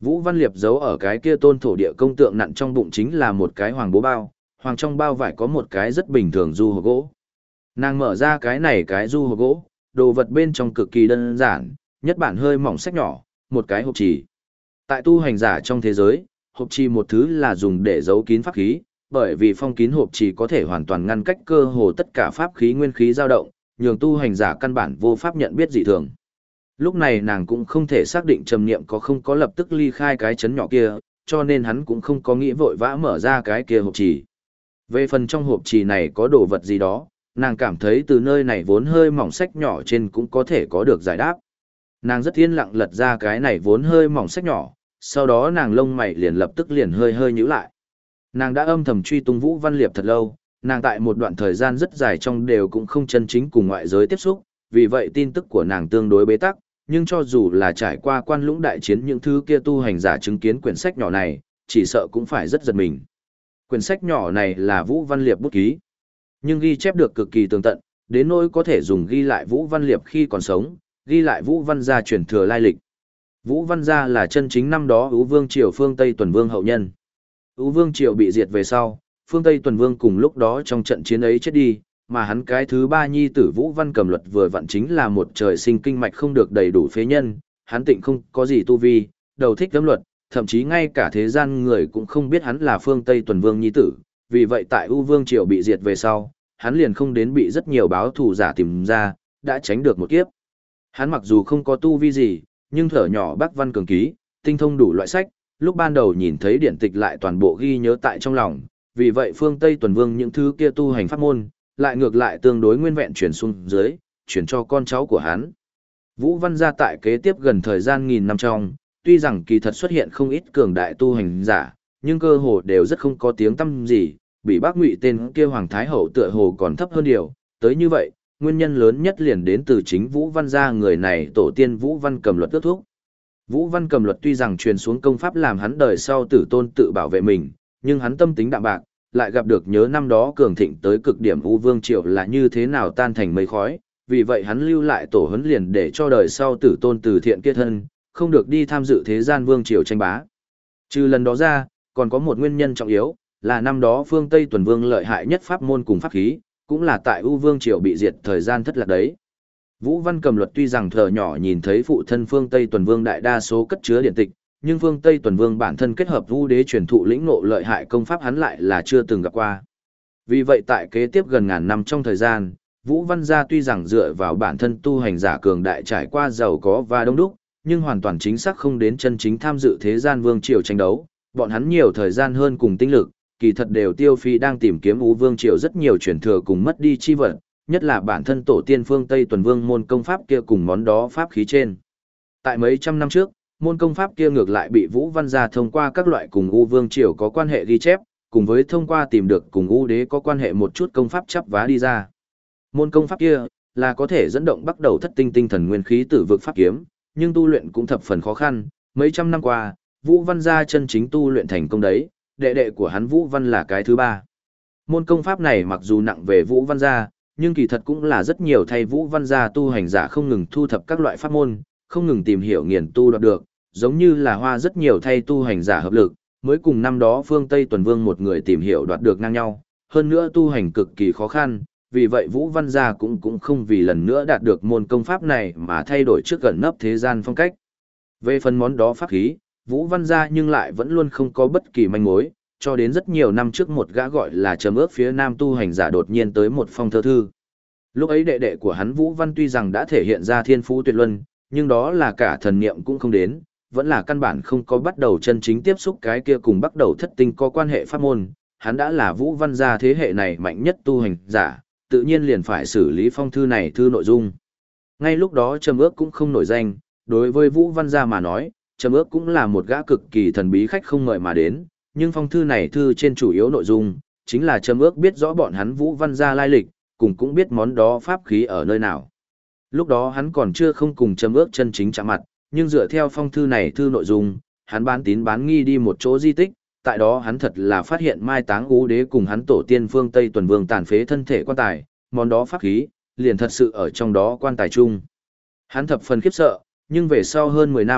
Vũ Văn Liệp giấu ở cái kia tôn thổ địa công tượng nặn trong bụng chính là một cái hoàng bố bao, hoàng trong bao vải có một cái rất bình thường du hộp gỗ. Nàng mở ra cái này cái du hộp gỗ, đồ vật bên trong cực kỳ đơn giản, nhất bản hơi mỏng sách nhỏ, một cái hộp trì. Tại tu hành giả trong thế giới, hộp trì một thứ là dùng để giấu kín pháp khí, bởi vì phong kín hộp trì có thể hoàn toàn ngăn cách cơ hồ tất cả pháp khí nguyên khí dao động, nhường tu hành giả căn bản vô pháp nhận biết dị thường. Lúc này nàng cũng không thể xác định Trầm Niệm có không có lập tức ly khai cái chấn nhỏ kia, cho nên hắn cũng không có nghĩ vội vã mở ra cái kia hộp trì. Về phần trong hộp trì này có đồ vật gì đó, nàng cảm thấy từ nơi này vốn hơi mỏng sách nhỏ trên cũng có thể có được giải đáp. Nàng rất yên lặng lật ra cái này vốn hơi mỏng sách nhỏ, sau đó nàng lông mày liền lập tức liền hơi hơi nhíu lại. Nàng đã âm thầm truy tung Vũ Văn Liệp thật lâu, nàng tại một đoạn thời gian rất dài trong đều cũng không chân chính cùng ngoại giới tiếp xúc, vì vậy tin tức của nàng tương đối bế tắc, nhưng cho dù là trải qua Quan Lũng đại chiến những thứ kia tu hành giả chứng kiến quyển sách nhỏ này, chỉ sợ cũng phải rất giật mình. Quyển sách nhỏ này là Vũ Văn Liệp bút ký, nhưng ghi chép được cực kỳ tường tận, đến nỗi có thể dùng ghi lại Vũ Văn Liệp khi còn sống, ghi lại Vũ Văn gia truyền thừa lai lịch. Vũ Văn gia là chân chính năm đó Ú Vương triều phương Tây Tuần Vương hậu nhân. Ú Vương triều bị diệt về sau, phương Tây Tuần Vương cùng lúc đó trong trận chiến ấy chết đi, mà hắn cái thứ ba nhi tử Vũ Văn Cầm Luật vừa vặn chính là một trời sinh kinh mạch không được đầy đủ phế nhân, hắn tịnh không có gì tu vi, đầu thích cấm luật, thậm chí ngay cả thế gian người cũng không biết hắn là phương Tây Tuần Vương nhi tử, vì vậy tại Ú Vương triều bị diệt về sau, hắn liền không đến bị rất nhiều báo thù giả tìm ra, đã tránh được một kiếp. Hắn mặc dù không có tu vi gì, nhưng thở nhỏ bác văn cường ký, tinh thông đủ loại sách, lúc ban đầu nhìn thấy điển tịch lại toàn bộ ghi nhớ tại trong lòng, vì vậy phương Tây Tuần Vương những thứ kia tu hành pháp môn, lại ngược lại tương đối nguyên vẹn truyền xuống dưới, truyền cho con cháu của hắn. Vũ Văn gia tại kế tiếp gần thời gian nghìn năm trong, tuy rằng kỳ thật xuất hiện không ít cường đại tu hành giả, nhưng cơ hồ đều rất không có tiếng tăm gì, bị bác Ngụy tên kia Hoàng Thái Hậu tựa hồ còn thấp hơn điều, tới như vậy, nguyên nhân lớn nhất liền đến từ chính Vũ Văn gia người này tổ tiên Vũ Văn Cầm Luật ước thúc. Vũ Văn Cầm Luật tuy rằng truyền xuống công pháp làm hắn đời sau tử tôn tự bảo vệ mình, nhưng hắn tâm tính đạm bạc, lại gặp được nhớ năm đó cường thịnh tới cực điểm U Vương triều là như thế nào tan thành mây khói, vì vậy hắn lưu lại tổ huấn liền để cho đời sau tử tôn từ thiện kết thân, không được đi tham dự thế gian vương triều tranh bá. Trừ lần đó ra, còn có một nguyên nhân trọng yếu, là năm đó phương Tây Tuần Vương lợi hại nhất pháp môn cùng pháp khí, cũng là tại U Vương triều bị diệt thời gian thất lạc đấy. Vũ Văn Cầm Luật tuy rằng thờ nhỏ nhìn thấy phụ thân phương Tây Tuần Vương đại đa số cất chứa điển tịch, nhưng phương Tây Tuần Vương bản thân kết hợp U Đế truyền thụ lĩnh ngộ lợi hại công pháp hắn lại là chưa từng gặp qua. Vì vậy tại kế tiếp gần ngàn năm trong thời gian, Vũ Văn gia tuy rằng dựa vào bản thân tu hành giả cường đại trải qua giàu có và đông đúc, nhưng hoàn toàn chính xác không đến chân chính tham dự thế gian vương triều tranh đấu, bọn hắn nhiều thời gian hơn cùng tinh lực, kỳ thật đều tiêu phi đang tìm kiếm U Vương triều rất nhiều truyền thừa cùng mất đi chi vật, nhất là bản thân tổ tiên phương Tây Tuần Vương môn công pháp kia cùng món đó pháp khí trên. Tại mấy trăm năm trước, môn công pháp kia ngược lại bị Vũ Văn gia thông qua các loại cùng U Vương triều có quan hệ ghi chép, cùng với thông qua tìm được cùng U Đế có quan hệ một chút công pháp chắp vá đi ra. Môn công pháp kia là có thể dẫn động bắt đầu thất tinh tinh thần nguyên khí tử vực pháp kiếm, nhưng tu luyện cũng thập phần khó khăn, mấy trăm năm qua, Vũ Văn gia chân chính tu luyện thành công đấy, đệ đệ của hắn Vũ Văn là cái thứ ba. Môn công pháp này mặc dù nặng về Vũ Văn gia, nhưng kỳ thật cũng là rất nhiều thay Vũ Văn gia tu hành giả không ngừng thu thập các loại pháp môn, không ngừng tìm hiểu nghiền tu đoạt được, giống như là hoa rất nhiều thay tu hành giả hợp lực, mới cùng năm đó phương Tây Tuần Vương một người tìm hiểu đoạt được ngang nhau, hơn nữa tu hành cực kỳ khó khăn, vì vậy Vũ Văn gia cũng không vì lần nữa đạt được môn công pháp này mà thay đổi trước gần nấp thế gian phong cách. Về phần món đó pháp khí, Vũ Văn gia nhưng lại vẫn luôn không có bất kỳ manh mối, cho đến rất nhiều năm trước một gã gọi là Trầm Ước phía Nam tu hành giả đột nhiên tới một phong thơ thư. Lúc ấy đệ đệ của hắn Vũ Văn tuy rằng đã thể hiện ra thiên phú tuyệt luân, nhưng đó là cả thần niệm cũng không đến, vẫn là căn bản không có bắt đầu chân chính tiếp xúc cái kia cùng bắt đầu thất tinh có quan hệ pháp môn, hắn đã là Vũ Văn gia thế hệ này mạnh nhất tu hành giả, tự nhiên liền phải xử lý phong thư này thư nội dung. Ngay lúc đó Trầm Ước cũng không nổi danh, đối với Vũ Văn gia mà nói, Trầm Ước cũng là một gã cực kỳ thần bí khách không mời mà đến, nhưng phong thư này thư trên chủ yếu nội dung, chính là Trầm Ước biết rõ bọn hắn Vũ Văn gia lai lịch, cùng cũng biết món đó pháp khí ở nơi nào. Lúc đó hắn còn chưa không cùng Trầm Ước chân chính chạm mặt, nhưng dựa theo phong thư này thư nội dung, hắn bán tín bán nghi đi một chỗ di tích, tại đó hắn thật là phát hiện mai táng Ú Đế cùng hắn tổ tiên phương Tây Tuần Vương tàn phế thân thể quan tài, món đó pháp khí, liền thật sự ở trong đó quan tài chung. Hắn thập phần khiếp sợ, nhưng về sau hơn 10 năm,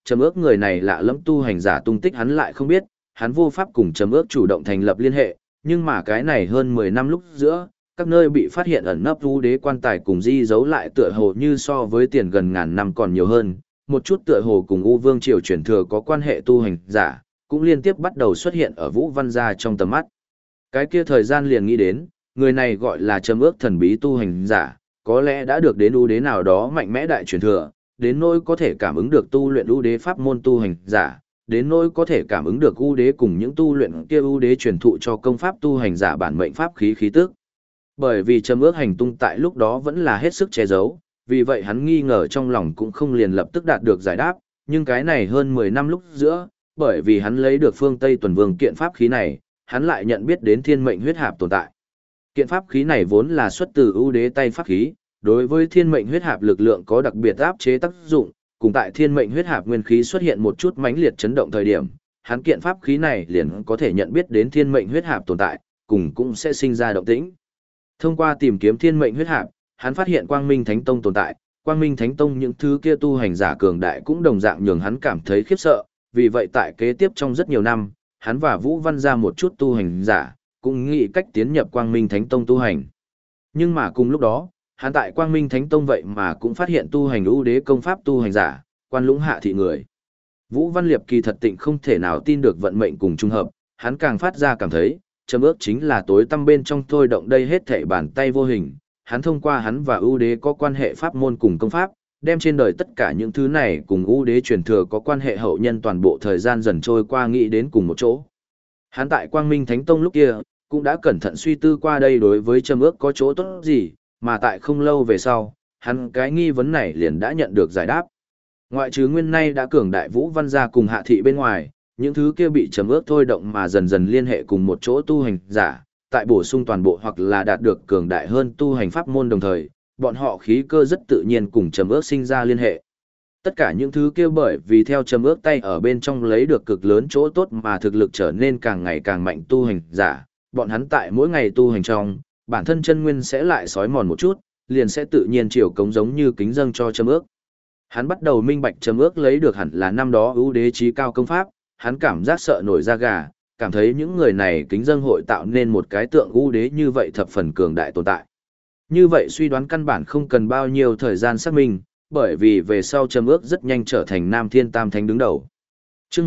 Trầm ước người này lạ lẫm tu hành giả tung tích hắn lại không biết, hắn vô pháp cùng Trầm ước chủ động thành lập liên hệ, nhưng mà cái này hơn 10 năm lúc giữa, các nơi bị phát hiện ẩn nấp u đế quan tài cùng di giấu lại tựa hồ như so với tiền gần ngàn năm còn nhiều hơn, một chút tựa hồ cùng U Vương triều truyền thừa có quan hệ tu hành giả, cũng liên tiếp bắt đầu xuất hiện ở Vũ Văn gia trong tầm mắt. Cái kia thời gian liền nghĩ đến, người này gọi là Trầm ước thần bí tu hành giả, có lẽ đã được đến u đế nào đó mạnh mẽ đại truyền thừa, đến nỗi có thể cảm ứng được tu luyện u đế pháp môn tu hành giả, đến nỗi có thể cảm ứng được u đế cùng những tu luyện kia u đế truyền thụ cho công pháp tu hành giả bản mệnh pháp khí khí tức. Bởi vì Trầm ước hành tung tại lúc đó vẫn là hết sức che giấu, vì vậy hắn nghi ngờ trong lòng cũng không liền lập tức đạt được giải đáp, nhưng cái này hơn 10 năm lúc giữa, bởi vì hắn lấy được phương Tây Tuần Vương kiện pháp khí này, hắn lại nhận biết đến thiên mệnh huyết hạp tồn tại. Kiện pháp khí này vốn là xuất từ ưu đế tay pháp khí, đối với thiên mệnh huyết hạp lực lượng có đặc biệt áp chế tác dụng, cùng tại thiên mệnh huyết hạp nguyên khí xuất hiện một chút mãnh liệt chấn động thời điểm, hắn kiện pháp khí này liền có thể nhận biết đến thiên mệnh huyết hạp tồn tại, cùng cũng sẽ sinh ra động tĩnh. Thông qua tìm kiếm thiên mệnh huyết hạp, hắn phát hiện Quang Minh Thánh Tông tồn tại, Quang Minh Thánh Tông những thứ kia tu hành giả cường đại cũng đồng dạng nhường hắn cảm thấy khiếp sợ, vì vậy tại kế tiếp trong rất nhiều năm, hắn và Vũ Văn gia một chút tu hành giả, cũng nghĩ cách tiến nhập Quang Minh Thánh Tông tu hành. Nhưng mà cùng lúc đó, hắn tại Quang Minh Thánh Tông vậy mà cũng phát hiện tu hành ưu đế công pháp tu hành giả, Quan Lũng Hạ Thị người. Vũ Văn Liệp kỳ thật tịnh không thể nào tin được vận mệnh cùng trung hợp, hắn càng phát ra cảm thấy, Trầm ước chính là tối tăm bên trong thôi động đây hết thảy bàn tay vô hình, hắn thông qua hắn và ưu đế có quan hệ pháp môn cùng công pháp, đem trên đời tất cả những thứ này cùng ưu đế truyền thừa có quan hệ hậu nhân toàn bộ thời gian dần trôi qua nghĩ đến cùng một chỗ. Hắn tại Quang Minh Thánh Tông lúc kia, cũng đã cẩn thận suy tư qua đây đối với Trầm ước có chỗ tốt gì, mà tại không lâu về sau, hắn cái nghi vấn này liền đã nhận được giải đáp. Ngoại trừ nguyên nay đã cường đại Vũ Văn gia cùng Hạ Thị bên ngoài, những thứ kia bị Trầm ước thôi động mà dần dần liên hệ cùng một chỗ tu hành giả, tại bổ sung toàn bộ hoặc là đạt được cường đại hơn tu hành pháp môn đồng thời, bọn họ khí cơ rất tự nhiên cùng Trầm ước sinh ra liên hệ. Tất cả những thứ kia bởi vì theo Trầm ước tay ở bên trong lấy được cực lớn chỗ tốt mà thực lực trở nên càng ngày càng mạnh tu hành giả, bọn hắn tại mỗi ngày tu hành trong, bản thân chân nguyên sẽ lại sói mòn một chút, liền sẽ tự nhiên chiều cống giống như kính dâng cho Trầm ước. Hắn bắt đầu minh bạch Trầm ước lấy được hẳn là năm đó ưu đế chí cao công pháp, hắn cảm giác sợ nổi da gà, cảm thấy những người này kính dâng hội tạo nên một cái tượng ưu đế như vậy thập phần cường đại tồn tại. Như vậy suy đoán căn bản không cần bao nhiêu thời gian xác minh, bởi vì về sau Trầm ước rất nhanh trở thành Nam Thiên Tam Thánh đứng đầu. Chương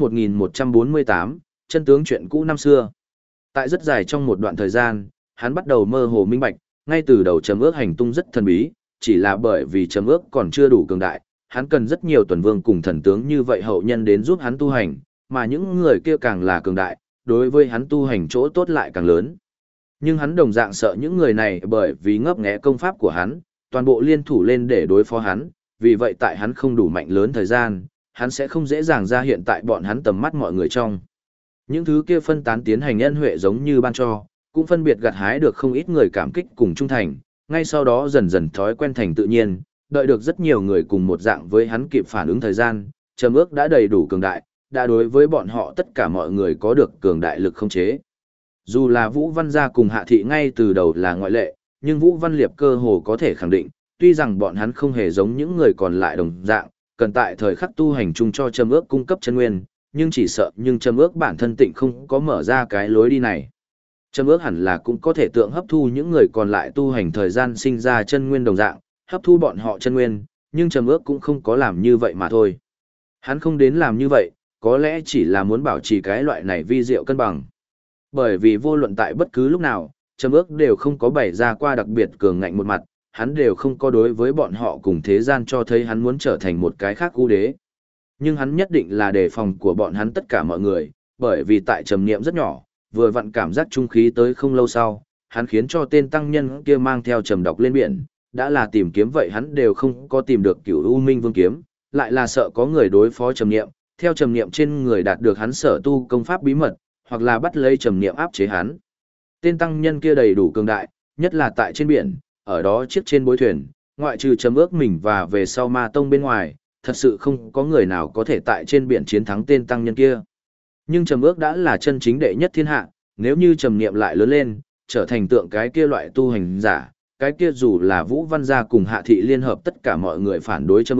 1148, chân tướng chuyện cũ năm xưa. Tại rất dài trong một đoạn thời gian, hắn bắt đầu mơ hồ minh bạch, ngay từ đầu Trầm ước hành tung rất thần bí, chỉ là bởi vì Trầm ước còn chưa đủ cường đại, hắn cần rất nhiều tuần vương cùng thần tướng như vậy hậu nhân đến giúp hắn tu hành, mà những người kia càng là cường đại, đối với hắn tu hành chỗ tốt lại càng lớn. Nhưng hắn đồng dạng sợ những người này bởi vì ngấp nghé công pháp của hắn, toàn bộ liên thủ lên để đối phó hắn, vì vậy tại hắn không đủ mạnh lớn thời gian, hắn sẽ không dễ dàng ra hiện tại bọn hắn tầm mắt mọi người trong. Những thứ kia phân tán tiến hành nhân huệ giống như ban cho, cũng phân biệt gặt hái được không ít người cảm kích cùng trung thành, ngay sau đó dần dần thói quen thành tự nhiên, đợi được rất nhiều người cùng một dạng với hắn kịp phản ứng thời gian, Trầm ước đã đầy đủ cường đại, đã đối với bọn họ tất cả mọi người có được cường đại lực không chế. Dù là Vũ Văn gia cùng Hạ Thị ngay từ đầu là ngoại lệ, nhưng Vũ Văn Liệp cơ hồ có thể khẳng định, tuy rằng bọn hắn không hề giống những người còn lại đồng dạng, cần tại thời khắc tu hành chung cho Trầm ước cung cấp chân nguyên, nhưng chỉ sợ nhưng Trầm ước bản thân tịnh không có mở ra cái lối đi này. Trầm ước hẳn là cũng có thể tượng hấp thu những người còn lại tu hành thời gian sinh ra chân nguyên đồng dạng, hấp thu bọn họ chân nguyên, nhưng Trầm ước cũng không có làm như vậy mà thôi. Hắn không đến làm như vậy, có lẽ chỉ là muốn bảo trì cái loại này vi diệu cân bằng. Bởi vì vô luận tại bất cứ lúc nào, Trầm ước đều không có bày ra qua đặc biệt cường ngạnh một mặt, hắn đều không có đối với bọn họ cùng thế gian cho thấy hắn muốn trở thành một cái khác ưu đế. Nhưng hắn nhất định là đề phòng của bọn hắn tất cả mọi người, bởi vì tại trầm niệm rất nhỏ, vừa vặn cảm giác trung khí tới không lâu sau, hắn khiến cho tên tăng nhân kia mang theo trầm độc lên biển, đã là tìm kiếm vậy hắn đều không có tìm được Cửu U Minh Vương kiếm, lại là sợ có người đối phó trầm niệm, theo trầm niệm trên người đạt được hắn sở tu công pháp bí mật, hoặc là bắt lấy trầm niệm áp chế hắn. Tên tăng nhân kia đầy đủ cường đại, nhất là tại trên biển, ở đó chiếc trên bối thuyền, ngoại trừ Trầm ước mình và về sau Ma Tông bên ngoài, thật sự không có người nào có thể tại trên biển chiến thắng tên tăng nhân kia. Nhưng Trầm ước đã là chân chính đệ nhất thiên hạ, nếu như trầm niệm lại lớn lên, trở thành tượng cái kia loại tu hành giả, cái kia dù là Vũ Văn gia cùng Hạ Thị liên hợp tất cả mọi người phản đối Trầm ước,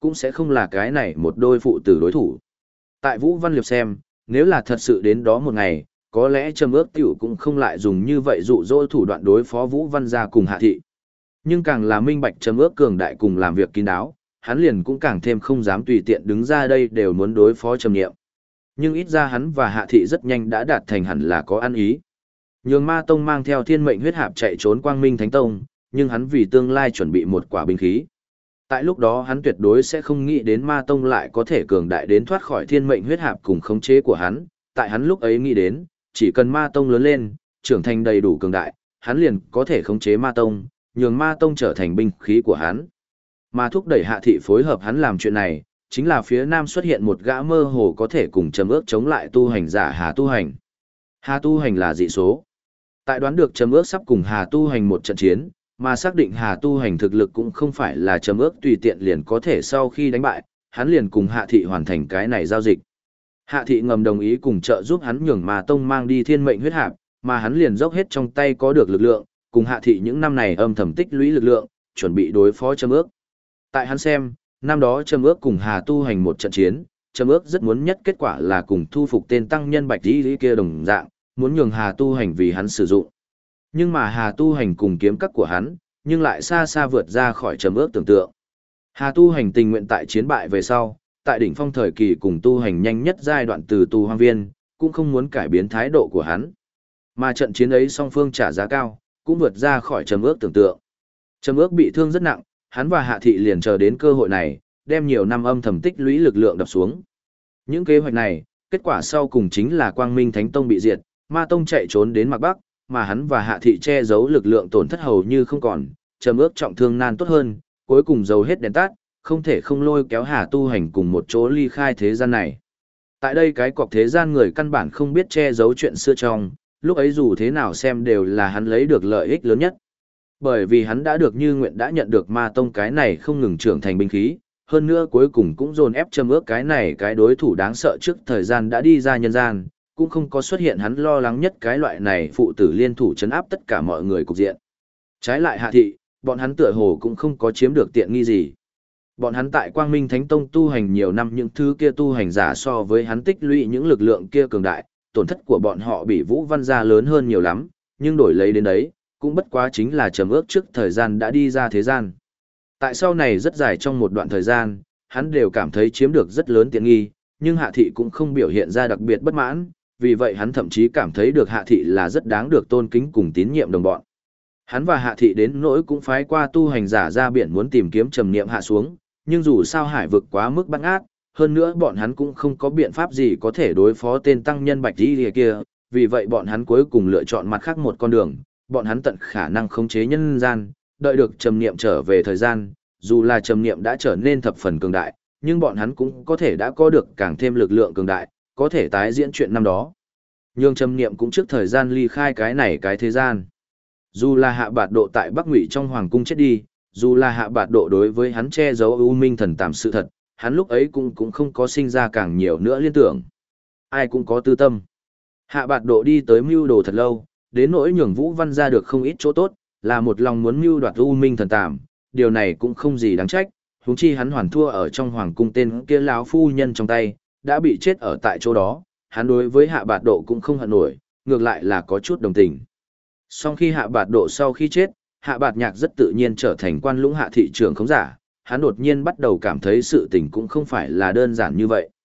cũng sẽ không là cái này một đôi phụ tử đối thủ. Tại Vũ Văn Liệp xem, nếu là thật sự đến đó một ngày, có lẽ Trầm Ước tiểu cũng không lại dùng như vậy dụ dỗ thủ đoạn đối phó Vũ Văn gia cùng Hạ thị. Nhưng càng là minh bạch Trầm Ước cường đại cùng làm việc kín đáo, hắn liền cũng càng thêm không dám tùy tiện đứng ra đây đều muốn đối phó Trầm Niệm. Nhưng ít ra hắn và Hạ thị rất nhanh đã đạt thành hẳn là có ăn ý. Nhường Ma Tông mang theo Thiên Mệnh huyết hạp chạy trốn Quang Minh Thánh Tông, nhưng hắn vì tương lai chuẩn bị một quả binh khí. Tại lúc đó hắn tuyệt đối sẽ không nghĩ đến Ma Tông lại có thể cường đại đến thoát khỏi Thiên Mệnh huyết hạp cùng khống chế của hắn, tại hắn lúc ấy nghĩ đến, chỉ cần Ma Tông lớn lên, trưởng thành đầy đủ cường đại, hắn liền có thể khống chế Ma Tông, nhường Ma Tông trở thành binh khí của hắn. Mà thúc đẩy Hạ thị phối hợp hắn làm chuyện này, chính là phía nam xuất hiện một gã mơ hồ có thể cùng Trầm Ước chống lại tu hành giả Hà Tu Hành. Hà Tu Hành là dị số. Tại đoán được Trầm Ước sắp cùng Hà Tu Hành một trận chiến, mà xác định Hà Tu Hành thực lực cũng không phải là Trầm Ước tùy tiện liền có thể sau khi đánh bại, hắn liền cùng Hạ thị hoàn thành cái này giao dịch. Hạ thị ngầm đồng ý cùng trợ giúp hắn nhường Ma Tông mang đi Thiên Mệnh huyết hạp, mà hắn liền dốc hết trong tay có được lực lượng, cùng Hạ thị những năm này âm thầm tích lũy lực lượng, chuẩn bị đối phó Trầm Ước. Tại hắn xem, năm đó Trầm Ước cùng Hà Tu Hành một trận chiến, Trầm Ước rất muốn nhất kết quả là cùng thu phục tên tăng nhân Bạch Tỷ kia đồng dạng, muốn nhường Hà Tu Hành vì hắn sử dụng. Nhưng mà Hà Tu Hành cùng kiếm các của hắn, nhưng lại xa xa vượt ra khỏi Trầm Ước tưởng tượng. Hà Tu Hành tình nguyện tại chiến bại về sau, tại đỉnh phong thời kỳ cùng tu hành nhanh nhất giai đoạn từ tù hoang viên, cũng không muốn cải biến thái độ của hắn. Mà trận chiến ấy song phương trả giá cao, cũng vượt ra khỏi Trầm Ước tưởng tượng. Trầm Ước bị thương rất nặng, hắn và Hạ thị liền chờ đến cơ hội này, đem nhiều năm âm thầm tích lũy lực lượng đập xuống. Những kế hoạch này, kết quả sau cùng chính là Quang Minh Thánh Tông bị diệt, Ma Tông chạy trốn đến Mạc Bắc, mà hắn và Hạ thị che giấu lực lượng tổn thất hầu như không còn, Trầm Ước trọng thương nan tốt hơn, cuối cùng dầu hết đèn tắt, không thể không lôi kéo Hà Tu Hành cùng một chỗ ly khai thế gian này. Tại đây cái cọc thế gian người căn bản không biết che giấu chuyện xưa trong, lúc ấy dù thế nào xem đều là hắn lấy được lợi ích lớn nhất. Bởi vì hắn đã được như nguyện đã nhận được Ma Tông cái này không ngừng trưởng thành binh khí, hơn nữa cuối cùng cũng dồn ép Trầm Ước cái này cái đối thủ đáng sợ trước thời gian đã đi ra nhân gian, cũng không có xuất hiện hắn lo lắng nhất cái loại này phụ tử liên thủ chấn áp tất cả mọi người cục diện. Trái lại Hạ thị, bọn hắn tựa hồ cũng không có chiếm được tiện nghi gì. Bọn hắn tại Quang Minh Thánh Tông tu hành nhiều năm, những thứ kia tu hành giả so với hắn tích lũy những lực lượng kia cường đại, tổn thất của bọn họ bị Vũ Văn gia lớn hơn nhiều lắm, nhưng đổi lấy đến đấy, cũng bất quá chính là Trầm Ước trước thời gian đã đi ra thế gian. Tại sau này rất dài trong một đoạn thời gian, hắn đều cảm thấy chiếm được rất lớn tiện nghi, nhưng Hạ thị cũng không biểu hiện ra đặc biệt bất mãn, vì vậy hắn thậm chí cảm thấy được Hạ thị là rất đáng được tôn kính cùng tín nhiệm đồng bọn. Hắn và Hạ thị đến nỗi cũng phái qua tu hành giả ra biển muốn tìm kiếm Trầm Niệm hạ xuống, nhưng dù sao hải vực quá mức băng ác, hơn nữa bọn hắn cũng không có biện pháp gì có thể đối phó tên tăng nhân Bạch Tỷ kia, vì vậy bọn hắn cuối cùng lựa chọn mặt khác một con đường, bọn hắn tận khả năng khống chế nhân gian, đợi được Trầm Niệm trở về thời gian, dù là Trầm Niệm đã trở nên thập phần cường đại, nhưng bọn hắn cũng có thể đã có được càng thêm lực lượng cường đại, có thể tái diễn chuyện năm đó. Nhưng Trầm Niệm cũng trước thời gian ly khai cái này cái thế gian. Dù là Hạ Bạt Độ tại Bắc Ngụy trong hoàng cung chết đi, dù là Hạ Bạt Độ đối với hắn che giấu U Minh thần tàm sự thật, hắn lúc ấy cũng không có sinh ra càng nhiều nữa liên tưởng. Ai cũng có tư tâm. Hạ Bạt Độ đi tới mưu đồ thật lâu, đến nỗi nhường Vũ Văn ra được không ít chỗ tốt, là một lòng muốn mưu đoạt U Minh thần tàm, điều này cũng không gì đáng trách, huống chi hắn hoàn thua ở trong hoàng cung tên kia lão phu nhân trong tay, đã bị chết ở tại chỗ đó, hắn đối với Hạ Bạt Độ cũng không hận nổi, ngược lại là có chút đồng tình. Song khi Hạ Bạt Độ sau khi chết, Hạ Bạt Nhạc rất tự nhiên trở thành Quan Lũng Hạ thị trưởng khống giả, hắn đột nhiên bắt đầu cảm thấy sự tình cũng không phải là đơn giản như vậy.